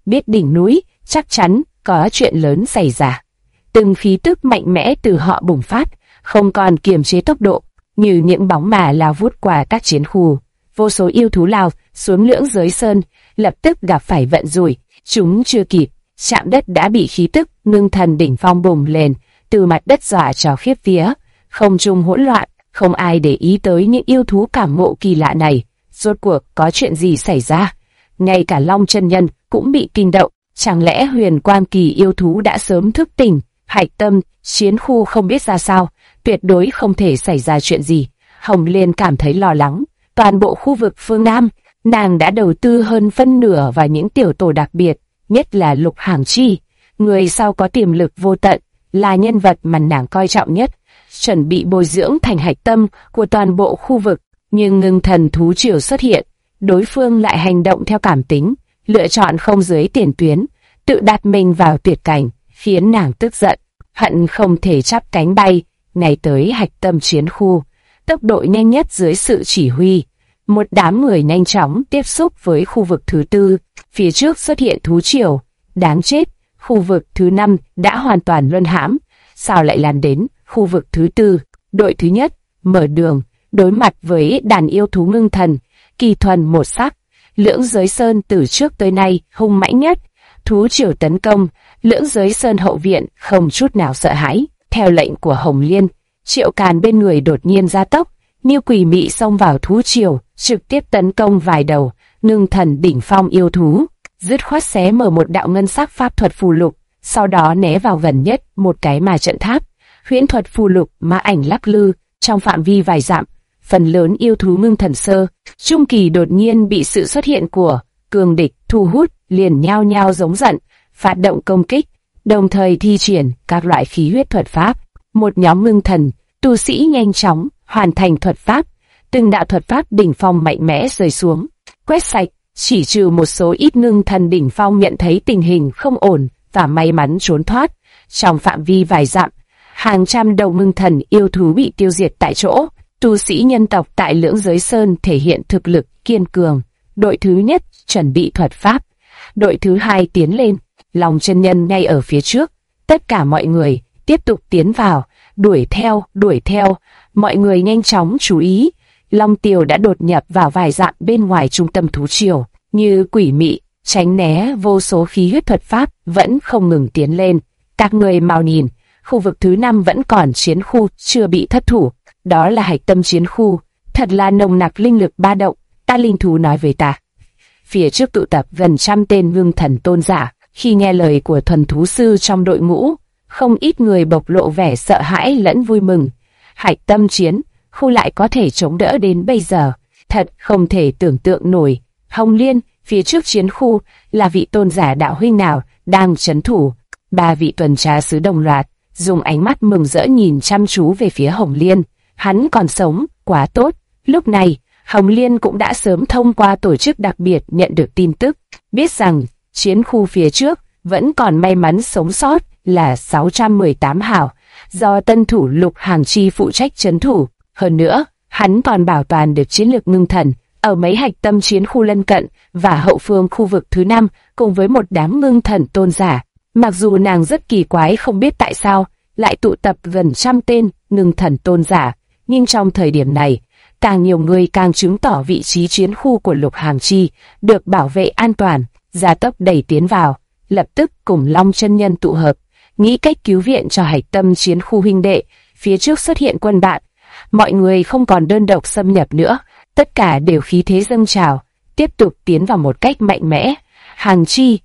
biết đỉnh núi chắc chắn có chuyện lớn xảy ra. Từng khí tức mạnh mẽ từ họ bùng phát, không còn kiềm chế tốc độ, như những bóng mà lao vút qua các chiến khu. Vô số yêu thú lao xuống lưỡng giới sơn, lập tức gặp phải vận rủi. Chúng chưa kịp chạm đất đã bị khí tức ngưng thần đỉnh phong bùng lên, từ mặt đất dọa cho khiếp vía. Không trung hỗn loạn, không ai để ý tới những yêu thú cảm ngộ kỳ lạ này. Rốt cuộc có chuyện gì xảy ra? Ngay cả Long chân nhân cũng bị kinh động. Chẳng lẽ huyền quang kỳ yêu thú đã sớm thức tỉnh? Hạch tâm chiến khu không biết ra sao, tuyệt đối không thể xảy ra chuyện gì. Hồng Liên cảm thấy lo lắng. Toàn bộ khu vực phương Nam, nàng đã đầu tư hơn phân nửa vào những tiểu tổ đặc biệt, nhất là Lục Hàng Chi. Người sau có tiềm lực vô tận, là nhân vật mà nàng coi trọng nhất, chuẩn bị bồi dưỡng thành hạch tâm của toàn bộ khu vực. Nhưng ngưng thần thú triều xuất hiện, đối phương lại hành động theo cảm tính, lựa chọn không dưới tiền tuyến, tự đặt mình vào tuyệt cảnh, khiến nàng tức giận, hận không thể chắp cánh bay, ngay tới hạch tâm chiến khu. Tốc độ nhanh nhất dưới sự chỉ huy, một đám người nhanh chóng tiếp xúc với khu vực thứ tư. Phía trước xuất hiện thú triều, đáng chết, khu vực thứ 5 đã hoàn toàn luân hãm, sao lại lan đến khu vực thứ tư? Đội thứ nhất mở đường, đối mặt với đàn yêu thú ngưng thần, kỳ thuần một sắc. Lưỡng giới sơn từ trước tới nay hung mãnh nhất, thú triều tấn công, lưỡng giới sơn hậu viện không chút nào sợ hãi. Theo lệnh của Hồng Liên, Triệu Càn bên người đột nhiên gia tốc, như quỷ mị xông vào thú triều, trực tiếp tấn công vài đầu ngưng thần đỉnh phong yêu thú, dứt khoát xé mở một đạo ngân sắc pháp thuật phù lục, sau đó né vào gần nhất một cái ma trận tháp. Huyễn thuật phù lục ma ảnh lắc lư trong phạm vi vài dặm. Phần lớn yêu thú ngưng thần sơ trung kỳ đột nhiên bị sự xuất hiện của cường địch thu hút, liền nhao nhao giống giận, phát động công kích, đồng thời thi triển các loại khí huyết thuật pháp. Một nhóm ngưng thần tu sĩ nhanh chóng hoàn thành thuật pháp, từng đạo thuật pháp đỉnh phong mạnh mẽ rơi xuống, quét sạch, chỉ trừ một số ít ngưng thần đỉnh phong nhận thấy tình hình không ổn và may mắn trốn thoát. Trong phạm vi vài dặm, hàng trăm đầu ngưng thần yêu thú bị tiêu diệt tại chỗ. Tu sĩ nhân tộc tại Lưỡng Giới Sơn thể hiện thực lực kiên cường. Đội thứ nhất chuẩn bị thuật pháp, đội thứ hai tiến lên, Long chân nhân ngay ở phía trước. Tất cả mọi người tiếp tục tiến vào, đuổi theo. Mọi người nhanh chóng chú ý, Long Tiều đã đột nhập vào vài dặm bên ngoài trung tâm thú triều, như quỷ mị, tránh né vô số khí huyết thuật pháp vẫn không ngừng tiến lên. Các người mau nhìn, khu vực thứ 5 vẫn còn chiến khu chưa bị thất thủ, đó là hạch tâm chiến khu, thật là nồng nặc linh lực ba động. Ta linh thú nói với ta. Phía trước tụ tập gần 100 tên ngưng thần tôn giả, khi nghe lời của thuần thú sư trong đội ngũ, không ít người bộc lộ vẻ sợ hãi lẫn vui mừng. Hạch tâm chiến khu lại có thể chống đỡ đến bây giờ, thật không thể tưởng tượng nổi. Hồng Liên, phía trước chiến khu là vị tôn giả đạo huynh nào đang trấn thủ? 3 vị tuần tra sứ đồng loạt dùng ánh mắt mừng rỡ nhìn chăm chú về phía Hồng Liên. Hắn còn sống, quá tốt. Lúc này, Hồng Liên cũng đã sớm thông qua tổ chức đặc biệt nhận được tin tức, biết rằng chiến khu phía trước vẫn còn may mắn sống sót là 618 hảo, do tân thủ Lục Hàng Chi phụ trách trấn thủ. Hơn nữa, hắn còn bảo toàn được chiến lược ngưng thần ở mấy hạch tâm chiến khu lân cận và hậu phương khu vực thứ 5 cùng với một đám ngưng thần tôn giả. Mặc dù nàng rất kỳ quái không biết tại sao lại tụ tập gần 100 tên ngưng thần tôn giả, nhưng trong thời điểm này, càng nhiều người càng chứng tỏ vị trí chiến khu của Lục Hàng Chi được bảo vệ an toàn. Gia tốc đẩy tiến vào, lập tức cùng Long chân nhân tụ hợp, nghĩ cách cứu viện cho hạch tâm chiến khu huynh đệ. Phía trước xuất hiện quân bạn, mọi người không còn đơn độc xâm nhập nữa, tất cả đều khí thế dâng trào, tiếp tục tiến vào một cách mạnh mẽ. Hàng Chi,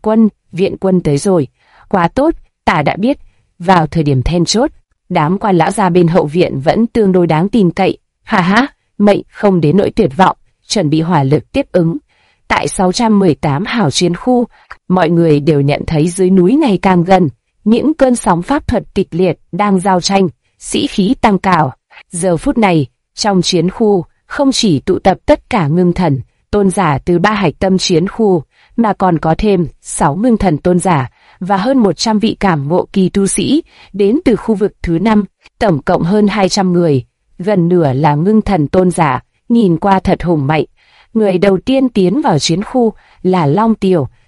viện quân tới rồi, quá tốt, ta đã biết. Vào thời điểm then chốt, đám quan lão gia bên hậu viện vẫn tương đối đáng tin cậy. Ha ha, mệnh không đến nỗi tuyệt vọng, chuẩn bị hỏa lực tiếp ứng. Tại 618 hảo chiến khu, mọi người đều nhận thấy dưới núi ngày càng gần, những cơn sóng pháp thuật kịch liệt đang giao tranh, sĩ khí tăng cao. Giờ phút này, trong chiến khu, không chỉ tụ tập tất cả ngưng thần, tôn giả từ 3 hạch tâm chiến khu, mà còn có thêm 6 ngưng thần tôn giả và hơn 100 vị cảm ngộ kỳ tu sĩ đến từ khu vực thứ 5, tổng cộng hơn 200 người, gần nửa là ngưng thần tôn giả, nhìn qua thật hùng mạnh. Người đầu tiên tiến vào chiến khu là Long Tiều,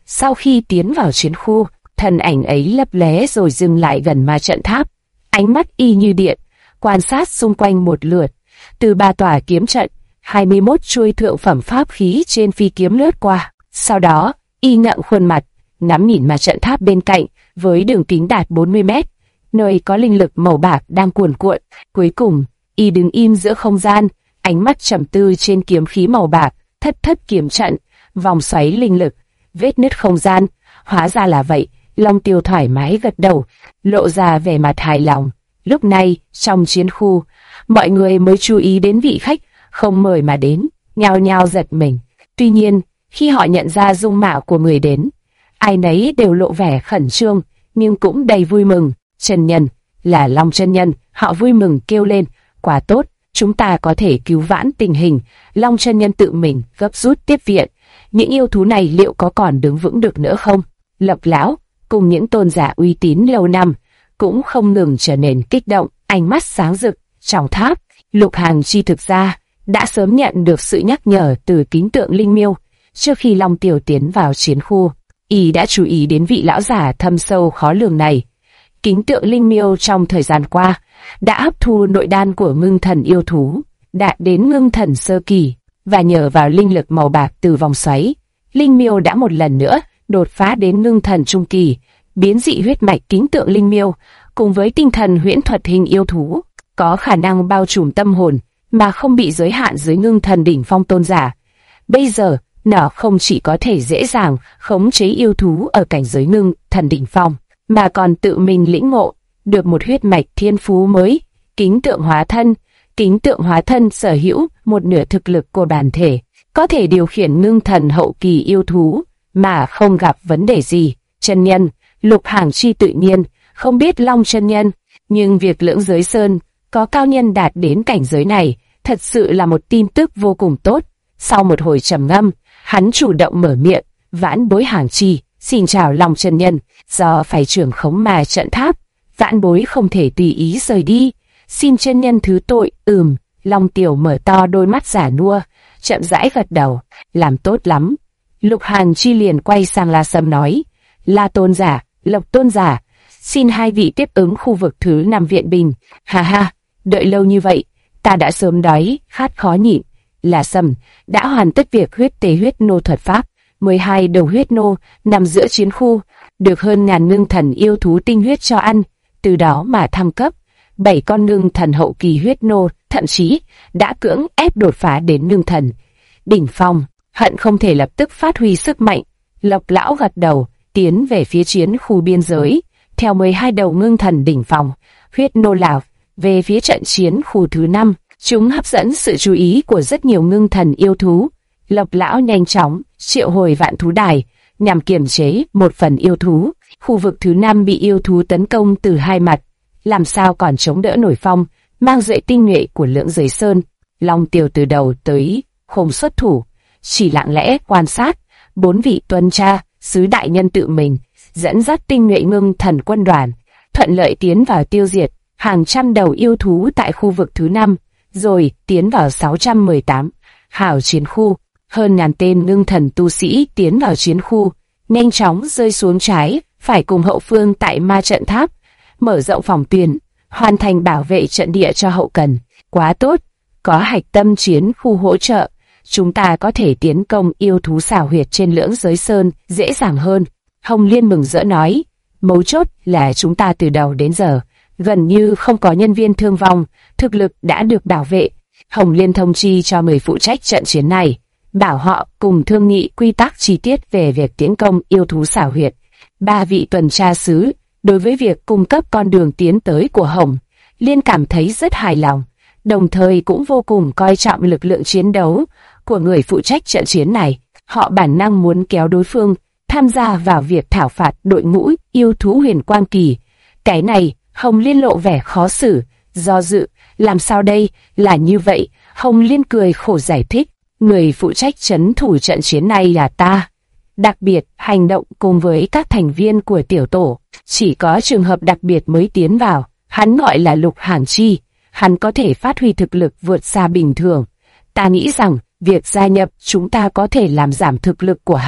Sau khi tiến vào chiến khu, thân ảnh ấy lấp lé rồi dừng lại gần ma trận tháp. Ánh mắt y như điện, quan sát xung quanh một lượt. Từ 3 tòa kiếm trận, 21 chuôi thượng phẩm pháp khí trên phi kiếm lướt qua. Sau đó, y ngậm khuôn mặt, ngắm nhìn ma trận tháp bên cạnh với đường kính đạt 40 mét, nơi có linh lực màu bạc đang cuồn cuộn. Cuối cùng, y đứng im giữa không gian, ánh mắt trầm tư trên kiếm khí màu bạc, thất kiếm trận, vòng xoáy linh lực, vết nứt không gian. Hóa ra là vậy. Long Tiêu thoải mái gật đầu, lộ ra vẻ mặt hài lòng. Lúc này, trong chiến khu, mọi người mới chú ý đến vị khách không mời mà đến, nhao nhao giật mình. Tuy nhiên, khi họ nhận ra dung mạo của người đến, ai nấy đều lộ vẻ khẩn trương, nhưng cũng đầy vui mừng. Chân nhân, là Long chân nhân, họ vui mừng kêu lên, quá tốt, chúng ta có thể cứu vãn tình hình. Long chân nhân tự mình gấp rút tiếp viện. Những yêu thú này liệu có còn đứng vững được nữa không? Lộc lão cùng những tôn giả uy tín lâu năm cũng không ngừng trở nên kích động, ánh mắt sáng rực. Trong tháp, Lục Hàn Chi thực ra đã sớm nhận được sự nhắc nhở từ kính tượng linh miêu. Trước khi Long Tiểu tiến vào chiến khu, y đã chú ý đến vị lão giả thâm sâu khó lường này. Kính tượng linh miêu trong thời gian qua đã hấp thu nội đan của ngưng thần yêu thú, đạt đến ngưng thần sơ kỳ, và nhờ vào linh lực màu bạc từ vòng xoáy, linh miêu đã một lần nữa đột phá đến ngưng thần trung kỳ. Biến dị huyết mạch kính tượng linh miêu cùng với tinh thần huyễn thuật hình yêu thú có khả năng bao trùm tâm hồn mà không bị giới hạn dưới ngưng thần đỉnh phong tôn giả. Bây giờ, nó không chỉ có thể dễ dàng khống chế yêu thú ở cảnh giới ngưng thần đỉnh phong, mà còn tự mình lĩnh ngộ được một huyết mạch thiên phú mới, kính tượng hóa thân. Kính tượng hóa thân sở hữu một nửa thực lực của bản thể, có thể điều khiển ngưng thần hậu kỳ yêu thú mà không gặp vấn đề gì. Chân nhân, Lục Hàn Chi tự nhiên không biết Long chân nhân, nhưng việc Lưỡng Giới Sơn có cao nhân đạt đến cảnh giới này thật sự là một tin tức vô cùng tốt. Sau một hồi trầm ngâm, hắn chủ động mở miệng, Vãn bối Hàn Chi, xin chào Long chân nhân, do phải trưởng khống ma trận tháp, vãn bối không thể tùy ý rời đi, xin chân nhân thứ tội. Long Tiểu mở to đôi mắt giả nua, chậm rãi gật đầu, làm tốt lắm. Lục Hàn Chi liền quay sang La Sâm nói, La tôn giả, Lộc tôn giả, xin hai vị tiếp ứng khu vực thứ 5 viện binh. Ha ha, đợi lâu như vậy, ta đã sớm đói, khát khó nhịn. La Sâm đã hoàn tất việc huyết tế huyết nô thuật pháp, 12 đầu huyết nô nằm giữa chiến khu, được hơn ngàn ngưng thần yêu thú tinh huyết cho ăn, từ đó mà thăng cấp. 7 con ngưng thần hậu kỳ huyết nô thậm chí đã cưỡng ép đột phá đến ngưng thần đỉnh phong, hận không thể lập tức phát huy sức mạnh. Lộc lão gật đầu, tiến về phía chiến khu biên giới, theo 12 đầu ngưng thần đỉnh phong huyết nô lão về phía trận chiến khu thứ 5. Chúng hấp dẫn sự chú ý của rất nhiều ngưng thần yêu thú. Lộc lão nhanh chóng triệu hồi vạn thú đài nhằm kiềm chế một phần yêu thú. Khu vực thứ 5 bị yêu thú tấn công từ hai mặt, làm sao còn chống đỡ nổi phong mang dậy tinh nhuệ của Lưỡng Giới Sơn. Long Tiêu từ đầu tới không xuất thủ, chỉ lặng lẽ quan sát. 4 vị tuần tra sứ đại nhân tự mình dẫn dắt tinh nhuệ ngưng thần quân đoàn thuận lợi tiến vào tiêu diệt hàng trăm đầu yêu thú tại khu vực thứ 5, rồi tiến vào 618 hào chiến khu. Hơn ngàn tên ngưng thần tu sĩ tiến vào chiến khu, nhanh chóng rơi xuống trái phải cùng hậu phương tại ma trận tháp, mở rộng phòng tuyến, hoàn thành bảo vệ trận địa cho hậu cần. Quá tốt, có hạch tâm chiến khu hỗ trợ, chúng ta có thể tiến công yêu thú xảo huyệt trên Lưỡng Giới Sơn dễ dàng hơn. Hồng Liên mừng rỡ nói, mấu chốt là chúng ta từ đầu đến giờ gần như không có nhân viên thương vong, thực lực đã được bảo vệ. Hồng Liên thông chi cho người phụ trách trận chiến này, bảo họ cùng thương nghị quy tắc chi tiết về việc tiến công yêu thú xảo huyệt. 3 vị tuần tra sứ đối với việc cung cấp con đường tiến tới của Hồng Liên cảm thấy rất hài lòng, đồng thời cũng vô cùng coi trọng lực lượng chiến đấu của người phụ trách trận chiến này. Họ bản năng muốn kéo đối phương tham gia vào việc thảo phạt đội ngũ yêu thú huyền quang kỳ. Cái này Hồng Liên lộ vẻ khó xử, do dự, làm sao đây, là như vậy. Hồng Liên cười khổ giải thích, người phụ trách trấn thủ trận chiến này là ta. Đặc biệt, hành động cùng với các thành viên của tiểu tổ, chỉ có trường hợp đặc biệt mới tiến vào, hắn gọi là Lục Hàn Chi, hắn có thể phát huy thực lực vượt xa bình thường. Ta nghĩ rằng, việc gia nhập chúng ta có thể làm giảm thực lực của hắn.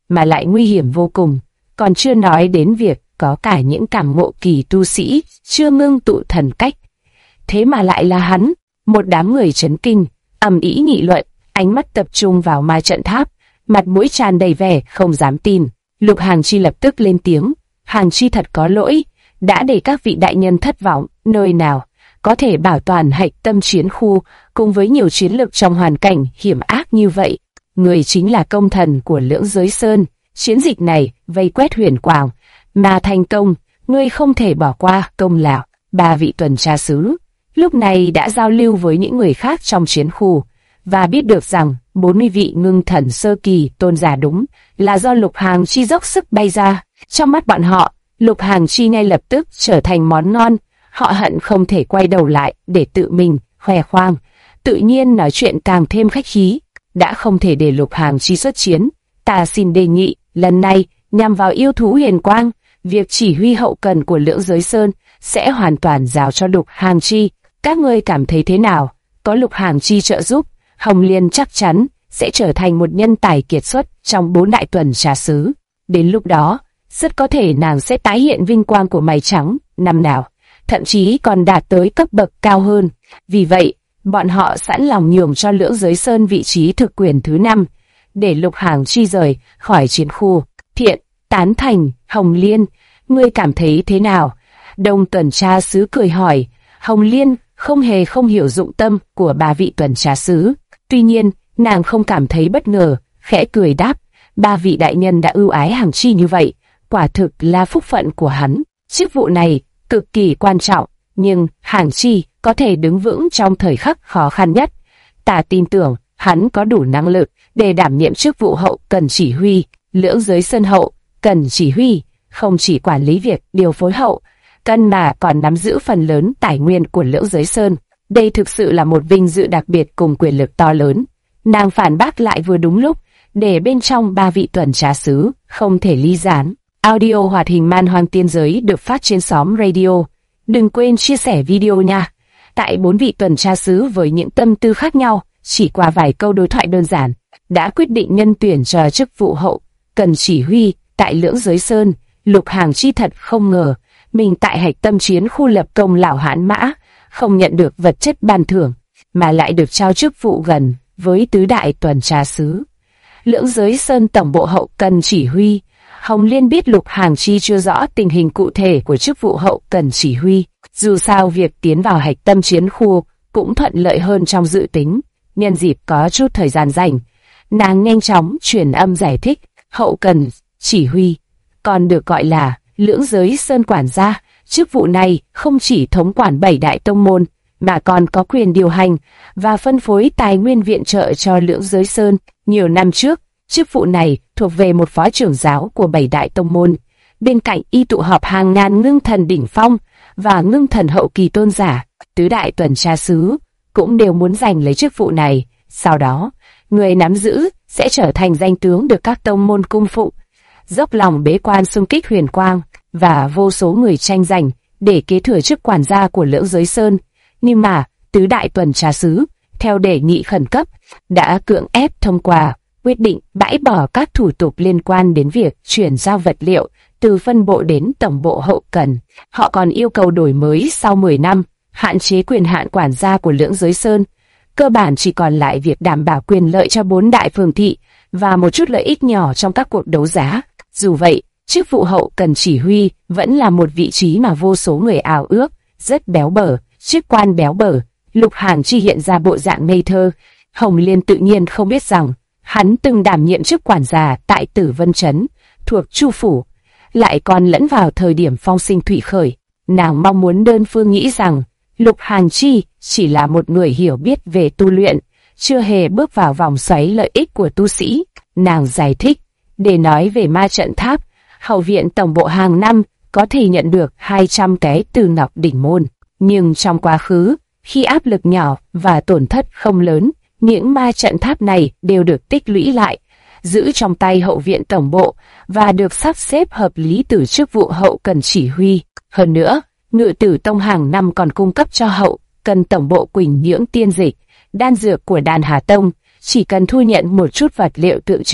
mà lại nguy hiểm vô cùng. Còn chưa nói đến việc có cả những cảm ngộ kỳ tu sĩ chưa ngưng tụ thần cách. Thế mà lại là hắn. Một đám người chấn kinh, ầm ĩ nghị luận, ánh mắt tập trung vào ma trận tháp, mặt mũi tràn đầy vẻ không dám tin. Lục Hàng Chi lập tức lên tiếng, Hàng Chi thật có lỗi, đã để các vị đại nhân thất vọng. Nơi nào có thể bảo toàn hạch tâm chiến khu cùng với nhiều chiến lược trong hoàn cảnh hiểm ác như vậy. Người chính là công thần của Lưỡng Giới Sơn. Chiến dịch này vây quét Huyền Quang mà thành công, ngươi không thể bỏ qua công lao. 3 vị tuần tra sứ lúc này đã giao lưu với những người khác trong chiến khu và biết được rằng 40 vị ngưng thần sơ kỳ tôn giả đúng là do Lục Hàng Chi dốc sức bay ra. Trong mắt bọn họ, Lục Hàng Chi ngay lập tức trở thành món ngon. Họ hận không thể quay đầu lại để tự mình khoe khoang, tự nhiên nói chuyện càng thêm khách khí. Đã không thể để Lục Hàng Chi xuất chiến, ta xin đề nghị lần này nhằm vào yêu thú Huyền Quang, việc chỉ huy hậu cần của Lưỡng Giới Sơn sẽ hoàn toàn giao cho Lục Hàng Chi. Các ngươi cảm thấy thế nào? Có Lục Hàng Chi trợ giúp, Hồng Liên chắc chắn sẽ trở thành một nhân tài kiệt xuất trong 4 đại tuần tra sứ. Đến lúc đó, rất có thể nàng sẽ tái hiện vinh quang của mày trắng năm nào, thậm chí còn đạt tới cấp bậc cao hơn. Vì vậy, bọn họ sẵn lòng nhường cho Lưỡng Giới Sơn vị trí thực quyền thứ 5, để Lục Hàng Chi rời khỏi chiến khu. Thiện, tán thành. Hồng Liên, ngươi cảm thấy thế nào? Đông tuần tra sứ cười hỏi. Hồng Liên không hề không hiểu dụng tâm của 3 vị tuần tra sứ. Tuy nhiên, nàng không cảm thấy bất ngờ, khẽ cười đáp, 3 vị đại nhân đã ưu ái Hàng Chi như vậy, quả thực là phúc phận của hắn. Chức vụ này cực kỳ quan trọng, nhưng Hàng Chi có thể đứng vững trong thời khắc khó khăn nhất. Ta tin tưởng hắn có đủ năng lực để đảm nhiệm chức vụ hậu cần chỉ huy. Lưỡng Giới Sơn hậu cần chỉ huy không chỉ quản lý việc điều phối hậu cần mà còn nắm giữ phần lớn tài nguyên của Lưỡng Giới Sơn. Đây thực sự là một vinh dự đặc biệt cùng quyền lực to lớn. Nàng phản bác lại vừa đúng lúc, để bên trong 3 vị tuần tra sứ không thể ly gián. Audio hoạt hình Man Hoang Tiên Giới được phát trên xóm radio. Đừng quên chia sẻ video nha. Tại 4 vị tuần tra sứ với những tâm tư khác nhau, chỉ qua vài câu đối thoại đơn giản, đã quyết định nhân tuyển cho chức vụ hậu cần chỉ huy tại Lưỡng Giới Sơn. Lục Hàng Chi thật không ngờ mình tại hạch tâm chiến khu lập công lão hãn mã, không nhận được vật chất ban thưởng, mà lại được trao chức vụ gần với tứ đại tuần tra sứ. Lưỡng Giới Sơn tổng bộ hậu cần chỉ huy. Hồng Liên biết Lục Hàng Chi chưa rõ tình hình cụ thể của chức vụ hậu cần chỉ huy. Dù sao việc tiến vào hạch tâm chiến khu cũng thuận lợi hơn trong dự tính. Nhân dịp có chút thời gian rảnh, nàng nhanh chóng truyền âm giải thích. Hậu cần chỉ huy, còn được gọi là Lưỡng Giới Sơn quản gia. Chức vụ này không chỉ thống quản 7 đại tông môn, mà còn có quyền điều hành và phân phối tài nguyên viện trợ cho Lưỡng Giới Sơn. Nhiều năm trước, chức vụ này thuộc về một phó trưởng giáo của 7 đại tông môn. Bên cạnh y tụ họp hàng ngàn ngưng thần đỉnh phong và ngưng thần hậu kỳ tôn giả, tứ đại tuần tra sứ cũng đều muốn giành lấy chức vụ này. Sau đó, người nắm giữ sẽ trở thành danh tướng được các tông môn cung phụng, dốc lòng bế quan xung kích Huyền Quang, và vô số người tranh giành để kế thừa chức quản gia của Lưỡng Giới Sơn. Nhưng mà, tứ đại tuần tra sứ, theo đề nghị khẩn cấp, đã cưỡng ép thông qua quyết định bãi bỏ các thủ tục liên quan đến việc chuyển giao vật liệu từ phân bộ đến tổng bộ hậu cần. Họ còn yêu cầu đổi mới sau 10 năm, hạn chế quyền hạn quản gia của Lưỡng Giới Sơn. Cơ bản chỉ còn lại việc đảm bảo quyền lợi cho 4 đại phường thị và một chút lợi ích nhỏ trong các cuộc đấu giá. Dù vậy, chức vụ hậu cần chỉ huy vẫn là một vị trí mà vô số người ao ước, rất béo bở, chức quan béo bở. Lục Hàng Chi hiện ra bộ dạng ngây thơ. Hồng Liên tự nhiên không biết rằng hắn từng đảm nhiệm chức quản gia tại Tử Vân Trấn, thuộc Chu Phủ, lại còn lẫn vào thời điểm phong sinh thủy khởi. Nàng mong muốn đơn phương nghĩ rằng Lục Hàng Chi chỉ là một người hiểu biết về tu luyện, chưa hề bước vào vòng xoáy lợi ích của tu sĩ. Nàng giải thích, để nói về ma trận tháp, hậu viện tổng bộ hàng năm có thể nhận được 200 cái từ ngọc đỉnh môn. Nhưng trong quá khứ, khi áp lực nhỏ và tổn thất không lớn, những ma trận tháp này đều được tích lũy lại, giữ trong tay hậu viện tổng bộ và được sắp xếp hợp lý từ chức vụ hậu cần chỉ huy. Hơn nữa, Ngự Tử Tông hàng năm còn cung cấp cho hậu cần tổng bộ Quỳnh Nhưỡng tiên dịch, đan dược của Đan Hà Tông, chỉ cần thu nhận một chút vật liệu tượng trưng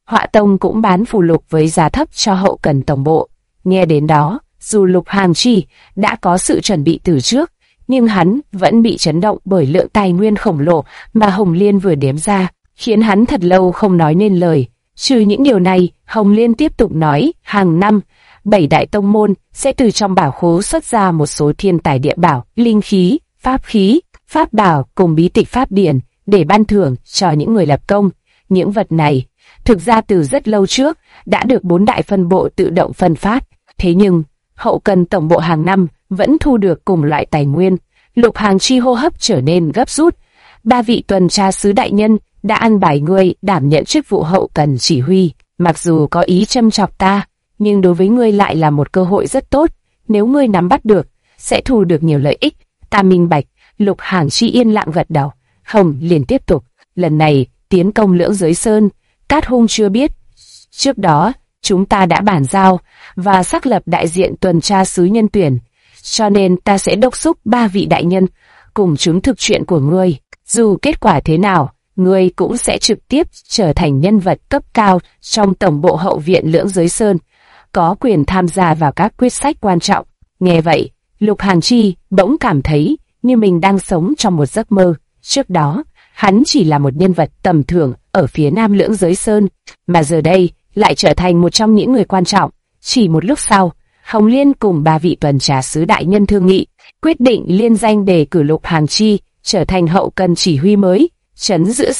Họa Tông cũng bán phù lục với giá thấp cho hậu cần tổng bộ. Nghe đến đó, dù Lục Hàn Chi đã có sự chuẩn bị từ trước, nhưng hắn vẫn bị chấn động bởi lượng tài nguyên khổng lồ mà Hồng Liên vừa đếm ra, khiến hắn thật lâu không nói nên lời. Trừ những điều này, Hồng Liên tiếp tục nói, hàng năm, 7 đại tông môn sẽ từ trong bảo khố xuất ra một số thiên tài địa bảo, linh khí, pháp bảo cùng bí tịch pháp điển để ban thưởng cho những người lập công. Những vật này, thực ra từ rất lâu trước, đã được 4 đại phân bộ tự động phân phát. Thế nhưng, hậu cần tổng bộ hàng năm vẫn thu được cùng loại tài nguyên. Lục Hàn Chi hô hấp trở nên gấp rút. 3 vị tuần tra sứ đại nhân đã ăn bài ngươi đảm nhận chức vụ hậu cần chỉ huy. Mặc dù có ý châm chọc ta, nhưng đối với ngươi lại là một cơ hội rất tốt. Nếu ngươi nắm bắt được, sẽ thu được nhiều lợi ích. Ta minh bạch. Lục Hàn Chi yên lặng gật đầu. Hồng liền tiếp tục. Lần này tiến công Lưỡng Giới Sơn, Cát Hung chưa biết. Trước đó, chúng ta đã bàn giao và xác lập đại diện tuần tra sứ nhân tuyển, cho nên ta sẽ đốc thúc 3 vị đại nhân cùng chúng thực chuyện của ngươi. Dù kết quả thế nào, ngươi cũng sẽ trực tiếp trở thành nhân vật cấp cao trong tổng bộ hậu viện Lưỡng Giới Sơn, có quyền tham gia vào các quyết sách quan trọng. Nghe vậy, Lục Hàn Chi bỗng cảm thấy như mình đang sống trong một giấc mơ. Trước đó, hắn chỉ là một nhân vật tầm thường ở phía nam Lưỡng Giới Sơn, mà giờ đây lại trở thành một trong những người quan trọng. Chỉ một lúc sau, Hồng Liên cùng 3 vị tuần tra sứ đại nhân thương nghị, quyết định liên danh đề cử Lục Hàn Chi trở thành hậu cần chỉ huy mới, trấn giữ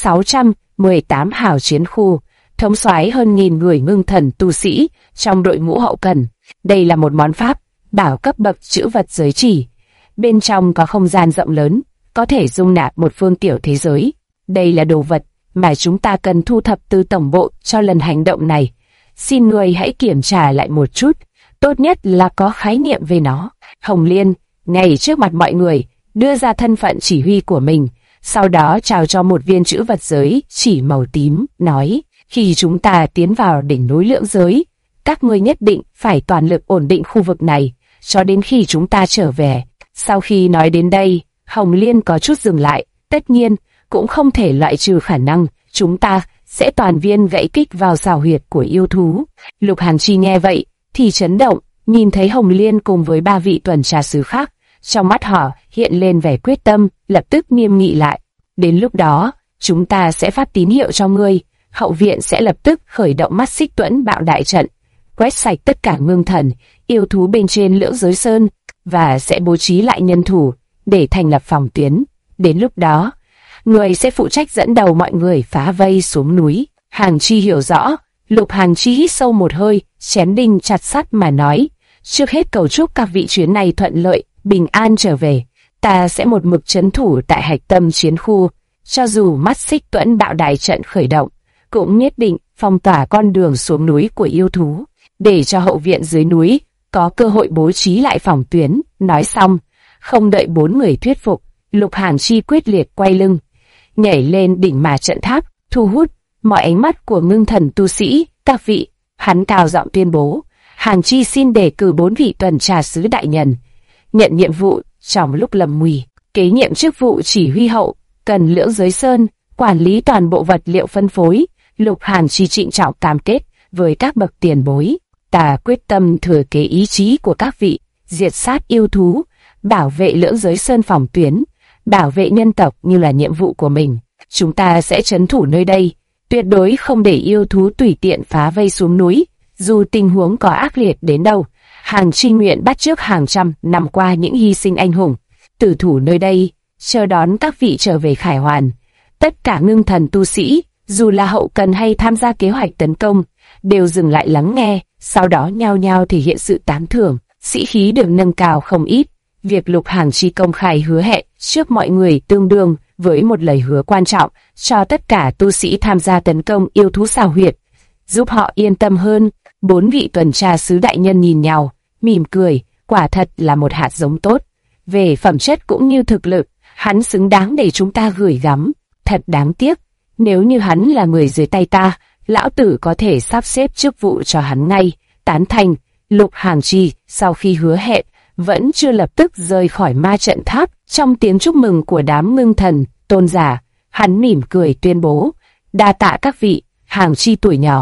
618 hào chiến khu, thống soái hơn 1000 người ngưng thần tu sĩ trong đội ngũ hậu cần. Đây là một món pháp bảo cấp bậc chữ vật giới chỉ. Bên trong có không gian rộng lớn, có thể dung nạp một phương tiểu thế giới. Đây là đồ vật mà chúng ta cần thu thập từ tổng bộ cho lần hành động này. Xin người hãy kiểm tra lại một chút, tốt nhất là có khái niệm về nó. Hồng Liên, ngay trước mặt mọi người, đưa ra thân phận chỉ huy của mình, sau đó trao cho một viên chữ vật giới chỉ màu tím, nói, khi chúng ta tiến vào đỉnh núi Lưỡng Giới, các ngươi nhất định phải toàn lực ổn định khu vực này, cho đến khi chúng ta trở về. Sau khi nói đến đây, Hồng Liên có chút dừng lại, tất nhiên, cũng không thể loại trừ khả năng chúng ta sẽ toàn viên gãy kích vào xào huyệt của yêu thú. Lục Hàn Chi nghe vậy thì chấn động, nhìn thấy Hồng Liên cùng với 3 vị tuần tra sứ khác, trong mắt họ hiện lên vẻ quyết tâm, lập tức nghiêm nghị lại. Đến lúc đó, chúng ta sẽ phát tín hiệu cho ngươi, hậu viện sẽ lập tức khởi động mắt xích tuẫn bạo đại trận, quét sạch tất cả ngưng thần, yêu thú bên trên Lưỡng Giới Sơn, và sẽ bố trí lại nhân thủ để thành lập phòng tuyến. Đến lúc đó, người sẽ phụ trách dẫn đầu mọi người phá vây xuống núi. Hàn Chi hiểu rõ. Lục Hàn Chi hít sâu một hơi, chém đinh chặt sắt mà nói, trước hết cầu chúc các vị chuyến này thuận lợi, bình an trở về. Ta sẽ một mực trấn thủ tại hạch tâm chiến khu, cho dù mắt xích tuẫn bạo đại trận khởi động, cũng nhất định phong tỏa con đường xuống núi của yêu thú, để cho hậu viện dưới núi có cơ hội bố trí lại phòng tuyến. Nói xong, không đợi 4 người thuyết phục, Lục Hàn Chi quyết liệt quay lưng, nhảy lên đỉnh mà trận tháp, thu hút mọi ánh mắt của ngưng thần tu sĩ. Các vị, hắn cao giọng tuyên bố, Hàn Chi xin đề cử 4 vị tuần tra sứ đại nhân nhận nhiệm vụ trong lúc lâm nguy, kế nhiệm chức vụ chỉ huy hậu cần Lưỡng Giới Sơn, quản lý toàn bộ vật liệu phân phối. Lục Hàn Chi trịnh trọng cam kết với các bậc tiền bối, ta quyết tâm thừa kế ý chí của các vị, diệt sát yêu thú, bảo vệ Lưỡng Giới Sơn phòng tuyến, bảo vệ nhân tộc như là nhiệm vụ của mình. Chúng ta sẽ trấn thủ nơi đây, tuyệt đối không để yêu thú tùy tiện phá vây xuống núi, dù tình huống có ác liệt đến đâu. Hàn Chi nguyện bắt chước hàng trăm năm qua những hy sinh anh hùng, tử thủ nơi đây, chờ đón các vị trở về khải hoàn. Tất cả ngưng thần tu sĩ, dù là hậu cần hay tham gia kế hoạch tấn công, đều dừng lại lắng nghe, sau đó nhao nhao thể hiện sự tán thưởng, sĩ khí được nâng cao không ít. Việc Lục Hàn Chi công khai hứa hẹn trước mọi người tương đương với một lời hứa quan trọng cho tất cả tu sĩ tham gia tấn công yêu thú xào huyệt, giúp họ yên tâm hơn. 4 vị tuần tra sứ đại nhân nhìn nhau, mỉm cười, quả thật là một hạt giống tốt. Về phẩm chất cũng như thực lực, hắn xứng đáng để chúng ta gửi gắm. Thật đáng tiếc, nếu như hắn là người dưới tay ta, lão tử có thể sắp xếp chức vụ cho hắn ngay. Tán thành. Lục Hàn Chi sau khi hứa hẹn vẫn chưa lập tức rời khỏi ma trận tháp. Trong tiếng chúc mừng của đám ngưng thần tôn giả, hắn mỉm cười tuyên bố, đa tạ các vị. Hàn Chi tuổi nhỏ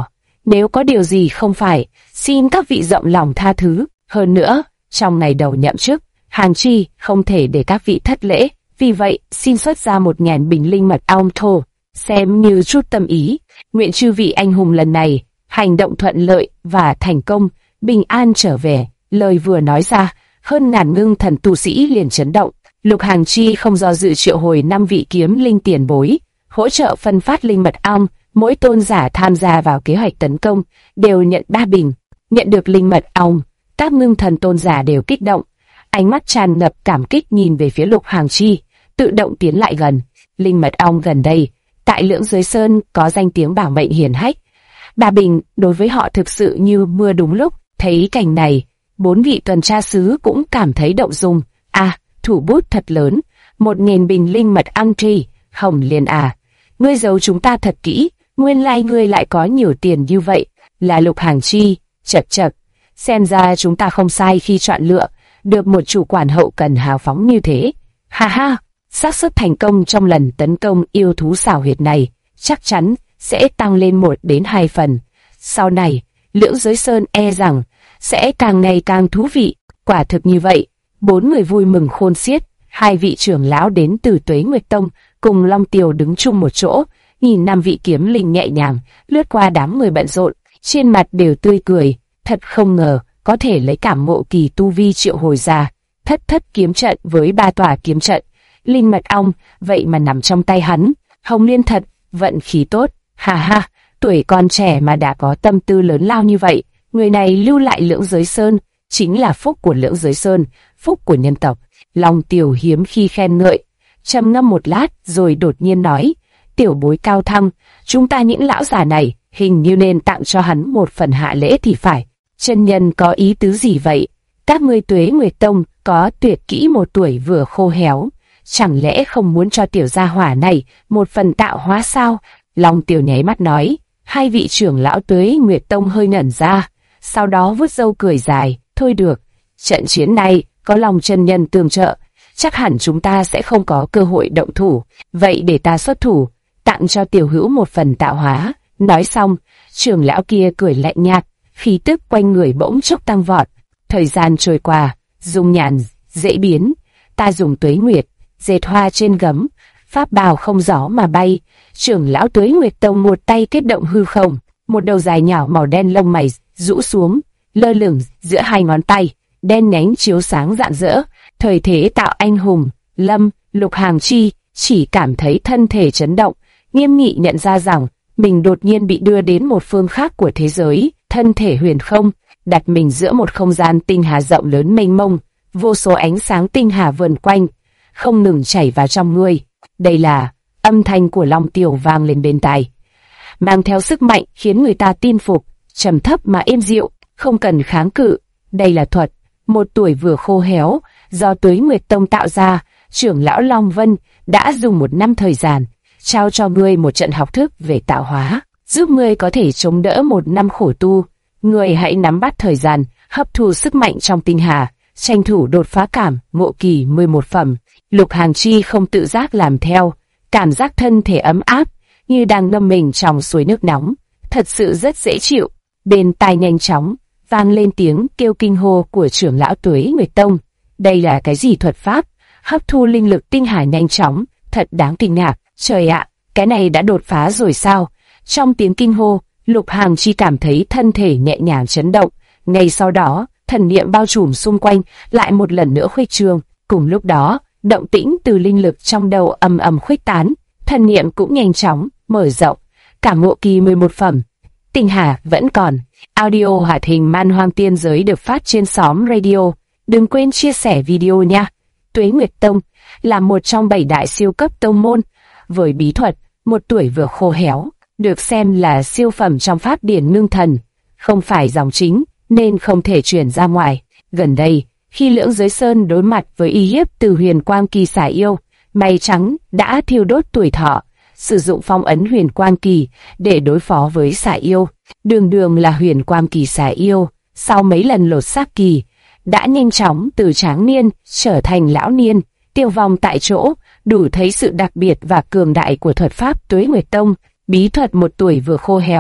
Nếu có điều gì không phải, xin các vị rộng lòng tha thứ. Hơn nữa, trong ngày đầu nhậm chức, Hàn Chi không thể để các vị thất lễ, vì vậy xin xuất ra 1.000 bình linh mật ong thô, xem như chút tâm ý. Nguyện chư vị anh hùng lần này hành động thuận lợi và thành công, bình an trở về. Lời vừa nói ra, hơn ngàn ngưng thần tu sĩ liền chấn động. Lục Hàn Chi không do dự triệu hồi 5 vị kiếm linh tiền bối, hỗ trợ phân phát linh mật ong. Mỗi tôn giả tham gia vào kế hoạch tấn công đều nhận 3 bình. Nhận được linh mật ong, các ngưng thần tôn giả đều kích động, ánh mắt tràn ngập cảm kích nhìn về phía Lục Hàn Chi, tự động tiến lại gần. Linh mật ong gần đây, tại Lưỡng Giới Sơn có danh tiếng bảo mệnh hiển hách. 3 bình đối với họ thực sự như mưa đúng lúc. Thấy cảnh này, 4 vị tuần tra sứ cũng cảm thấy động dung. Thủ bút thật lớn, 1.000 bình linh mật ong tri. Hồng Liên ngươi giấu chúng ta thật kỹ, nguyên lai ngươi lại có nhiều tiền như vậy. Là Lục Hàn Chi, chật, xem ra chúng ta không sai khi chọn lựa được một chủ quản hậu cần hào phóng như thế. Ha, xác suất thành công trong lần tấn công yêu thú xảo huyệt này chắc chắn sẽ tăng lên 1 đến 2 phần. Sau này, Lưỡng Giới Sơn e rằng sẽ càng ngày càng thú vị. Quả thực như vậy, 4 người vui mừng khôn xiết. 2 vị trưởng lão đến từ Tuế Nguyệt Tông cùng Long Tiều đứng chung một chỗ, nhìn 5 vị kiếm linh nhẹ nhàng lướt qua đám người bận rộn, trên mặt đều tươi cười. Thật không ngờ có thể lấy cảm ngộ kỳ tu vi triệu hồi ra thất kiếm trận với 3 tòa kiếm trận. Linh mật ong vậy mà nằm trong tay hắn. Hồng Liên thật vận khí tốt. Ha, tuổi còn trẻ mà đã có tâm tư lớn lao như vậy. Người này lưu lại Lưỡng Giới Sơn chính là phúc của Lưỡng Giới Sơn, phúc của nhân tộc. Long Tiểu hiếm khi khen ngợi, trầm ngâm một lát rồi đột nhiên nói: tiểu bối cao thăng, chúng ta những lão già này hình như nên tặng cho hắn một phần hạ lễ thì phải. Chân nhân có ý tứ gì vậy? Các ngươi Tuế Nguyệt Tông có tuyệt kỹ 1 tuổi vừa khô héo, chẳng lẽ không muốn cho tiểu gia hỏa này một phần tạo hóa sao? Long Tiểu nháy mắt nói. 2 vị trưởng lão Tuế Nguyệt Tông hơi ngẩn ra, sau đó vuốt râu cười dài. Thôi được, trận chiến này có Long chân nhân tương trợ, chắc hẳn chúng ta sẽ không có cơ hội động thủ. Vậy để ta xuất thủ, tặng cho tiểu hữu một phần tạo hóa. Nói xong, trưởng lão kia cười lạnh nhạt, khí tức quanh người bỗng chốc tăng vọt. Thời gian trôi qua, dung nhàn dễ biến. Ta dùng Tuế Nguyệt dệt hoa trên gấm, pháp bào không gió mà bay. Trưởng lão Tuế Nguyệt Tông một tay kết động hư không, một đầu dài nhỏ màu đen lông mày rũ xuống, lơ lửng giữa 2 ngón tay, đen nhánh chiếu sáng rạng rỡ. Thời thế tạo anh hùng. Lục Hàn Chi chỉ cảm thấy thân thể chấn động, nghiêm nghị nhận ra rằng mình đột nhiên bị đưa đến một phương khác của thế giới. Thân thể huyền không, đặt mình giữa một không gian tinh hà rộng lớn mênh mông, vô số ánh sáng tinh hà vờn quanh, không ngừng chảy vào trong người. Đây là âm thanh của Long Tiểu vang lên bên tai, mang theo sức mạnh khiến người ta tin phục, trầm thấp mà êm dịu, không cần kháng cự. Đây là thuật 1 tuổi vừa khô héo do Tuế Nguyệt Tông tạo ra. Trưởng lão Long Vân đã dùng 1 năm thời gian trao cho ngươi một trận học thức về tạo hóa, giúp ngươi có thể chống đỡ 1 năm khổ tu. Ngươi hãy nắm bắt thời gian, hấp thu sức mạnh trong tinh hà, tranh thủ đột phá cảm ngộ kỳ 11 phẩm. Lục Hàn Chi không tự giác làm theo, cảm giác thân thể ấm áp như đang ngâm mình trong suối nước nóng, thật sự rất dễ chịu. Bên tai nhanh chóng vang lên tiếng kêu kinh hô của trưởng lão Tuế Nguyệt Tông. Đây là cái gì thuật pháp? Hấp thu linh lực tinh hà nhanh chóng, thật đáng kinh ngạc. Trời ạ, cái này đã đột phá rồi sao? Trong tiếng kinh hô, Lục Hàn Chi cảm thấy thân thể nhẹ nhàng chấn động. Ngay sau đó, thần niệm bao trùm xung quanh lại một lần nữa khuếch trương. Cùng lúc đó, động tĩnh từ linh lực trong đầu ầm ầm khuếch tán, thần niệm cũng nhanh chóng mở rộng. Cảm ngộ kỳ 11 phẩm, tinh hà vẫn còn. Audio hoạt hình Man Hoang Tiên Giới được phát trên xóm radio. Đừng quên chia sẻ video nha. Tuế Nguyệt Tông là một trong 7 đại siêu cấp tông môn, với bí thuật 1 tuổi vừa khô héo, được xem là siêu phẩm trong pháp điển ngưng thần, không phải dòng chính nên không thể truyền ra ngoài. Gần đây, khi Lưỡng Giới Sơn đối mặt với uy hiếp từ huyền quang kỳ xà yêu, mây trắng đã thiêu đốt tuổi thọ, sử dụng phong ấn huyền quang kỳ để đối phó với xà yêu. Đường là huyền quang kỳ xà yêu, sau mấy lần lột xác kỳ, đã nhanh chóng từ tráng niên trở thành lão niên, tiêu vong tại chỗ, đủ thấy sự đặc biệt và cường đại của thuật pháp Tuế Nguyệt Tông. Bí thuật 1 tuổi vừa khô héo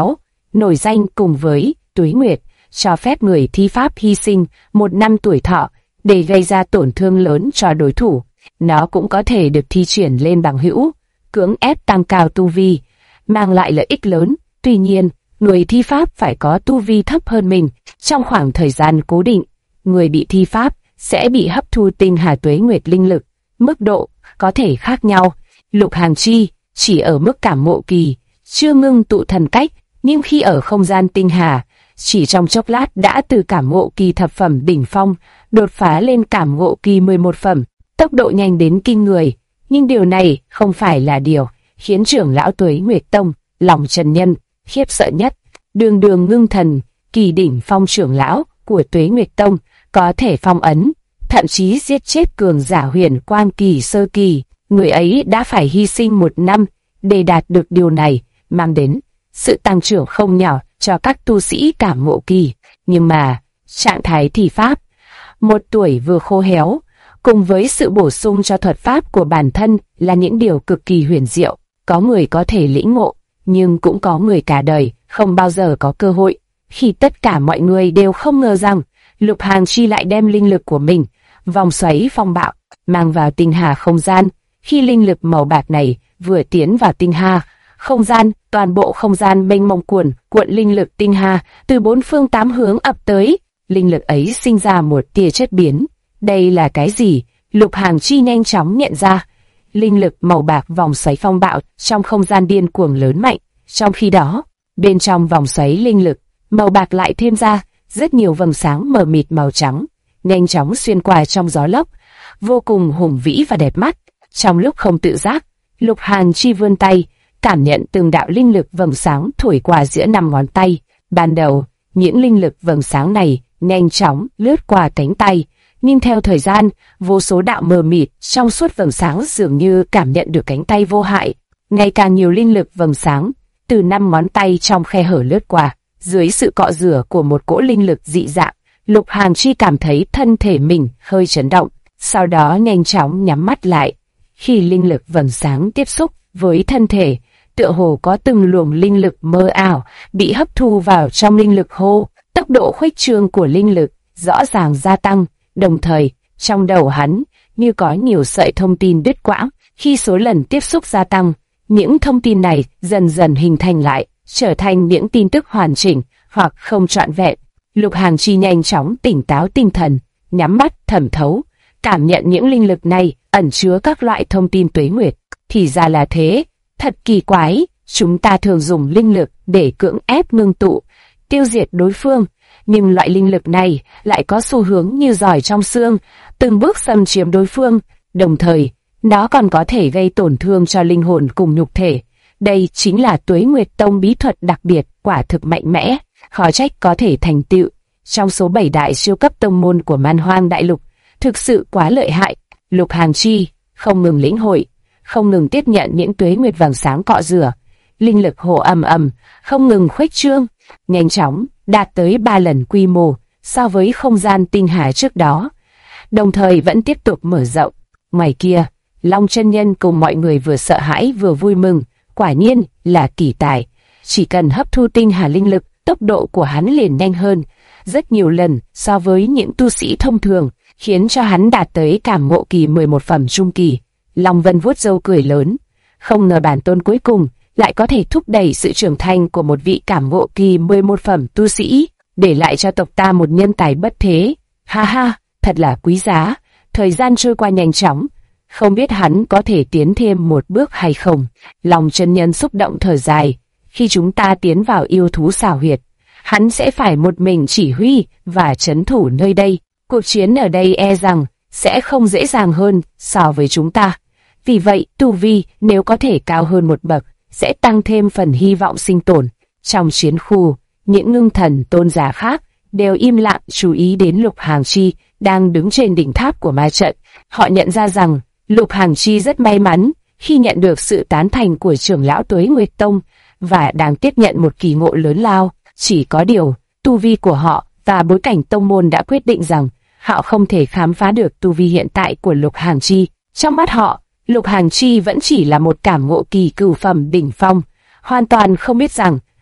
nổi danh cùng với Tuế Nguyệt, cho phép người thi pháp hy sinh 1 năm tuổi thọ để gây ra tổn thương lớn cho đối thủ. Nó cũng có thể được thi triển lên bằng hữu, cưỡng ép tăng cao tu vi, mang lại lợi ích lớn. Tuy nhiên, người thi pháp phải có tu vi thấp hơn mình trong khoảng thời gian cố định. Người bị thi pháp sẽ bị hấp thu tinh hà Tuế Nguyệt linh lực, mức độ có thể khác nhau. Lục Hàng Chi chỉ ở mức cảm ngộ kỳ, chưa ngưng tụ thần cách, nhưng khi ở không gian tinh hà, chỉ trong chốc lát đã từ cảm ngộ kỳ thập phẩm đỉnh phong đột phá lên cảm ngộ kỳ 11 phẩm, tốc độ nhanh đến kinh người. Nhưng điều này không phải là điều khiến trưởng lão Tuế Nguyệt Tông, Lòng Chân Nhân, khiếp sợ nhất. Đường đường ngưng thần kỳ đỉnh phong trưởng lão của Tuế Nguyệt Tông có thể phong ấn, thậm chí giết chết cường giả huyền quang kỳ sơ kỳ. Người ấy đã phải hy sinh 1 năm để đạt được điều này, mang đến sự tăng trưởng không nhỏ cho các tu sĩ cảm ngộ kỳ. Nhưng mà, trạng thái thi pháp, 1 tuổi vừa khô héo, cùng với sự bổ sung cho thuật pháp của bản thân là những điều cực kỳ huyền diệu. Có người có thể lĩnh ngộ, nhưng cũng có người cả đời không bao giờ có cơ hội. Khi tất cả mọi người đều không ngờ rằng Lục Hàng Chi lại đem linh lực của mình, vòng xoáy phong bạo, mang vào tinh hà không gian. Khi linh lực màu bạc này vừa tiến vào tinh hà không gian, toàn bộ không gian mênh mông cuộn linh lực tinh hà từ 4 phương 8 hướng ập tới. Linh lực ấy sinh ra một tia chất biến. Đây là cái gì? Lục Hàng Chi nhanh chóng nhận ra. Linh lực màu bạc vòng xoáy phong bạo trong không gian điên cuồng lớn mạnh. Trong khi đó, bên trong vòng xoáy linh lực màu bạc lại thêm ra rất nhiều vầng sáng mờ mịt màu trắng, nhanh chóng xuyên qua trong gió lốc, vô cùng hùng vĩ và đẹp mắt. Trong lúc không tự giác, Lục Hàng Chi vươn tay, cảm nhận từng đạo linh lực vầng sáng thổi qua giữa 5 ngón tay. Ban đầu, những linh lực vầng sáng này nhanh chóng lướt qua cánh tay, nhưng theo thời gian, vô số đạo mờ mịt trong suốt vầng sáng dường như cảm nhận được cánh tay vô hại. Ngày càng nhiều linh lực vầng sáng từ 5 ngón tay trong khe hở lướt qua. Dưới sự cọ rửa của một cỗ linh lực dị dạng, Lục Hàng Chi cảm thấy thân thể mình hơi chấn động, sau đó nhanh chóng nhắm mắt lại. Khi linh lực vầng sáng tiếp xúc với thân thể, tựa hồ có từng luồng linh lực mơ ảo bị hấp thu vào trong linh lực hô. Tốc độ khuếch trương của linh lực rõ ràng gia tăng, đồng thời trong đầu hắn như có nhiều sợi thông tin đứt quãng. Khi số lần tiếp xúc gia tăng, những thông tin này dần dần hình thành lại, trở thành những tin tức hoàn chỉnh hoặc không trọn vẹn. Lục Hàng Chi nhanh chóng tỉnh táo tinh thần, nhắm mắt thẩm thấu, cảm nhận những linh lực này ẩn chứa các loại thông tin tuế nguyệt. Thì ra là thế, thật kỳ quái, chúng ta thường dùng linh lực để cưỡng ép ngưng tụ, tiêu diệt đối phương, nhưng loại linh lực này lại có xu hướng như giỏi trong xương, từng bước xâm chiếm đối phương, đồng thời, nó còn có thể gây tổn thương cho linh hồn cùng nhục thể. Đây chính là Tuế Nguyệt Tông bí thuật đặc biệt, quả thực mạnh mẽ, khó trách có thể thành tựu trong số 7 đại siêu cấp tông môn của Man Hoang Đại Lục, thực sự quá lợi hại. Lục Hàng Chi không ngừng lĩnh hội, không ngừng tiếp nhận những tuế nguyệt vàng sáng cọ rửa, linh lực hồ ầm ầm, không ngừng khuếch trương, nhanh chóng đạt tới 3 lần quy mô so với không gian tinh hà trước đó, đồng thời vẫn tiếp tục mở rộng. Ngoài kia, Long Chân Nhân cùng mọi người vừa sợ hãi vừa vui mừng, quả nhiên là kỳ tài, chỉ cần hấp thu tinh hà linh lực, tốc độ của hắn liền nhanh hơn rất nhiều lần so với những tu sĩ thông thường, khiến cho hắn đạt tới cảm ngộ kỳ 11 phẩm trung kỳ. Long Vân vuốt râu cười lớn, không ngờ bản tôn cuối cùng lại có thể thúc đẩy sự trưởng thành của một vị cảm ngộ kỳ 11 phẩm tu sĩ, để lại cho tộc ta một nhân tài bất thế. Ha ha, thật là quý giá. Thời gian trôi qua nhanh chóng, không biết hắn có thể tiến thêm một bước hay không. Long Chân Nhân xúc động thở dài, khi chúng ta tiến vào yêu thú xảo huyệt, hắn sẽ phải một mình chỉ huy và trấn thủ nơi đây. Cuộc chiến ở đây e rằng sẽ không dễ dàng hơn so với chúng ta. Vì vậy, tu vi nếu có thể cao hơn một bậc, sẽ tăng thêm phần hy vọng sinh tồn. Trong chiến khu, những ngưng thần tôn giả khác đều im lặng chú ý đến Lục Hàng Chi đang đứng trên đỉnh tháp của ma trận. Họ nhận ra rằng Lục Hàng Chi rất may mắn khi nhận được sự tán thành của trưởng lão Tuế Nguyệt Tông và đang tiếp nhận một kỳ ngộ lớn lao. Chỉ có điều, tu vi của họ và bối cảnh tông môn đã quyết định rằng họ không thể khám phá được tu vi hiện tại của Lục Hàng Chi. Trong mắt họ, Lục Hàng Chi vẫn chỉ là một cảm ngộ kỳ cửu phẩm đỉnh phong, hoàn toàn không biết rằng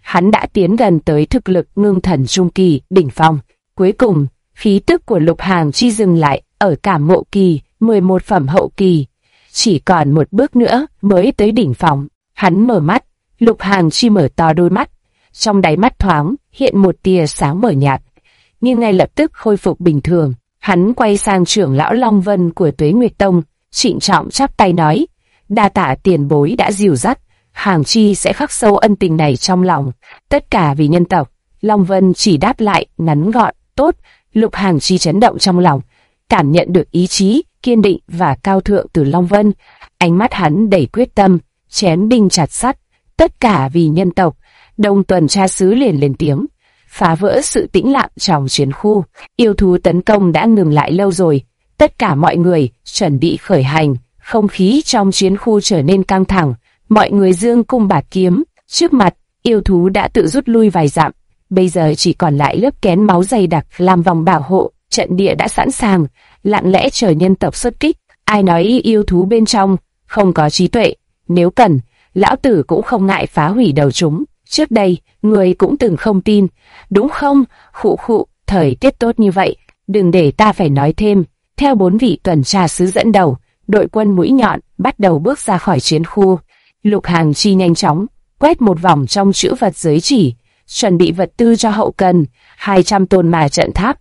hắn đã tiến gần tới thực lực ngưng thần trung kỳ đỉnh phong. Cuối cùng, khí tức của Lục Hàng Chi dừng lại ở cảm ngộ kỳ, 11 phẩm hậu kỳ. Chỉ còn một bước nữa mới tới đỉnh phong. Hắn mở mắt, Lục Hàng Chi mở to đôi mắt. Trong đáy mắt thoáng hiện một tia sáng mờ nhạt, nhưng ngay lập tức khôi phục bình thường. Hắn quay sang trưởng lão Long Vân của Tuế Nguyệt Tông, trịnh trọng chắp tay nói: đa tạ tiền bối đã dìu dắt, Hàng Chi sẽ khắc sâu ân tình này trong lòng, tất cả vì nhân tộc. Long Vân chỉ đáp lại ngắn gọn: tốt. Lục Hàng Chi chấn động trong lòng, cảm nhận được ý chí kiên định và cao thượng từ Long Vân. Ánh mắt hắn đầy quyết tâm, chém đinh chặt sắt, tất cả vì nhân tộc. Đông tuần tra sứ liền lên tiếng, phá vỡ sự tĩnh lặng trong chiến khu. Yêu thú tấn công đã ngừng lại lâu rồi, tất cả mọi người chuẩn bị khởi hành. Không khí trong chiến khu trở nên căng thẳng, mọi người giương cung bạt kiếm. Trước mặt, yêu thú đã tự rút lui vài dặm, bây giờ chỉ còn lại lớp kén máu dày đặc làm vòng bảo hộ. Trận địa đã sẵn sàng, lặng lẽ chờ nhân tộc xuất kích. Ai nói yêu thú bên trong không có trí tuệ? Nếu cần, lão tử cũng không ngại phá hủy đầu chúng. Trước đây, người cũng từng không tin, đúng không? Khụ khụ, thời tiết tốt như vậy, đừng để ta phải nói thêm. Theo 4 vị tuần tra sứ dẫn đầu, đội quân mũi nhọn bắt đầu bước ra khỏi chiến khu. Lục Hàng Chi nhanh chóng quét một vòng trong trữ vật giới chỉ, chuẩn bị vật tư cho hậu cần: 200 tôn ma trận tháp,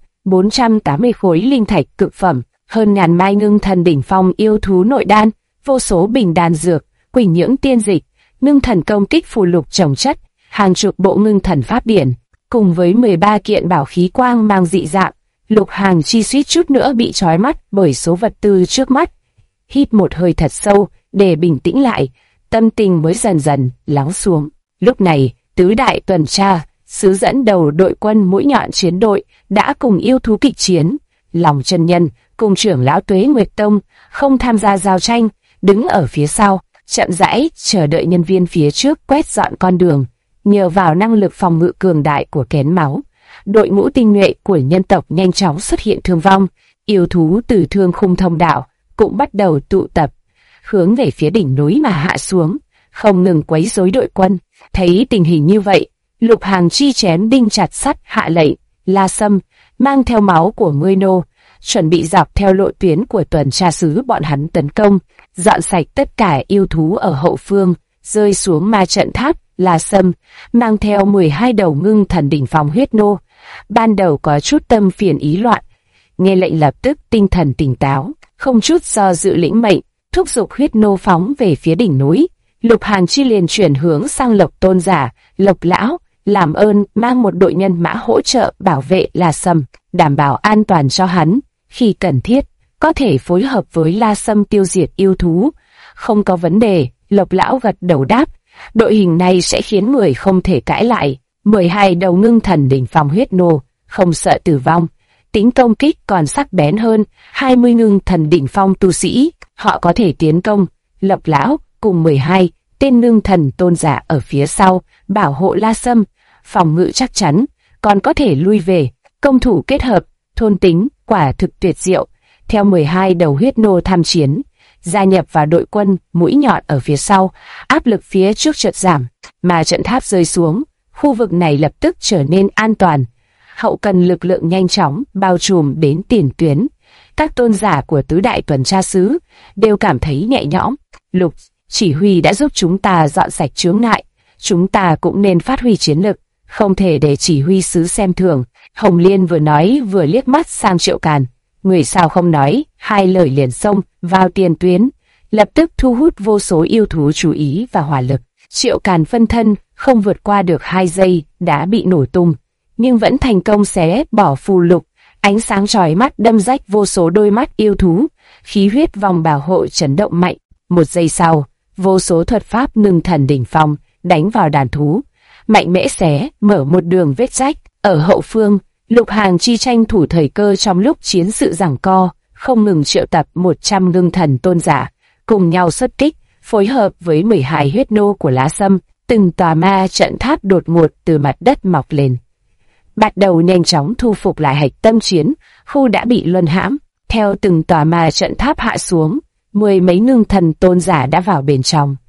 480 khối linh thạch cực phẩm, hơn ngàn mai ngưng thần đỉnh phong yêu thú nội đan, vô số bình đan dược, quỳnh nhưỡng tiên dịch, ngưng thần công kích phù lục chồng chất, hàng chục bộ ngưng thần pháp điển, cùng với 13 kiện bảo khí quang mang dị dạng. Lục Hàng Chi suýt chút nữa bị chói mắt bởi số vật tư trước mắt. Hít một hơi thật sâu để bình tĩnh lại, tâm tình mới dần dần lắng xuống. Lúc này, tứ đại tuần tra sứ dẫn đầu đội quân mũi nhọn chiến đội đã cùng yêu thú kịch chiến. Lòng chân nhân cùng trưởng lão Tuế Nguyệt Tông không tham gia giao tranh, đứng ở phía sau, chậm rãi chờ đợi nhân viên phía trước quét dọn con đường. Nhờ vào năng lực phòng ngự cường đại của kén máu, đội ngũ tinh nhuệ của nhân tộc nhanh chóng xuất hiện thương vong. Yêu thú từ Thương Khung Thông Đạo cũng bắt đầu tụ tập, hướng về phía đỉnh núi mà hạ xuống, không ngừng quấy rối đội quân. Thấy tình hình như vậy, Lục Hàng Chi chém đinh chặt sắt hạ lệnh: La Sâm, mang theo máu của ngươi nô, chuẩn bị dọc theo lộ tuyến của tuần tra sứ bọn hắn tấn công, dọn sạch tất cả yêu thú ở hậu phương, rơi xuống ma trận tháp. La Sâm mang theo 12 đầu ngưng thần đỉnh phong huyết nô, ban đầu có chút tâm phiền ý loạn, nghe lệnh lập tức tinh thần tỉnh táo, không chút do dự lĩnh mệnh, thúc giục huyết nô phóng về phía đỉnh núi. Lục Hàng Chi liền chuyển hướng sang Lộc Tôn giả: Lộc lão, làm ơn mang một đội nhân mã hỗ trợ bảo vệ La Sâm, đảm bảo an toàn cho hắn. Khi cần thiết, có thể phối hợp với La Sâm tiêu diệt yêu thú. Không có vấn đề, Lộc lão gật đầu đáp. Đội hình này sẽ khiến người không thể cãi lại. 12 đầu ngưng thần đỉnh phong huyết nô, không sợ tử vong, tính công kích còn sắc bén hơn 20 ngưng thần đỉnh phong tu sĩ. Họ có thể tiến công. Lộc lão cùng 12 tên ngưng thần tôn giả ở phía sau bảo hộ La Sâm, phòng ngự chắc chắn, còn có thể lui về. Công thủ kết hợp, thôn tính, quả thực tuyệt diệu. Theo 12 đầu huyết nô tham chiến, gia nhập vào đội quân mũi nhọn ở phía sau, áp lực phía trước chợt giảm, mà trận tháp rơi xuống, khu vực này lập tức trở nên an toàn. Hậu cần lực lượng nhanh chóng bao trùm đến tiền tuyến. Các tôn giả của tứ đại tuần tra sứ đều cảm thấy nhẹ nhõm. Lục chỉ huy đã giúp chúng ta dọn sạch chướng ngại, chúng ta cũng nên phát huy chiến lực, không thể để chỉ huy sứ xem thường. Hồng Liên vừa nói vừa liếc mắt sang Triệu Càn. Người sao không nói, hai lời liền xông vào tiền tuyến, lập tức thu hút vô số yêu thú chú ý và hỏa lực. Triệu Càn phân thân không vượt qua được 2 giây đã bị nổ tung, nhưng vẫn thành công xé bỏ phù lục. Ánh sáng chói mắt đâm rách vô số đôi mắt yêu thú, khí huyết vòng bảo hộ chấn động mạnh. 1 giây sau, vô số thuật pháp ngưng thần đỉnh phong đánh vào đàn thú, mạnh mẽ xé mở một đường vết rách. Ở hậu phương, Lục Hàng Chi tranh thủ thời cơ trong lúc chiến sự giằng co, không ngừng triệu tập 100 ngưng thần tôn giả, cùng nhau xuất kích, phối hợp với 12 huyết nô của La Sâm. Từng tòa ma trận tháp đột ngột từ mặt đất mọc lên, bắt đầu nhanh chóng thu phục lại hạch tâm chiến khu đã bị luân hãm. Theo từng tòa ma trận tháp hạ xuống, 10 mấy ngưng thần tôn giả đã vào bên trong.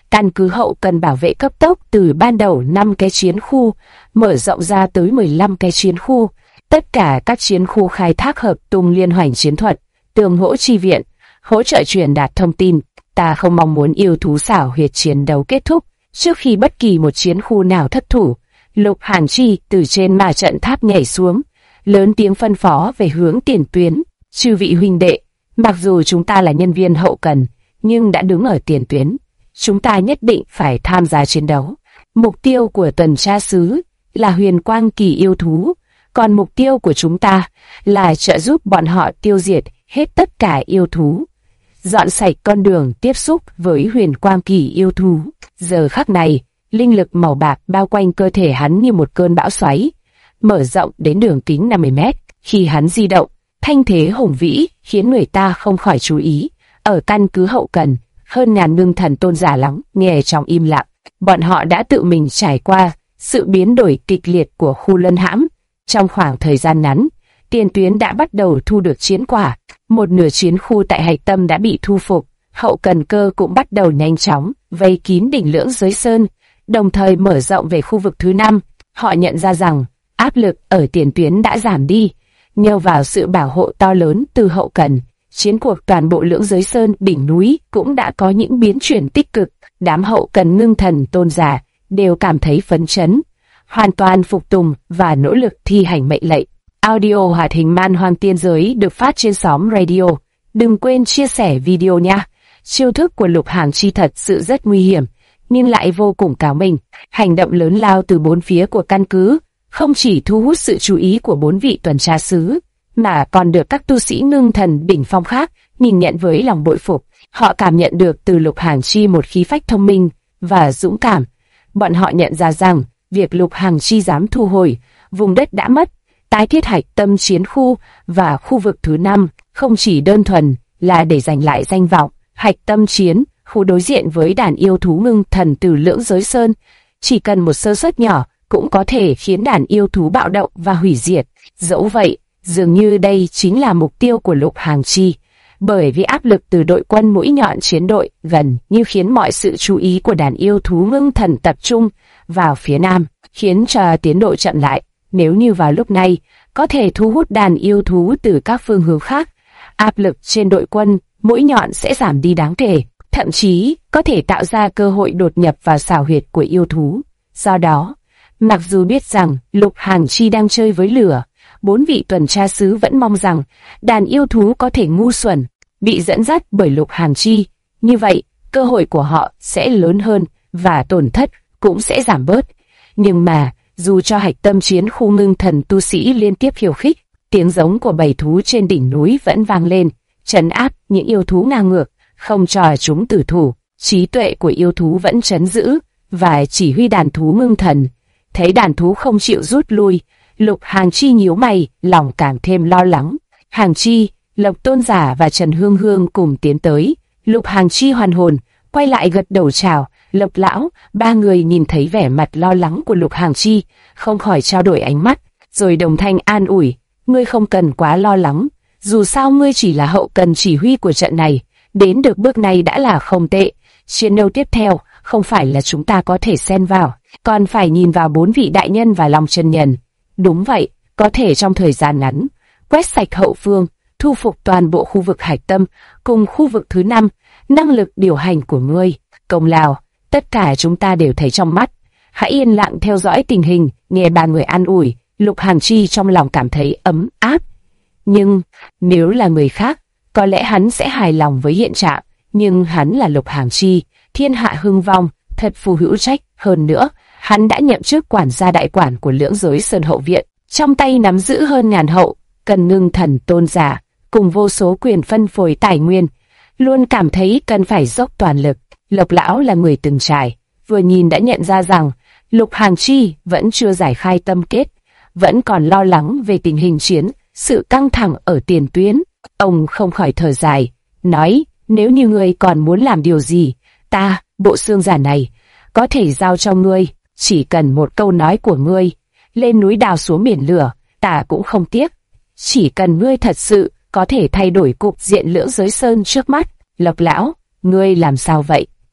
Căn cứ hậu cần bảo vệ cấp tốc từ ban đầu 5 cái chiến khu, mở rộng ra tới 15 cái chiến khu. Tất cả các chiến khu khai thác hợp tung liên hoành chiến thuật, tương hỗ chi viện, hỗ trợ truyền đạt thông tin. Ta không mong muốn yêu thú xảo huyệt chiến đấu kết thúc trước khi bất kỳ một chiến khu nào thất thủ. Lục Hàn Chi từ trên ma trận tháp nhảy xuống, lớn tiếng phân phó về hướng tiền tuyến. Chư vị huynh đệ, mặc dù chúng ta là nhân viên hậu cần, nhưng đã đứng ở tiền tuyến, chúng ta nhất định phải tham gia chiến đấu. Mục tiêu của tuần tra sứ là huyền quang kỳ yêu thú, còn mục tiêu của chúng ta là trợ giúp bọn họ tiêu diệt hết tất cả yêu thú, dọn sạch con đường tiếp xúc với huyền quang kỳ yêu thú. Giờ khắc này, linh lực màu bạc bao quanh cơ thể hắn như một cơn bão xoáy, mở rộng đến đường kính 50 mét. Khi hắn di động, thanh thế hùng vĩ khiến người ta không khỏi chú ý. Ở căn cứ hậu cần, hơn ngàn ngưng thần tôn giả lắng nghe trong im lặng. Bọn họ đã tự mình trải qua sự biến đổi kịch liệt của khu lân hãm. Trong khoảng thời gian ngắn, tiền tuyến đã bắt đầu thu được chiến quả. Một nửa chiến khu tại Hạch Tâm đã bị thu phục, hậu cần cơ cũng bắt đầu nhanh chóng vây kín đỉnh Lưỡng Giới Sơn, đồng thời mở rộng về khu vực thứ 5. Họ nhận ra rằng áp lực ở tiền tuyến đã giảm đi, nhờ vào sự bảo hộ to lớn từ hậu cần. Chiến cuộc toàn bộ Lưỡng Giới Sơn đỉnh núi cũng đã có những biến chuyển tích cực. Đám hậu cần ngưng thần tôn giả đều cảm thấy phấn chấn, hoàn toàn phục tùng và nỗ lực thi hành mệnh lệnh. Audio hoạt hình Man Hoang Tiên Giới được phát trên xóm radio. Đừng quên chia sẻ video nha. Chiêu thức của Lục Hàn Chi thật sự rất nguy hiểm, nhưng lại vô cùng cao minh. Hành động lớn lao từ bốn phía của căn cứ không chỉ thu hút sự chú ý của 4 vị tuần tra sứ, mà còn được các tu sĩ ngưng thần đỉnh phong khác nhìn nhận với lòng bội phục. Họ cảm nhận được từ Lục Hàn Chi một khí phách thông minh và dũng cảm. Bọn họ nhận ra rằng việc Lục Hàn Chi dám thu hồi vùng đất đã mất, tái thiết Hạch Tâm chiến khu và khu vực thứ 5 không chỉ đơn thuần là để giành lại danh vọng. Hạch Tâm chiến khu đối diện với đàn yêu thú ngưng thần từ Lưỡng Giới Sơn, chỉ cần một sơ suất nhỏ cũng có thể khiến đàn yêu thú bạo động và hủy diệt. Dẫu vậy, dường như đây chính là mục tiêu của Lục Hàn Chi, bởi vì áp lực từ đội quân mũi nhọn chiến đội gần như khiến mọi sự chú ý của đàn yêu thú ngưng thần tập trung vào phía Nam, khiến cho tiến độ chậm lại. Nếu như vào lúc này có thể thu hút đàn yêu thú từ các phương hướng khác, áp lực trên đội quân mũi nhọn sẽ giảm đi đáng kể, thậm chí có thể tạo ra cơ hội đột nhập vào xào huyệt của yêu thú. Do đó, mặc dù biết rằng Lục Hàn Chi đang chơi với lửa, 4 vị tuần tra sứ vẫn mong rằng đàn yêu thú có thể ngu xuẩn, bị dẫn dắt bởi Lục Hàn Chi. Như vậy, cơ hội của họ sẽ lớn hơn và tổn thất cũng sẽ giảm bớt. Nhưng mà, dù cho Hạch Tâm chiến khu ngưng thần tu sĩ liên tiếp khiêu khích, tiếng giống của bầy thú trên đỉnh núi vẫn vang lên, trấn áp những yêu thú ngang ngược, không cho chúng tử thủ. Trí tuệ của yêu thú vẫn trấn giữ và chỉ huy đàn thú ngưng thần. Thấy đàn thú không chịu rút lui, Lục Hàn Chi nhíu mày, lòng càng thêm lo lắng. Hàn Chi, Lộc Tôn Giả và Trần Hương Hương cùng tiến tới. Lục Hàn Chi hoàn hồn, quay lại gật đầu chào. Lộc lão, ba người nhìn thấy vẻ mặt lo lắng của Lục Hàn Chi, không khỏi trao đổi ánh mắt, rồi đồng thanh an ủi. Ngươi không cần quá lo lắng, dù sao ngươi chỉ là hậu cần chỉ huy của trận này, đến được bước này đã là không tệ. Chiến đấu tiếp theo không phải là chúng ta có thể xen vào, còn phải nhìn vào 4 vị đại nhân và Long Chân Nhân. Đúng vậy, có thể trong thời gian ngắn quét sạch hậu phương, thu phục toàn bộ khu vực Hạch Tâm cùng khu vực thứ 5. Năng lực điều hành của ngươi, công lao, tất cả chúng ta đều thấy trong mắt. Hãy yên lặng theo dõi tình hình. Nghe ba người an ủi, Lục Hàn Chi trong lòng cảm thấy ấm áp. Nhưng nếu là người khác, có lẽ hắn sẽ hài lòng với hiện trạng. Nhưng hắn là Lục Hàn Chi, thiên hạ hưng vong, thật phù hữu trách. Hơn nữa, hắn đã nhậm chức quản gia đại quản của Lưỡng Giới Sơn hậu viện, trong tay nắm giữ hơn ngàn hậu cần ngưng thần tôn giả cùng vô số quyền phân phối tài nguyên, luôn cảm thấy cần phải dốc toàn lực. Lộc lão là người từng trải, vừa nhìn đã nhận ra rằng Lục Hàn Chi vẫn chưa giải khai tâm kết, vẫn còn lo lắng về tình hình chiến, sự căng thẳng ở tiền tuyến. Ông không khỏi thở dài, nói: nếu như ngươi còn muốn làm điều gì, ta, bộ xương giả này, có thể giao cho ngươi. Chỉ cần một câu nói của ngươi, lên núi đào xuống biển lửa, ta cũng không tiếc. Chỉ cần ngươi thật sự có thể thay đổi cục diện Lưỡng Giới Sơn trước mắt. Lộc lão, ngươi làm sao vậy?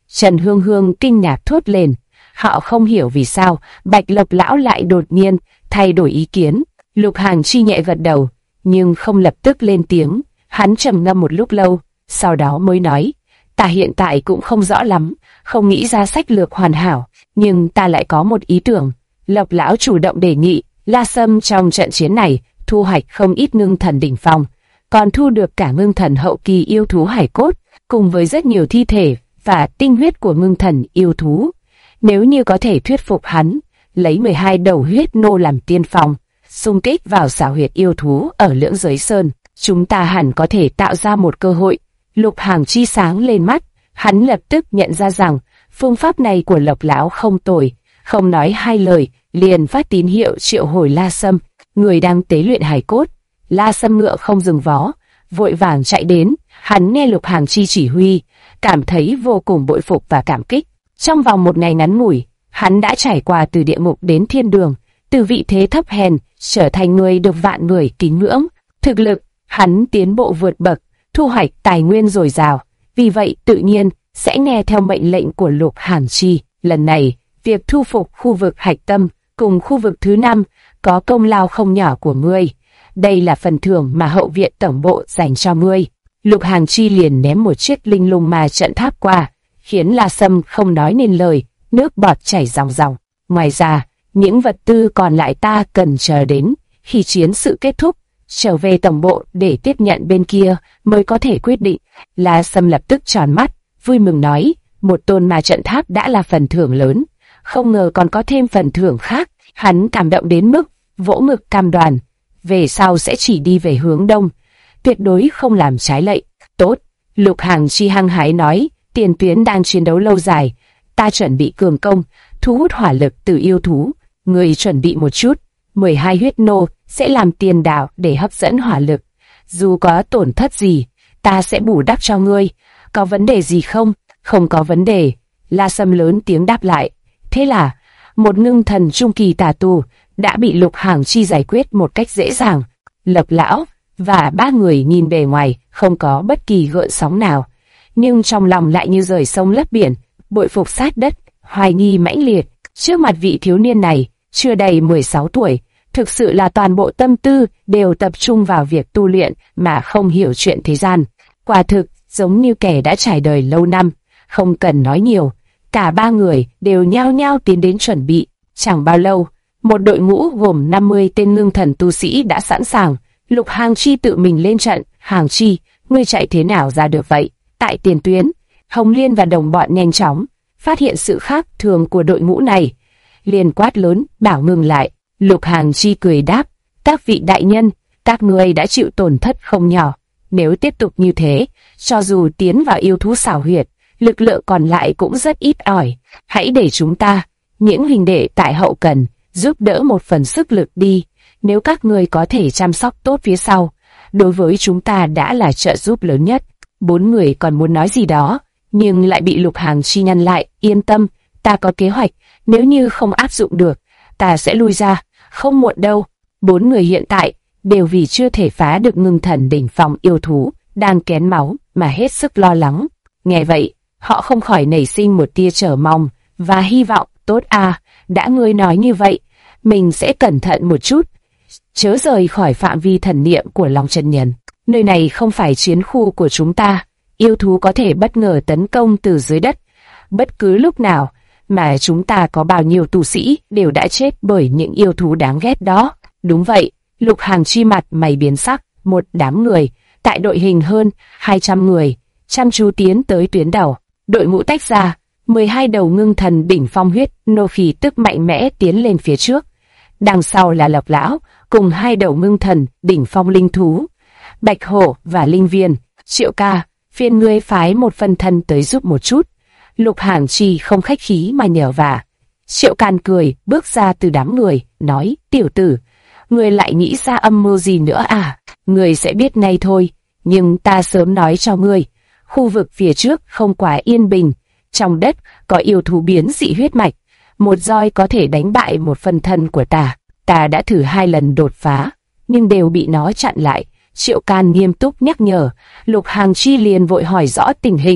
Trần Hương Hương kinh ngạc thốt lên. Họ không hiểu vì sao Bạch Lộc lão lại đột nhiên thay đổi ý kiến. Lục Hàn Chi nhẹ gật đầu, nhưng không lập tức lên tiếng. Hắn trầm ngâm một lúc lâu, sau đó mới nói, ta hiện tại cũng không rõ lắm, không nghĩ ra sách lược hoàn hảo, nhưng ta lại có một ý tưởng. Lộc lão chủ động đề nghị, La Sâm trong trận chiến này thu hoạch không ít ngưng thần đỉnh phong, còn thu được cả ngưng thần hậu kỳ yêu thú hải cốt, cùng với rất nhiều thi thể và tinh huyết của ngưng thần yêu thú. Nếu như có thể thuyết phục hắn, lấy 12 đầu huyết nô làm tiên phong, xung kích vào xảo huyệt yêu thú ở Lưỡng Giới Sơn, chúng ta hẳn có thể tạo ra một cơ hội. Lục Hàn Chi sáng lên mắt, hắn lập tức nhận ra rằng phương pháp này của Lộc lão không tồi, không nói hai lời, liền phát tín hiệu triệu hồi La Sâm, người đang tế luyện hải cốt. La Sâm ngựa không dừng vó, vội vàng chạy đến. Hắn nghe Lục Hàn Chi chỉ huy, cảm thấy vô cùng bội phục và cảm kích. Trong vòng một ngày ngắn ngủi, hắn đã trải qua từ địa ngục đến thiên đường, từ vị thế thấp hèn trở thành người được vạn người kính ngưỡng. Thực lực hắn tiến bộ vượt bậc, thu hoạch tài nguyên dồi dào, vì vậy tự nhiên sẽ nghe theo mệnh lệnh của Lục Hàn Chi. Lần này, việc thu phục khu vực Hạch Tâm cùng khu vực thứ 5 có công lao không nhỏ của ngươi. Đây là phần thưởng mà hậu viện tổng bộ dành cho ngươi. Lục Hàn Chi liền ném một chiếc linh lung ma trận tháp qua, khiến La Sâm không nói nên lời, nước bọt chảy ròng ròng. Ngoài ra, những vật tư còn lại ta cần chờ đến khi chiến sự kết thúc, trở về tổng bộ để tiếp nhận bên kia mới có thể quyết định. La Sâm lập tức tròn mắt, vui mừng nói, một tôn ma trận tháp đã là phần thưởng lớn, không ngờ còn có thêm phần thưởng khác. Hắn cảm động đến mức vỗ ngực cam đoan, về sau sẽ chỉ đi về hướng đông, tuyệt đối không làm trái lệnh. Tốt, Lục Hàn Chi hăng hái nói, tiền tuyến đang chiến đấu lâu dài, ta chuẩn bị cường công, thu hút hỏa lực từ yêu thú. Người chuẩn bị một chút, 12 huyết nô sẽ làm tiền đạo để hấp dẫn hỏa lực. Dù có tổn thất gì, ta sẽ bù đắp cho ngươi. Có vấn đề gì không? Không có vấn đề. La Sâm lớn tiếng đáp lại. Thế là, một ngưng thần trung kỳ tà tu đã bị Lục Hàn Chi giải quyết một cách dễ dàng. Lộc lão và ba người nhìn bề ngoài không có bất kỳ gợn sóng nào, nhưng trong lòng lại như rời sông lấp biển, bội phục sát đất, hoài nghi mãnh liệt. Trước mặt vị thiếu niên này, chưa đầy 16 tuổi, thực sự là toàn bộ tâm tư đều tập trung vào việc tu luyện mà không hiểu chuyện thế gian. Quả thực giống như kẻ đã trải đời lâu năm. Không cần nói nhiều, cả ba người đều nhao nhao tiến đến chuẩn bị. Chẳng bao lâu, một đội ngũ gồm 50 tên ngưng thần tu sĩ đã sẵn sàng. Lục Hàn Chi tự mình lên trận. Hàn Chi, ngươi chạy thế nào ra được vậy? Tại tiền tuyến, Hồng Liên và đồng bọn nhanh chóng phát hiện sự khác thường của đội ngũ này, liền quát lớn bảo ngừng lại. Lục Hàn Chi cười đáp, các vị đại nhân, các ngươi đã chịu tổn thất không nhỏ. Nếu tiếp tục như thế, cho dù tiến vào yêu thú xảo huyệt, lực lượng còn lại cũng rất ít ỏi. Hãy để chúng ta, những huynh đệ tại hậu cần, giúp đỡ một phần sức lực đi. Nếu các ngươi có thể chăm sóc tốt phía sau, đối với chúng ta đã là trợ giúp lớn nhất. Bốn người còn muốn nói gì đó, nhưng lại bị Lục Hàn Chi ngăn lại. Yên tâm, ta có kế hoạch, nếu như không áp dụng được, ta sẽ lui ra, không muộn đâu. Bốn người hiện tại đều vì chưa thể phá được ngưng thần đỉnh phong yêu thú đang kén máu mà hết sức lo lắng. Nghe vậy, họ không khỏi nảy sinh một tia chờ mong và hy vọng. Tốt à, đã ngươi nói như vậy, mình sẽ cẩn thận một chút, chớ rời khỏi phạm vi thần niệm của Long Chân Nhân. Nơi này không phải chiến khu của chúng ta, yêu thú có thể bất ngờ tấn công từ dưới đất bất cứ lúc nào, mà chúng ta có bao nhiêu tu sĩ đều đã chết bởi những yêu thú đáng ghét đó. Đúng vậy, Lục Hàn Chi mặt mày biến sắc. Một đám người tại đội hình hơn 200 người chăm chú tiến tới tuyến đầu. Đội ngũ tách ra, 12 đầu ngưng thần đỉnh phong huyết nô khí tức mạnh mẽ tiến lên phía trước. Đằng sau là Lộc lão cùng 2 đầu ngưng thần đỉnh phong linh thú, Bạch Hổ và Linh Viên. Triệu ca, phiền ngươi phái một phân thân tới giúp một chút. Lục Hàn Chi không khách khí mà nhờ vả. Triệu Can cười, bước ra từ đám người, nói, tiểu tử, ngươi lại nghĩ ra âm mưu gì nữa à? Ngươi sẽ biết ngay thôi, nhưng ta sớm nói cho ngươi, khu vực phía trước không quá yên bình, trong đất có yêu thú biến dị huyết mạch, một roi có thể đánh bại một phân thân của ta. Ta đã thử 2 lần đột phá, nhưng đều bị nó chặn lại. Triệu Can nghiêm túc nhắc nhở. Lục Hàn Chi liền vội hỏi rõ tình hình.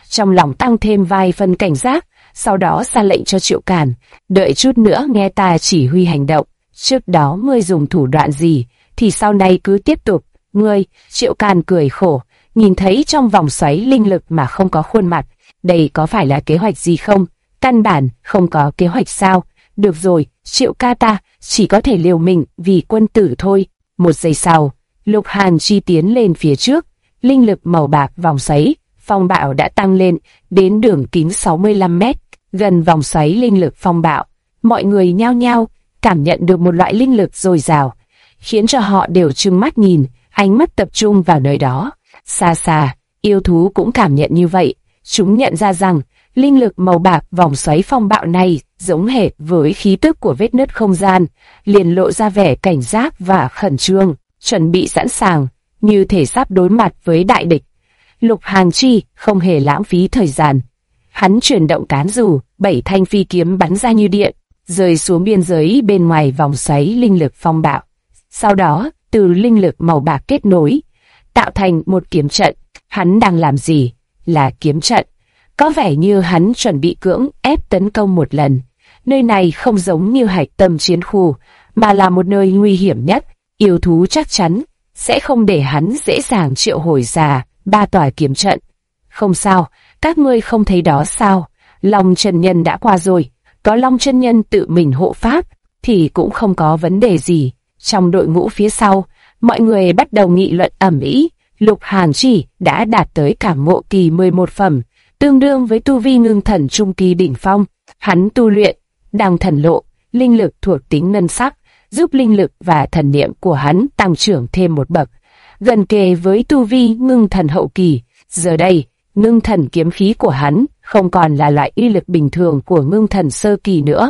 trong lòng tăng thêm vài phần cảnh giác, sau đó ra lệnh cho Triệu Càn, đợi chút nữa nghe ta chỉ huy hành động, trước đó ngươi dùng thủ đoạn gì, thì sau này cứ tiếp tục. Ngươi, Triệu Càn cười khổ, nhìn thấy trong vòng xoáy linh lực mà không có khuôn mặt, đây có phải là kế hoạch gì không? Căn bản không có kế hoạch sao? Được rồi, Triệu ca ta chỉ có thể liều mình vì quân tử thôi. Một giây sau, Lục Hàn Chi tiến lên phía trước, linh lực màu bạc vòng xoáy phong bạo đã tăng lên đến đường kính 65 mét, gần vòng xoáy linh lực phong bạo. Mọi người nhao nhao cảm nhận được một loại linh lực dồi dào, khiến cho họ đều trừng mắt nhìn, ánh mắt tập trung vào nơi đó. Xa xa, yêu thú cũng cảm nhận như vậy. Chúng nhận ra rằng linh lực màu bạc vòng xoáy phong bạo này giống hệt với khí tức của vết nứt không gian, liền lộ ra vẻ cảnh giác và khẩn trương, chuẩn bị sẵn sàng, như thể sắp đối mặt với đại địch. Lục Hàn Chi không hề lãng phí thời gian. Hắn chuyển động cán dù, 7 thanh phi kiếm bắn ra như điện, rơi xuống biên giới bên ngoài vòng xoáy linh lực phong bạo. Sau đó, từ linh lực màu bạc kết nối, tạo thành một kiếm trận. Hắn đang làm gì? Là kiếm trận. Có vẻ như hắn chuẩn bị cưỡng ép tấn công một lần. Nơi này không giống như hạch tâm chiến khu, mà là một nơi nguy hiểm nhất. Yêu thú chắc chắn sẽ không để hắn dễ dàng triệu hồi ra 3 tòa kiếm trận. Không sao, các ngươi không thấy đó sao? Long chân nhân đã qua rồi, có Long chân nhân tự mình hộ pháp thì cũng không có vấn đề gì. Trong đội ngũ phía sau, mọi người bắt đầu nghị luận ầm ĩ. Lục Hàn Chi đã đạt tới Cảm Ngộ kỳ 11 phẩm, tương đương với tu vi ngưng thần trung kỳ đỉnh phong. Hắn tu luyện Đằng Thần Lộ, linh lực thuộc tính ngân sắc, giúp linh lực và thần niệm của hắn tăng trưởng thêm một bậc, gần kề với tu vi ngưng thần hậu kỳ. Giờ đây, ngưng thần kiếm khí của hắn không còn là loại uy lực bình thường của ngưng thần sơ kỳ nữa.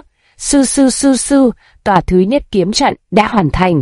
Su, tòa thứ nhất kiếm trận đã hoàn thành.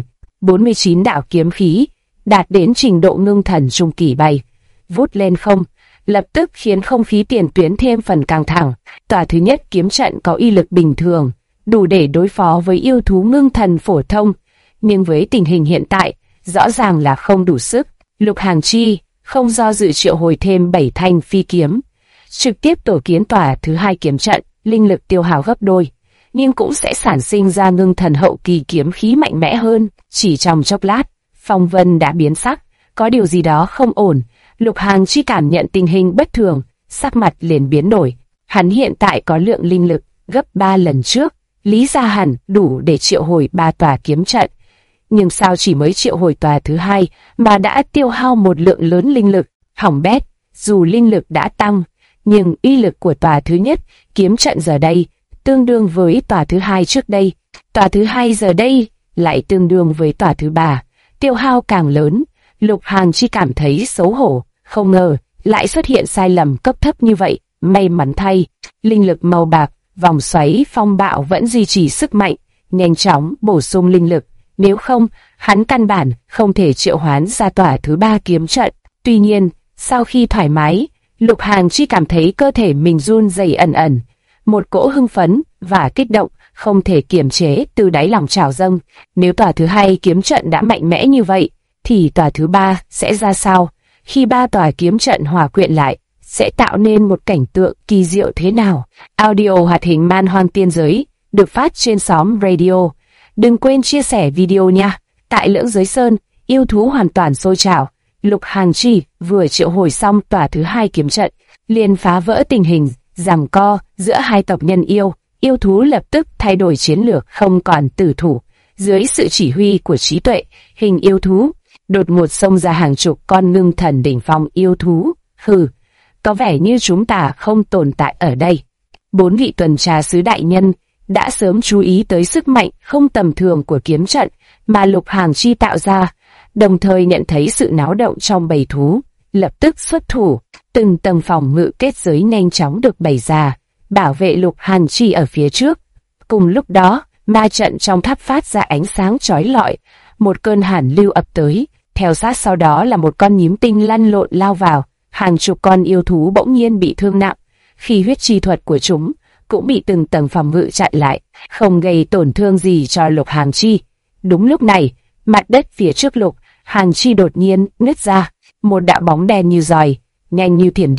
49 đạo kiếm khí đạt đến trình độ ngưng thần trung kỳ bay vút lên không, lập tức khiến không khí tiền tuyến thêm phần căng thẳng. Tòa thứ nhất kiếm trận có uy lực bình thường, đủ để đối phó với yêu thú ngưng thần phổ thông, nhưng với tình hình hiện tại, rõ ràng là không đủ sức. Lục Hàn Chi không do dự triệu hồi thêm 7 thanh phi kiếm, trực tiếp tổ kiến tòa thứ hai kiếm trận. Linh lực tiêu hao gấp đôi, nhưng cũng sẽ sản sinh ra ngưng thần hậu kỳ kiếm khí mạnh mẽ hơn. Chỉ trong chốc lát, phong vân đã biến sắc, có điều gì đó không ổn. Lục Hàn Chi cảm nhận tình hình bất thường, sắc mặt liền biến đổi. Hắn hiện tại có lượng linh lực gấp 3 lần trước, lý ra hẳn đủ để triệu hồi 3 tòa kiếm trận. Nhưng sao chỉ mới triệu hồi tòa thứ hai mà đã tiêu hao một lượng lớn linh lực? Hỏng bét, dù linh lực đã tăng, nhưng uy lực của tòa thứ nhất kiếm trận giờ đây tương đương với tòa thứ hai trước đây. Tòa thứ hai giờ đây lại tương đương với tòa thứ ba, tiêu hao càng lớn. Lục Hàn Chi cảm thấy xấu hổ, không ngờ lại xuất hiện sai lầm cấp thấp như vậy. May mắn thay, linh lực màu bạc vòng xoáy phong bạo vẫn duy trì sức mạnh, nhanh chóng bổ sung linh lực. Nếu không, hắn căn bản không thể triệu hoán ra tòa thứ ba kiếm trận. Tuy nhiên, sau khi thoải mái, Lục Hàn Chi cảm thấy cơ thể mình run rẩy ẩn ẩn, một cỗ hưng phấn và kích động không thể kiềm chế từ đáy lòng trào dâng. Nếu tòa thứ hai kiếm trận đã mạnh mẽ như vậy, thì tòa thứ ba sẽ ra sao? Khi 3 tòa kiếm trận hòa quyện lại, sẽ tạo nên một cảnh tượng kỳ diệu thế nào? Audio hoạt hình Man Hoang Tiên Giới được phát trên xóm radio. Đừng quên chia sẻ video nha. Tại Lưỡng Giới Sơn, yêu thú hoàn toàn sôi trào. Lục Hàn Chi vừa triệu hồi xong tòa thứ hai kiếm trận, liền phá vỡ tình hình giằng co giữa hai tộc nhân yêu. Yêu thú lập tức thay đổi chiến lược, không còn tử thủ. Dưới sự chỉ huy của trí tuệ, hình yêu thú đột ngột xông ra hàng chục con ngưng thần đỉnh phong yêu thú. Hừ, có vẻ như chúng ta không tồn tại ở đây. 4 vị tuần tra sứ đại nhân đã sớm chú ý tới sức mạnh không tầm thường của kiếm trận mà Lục Hàn Chi tạo ra, đồng thời nhận thấy sự náo động trong bầy thú, lập tức xuất thủ. Từng tầng phòng ngự kết giới nhanh chóng được bày ra, bảo vệ Lục Hàn Chi ở phía trước. Cùng lúc đó, ma trận trong tháp phát ra ánh sáng chói lọi, một cơn hàn lưu ập tới, theo sát sau đó là một con nhím tinh lăn lộn lao vào. Hàng chục con yêu thú bỗng nhiên bị thương nặng, khi huyết chi thuật của chúng cũng bị từng tầng phòng ngự chặn lại, không gây tổn thương gì cho Lục Hàn Chi. Đúng lúc này, mặt đất phía trước Lục Hàn Chi đột nhiên nứt ra, một đạo bóng đen như giòi, nhanh như thiểm điện,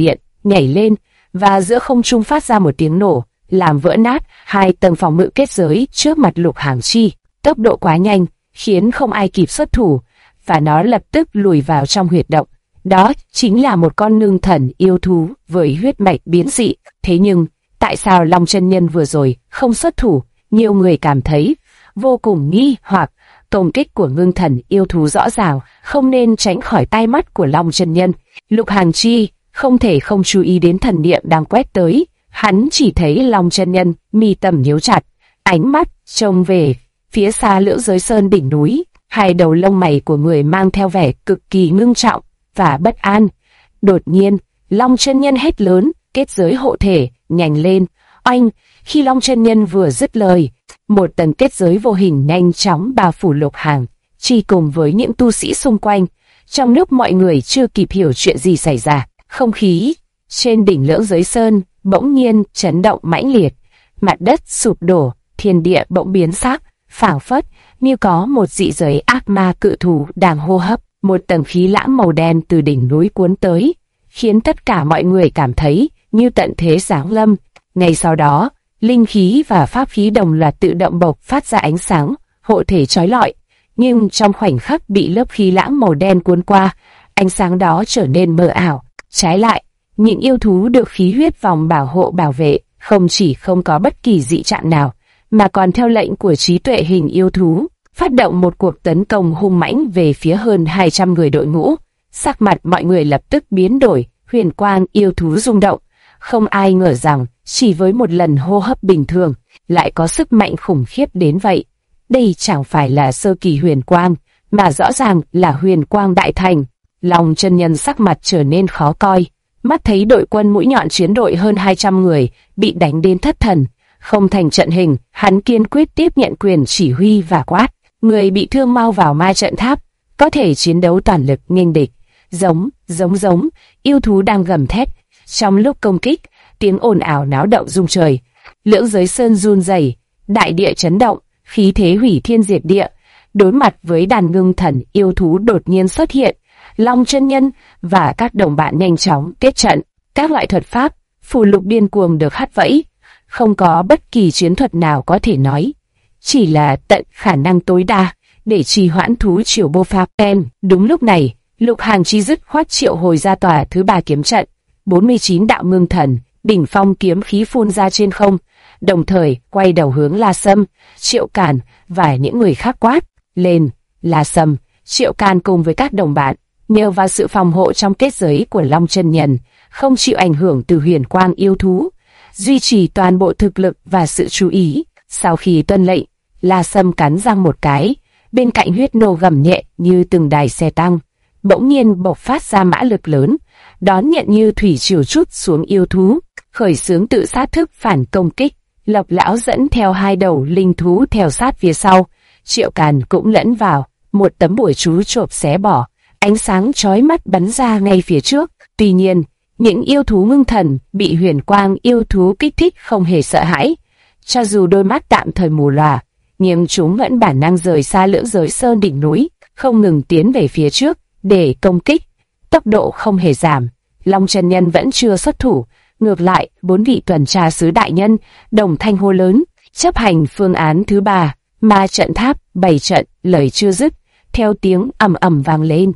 nhảy lên, và giữa không trung phát ra một tiếng nổ, làm vỡ nát hai tầng phòng ngự kết giới trước mặt Lục Hàm Chi. Tốc độ quá nhanh, khiến không ai kịp xuất thủ, và nó lập tức lùi vào trong huyệt động. Đó chính là một con ngưng thần yêu thú với huyết mạch biến dị. Thế nhưng, tại sao Long chân nhân vừa rồi không xuất thủ? Nhiều người cảm thấy vô cùng nghi hoặc. Công kích của ngưng thần yêu thú rõ ràng không nên tránh khỏi tai mắt của Long chân nhân. Lục Hàn Chi không thể không chú ý đến thần niệm đang quét tới. Hắn chỉ thấy Long chân nhân mi tâm nhíu chặt, ánh mắt trông về phía xa Lưỡng Giới Sơn đỉnh núi. Hai đầu lông mày của người mang theo vẻ cực kỳ ngưng trọng và bất an. Đột nhiên, Long chân nhân hét lớn, kết giới hộ thể nhanh lên. Oanh! Khi Long chân nhân vừa dứt lời, một tầng kết giới vô hình nhanh chóng bao phủ Lục Hàn Chi cùng với những tu sĩ xung quanh. Trong lúc mọi người chưa kịp hiểu chuyện gì xảy ra, không khí trên đỉnh Lưỡng Giới Sơn bỗng nhiên chấn động mãnh liệt, mặt đất sụp đổ, thiên địa bỗng biến sắc, phảng phất như có một dị giới ác ma cự thú đang hô hấp. Một tầng khí lãng màu đen từ đỉnh núi cuốn tới, khiến tất cả mọi người cảm thấy như tận thế giáng lâm. Ngay sau đó, linh khí và pháp khí đồng loạt tự động bộc phát ra ánh sáng hộ thể chói lọi, nhưng trong khoảnh khắc bị lớp khí lãng màu đen cuốn qua, ánh sáng đó trở nên mờ ảo. Trái lại, những yêu thú được khí huyết vòng bảo hộ bảo vệ không chỉ không có bất kỳ dị trạng nào, mà còn theo lệnh của trí tuệ hình yêu thú, phát động một cuộc tấn công hung mãnh về phía hơn 200 người đội ngũ. Sắc mặt mọi người lập tức biến đổi, huyền quang yêu thú rung động. Không ai ngờ rằng chỉ với một lần hô hấp bình thường lại có sức mạnh khủng khiếp đến vậy. Đây chẳng phải là sơ kỳ huyền quang, mà rõ ràng là huyền quang đại thành. Long chân nhân sắc mặt trở nên khó coi, mắt thấy đội quân mũi nhọn chiến đội hơn 200 người bị đánh đến thất thần, không thành trận hình. Hắn kiên quyết tiếp nhận quyền chỉ huy và quát: người bị thương mau vào ma trận tháp, có thể chiến đấu toàn lực nghênh địch. Giống, yêu thú đang gầm thét. Trong lúc công kích, tiếng ồn ào náo động rung trời, Lưỡng Giới Sơn run rẩy, đại địa chấn động, khí thế hủy thiên diệt địa. Đối mặt với đàn ngưng thần yêu thú đột nhiên xuất hiện, Long chân nhân và các đồng bạn nhanh chóng kết trận. Các loại thuật pháp, phù lục điên cuồng được hắt vẫy, không có bất kỳ chiến thuật nào có thể nói chỉ là tận khả năng tối đa để trì hoãn thú triều bô pháp ten. Đúng lúc này, Lục Hàn Chi dứt khoát triệu hồi ra tòa thứ 3 kiếm trận. 49 đạo ngưng thần đỉnh phong kiếm khí phun ra trên không, đồng thời quay đầu hướng La Sâm, Triệu Càn và những người khác quát lên. La Sâm, Triệu Càn cùng với các đồng bạn nhờ vào sự phòng hộ trong kết giới của Long chân nhân, không chịu ảnh hưởng từ huyền quang yêu thú, duy trì toàn bộ thực lực và sự chú ý. Sau khi tuân lệnh, La Sâm cắn răng một cái, bên cạnh huyết nô gầm nhẹ như từng đài xe tăng, bỗng nhiên bộc phát ra mã lực lớn, đón nhận như thủy triều trút xuống yêu thú, khởi xướng tự sát thức phản công kích. Lộc lão dẫn theo hai đầu linh thú theo sát phía sau, Triệu Càn cũng lẫn vào, một tấm bùa chú chộp xé bỏ, ánh sáng chói mắt bắn ra ngay phía trước. Tuy nhiên, những yêu thú ngưng thần bị huyền quang yêu thú kích thích không hề sợ hãi, cho dù đôi mắt tạm thời mù lòa, nhưng chúng vẫn bản năng rời xa Lưỡng Giới Sơn đỉnh núi, không ngừng tiến về phía trước để công kích. Tốc độ không hề giảm. Long chân nhân vẫn chưa xuất thủ, ngược lại 4 vị tuần tra sứ đại nhân đồng thanh hô lớn, chấp hành phương án thứ 3, ma trận tháp 7 trận. Lời chưa dứt, theo tiếng ầm ầm vang lên,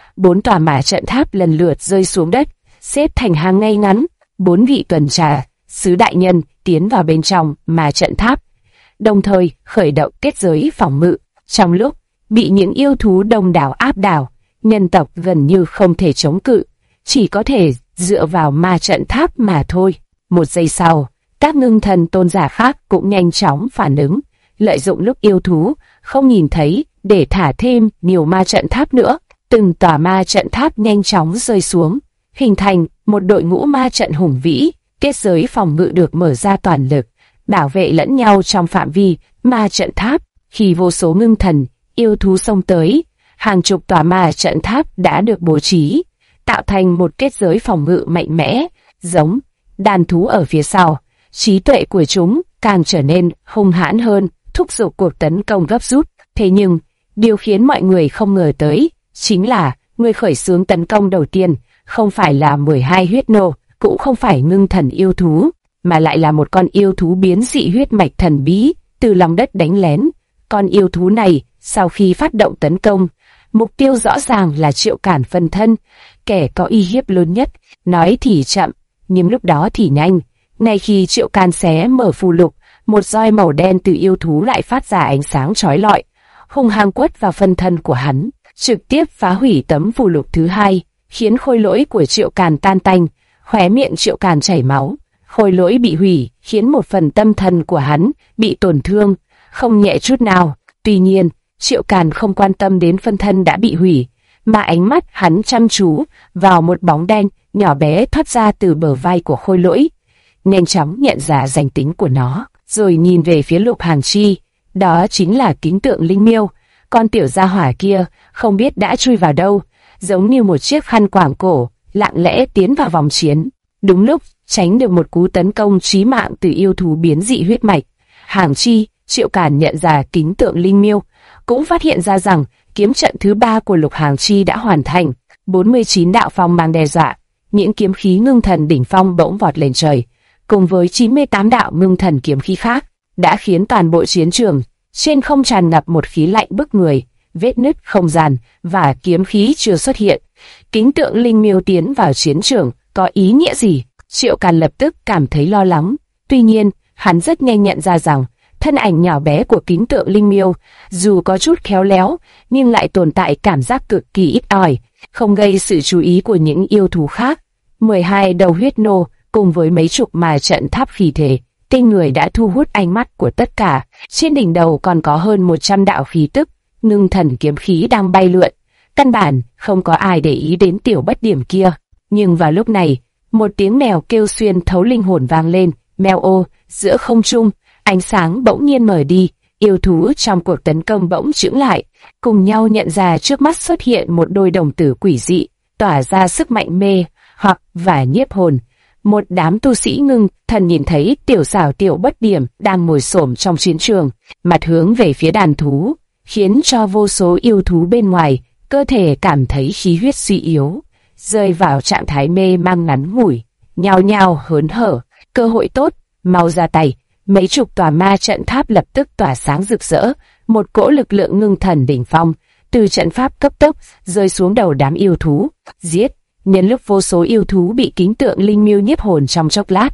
4 tòa ma trận tháp lần lượt rơi xuống đất, xếp thành hàng ngay ngắn. 4 vị tuần tra sứ đại nhân tiến vào bên trong ma trận tháp, đồng thời khởi động kết giới phòng ngự. Trong lúc bị những yêu thú đông đảo áp đảo, nhân tộc gần như không thể chống cự, chỉ có thể dựa vào ma trận tháp mà thôi. Một giây sau, các ngưng thần tôn giả khác cũng nhanh chóng phản ứng, lợi dụng lúc yêu thú không nhìn thấy để thả thêm nhiều ma trận tháp nữa. Từng tòa ma trận tháp nhanh chóng rơi xuống, hình thành một đội ngũ ma trận hùng vĩ. Kết giới phòng ngự được mở ra toàn lực, bảo vệ lẫn nhau trong phạm vi ma trận tháp. Khi vô số ngưng thần yêu thú xông tới, hàng chục tòa ma trận tháp đã được bố trí, tạo thành một kết giới phòng ngự mạnh mẽ. Giống đàn thú ở phía sau, trí tuệ của chúng càng trở nên hung hãn hơn, thúc giục cuộc tấn công gấp rút. Thế nhưng, điều khiến mọi người không ngờ tới chính là người khởi xướng tấn công đầu tiên không phải là 12 huyết nô, cũng không phải ngưng thần yêu thú, mà lại là một con yêu thú biến dị huyết mạch thần bí từ lòng đất đánh lén. Con yêu thú này sau khi phát động tấn công, mục tiêu rõ ràng là Triệu Cản phân thân, kẻ có uy hiếp lớn nhất. Nói thì chậm, nhưng lúc đó thì nhanh. Ngay khi Triệu Cản xé mở phù lục, một roi màu đen từ yêu thú lại phát ra ánh sáng chói lọi, hung hăng quất vào phân thân của hắn, trực tiếp phá hủy tấm phù lục thứ hai, khiến khôi lỗi của Triệu Cản tan tành, khóe miệng Triệu Cản chảy máu. Khôi lỗi bị hủy, khiến một phần tâm thần của hắn bị tổn thương, không nhẹ chút nào. Tuy nhiên, Triệu Cản không quan tâm đến phân thân đã bị hủy, mà ánh mắt hắn chăm chú vào một bóng đen nhỏ bé thoát ra từ bờ vai của khôi lỗi, nhanh chóng nhận ra danh tính của nó, rồi nhìn về phía Lục Hàn Chi. Đó chính là Kính Tượng Linh Miêu. Con tiểu gia hỏa kia không biết đã chui vào đâu, giống như một chiếc khăn quàng cổ, lặng lẽ tiến vào vòng chiến. Đúng lúc tránh được một cú tấn công chí mạng từ yêu thú biến dị huyết mạch. Hàn Chi, Triệu Cản nhận ra Kính Tượng Linh Miêu, cũng phát hiện ra rằng kiếm trận thứ 3 của Lục Hàn Chi đã hoàn thành. 49 đạo phong mang đe dọa, những kiếm khí ngưng thần đỉnh phong bỗng vọt lên trời, cùng với 98 đạo ngưng thần kiếm khí khác, đã khiến toàn bộ chiến trường trên không tràn ngập một khí lạnh bức người. Vết nứt không gian và kiếm khí chưa xuất hiện. Kính Tượng Linh Miêu tiến vào chiến trường có ý nghĩa gì? Triệu Càn lập tức cảm thấy lo lắng. Tuy nhiên, hắn rất nhanh nhận ra rằng thân ảnh nhỏ bé của Kính Tượng Linh Miêu dù có chút khéo léo, nhưng lại tồn tại cảm giác cực kỳ ít ỏi, không gây sự chú ý của những yêu thú khác. 12 đầu huyết nô cùng với mấy chục mà trận tháp khí thể tinh người đã thu hút ánh mắt của tất cả. Trên đỉnh đầu còn có hơn 100 đạo khí tức ngưng thần kiếm khí đang bay lượn. Căn bản không có ai để ý đến tiểu bất điểm kia. Nhưng vào lúc này, một tiếng mèo kêu xuyên thấu linh hồn vang lên. Mèo ô, giữa không trung, ánh sáng bỗng nhiên mở đi. Yêu thú trong cuộc tấn công bỗng chững lại, cùng nhau nhận ra trước mắt xuất hiện một đôi đồng tử quỷ dị, tỏa ra sức mạnh mê hoặc và nhiếp hồn. Một đám tu sĩ ngưng thần nhìn thấy tiểu xảo tiểu bất điểm đang ngồi xổm trong chiến trường, mặt hướng về phía đàn thú, khiến cho vô số yêu thú bên ngoài cơ thể cảm thấy khí huyết suy yếu, rơi vào trạng thái mê mang ngắn ngủi, nhao nhao hớn hở. Cơ hội tốt, mau ra tay. Mấy chục tòa ma trận tháp lập tức tỏa sáng rực rỡ, một cỗ lực lượng ngưng thần đỉnh phong từ trận pháp cấp tốc rơi xuống đầu đám yêu thú. Giết! Nhân lúc vô số yêu thú bị Kính Tượng Linh Miêu nhiếp hồn trong chốc lát,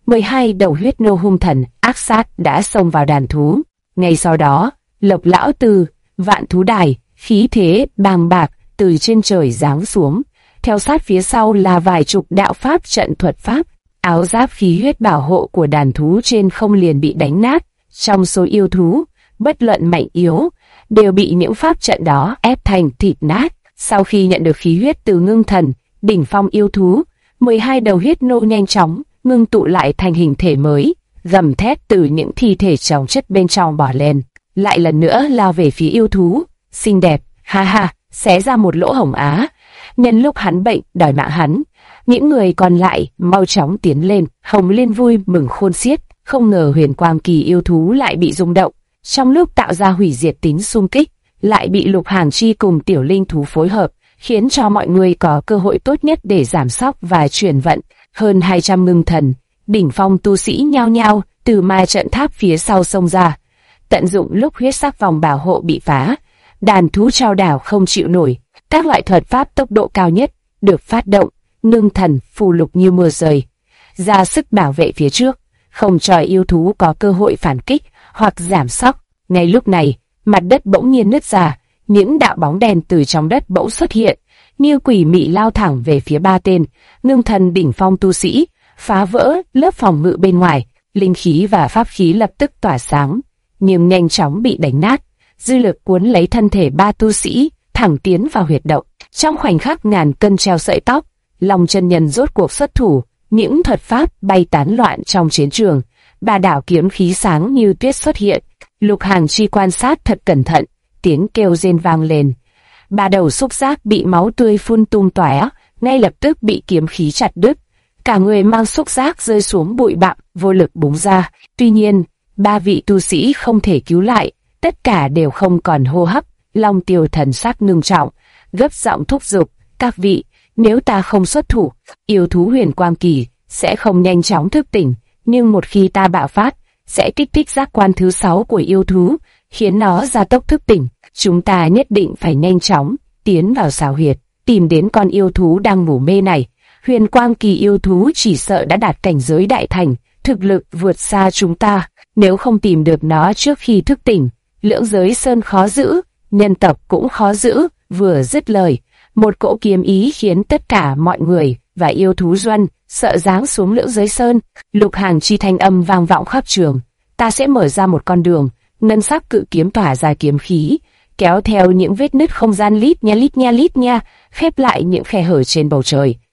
12 đầu huyết nô hung thần ác sát đã xông vào đàn thú. Ngay sau đó, Lộc Lão từ Vạn Thú Đài, khí thế bàng bạc từ trên trời giáng xuống, theo sát phía sau là vài chục đạo pháp trận thuật pháp. Áo giáp khí huyết bảo hộ của đàn thú trên không liền bị đánh nát. Trong số yêu thú, bất luận mạnh yếu, đều bị những pháp trận đó ép thành thịt nát. Sau khi nhận được khí huyết từ ngưng thần đỉnh phong yêu thú, 12 đầu huyết nô nhanh chóng ngưng tụ lại thành hình thể mới, gầm thét từ những thi thể chồng chất bên trong bỏ lên, lại lần nữa lao về phía yêu thú. Xinh đẹp, ha ha, xé ra một lỗ hổng á. Nhân lúc hắn bệnh đòi mạng hắn, những người còn lại mau chóng tiến lên. Hồng Liên vui mừng khôn xiết, không ngờ huyền quang kỳ yêu thú lại bị rung động, trong lúc tạo ra hủy diệt tính xung kích, lại bị Lục Hàn Chi cùng tiểu linh thú phối hợp, khiến cho mọi người có cơ hội tốt nhất để giảm sóc và chuyển vận. Hơn 200 ngưng thần đỉnh phong tu sĩ nhao nhao từ ma trận tháp phía sau xông ra, tận dụng lúc huyết sắc vòng bảo hộ bị phá, đàn thú trao đảo không chịu nổi. Các loại thuật pháp tốc độ cao nhất được phát động, ngưng thần phù lục như mưa rơi, ra sức bảo vệ phía trước, không cho yêu thú có cơ hội phản kích hoặc giảm sóc. Ngay lúc này, mặt đất bỗng nhiên nứt ra, những đạo bóng đen từ trong đất bỗng xuất hiện, như quỷ mị lao thẳng về phía ba tên ngưng thần đỉnh phong tu sĩ, phá vỡ lớp phòng ngự bên ngoài. Linh khí và pháp khí lập tức tỏa sáng, nhưng nhanh chóng bị đánh nát. Dư lực cuốn lấy thân thể ba tu sĩ, thẳng tiến vào huyệt động. Trong khoảnh khắc ngàn cân treo sợi tóc, Long chân nhân rốt cuộc xuất thủ, những thuật pháp bay tán loạn trong chiến trường. Ba đạo kiếm khí sáng như tuyết xuất hiện. Lục Hàn Chi quan sát thật cẩn thận, tiếng kêu rên vang lên. Ba đầu xúc giác bị máu tươi phun tung tóe, ngay lập tức bị kiếm khí chặt đứt. Cả người mang xúc giác rơi xuống bụi bặm, vô lực búng ra. Tuy nhiên, ba vị tu sĩ không thể cứu lại, tất cả đều không còn hô hấp. Long Tiêu thần sắc ngưng trọng, gấp giọng thúc giục, các vị, nếu ta không xuất thủ, yêu thú huyền quang kỳ sẽ không nhanh chóng thức tỉnh, nhưng một khi ta bạo phát, sẽ kích thích giác quan thứ 6 của yêu thú, khiến nó gia tốc thức tỉnh. Chúng ta nhất định phải nhanh chóng tiến vào xào huyệt, tìm đến con yêu thú đang ngủ mê này. Huyền Quang Kỳ yêu thú chỉ sợ đã đạt cảnh giới đại thành, thực lực vượt xa chúng ta. Nếu không tìm được nó trước khi thức tỉnh, Lưỡng Giới Sơn khó giữ, nhân tộc cũng khó giữ. Vừa dứt lời, một cỗ kiếm ý khiến tất cả mọi người và yêu thú Duân sợ giáng xuống Lưỡng Giới Sơn. Lục Hàn Chi thanh âm vang vọng khắp trường. Ta sẽ mở ra một con đường. Ngân sắc cự kiếm tỏa ra kiếm khí, kéo theo những vết nứt không gian lít nha, khép lại những khe hở trên bầu trời.